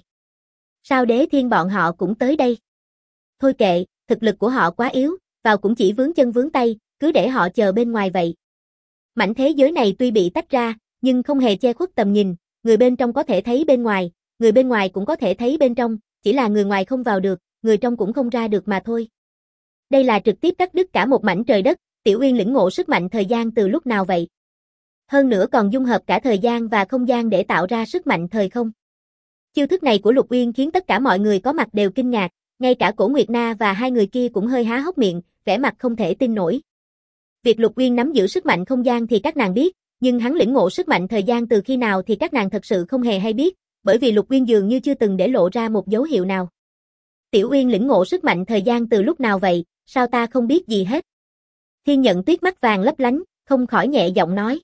Sao Đế Thiên bọn họ cũng tới đây? Thôi kệ, thực lực của họ quá yếu, vào cũng chỉ vướng chân vướng tay, cứ để họ chờ bên ngoài vậy. Mảnh thế giới này tuy bị tách ra, nhưng không hề che khuất tầm nhìn, người bên trong có thể thấy bên ngoài, người bên ngoài cũng có thể thấy bên trong, chỉ là người ngoài không vào được, người trong cũng không ra được mà thôi. Đây là trực tiếp cắt đứt cả một mảnh trời đất, Tiểu Uyên lĩnh ngộ sức mạnh thời gian từ lúc nào vậy? Hơn nữa còn dung hợp cả thời gian và không gian để tạo ra sức mạnh thời không. Chiêu thức này của Lục Uyên khiến tất cả mọi người có mặt đều kinh ngạc, ngay cả Cổ Nguyệt Na và hai người kia cũng hơi há hốc miệng, vẻ mặt không thể tin nổi. Việc Lục Uyên nắm giữ sức mạnh không gian thì các nàng biết, nhưng hắn lĩnh ngộ sức mạnh thời gian từ khi nào thì các nàng thật sự không hề hay biết, bởi vì Lục Uyên dường như chưa từng để lộ ra một dấu hiệu nào. Tiểu Uyên lĩnh ngộ sức mạnh thời gian từ lúc nào vậy, sao ta không biết gì hết? Thiên Nhận Tuyết mắt vàng lấp lánh, không khỏi nhẹ giọng nói.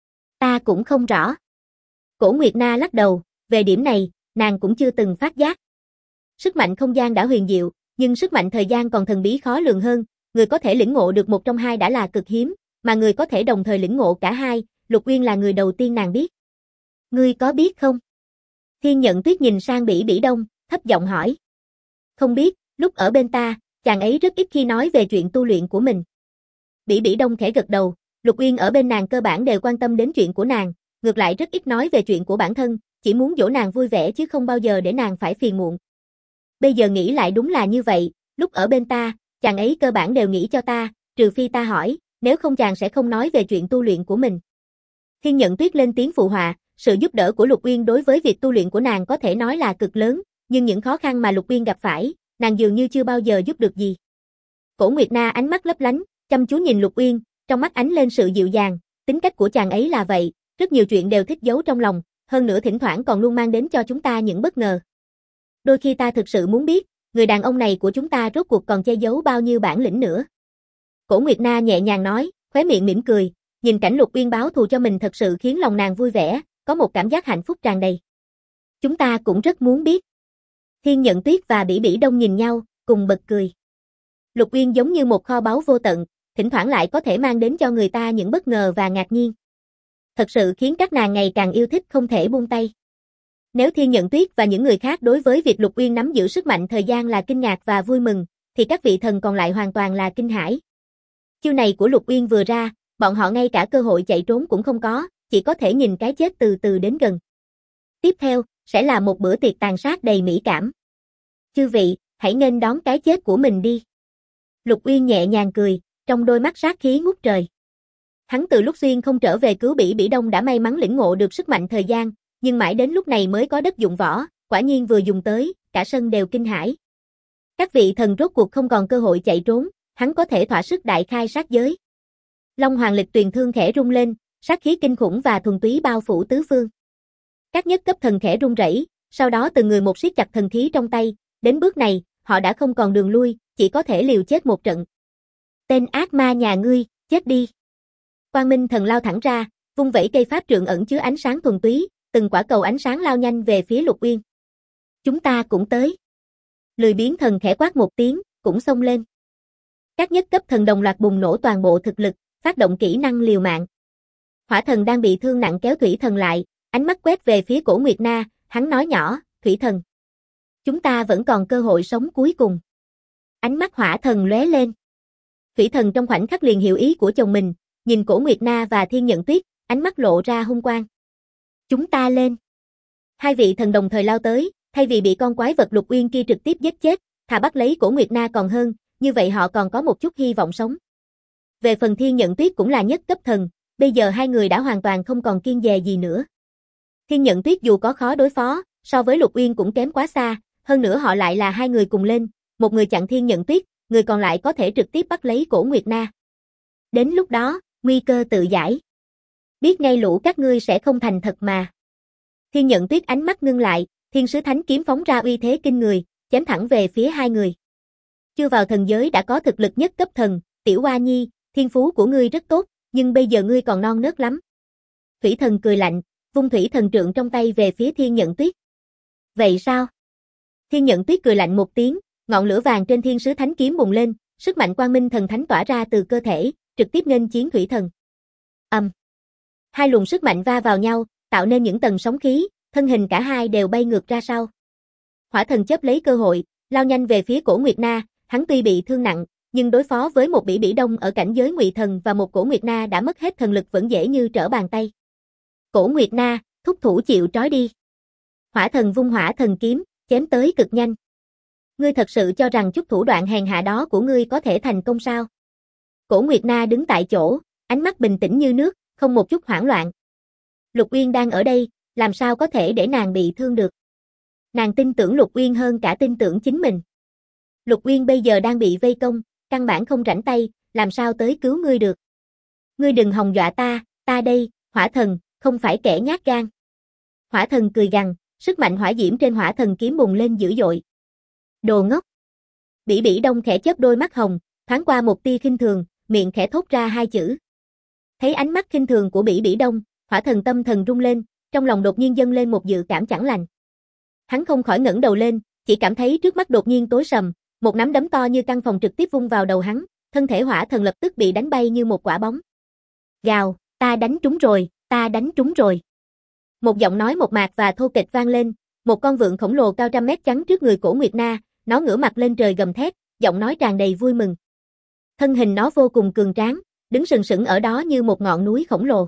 Ta cũng không rõ. Cổ Nguyệt Na lắc đầu, về điểm này, nàng cũng chưa từng phát giác. Sức mạnh không gian đã huyền diệu, nhưng sức mạnh thời gian còn thần bí khó lường hơn, người có thể lĩnh ngộ được một trong hai đã là cực hiếm, mà người có thể đồng thời lĩnh ngộ cả hai, Lục Uyên là người đầu tiên nàng biết. Ngươi có biết không? Thiên Nhận Tuyết nhìn sang Bỉ Bỉ Đông, thấp giọng hỏi. Không biết, lúc ở bên ta, chàng ấy rất ít khi nói về chuyện tu luyện của mình. Bỉ Bỉ Đông khẽ gật đầu, Lục Uyên ở bên nàng cơ bản đều quan tâm đến chuyện của nàng, ngược lại rất ít nói về chuyện của bản thân, chỉ muốn dỗ nàng vui vẻ chứ không bao giờ để nàng phải phiền muộn. Bây giờ nghĩ lại đúng là như vậy, lúc ở bên ta, chàng ấy cơ bản đều nghĩ cho ta, trừ phi ta hỏi, nếu không chàng sẽ không nói về chuyện tu luyện của mình. Thiên Nhận Tuyết lên tiếng phụ họa, sự giúp đỡ của Lục Uyên đối với việc tu luyện của nàng có thể nói là cực lớn, nhưng những khó khăn mà Lục Uyên gặp phải, nàng dường như chưa bao giờ giúp được gì. Cổ Nguyệt Na ánh mắt lấp lánh, chăm chú nhìn Lục Uyên, trong mắt ánh lên sự dịu dàng, tính cách của chàng ấy là vậy, rất nhiều chuyện đều thích giấu trong lòng, hơn nữa thỉnh thoảng còn luôn mang đến cho chúng ta những bất ngờ. Đôi khi ta thực sự muốn biết, người đàn ông này của chúng ta rốt cuộc còn che giấu bao nhiêu bản lĩnh nữa. Cổ Nguyệt Na nhẹ nhàng nói, khóe miệng mỉm cười, nhìn cảnh Lục Uyên báo thù cho mình thật sự khiến lòng nàng vui vẻ, có một cảm giác hạnh phúc tràn đầy. Chúng ta cũng rất muốn biết. Thiên Nhận Tuyết và Bỉ Bỉ Đông nhìn nhau, cùng bật cười. Lục Uyên giống như một kho báu vô tận, thỉnh thoảng lại có thể mang đến cho người ta những bất ngờ và ngạc nhiên. Thật sự khiến các nàng ngày càng yêu thích không thể buông tay. Nếu Thiên Nhận Tuyết và những người khác đối với việc Lục Uyên nắm giữ sức mạnh thời gian là kinh ngạc và vui mừng, thì các vị thần còn lại hoàn toàn là kinh hãi. Chiêu này của Lục Uyên vừa ra, bọn họ ngay cả cơ hội chạy trốn cũng không có, chỉ có thể nhìn cái chết từ từ đến gần. Tiếp theo, sẽ là một bữa tiệc tàn sát đầy mỹ cảm. Chư vị, hãy nghênh đón cái chết của mình đi. Lục Uyên nhẹ nhàng cười, trong đôi mắt sát khí ngút trời. Hắn từ lúc xuyên không trở về cứu Bỉ Bỉ Đông đã may mắn lĩnh ngộ được sức mạnh thời gian, nhưng mãi đến lúc này mới có đất dụng võ, quả nhiên vừa dùng tới, cả sân đều kinh hãi. Các vị thần rốt cuộc không còn cơ hội chạy trốn, hắn có thể thỏa sức đại khai sát giới. Long Hoàng Lịch Tuyền thương khẽ rung lên, sát khí kinh khủng và thuần túy bao phủ tứ phương. Các nhất cấp thần khẽ run rẩy, sau đó từng người một siết chặt thần khí trong tay, đến bước này, họ đã không còn đường lui, chỉ có thể liều chết một trận. Tên ác ma nhà ngươi, chết đi. Quang Minh thần lao thẳng ra, vung vẩy cây pháp trượng ẩn chứa ánh sáng thuần túy, từng quả cầu ánh sáng lao nhanh về phía Lục Uyên. Chúng ta cũng tới. Lười biếng thần khẽ quát một tiếng, cũng xông lên. Các nhất cấp thần đồng loạt bùng nổ toàn bộ thực lực, phát động kỹ năng liều mạng. Hỏa thần đang bị thương nặng kéo thủy thần lại, ánh mắt quét về phía Cổ Nguyệt Na, hắn nói nhỏ, thủy thần. Chúng ta vẫn còn cơ hội sống cuối cùng. Ánh mắt hỏa thần lóe lên. Thủy thần trong khoảnh khắc liền hiểu ý của chồng mình, nhìn Cổ Nguyệt Na và Thiên Nhận Tuyết, ánh mắt lộ ra hung quang. Chúng ta lên. Hai vị thần đồng thời lao tới, thay vì bị con quái vật Lục Uyên kia trực tiếp giết chết, thà bắt lấy Cổ Nguyệt Na còn hơn, như vậy họ còn có một chút hy vọng sống. Về phần Thiên Nhận Tuyết cũng là nhất cấp thần, bây giờ hai người đã hoàn toàn không còn kiêng dè gì nữa. Thiên Nhận Tuyết dù có khó đối phó, so với Lục Uyên cũng kém quá xa, hơn nữa họ lại là hai người cùng lên, một người chặn Thiên Nhận Tuyết, người còn lại có thể trực tiếp bắt lấy Cổ Nguyệt Na. Đến lúc đó, nguy cơ tự giải. Biết ngay lũ các ngươi sẽ không thành thật mà. Thiên Nhận Tuyết ánh mắt ngưng lại, Thiên Sứ Thánh kiếm phóng ra uy thế kinh người, chém thẳng về phía hai người. Chưa vào thần giới đã có thực lực nhất cấp thần, Tiểu Hoa Nhi, thiên phú của ngươi rất tốt, nhưng bây giờ ngươi còn non nớt lắm. Thủy thần cười lạnh, vung thủy thần trượng trong tay về phía Thiên Nhận Tuyết. Vậy sao? Thiên Nhận Tuyết cười lạnh một tiếng, ngọn lửa vàng trên Thiên Sứ Thánh kiếm bùng lên, sức mạnh quang minh thần thánh tỏa ra từ cơ thể, trực tiếp nghênh chiến thủy thần. Hai luồng sức mạnh va vào nhau, tạo nên những tầng sóng khí, thân hình cả hai đều bay ngược ra sau. Hỏa thần chớp lấy cơ hội, lao nhanh về phía Cổ Nguyệt Na, hắn tuy bị thương nặng, nhưng đối phó với một Bỉ Bỉ Đông ở cảnh giới ngụy thần và một Cổ Nguyệt Na đã mất hết thần lực vẫn dễ như trở bàn tay. Cổ Nguyệt Na, thúc thủ chịu trói đi. Hỏa thần vung hỏa thần kiếm, chém tới cực nhanh. Ngươi thật sự cho rằng chút thủ đoạn hèn hạ đó của ngươi có thể thành công sao? Cổ Nguyệt Na đứng tại chỗ, ánh mắt bình tĩnh như nước, không một chút hoảng loạn. Lục Uyên đang ở đây, làm sao có thể để nàng bị thương được? Nàng tin tưởng Lục Uyên hơn cả tin tưởng chính mình. Lục Uyên bây giờ đang bị vây công, căn bản không rảnh tay, làm sao tới cứu ngươi được? Ngươi đừng hòng dọa ta đây, Hỏa Thần, không phải kẻ nhát gan. Hỏa Thần cười gằn, sức mạnh hỏa diễm trên Hỏa Thần kiếm bùng lên dữ dội. Đồ ngốc. Bỉ Bỉ Đông khẽ chớp đôi mắt hồng, thoáng qua một tia khinh thường, miệng khẽ thốt ra hai chữ. Thấy ánh mắt khinh thường của Bỉ Bỉ Đông, Hỏa Thần tâm thần rung lên, trong lòng đột nhiên dâng lên một dự cảm chẳng lành. Hắn không khỏi ngẩng đầu lên, chỉ cảm thấy trước mắt đột nhiên tối sầm, một nắm đấm to như căn phòng trực tiếp vung vào đầu hắn, thân thể Hỏa Thần lập tức bị đánh bay như một quả bóng. Gào, ta đánh trúng rồi, ta đánh trúng rồi. Một giọng nói mộc mạc và thô kệch vang lên, một con vượn khổng lồ cao trăm mét chắn trước người Cổ Nguyệt Na, nó ngửa mặt lên trời gầm thét, giọng nói tràn đầy vui mừng. Thân hình nó vô cùng cường tráng, đứng sừng sững ở đó như một ngọn núi khổng lồ.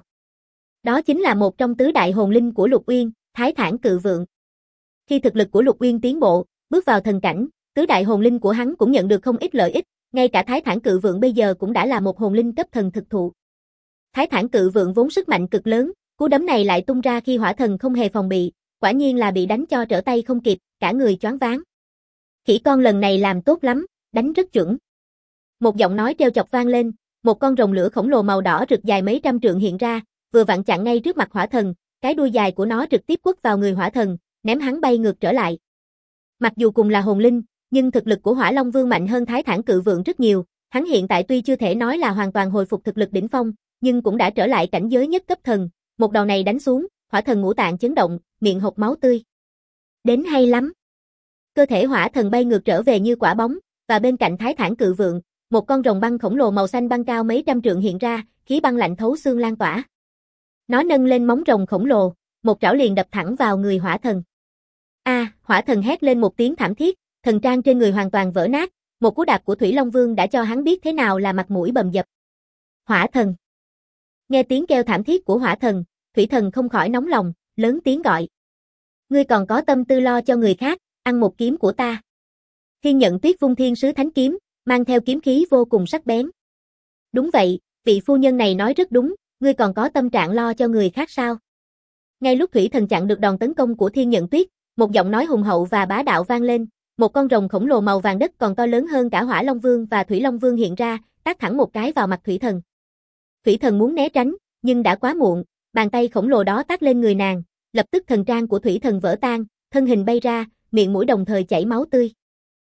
Đó chính là một trong tứ đại hồn linh của Lục Uyên, Thái Thản Cự Vượng. Khi thực lực của Lục Uyên tiến bộ, bước vào thần cảnh, tứ đại hồn linh của hắn cũng nhận được không ít lợi ích, ngay cả Thái Thản Cự Vượng bây giờ cũng đã là một hồn linh cấp thần thực thụ. Thái Thản Cự Vượng vốn sức mạnh cực lớn, cú đấm này lại tung ra khi Hỏa Thần không hề phòng bị, quả nhiên là bị đánh cho trở tay không kịp, cả người choáng váng. Khỉ con lần này làm tốt lắm, đánh rất chuẩn. Một giọng nói trêu chọc vang lên, một con rồng lửa khổng lồ màu đỏ rực dài mấy trăm trượng hiện ra, vừa vặn chặn ngay trước mặt Hỏa Thần, cái đuôi dài của nó trực tiếp quất vào người Hỏa Thần, ném hắn bay ngược trở lại. Mặc dù cùng là hồn linh, nhưng thực lực của Hỏa Long Vương mạnh hơn Thái Thản Cự Vượng rất nhiều, hắn hiện tại tuy chưa thể nói là hoàn toàn hồi phục thực lực đỉnh phong, nhưng cũng đã trở lại cảnh giới nhất cấp thần, một đòn này đánh xuống, Hỏa Thần ngũ tạng chấn động, miệng hộc máu tươi. Đến hay lắm. Cơ thể Hỏa Thần bay ngược trở về như quả bóng, và bên cạnh Thái Thản Cự Vượng, một con rồng băng khổng lồ màu xanh băng cao mấy trăm trượng hiện ra, khí băng lạnh thấu xương lan tỏa. Nó nâng lên móng rồng khổng lồ, một trảo liền đập thẳng vào người Hỏa Thần. Hỏa Thần hét lên một tiếng thảm thiết, thần trang trên người hoàn toàn vỡ nát, một cú đạp của Thủy Long Vương đã cho hắn biết thế nào là mặt mũi bầm dập. Hỏa Thần. Nghe tiếng kêu thảm thiết của Hỏa Thần, Thủy Thần không khỏi nóng lòng, lớn tiếng gọi. Ngươi còn có tâm tư lo cho người khác, ăn một kiếm của ta. Thiên Nhận Tuyết vung Thiên Sứ Thánh Kiếm, mang theo kiếm khí vô cùng sắc bén. Đúng vậy, vị phu nhân này nói rất đúng, ngươi còn có tâm trạng lo cho người khác sao? Ngay lúc Thủy Thần chặn được đòn tấn công của Thiên Nhận Tuyết, một giọng nói hùng hậu và bá đạo vang lên, một con rồng khổng lồ màu vàng đất còn to lớn hơn cả Hỏa Long Vương và Thủy Long Vương hiện ra, tát thẳng một cái vào mặt Thủy Thần. Thủy Thần muốn né tránh, nhưng đã quá muộn, bàn tay khổng lồ đó tát lên người nàng, lập tức thần trang của Thủy Thần vỡ tan, thân hình bay ra, miệng mũi đồng thời chảy máu tươi.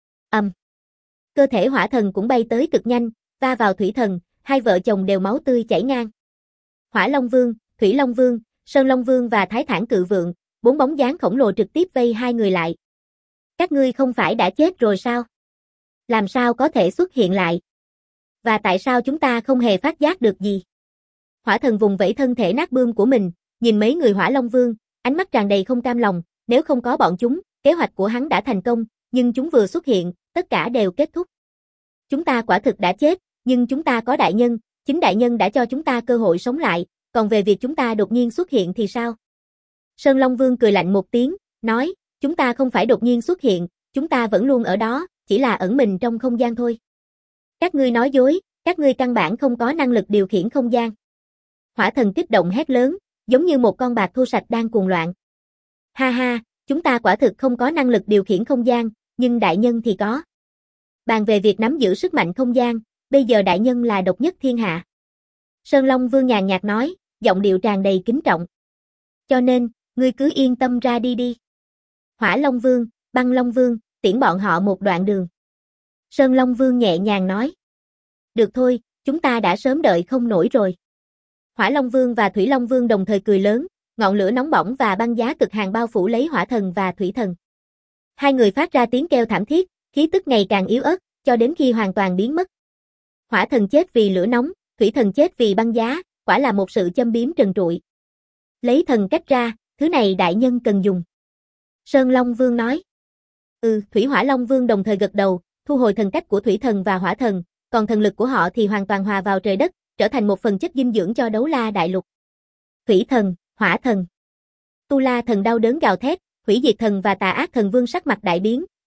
Cơ thể Hỏa Thần cũng bay tới cực nhanh, va vào Thủy Thần, hai vợ chồng đều máu tươi chảy ngang. Hỏa Long Vương, Thủy Long Vương, Sơn Long Vương và Thái Thản Cự Vượng, bốn bóng dáng khổng lồ trực tiếp vây hai người lại. Các ngươi không phải đã chết rồi sao? Làm sao có thể xuất hiện lại? Và tại sao chúng ta không hề phát giác được gì? Hỏa Thần vùng vẫy thân thể nát bươm của mình, nhìn mấy người Hỏa Long Vương, ánh mắt tràn đầy không cam lòng, nếu không có bọn chúng, kế hoạch của hắn đã thành công, nhưng chúng vừa xuất hiện, tất cả đều kết thúc. Chúng ta quả thực đã chết, nhưng chúng ta có đại nhân, chính đại nhân đã cho chúng ta cơ hội sống lại, còn về việc chúng ta đột nhiên xuất hiện thì sao? Sơn Long Vương cười lạnh một tiếng, nói, chúng ta không phải đột nhiên xuất hiện, chúng ta vẫn luôn ở đó, chỉ là ẩn mình trong không gian thôi. Các ngươi nói dối, các ngươi căn bản không có năng lực điều khiển không gian. Hỏa Thần kích động hét lớn, giống như một con bạc thô sạch đang cuồng loạn. Ha ha, chúng ta quả thực không có năng lực điều khiển không gian, nhưng đại nhân thì có. Bàn về việc nắm giữ sức mạnh không gian, bây giờ đại nhân là độc nhất thiên hạ. Sơn Long Vương nhàn nhạt nói, giọng điệu tràn đầy kính trọng. Cho nên, ngươi cứ yên tâm ra đi. Hỏa Long Vương, Băng Long Vương, tiễn bọn họ một đoạn đường. Sơn Long Vương nhẹ nhàng nói. Được thôi, chúng ta đã sớm đợi không nổi rồi. Hỏa Long Vương và Thủy Long Vương đồng thời cười lớn, ngọn lửa nóng bỏng và băng giá cực hàn bao phủ lấy Hỏa Thần và Thủy Thần. Hai người phát ra tiếng kêu thảm thiết, khí tức ngày càng yếu ớt, cho đến khi hoàn toàn biến mất. Hỏa Thần chết vì lửa nóng, Thủy Thần chết vì băng giá, quả là một sự châm biếm trần trụi. Lấy thần cách ra, thứ này đại nhân cần dùng. Sơn Long Vương nói. Thủy Hỏa Long Vương đồng thời gật đầu, thu hồi thần cách của Thủy Thần và Hỏa Thần, còn thần lực của họ thì hoàn toàn hòa vào trời đất, trở thành một phần chất dinh dưỡng cho Đấu La Đại Lục. Thủy Thần, Hỏa Thần. Tu La Thần đau đớn gào thét, Hủy Diệt Thần và Tà Ác Thần Vương sắc mặt đại biến,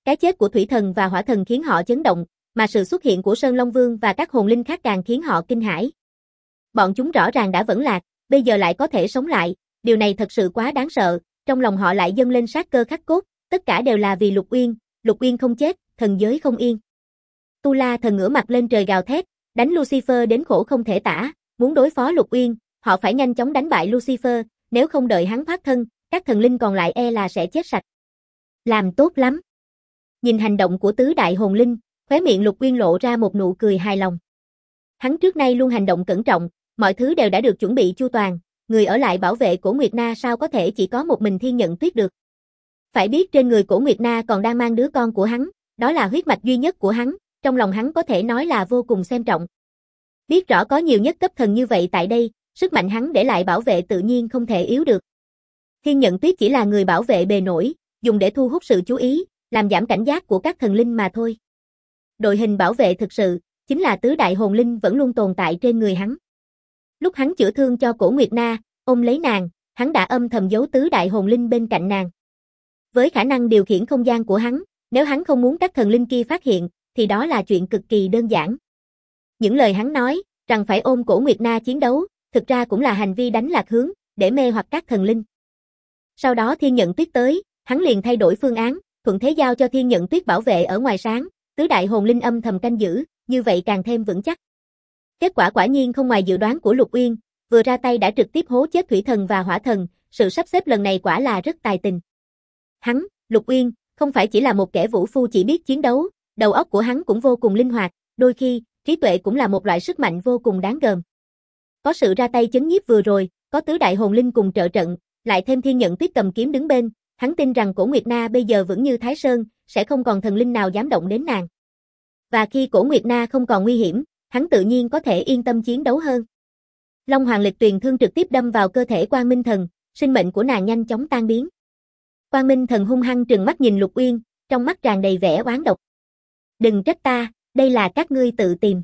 Cái chết của thủy thần và hỏa thần khiến họ chấn động, mà sự xuất hiện của Sơn Long Vương và các hồn linh khác càng khiến họ kinh hãi. Bọn chúng rõ ràng đã vẫn lạc, bây giờ lại có thể sống lại, điều này thật sự quá đáng sợ, trong lòng họ lại dâng lên sát cơ khắc cốt, tất cả đều là vì Lục Uyên không chết, thần giới không yên. Tu La thần ngửa mặt lên trời gào thét, đánh Lucifer đến khổ không thể tả, muốn đối phó Lục Uyên, họ phải nhanh chóng đánh bại Lucifer, nếu không đợi hắn thoát thân, các thần linh còn lại là sẽ chết sạch. Làm tốt lắm. Nhìn hành động của tứ đại hồn linh, khóe miệng Lục Uyên lộ ra một nụ cười hài lòng. Hắn trước nay luôn hành động cẩn trọng, mọi thứ đều đã được chuẩn bị chu toàn, người ở lại bảo vệ Cổ Nguyệt Na sao có thể chỉ có một mình Thiên Nhận Tuyết được. Phải biết trên người Cổ Nguyệt Na còn đang mang đứa con của hắn, đó là huyết mạch duy nhất của hắn, trong lòng hắn có thể nói là vô cùng xem trọng. Biết rõ có nhiều nhất cấp thần như vậy tại đây, sức mạnh hắn để lại bảo vệ tự nhiên không thể yếu được. Thiên Nhận Tuyết chỉ là người bảo vệ bề nổi, dùng để thu hút sự chú ý, làm giảm cảnh giác của các thần linh mà thôi. Đội hình bảo vệ thực sự, chính là tứ đại hồn linh vẫn luôn tồn tại trên người hắn. Lúc hắn chữa thương cho Cổ Nguyệt Na, ôm lấy nàng, hắn đã âm thầm giấu tứ đại hồn linh bên cạnh nàng. Với khả năng điều khiển không gian của hắn, nếu hắn không muốn các thần linh kia phát hiện, thì đó là chuyện cực kỳ đơn giản. Những lời hắn nói, rằng phải ôm Cổ Nguyệt Na chiến đấu, thực ra cũng là hành vi đánh lạc hướng, để mê hoặc các thần linh. Sau đó Thiên Nhận Tuyết tới, hắn liền thay đổi phương án, thuận thế giao cho Thiên Nhận Tuyết bảo vệ ở ngoài sáng, tứ đại hồn linh âm thầm canh giữ, như vậy càng thêm vững chắc. Kết quả quả nhiên không ngoài dự đoán của Lục Uyên, vừa ra tay đã trực tiếp hố chết thủy thần và hỏa thần, sự sắp xếp lần này quả là rất tài tình. Hắn, Lục Uyên, không phải chỉ là một kẻ vũ phu chỉ biết chiến đấu, đầu óc của hắn cũng vô cùng linh hoạt, đôi khi, trí tuệ cũng là một loại sức mạnh vô cùng đáng gờm. Có sự ra tay chấn nhiếp vừa rồi, có tứ đại hồn linh cùng trợ trận, lại thêm Thiên Nhận Tuyết cầm kiếm đứng bên, hắn tin rằng Cổ Nguyệt Na bây giờ vững như Thái Sơn, sẽ không còn thần linh nào dám động đến nàng. Và khi Cổ Nguyệt Na không còn nguy hiểm, hắn tự nhiên có thể yên tâm chiến đấu hơn. Long Hoàng Lịch Tuyền thương trực tiếp đâm vào cơ thể Quang Minh Thần, sinh mệnh của nàng nhanh chóng tan biến. Quang Minh Thần hung hăng trừng mắt nhìn Lục Uyên, trong mắt tràn đầy vẻ oán độc. Đừng trách ta, đây là các ngươi tự tìm.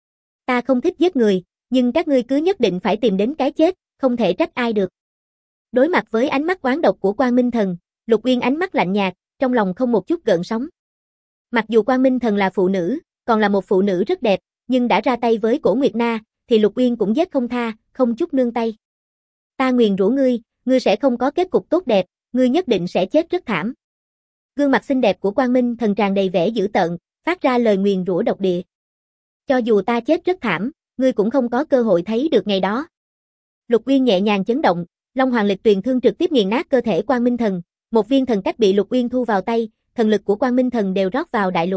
Ta không thích giết người, nhưng các ngươi cứ nhất định phải tìm đến cái chết, không thể trách ai được. Đối mặt với ánh mắt oán độc của Quang Minh Thần, Lục Uyên ánh mắt lạnh nhạt, trong lòng không một chút gợn sóng. Mặc dù Quang Minh Thần là phụ nữ, còn là một phụ nữ rất đẹp, nhưng đã ra tay với Cổ Nguyệt Na, thì Lục Uyên cũng giết không tha, không chút nương tay. Ta nguyền rủa ngươi sẽ không có kết cục tốt đẹp, ngươi nhất định sẽ chết rất thảm. Gương mặt xinh đẹp của Quang Minh Thần tràn đầy vẻ dữ tợn, phát ra lời nguyền rủa độc địa. Cho dù ta chết rất thảm, ngươi cũng không có cơ hội thấy được ngày đó. Lục Uyên nhẹ nhàng chấn động, Long Hoàng Lịch Tuyền thương trực tiếp nghiền nát cơ thể Quang Minh Thần, một viên thần cách bị Lục Uyên thu vào tay, thần lực của Quang Minh Thần đều rót vào đại lục.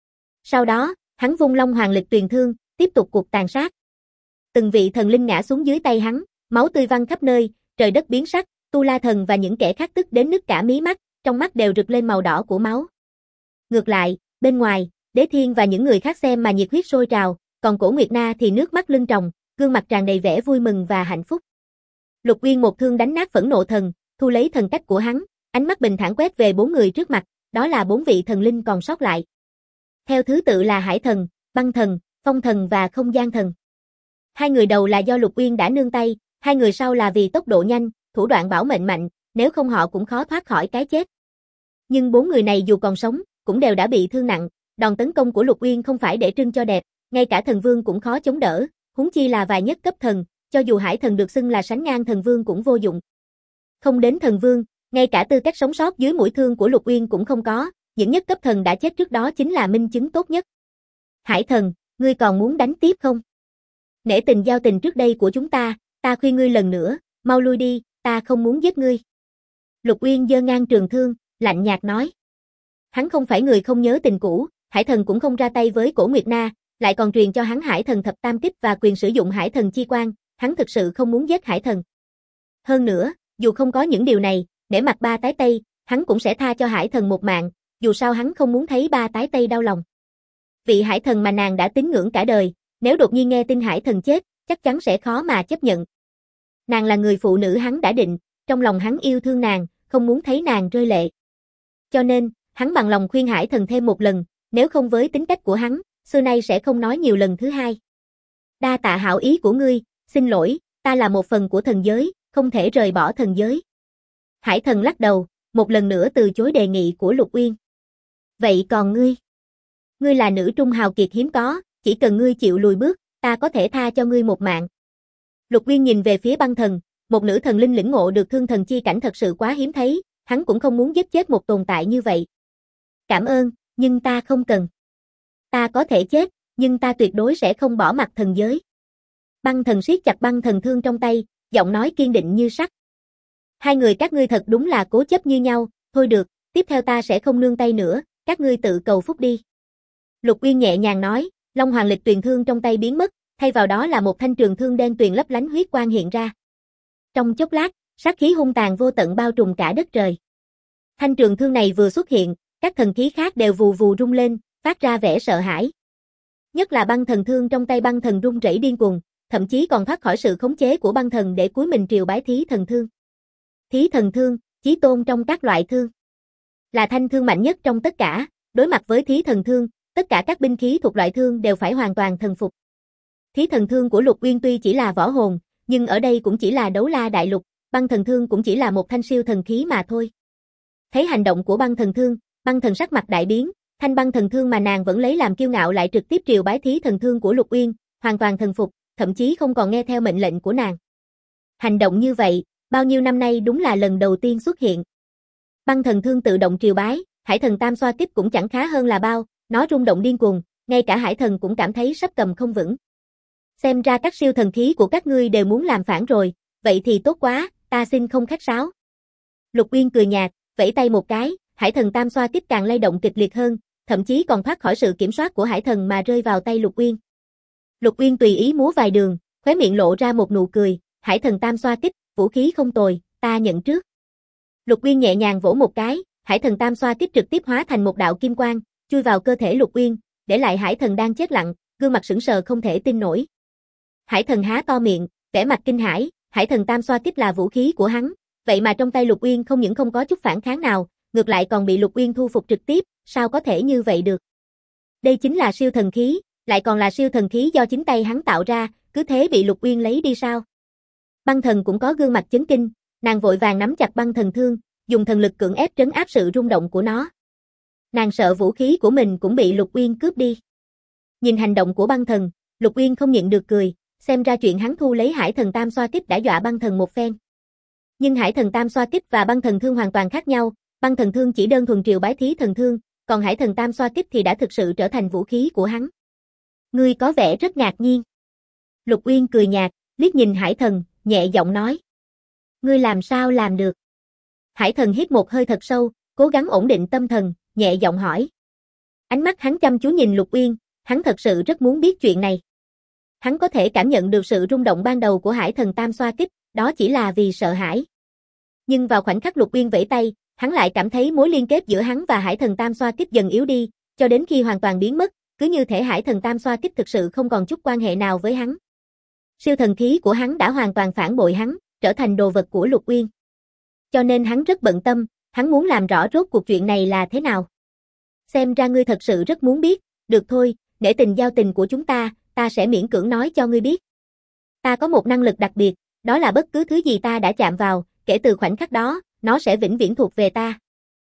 Sau đó, hắn vung Long Hoàng Lịch Tuyền thương, tiếp tục cuộc tàn sát. Từng vị thần linh ngã xuống dưới tay hắn, máu tươi văng khắp nơi, trời đất biến sắc, Tu La thần và những kẻ khác tức đến nứt cả mí mắt, trong mắt đều rực lên màu đỏ của máu. Ngược lại, bên ngoài, Đế Thiên và những người khác xem mà nhiệt huyết sôi trào, còn Cổ Nguyệt Na thì nước mắt lưng tròng, gương mặt tràn đầy vẻ vui mừng và hạnh phúc. Lục Uyên một thương đánh nát Phẫn Nộ Thần, thu lấy thần cách của hắn, ánh mắt bình thản quét về 4 người trước mặt, đó là 4 vị thần linh còn sót lại. Theo thứ tự là Hải Thần, Băng Thần, Phong Thần và Không Gian Thần. 2 người đầu là do Lục Uyên đã nương tay, 2 người sau là vì tốc độ nhanh, thủ đoạn bảo mệnh mạnh, nếu không họ cũng khó thoát khỏi cái chết. Nhưng 4 người này dù còn sống, cũng đều đã bị thương nặng, đòn tấn công của Lục Uyên không phải để trưng cho đẹp, ngay cả thần vương cũng khó chống đỡ, huống chi là vài nhất cấp thần, cho dù Hải Thần được xưng là sánh ngang thần vương cũng vô dụng. Không đến thần vương, ngay cả tư cách sống sót dưới mũi thương của Lục Uyên cũng không có, những nhất cấp thần đã chết trước đó chính là minh chứng tốt nhất. Hải Thần, ngươi còn muốn đánh tiếp không? Nể tình giao tình trước đây của chúng ta khuyên ngươi lần nữa, mau lui đi, ta không muốn giết ngươi. Lục Uyên giơ ngang trường thương, lạnh nhạt nói. Hắn không phải người không nhớ tình cũ, Hải Thần cũng không ra tay với Cổ Nguyệt Na, lại còn truyền cho hắn Hải Thần thập tam kích và quyền sử dụng Hải Thần chi quan, hắn thực sự không muốn giết Hải Thần. Hơn nữa, dù không có những điều này, nể mặt Ba Tái Tây, hắn cũng sẽ tha cho Hải Thần một mạng, dù sao hắn không muốn thấy Ba Tái Tây đau lòng. Vị Hải Thần mà nàng đã tín ngưỡng cả đời, nếu đột nhiên nghe tin Hải Thần chết, chắc chắn sẽ khó mà chấp nhận. Nàng là người phụ nữ hắn đã định, trong lòng hắn yêu thương nàng, không muốn thấy nàng rơi lệ. Cho nên, hắn bằng lòng khuyên Hải Thần thêm một lần, nếu không với tính cách của hắn, xưa nay sẽ không nói nhiều lần thứ hai. Đa tạ hảo ý của ngươi, xin lỗi, ta là một phần của thần giới, không thể rời bỏ thần giới. Hải Thần lắc đầu, một lần nữa từ chối đề nghị của Lục Uyên. Vậy còn ngươi? Ngươi là nữ trung hào kiệt hiếm có, chỉ cần ngươi chịu lùi bước, ta có thể tha cho ngươi một mạng. Lục Uyên nhìn về phía băng thần, một nữ thần linh lĩnh ngộ được thương thần chi cảnh thật sự quá hiếm thấy, hắn cũng không muốn giết chết một tồn tại như vậy. Cảm ơn, nhưng ta không cần. Ta có thể chết, nhưng ta tuyệt đối sẽ không bỏ mặc thần giới. Băng thần siết chặt băng thần thương trong tay, giọng nói kiên định như sắt. Hai người các ngươi thật đúng là cố chấp như nhau, thôi được, tiếp theo ta sẽ không nương tay nữa, các ngươi tự cầu phúc đi. Lục Uyên nhẹ nhàng nói, Long Hoàng Lịch Tuyền thương trong tay biến mất, thay vào đó là một thanh trường thương đen tuyền lấp lánh huyết quang hiện ra. Trong chốc lát, sát khí hung tàn vô tận bao trùm cả đất trời. Thanh trường thương này vừa xuất hiện, các thần khí khác đều vù vù rung lên, phát ra vẻ sợ hãi. Nhất là băng thần thương trong tay băng thần rung rẩy điên cuồng, thậm chí còn thoát khỏi sự khống chế của băng thần để cúi mình triều bái thí thần thương. Thí thần thương, chí tôn trong các loại thương. Là thanh thương mạnh nhất trong tất cả, đối mặt với thí thần thương, tất cả các binh khí thuộc loại thương đều phải hoàn toàn thần phục. Thí thần thương của Lục Uyên tuy chỉ là võ hồn, nhưng ở đây cũng chỉ là đấu la đại lục, băng thần thương cũng chỉ là một thanh siêu thần khí mà thôi. Thấy hành động của băng thần thương, băng thần sắc mặt đại biến, thanh băng thần thương mà nàng vẫn lấy làm kiêu ngạo lại trực tiếp triều bái thí thần thương của Lục Uyên, hoàn toàn thần phục, thậm chí không còn nghe theo mệnh lệnh của nàng. Hành động như vậy, bao nhiêu năm nay đúng là lần đầu tiên xuất hiện. Băng thần thương tự động triều bái, Hải Thần Tam Xoa Kích cũng chẳng khá hơn là bao, nó rung động điên cuồng, ngay cả Hải Thần cũng cảm thấy sắp cầm không vững. Xem ra các siêu thần khí của các ngươi đều muốn làm phản rồi, vậy thì tốt quá, ta xin không khách sáo. Lục Uyên cười nhạt, vẫy tay một cái, Hải Thần Tam Xoa Kích càng lay động kịch liệt hơn, thậm chí còn thoát khỏi sự kiểm soát của Hải Thần mà rơi vào tay Lục Uyên. Lục Uyên tùy ý múa vài đường, khóe miệng lộ ra một nụ cười, Hải Thần Tam Xoa Kích, vũ khí không tồi, ta nhận trước. Lục Uyên nhẹ nhàng vỗ một cái, Hải Thần Tam Xoa Kích trực tiếp hóa thành một đạo kim quang, chui vào cơ thể Lục Uyên, để lại Hải Thần đang chết lặng, gương mặt sững sờ không thể tin nổi. Hải Thần há to miệng, vẻ mặt kinh hãi, Hải Thần Tam Xoa Kích là vũ khí của hắn, vậy mà trong tay Lục Uyên không những không có chút phản kháng nào, ngược lại còn bị Lục Uyên thu phục trực tiếp, sao có thể như vậy được? Đây chính là siêu thần khí, lại còn là siêu thần khí do chính tay hắn tạo ra, cứ thế bị Lục Uyên lấy đi sao? Băng thần cũng có gương mặt chấn kinh, nàng vội vàng nắm chặt băng thần thương, dùng thần lực cưỡng ép trấn áp sự rung động của nó. Nàng sợ vũ khí của mình cũng bị Lục Uyên cướp đi. Nhìn hành động của băng thần, Lục Uyên không nhịn được cười, xem ra chuyện hắn thu lấy Hải Thần Tam Xoa Kích đã dọa băng thần một phen. Nhưng Hải Thần Tam Xoa Kích và băng thần thương hoàn toàn khác nhau, băng thần thương chỉ đơn thuần triều bái thí thần thương, còn Hải Thần Tam Xoa Kích thì đã thực sự trở thành vũ khí của hắn. Ngươi có vẻ rất ngạc nhiên. Lục Uyên cười nhạt, liếc nhìn Hải Thần, nhẹ giọng nói. Ngươi làm sao làm được? Hải Thần hít một hơi thật sâu, cố gắng ổn định tâm thần, nhẹ giọng hỏi. Ánh mắt hắn chăm chú nhìn Lục Uyên, hắn thật sự rất muốn biết chuyện này. Hắn có thể cảm nhận được sự rung động ban đầu của Hải Thần Tam Xoa Kích, đó chỉ là vì sợ hãi. Nhưng vào khoảnh khắc Lục Uyên vẫy tay, hắn lại cảm thấy mối liên kết giữa hắn và Hải Thần Tam Xoa Kích dần yếu đi, cho đến khi hoàn toàn biến mất, cứ như thể Hải Thần Tam Xoa Kích thực sự không còn chút quan hệ nào với hắn. Siêu thần khí của hắn đã hoàn toàn phản bội hắn, trở thành đồ vật của Lục Uyên. Cho nên hắn rất bận tâm, hắn muốn làm rõ rốt cuộc chuyện này là thế nào. Xem ra ngươi thật sự rất muốn biết, được thôi, nể tình giao tình của chúng ta sẽ miễn cưỡng nói cho ngươi biết. Ta có một năng lực đặc biệt, đó là bất cứ thứ gì ta đã chạm vào, kể từ khoảnh khắc đó, nó sẽ vĩnh viễn thuộc về ta.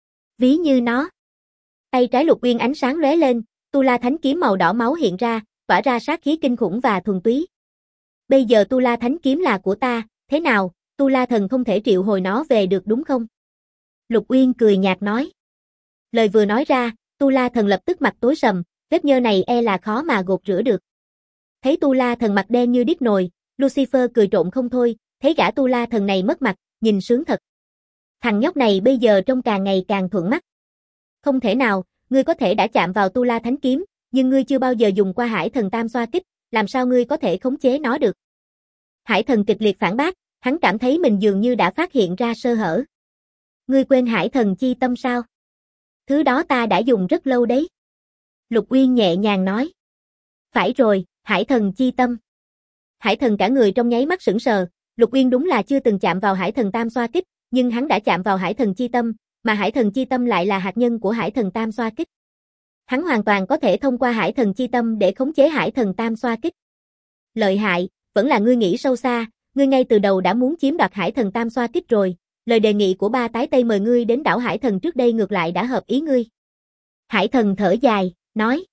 Ví như nó. Tay trái Lục Uyên ánh sáng lóe lên, Tu La Thánh Kiếm màu đỏ máu hiện ra, tỏa ra sát khí kinh khủng và thuần túy. Bây giờ Tu La Thánh Kiếm là của ta, thế nào, Tu La Thần không thể triệu hồi nó về được đúng không? Lục Uyên cười nhạt nói. Lời vừa nói ra, Tu La Thần lập tức mặt tối sầm, vết nhơ này e là khó mà gột rửa được. Thấy Tu La Thần mặt đen như đít nồi, Lucifer cười trộm không thôi, thấy gã Tu La Thần này mất mặt, nhìn sướng thật. Thằng nhóc này bây giờ trông càng ngày càng thuận mắt. Không thể nào, ngươi có thể đã chạm vào Tu La Thánh Kiếm, nhưng ngươi chưa bao giờ dùng qua Hải Thần Tam Xoa Kích, làm sao ngươi có thể khống chế nó được? Hải Thần kịch liệt phản bác, hắn cảm thấy mình dường như đã phát hiện ra sơ hở. Ngươi quên Hải Thần Chi Tâm sao? Thứ đó ta đã dùng rất lâu đấy. Lục Uyên nhẹ nhàng nói. Phải rồi, Hải Thần Chi Tâm. Hải Thần cả người trong nháy mắt sững sờ, Lục Uyên đúng là chưa từng chạm vào Hải Thần Tam Xoa Kích, nhưng hắn đã chạm vào Hải Thần Chi Tâm, mà Hải Thần Chi Tâm lại là hạt nhân của Hải Thần Tam Xoa Kích. Hắn hoàn toàn có thể thông qua Hải Thần Chi Tâm để khống chế Hải Thần Tam Xoa Kích. Lợi hại, vẫn là ngươi nghĩ sâu xa, ngươi ngay từ đầu đã muốn chiếm đoạt Hải Thần Tam Xoa Kích rồi, lời đề nghị của ba tái Tây mời ngươi đến đảo Hải Thần trước đây ngược lại đã hợp ý ngươi. Hải thần thở dài, nói.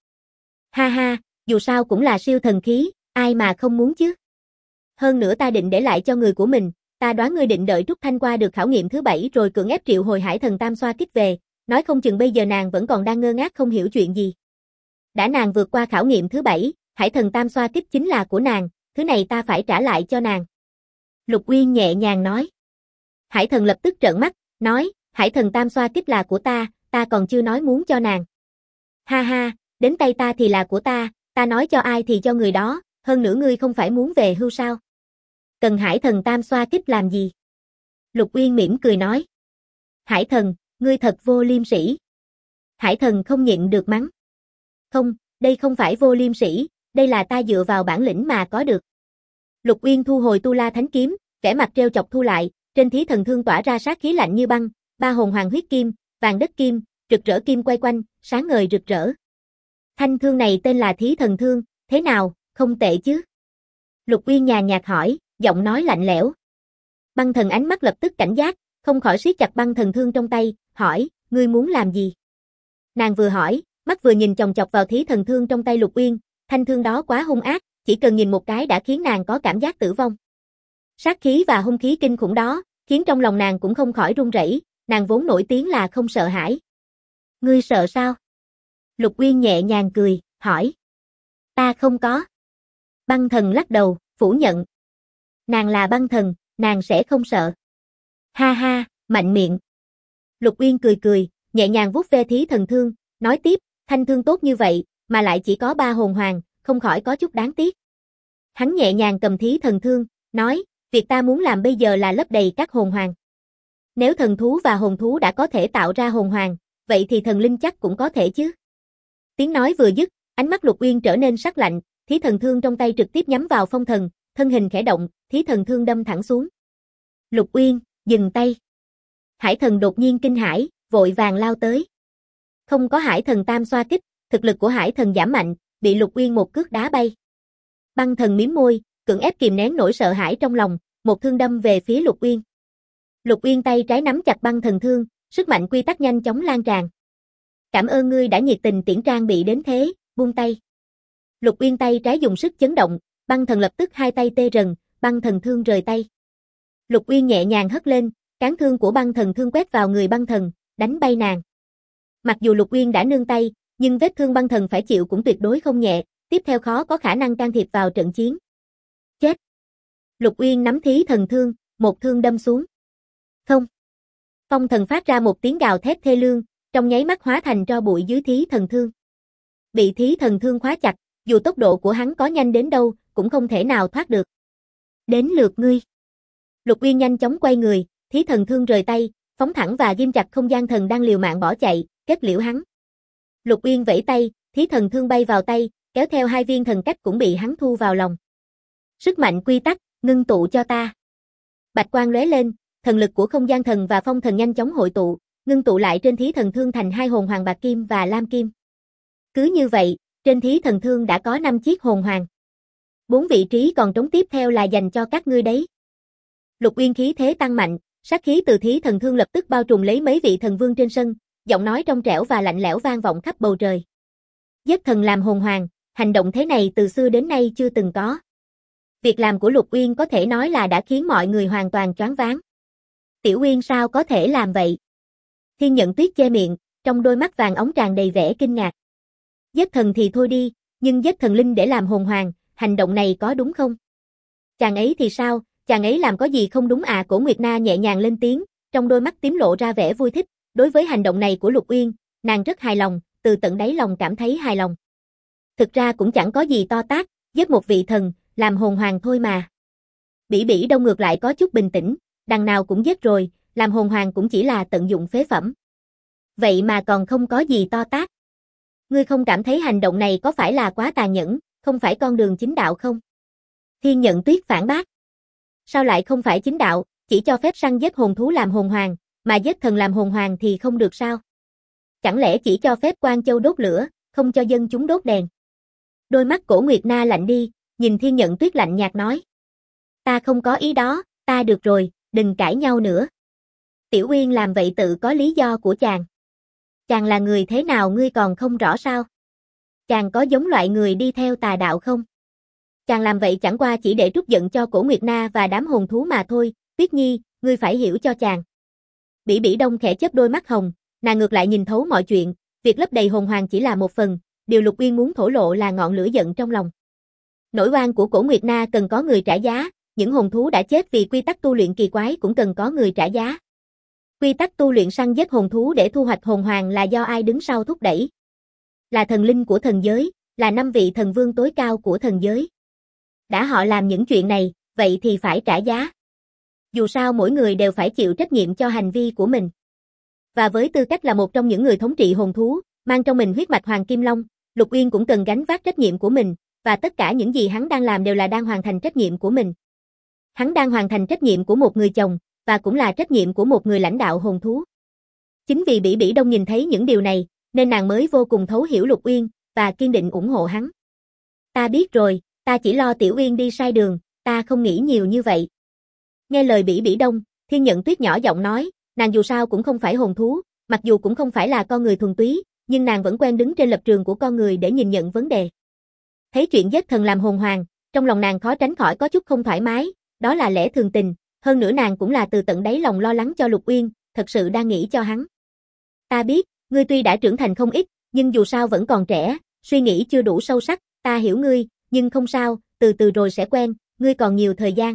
Ha ha, dù sao cũng là siêu thần khí, ai mà không muốn chứ. Hơn nữa ta định để lại cho người của mình, ta đoán ngươi định đợi Trúc Thanh qua được khảo nghiệm thứ 7 rồi cưỡng ép triệu hồi Hải thần tam xoa kích về, nói không chừng bây giờ nàng vẫn còn đang ngơ ngác không hiểu chuyện gì. Đã nàng vượt qua khảo nghiệm thứ 7, Hải thần tam xoa kích chính là của nàng, thứ này ta phải trả lại cho nàng. Lục Uyên nhẹ nhàng nói. Hải thần lập tức trợn mắt, nói, Hải thần tam xoa kích là của ta còn chưa nói muốn cho nàng. Ha ha, đến tay ta thì là của ta nói cho ai thì cho người đó, hơn nữa ngươi không phải muốn về hưu sao? Cần Hải thần tam xoa kích làm gì? Lục Uyên mỉm cười nói. Hải thần, ngươi thật vô liêm sỉ. Hải thần không nhịn được mắng. Không, đây không phải vô liêm sỉ, đây là ta dựa vào bản lĩnh mà có được. Lục Uyên thu hồi Tu La Thánh Kiếm, vẻ mặt trêu chọc thu lại, trên thí thần thương tỏa ra sát khí lạnh như băng, 3 hồn hoàng huyết kim, vàng đất kim, rực rỡ kim quay quanh, sáng ngời rực rỡ. Thanh thương này tên là thí thần thương, thế nào, không tệ chứ? Lục Uyên nhàn nhạt hỏi, giọng nói lạnh lẽo. Băng thần ánh mắt lập tức cảnh giác, không khỏi siết chặt băng thần thương trong tay, hỏi, ngươi muốn làm gì? Nàng vừa hỏi, mắt vừa nhìn chòng chọc vào thí thần thương trong tay Lục Uyên, thanh thương đó quá hung ác, chỉ cần nhìn một cái đã khiến nàng có cảm giác tử vong. Sát khí và hung khí kinh khủng đó, khiến trong lòng nàng cũng không khỏi run rẩy, nàng vốn nổi tiếng là không sợ hãi. Ngươi sợ sao? Lục Uyên nhẹ nhàng cười, hỏi. Ta không có. Băng thần lắc đầu, phủ nhận. Nàng là băng thần, nàng sẽ không sợ. Ha ha, mạnh miệng. Lục Uyên cười cười, nhẹ nhàng vuốt ve thí thần thương, nói tiếp, thanh thương tốt như vậy, mà lại chỉ có 3 hồn hoàng, không khỏi có chút đáng tiếc. Hắn nhẹ nhàng cầm thí thần thương, nói, việc ta muốn làm bây giờ là lấp đầy các hồn hoàng. Nếu thần thú và hồn thú đã có thể tạo ra hồn hoàng, vậy thì thần linh chắc cũng có thể chứ. Tiếng nói vừa dứt, ánh mắt Lục Uyên trở nên sắc lạnh, thí thần thương trong tay trực tiếp nhắm vào phong thần, thân hình khẽ động, thí thần thương đâm thẳng xuống. Lục Uyên, dừng tay. Hải thần đột nhiên kinh hãi, vội vàng lao tới. Không có Hải thần tam xoa kích, thực lực của Hải thần giảm mạnh, bị Lục Uyên một cước đá bay. Băng thần mím môi, cưỡng ép kìm nén nỗi sợ hãi trong lòng, một thương đâm về phía Lục Uyên. Lục Uyên tay trái nắm chặt băng thần thương, sức mạnh quy tắc nhanh chóng lan tràn. Cảm ơn ngươi đã nhiệt tình tiễn trang bị đến thế, buông tay. Lục Uyên tay trái dùng sức chấn động, băng thần lập tức hai tay tê rần, băng thần thương rời tay. Lục Uyên nhẹ nhàng hất lên, cán thương của băng thần thương quét vào người băng thần, đánh bay nàng. Mặc dù Lục Uyên đã nương tay, nhưng vết thương băng thần phải chịu cũng tuyệt đối không nhẹ, tiếp theo khó có khả năng can thiệp vào trận chiến. Chết! Lục Uyên nắm thí thần thương, một thương đâm xuống. Không! Phong thần phát ra một tiếng gào thét thê lương, trong nháy mắt hóa thành tro bụi dưới thí thần thương. Bị thí thần thương khóa chặt, dù tốc độ của hắn có nhanh đến đâu, cũng không thể nào thoát được. Đến lượt ngươi. Lục Uyên nhanh chóng quay người, thí thần thương rời tay, phóng thẳng và ghim chặt không gian thần đang liều mạng bỏ chạy, kết liễu hắn. Lục Uyên vẫy tay, thí thần thương bay vào tay, kéo theo 2 viên thần cách cũng bị hắn thu vào lòng. Sức mạnh quy tắc, ngưng tụ cho ta. Bạch quang lóe lên, thần lực của không gian thần và phong thần nhanh chóng hội tụ, ngưng tụ lại trên thí thần thương thành 2 hồn hoàng bạc kim và lam kim. Cứ như vậy, trên thí thần thương đã có 5 chiếc hồn hoàng. 4 vị trí còn trống tiếp theo là dành cho các ngươi đấy. Lục Uyên khí thế tăng mạnh, sát khí từ thí thần thương lập tức bao trùm lấy mấy vị thần vương trên sân, giọng nói trong trẻo và lạnh lẽo vang vọng khắp bầu trời. Giết thần làm hồn hoàng, hành động thế này từ xưa đến nay chưa từng có. Việc làm của Lục Uyên có thể nói là đã khiến mọi người hoàn toàn choáng váng. Tiểu Uyên sao có thể làm vậy? Thiên Nhận Tuyết che miệng, trong đôi mắt vàng óng tràn đầy vẻ kinh ngạc. Giết thần thì thôi đi, nhưng giết thần linh để làm hồn hoàng, hành động này có đúng không? Chàng ấy thì sao, chàng ấy làm có gì không đúng à? Cổ Nguyệt Na nhẹ nhàng lên tiếng, trong đôi mắt tím lộ ra vẻ vui thích, đối với hành động này của Lục Uyên, nàng rất hài lòng, từ tận đáy lòng cảm thấy hài lòng. Thực ra cũng chẳng có gì to tát, giết một vị thần, làm hồn hoàng thôi mà. Bỉ Bỉ Đông ngược lại có chút bình tĩnh, đằng nào cũng giết rồi, làm hồn hoàng cũng chỉ là tận dụng phế phẩm. Vậy mà còn không có gì to tát. Ngươi không cảm thấy hành động này có phải là quá tàn nhẫn, không phải con đường chính đạo không? Thiên Nhận Tuyết phản bác. Sao lại không phải chính đạo, chỉ cho phép săn giết hồn thú làm hồn hoàng, mà giết thần làm hồn hoàng thì không được sao? Chẳng lẽ chỉ cho phép Quan Châu đốt lửa, không cho dân chúng đốt đèn? Đôi mắt Cổ Nguyệt Na lạnh đi, nhìn Thiên Nhận Tuyết lạnh nhạt nói. Ta không có ý đó, ta được rồi, đừng cãi nhau nữa. Tiểu Uyên làm vậy tự có lý do của chàng. Chàng là người thế nào ngươi còn không rõ sao? Chàng có giống loại người đi theo tà đạo không? Chàng làm vậy chẳng qua chỉ để trút giận cho Cổ Nguyệt Na và đám hồn thú mà thôi, Tuyết Nhi, ngươi phải hiểu cho chàng. Bỉ Bỉ Đông khẽ chớp đôi mắt hồng, nàng ngược lại nhìn thấu mọi chuyện, việc lấp đầy hồn hoàng chỉ là một phần, điều Lục Uyên muốn thổ lộ là ngọn lửa giận trong lòng. Nỗi oan của Cổ Nguyệt Na cần có người trả giá, những hồn thú đã chết vì quy tắc tu luyện kỳ quái cũng cần có người trả giá. Quy tắc tu luyện săn giết hồn thú để thu hoạch hồn hoàng là do ai đứng sau thúc đẩy? Là thần linh của thần giới, là 5 vị thần vương tối cao của thần giới. Đã họ làm những chuyện này, vậy thì phải trả giá. Dù sao mỗi người đều phải chịu trách nhiệm cho hành vi của mình. Và với tư cách là một trong những người thống trị hồn thú, mang trong mình huyết mạch Hoàng Kim Long, Lục Uyên cũng cần gánh vác trách nhiệm của mình, và tất cả những gì hắn đang làm đều là đang hoàn thành trách nhiệm của mình. Hắn đang hoàn thành trách nhiệm của một người chồng, và cũng là trách nhiệm của một người lãnh đạo hồn thú. Chính vì Bỉ Bỉ Đông nhìn thấy những điều này, nên nàng mới vô cùng thấu hiểu Lục Uyên, và kiên định ủng hộ hắn. Ta biết rồi, ta chỉ lo Tiểu Uyên đi sai đường, ta không nghĩ nhiều như vậy. Nghe lời Bỉ Bỉ Đông, Thiên Nhận Tuyết nhỏ giọng nói, nàng dù sao cũng không phải hồn thú, mặc dù cũng không phải là con người thuần túy, nhưng nàng vẫn quen đứng trên lập trường của con người để nhìn nhận vấn đề. Thấy chuyện giết thần làm hồn hoàng, trong lòng nàng khó tránh khỏi có chút không thoải mái, đó là lẽ thường tình, hơn nữa nàng cũng là từ tận đáy lòng lo lắng cho Lục Uyên, thật sự đang nghĩ cho hắn. Ta biết, ngươi tuy đã trưởng thành không ít, nhưng dù sao vẫn còn trẻ, suy nghĩ chưa đủ sâu sắc, ta hiểu ngươi, nhưng không sao, từ từ rồi sẽ quen, ngươi còn nhiều thời gian.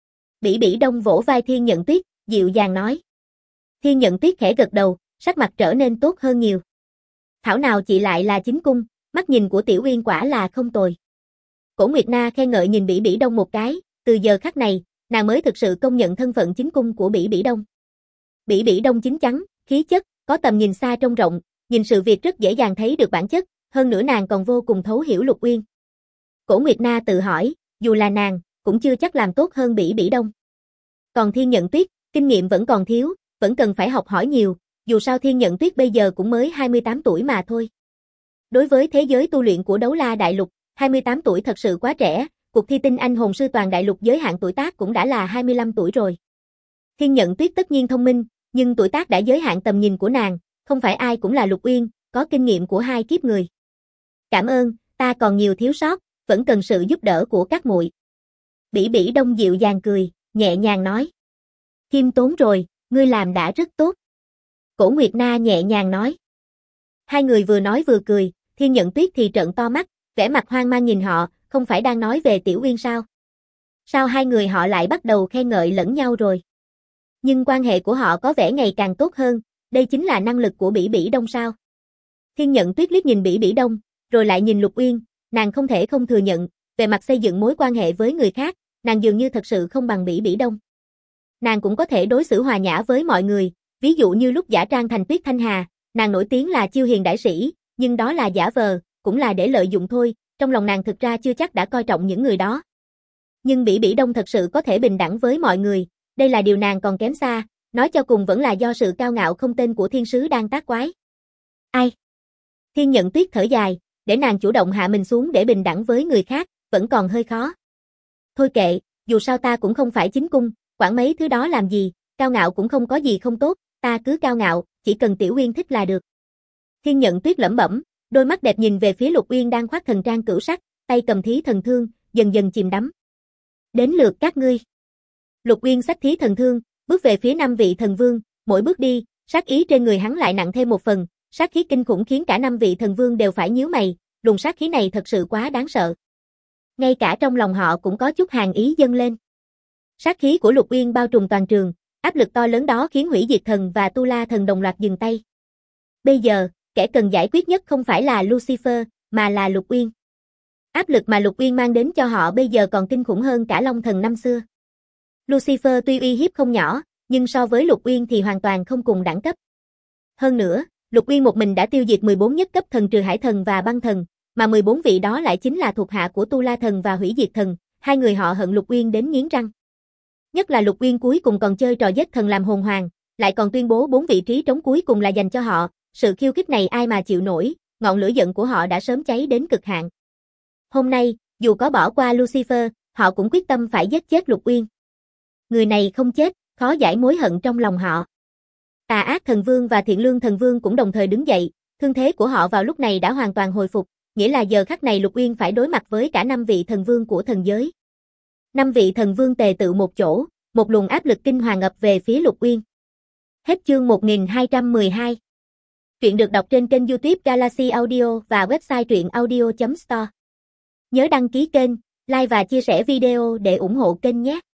Bỉ Bỉ Đông vỗ vai Thiên Nhận Tuyết, dịu dàng nói. Thiên Nhận Tuyết khẽ gật đầu, sắc mặt trở nên tốt hơn nhiều. Thảo nào chị lại là chính cung, mắt nhìn của Tiểu Uyên quả là không tồi. Cổ Nguyệt Na khen ngợi nhìn Bỉ Bỉ Đông một cái, từ giờ khắc này, nàng mới thực sự công nhận thân phận chính cung của Bỉ Bỉ Đông. Bỉ Bỉ Đông chín chắn, khí chất, có tầm nhìn xa trông rộng, nhìn sự việc rất dễ dàng thấy được bản chất, hơn nữa nàng còn vô cùng thấu hiểu Lục Uyên. Cổ Nguyệt Na tự hỏi, dù là nàng, cũng chưa chắc làm tốt hơn Bỉ Bỉ Đông. Còn Thiên Nhận Tuyết, kinh nghiệm vẫn còn thiếu, vẫn cần phải học hỏi nhiều, dù sao Thiên Nhận Tuyết bây giờ cũng mới 28 tuổi mà thôi. Đối với thế giới tu luyện của Đấu La Đại Lục, 28 tuổi thật sự quá trẻ, cuộc thi tinh anh hồn sư toàn đại lục giới hạn tuổi tác cũng đã là 25 tuổi rồi. Thiên Nhận Tuyết tất nhiên thông minh, nhưng tuổi tác đã giới hạn tầm nhìn của nàng, không phải ai cũng là Lục Uyên, có kinh nghiệm của 2 kiếp người. Cảm ơn, ta còn nhiều thiếu sót, vẫn cần sự giúp đỡ của các muội. Bỉ Bỉ Đông dịu dàng cười, nhẹ nhàng nói. Khiêm tốn rồi, ngươi làm đã rất tốt. Cổ Nguyệt Na nhẹ nhàng nói. Hai người vừa nói vừa cười, Thiên Nhận Tuyết thì trợn to mắt, vẻ mặt hoang mang nhìn họ, không phải đang nói về Tiểu Uyên sao? Sao hai người họ lại bắt đầu khen ngợi lẫn nhau rồi? Nhưng quan hệ của họ có vẻ ngày càng tốt hơn, đây chính là năng lực của Bỉ Bỉ Đông sao? Thiên Nhận Tuyết liếc nhìn Bỉ Bỉ Đông, rồi lại nhìn Lục Uyên, nàng không thể không thừa nhận, về mặt xây dựng mối quan hệ với người khác, nàng dường như thật sự không bằng Bỉ Bỉ Đông. Nàng cũng có thể đối xử hòa nhã với mọi người, ví dụ như lúc giả trang thành Tuyết Thanh Hà, nàng nổi tiếng là chiêu hiền đại sĩ, nhưng đó là giả vờ, cũng là để lợi dụng thôi, trong lòng nàng thực ra chưa chắc đã coi trọng những người đó. Nhưng Bỉ Bỉ Đông thật sự có thể bình đẳng với mọi người, đây là điều nàng còn kém xa, nói cho cùng vẫn là do sự cao ngạo không tên của thiên sứ đang tác quái. Ai? Thiên Nhận Tuyết thở dài, để nàng chủ động hạ mình xuống để bình đẳng với người khác, vẫn còn hơi khó. Thôi kệ, dù sao ta cũng không phải chính cung, quản mấy thứ đó làm gì, cao ngạo cũng không có gì không tốt, ta cứ cao ngạo, chỉ cần Tiểu Uyên thích là được. Thiên Nhận Tuyết lẩm bẩm, đôi mắt đẹp nhìn về phía Lục Uyên đang khoác thần trang cửu sắc, tay cầm thí thần thương, dần dần chìm đắm. Đến lượt các ngươi. Lục Uyên xách thí thần thương, bước về phía 5 vị thần vương, mỗi bước đi, sát ý trên người hắn lại nặng thêm một phần, sát khí kinh khủng khiến cả 5 vị thần vương đều phải nhíu mày, luồng sát khí này thật sự quá đáng sợ. Ngay cả trong lòng họ cũng có chút hàn ý dâng lên. Sát khí của Lục Uyên bao trùm toàn trường, áp lực to lớn đó khiến Hủy Diệt Thần và Tu La Thần đồng loạt dừng tay. Bây giờ, kẻ cần giải quyết nhất không phải là Lucifer, mà là Lục Uyên. Áp lực mà Lục Uyên mang đến cho họ bây giờ còn kinh khủng hơn cả Long Thần năm xưa. Lucifer tuy uy hiếp không nhỏ, nhưng so với Lục Uyên thì hoàn toàn không cùng đẳng cấp. Hơn nữa, Lục Uyên một mình đã tiêu diệt 14 nhất cấp thần trừ Hải Thần và Băng Thần, mà 14 vị đó lại chính là thuộc hạ của Tu La Thần và Hủy Diệt Thần, hai người họ hận Lục Uyên đến nghiến răng. Nhất là Lục Uyên cuối cùng còn chơi trò giết thần làm hồn hoàng, lại còn tuyên bố 4 vị trí trống cuối cùng là dành cho họ, sự khiêu khích này ai mà chịu nổi, ngọn lửa giận của họ đã sớm cháy đến cực hạn. Hôm nay, dù có bỏ qua Lucifer, họ cũng quyết tâm phải giết chết Lục Uyên. Người này không chết, khó giải mối hận trong lòng họ. Tà ác thần vương và thiện lương thần vương cũng đồng thời đứng dậy, thương thế của họ vào lúc này đã hoàn toàn hồi phục, nghĩa là giờ khắc này Lục Uyên phải đối mặt với cả 5 vị thần vương của thần giới. 5 vị thần vương tề tự một chỗ, một luồng áp lực kinh hoàng ập về phía Lục Uyên. Hết chương 1212. Truyện được đọc trên kênh YouTube Galaxy Audio và website truyệnaudio.store. Nhớ đăng ký kênh, like và chia sẻ video để ủng hộ kênh nhé.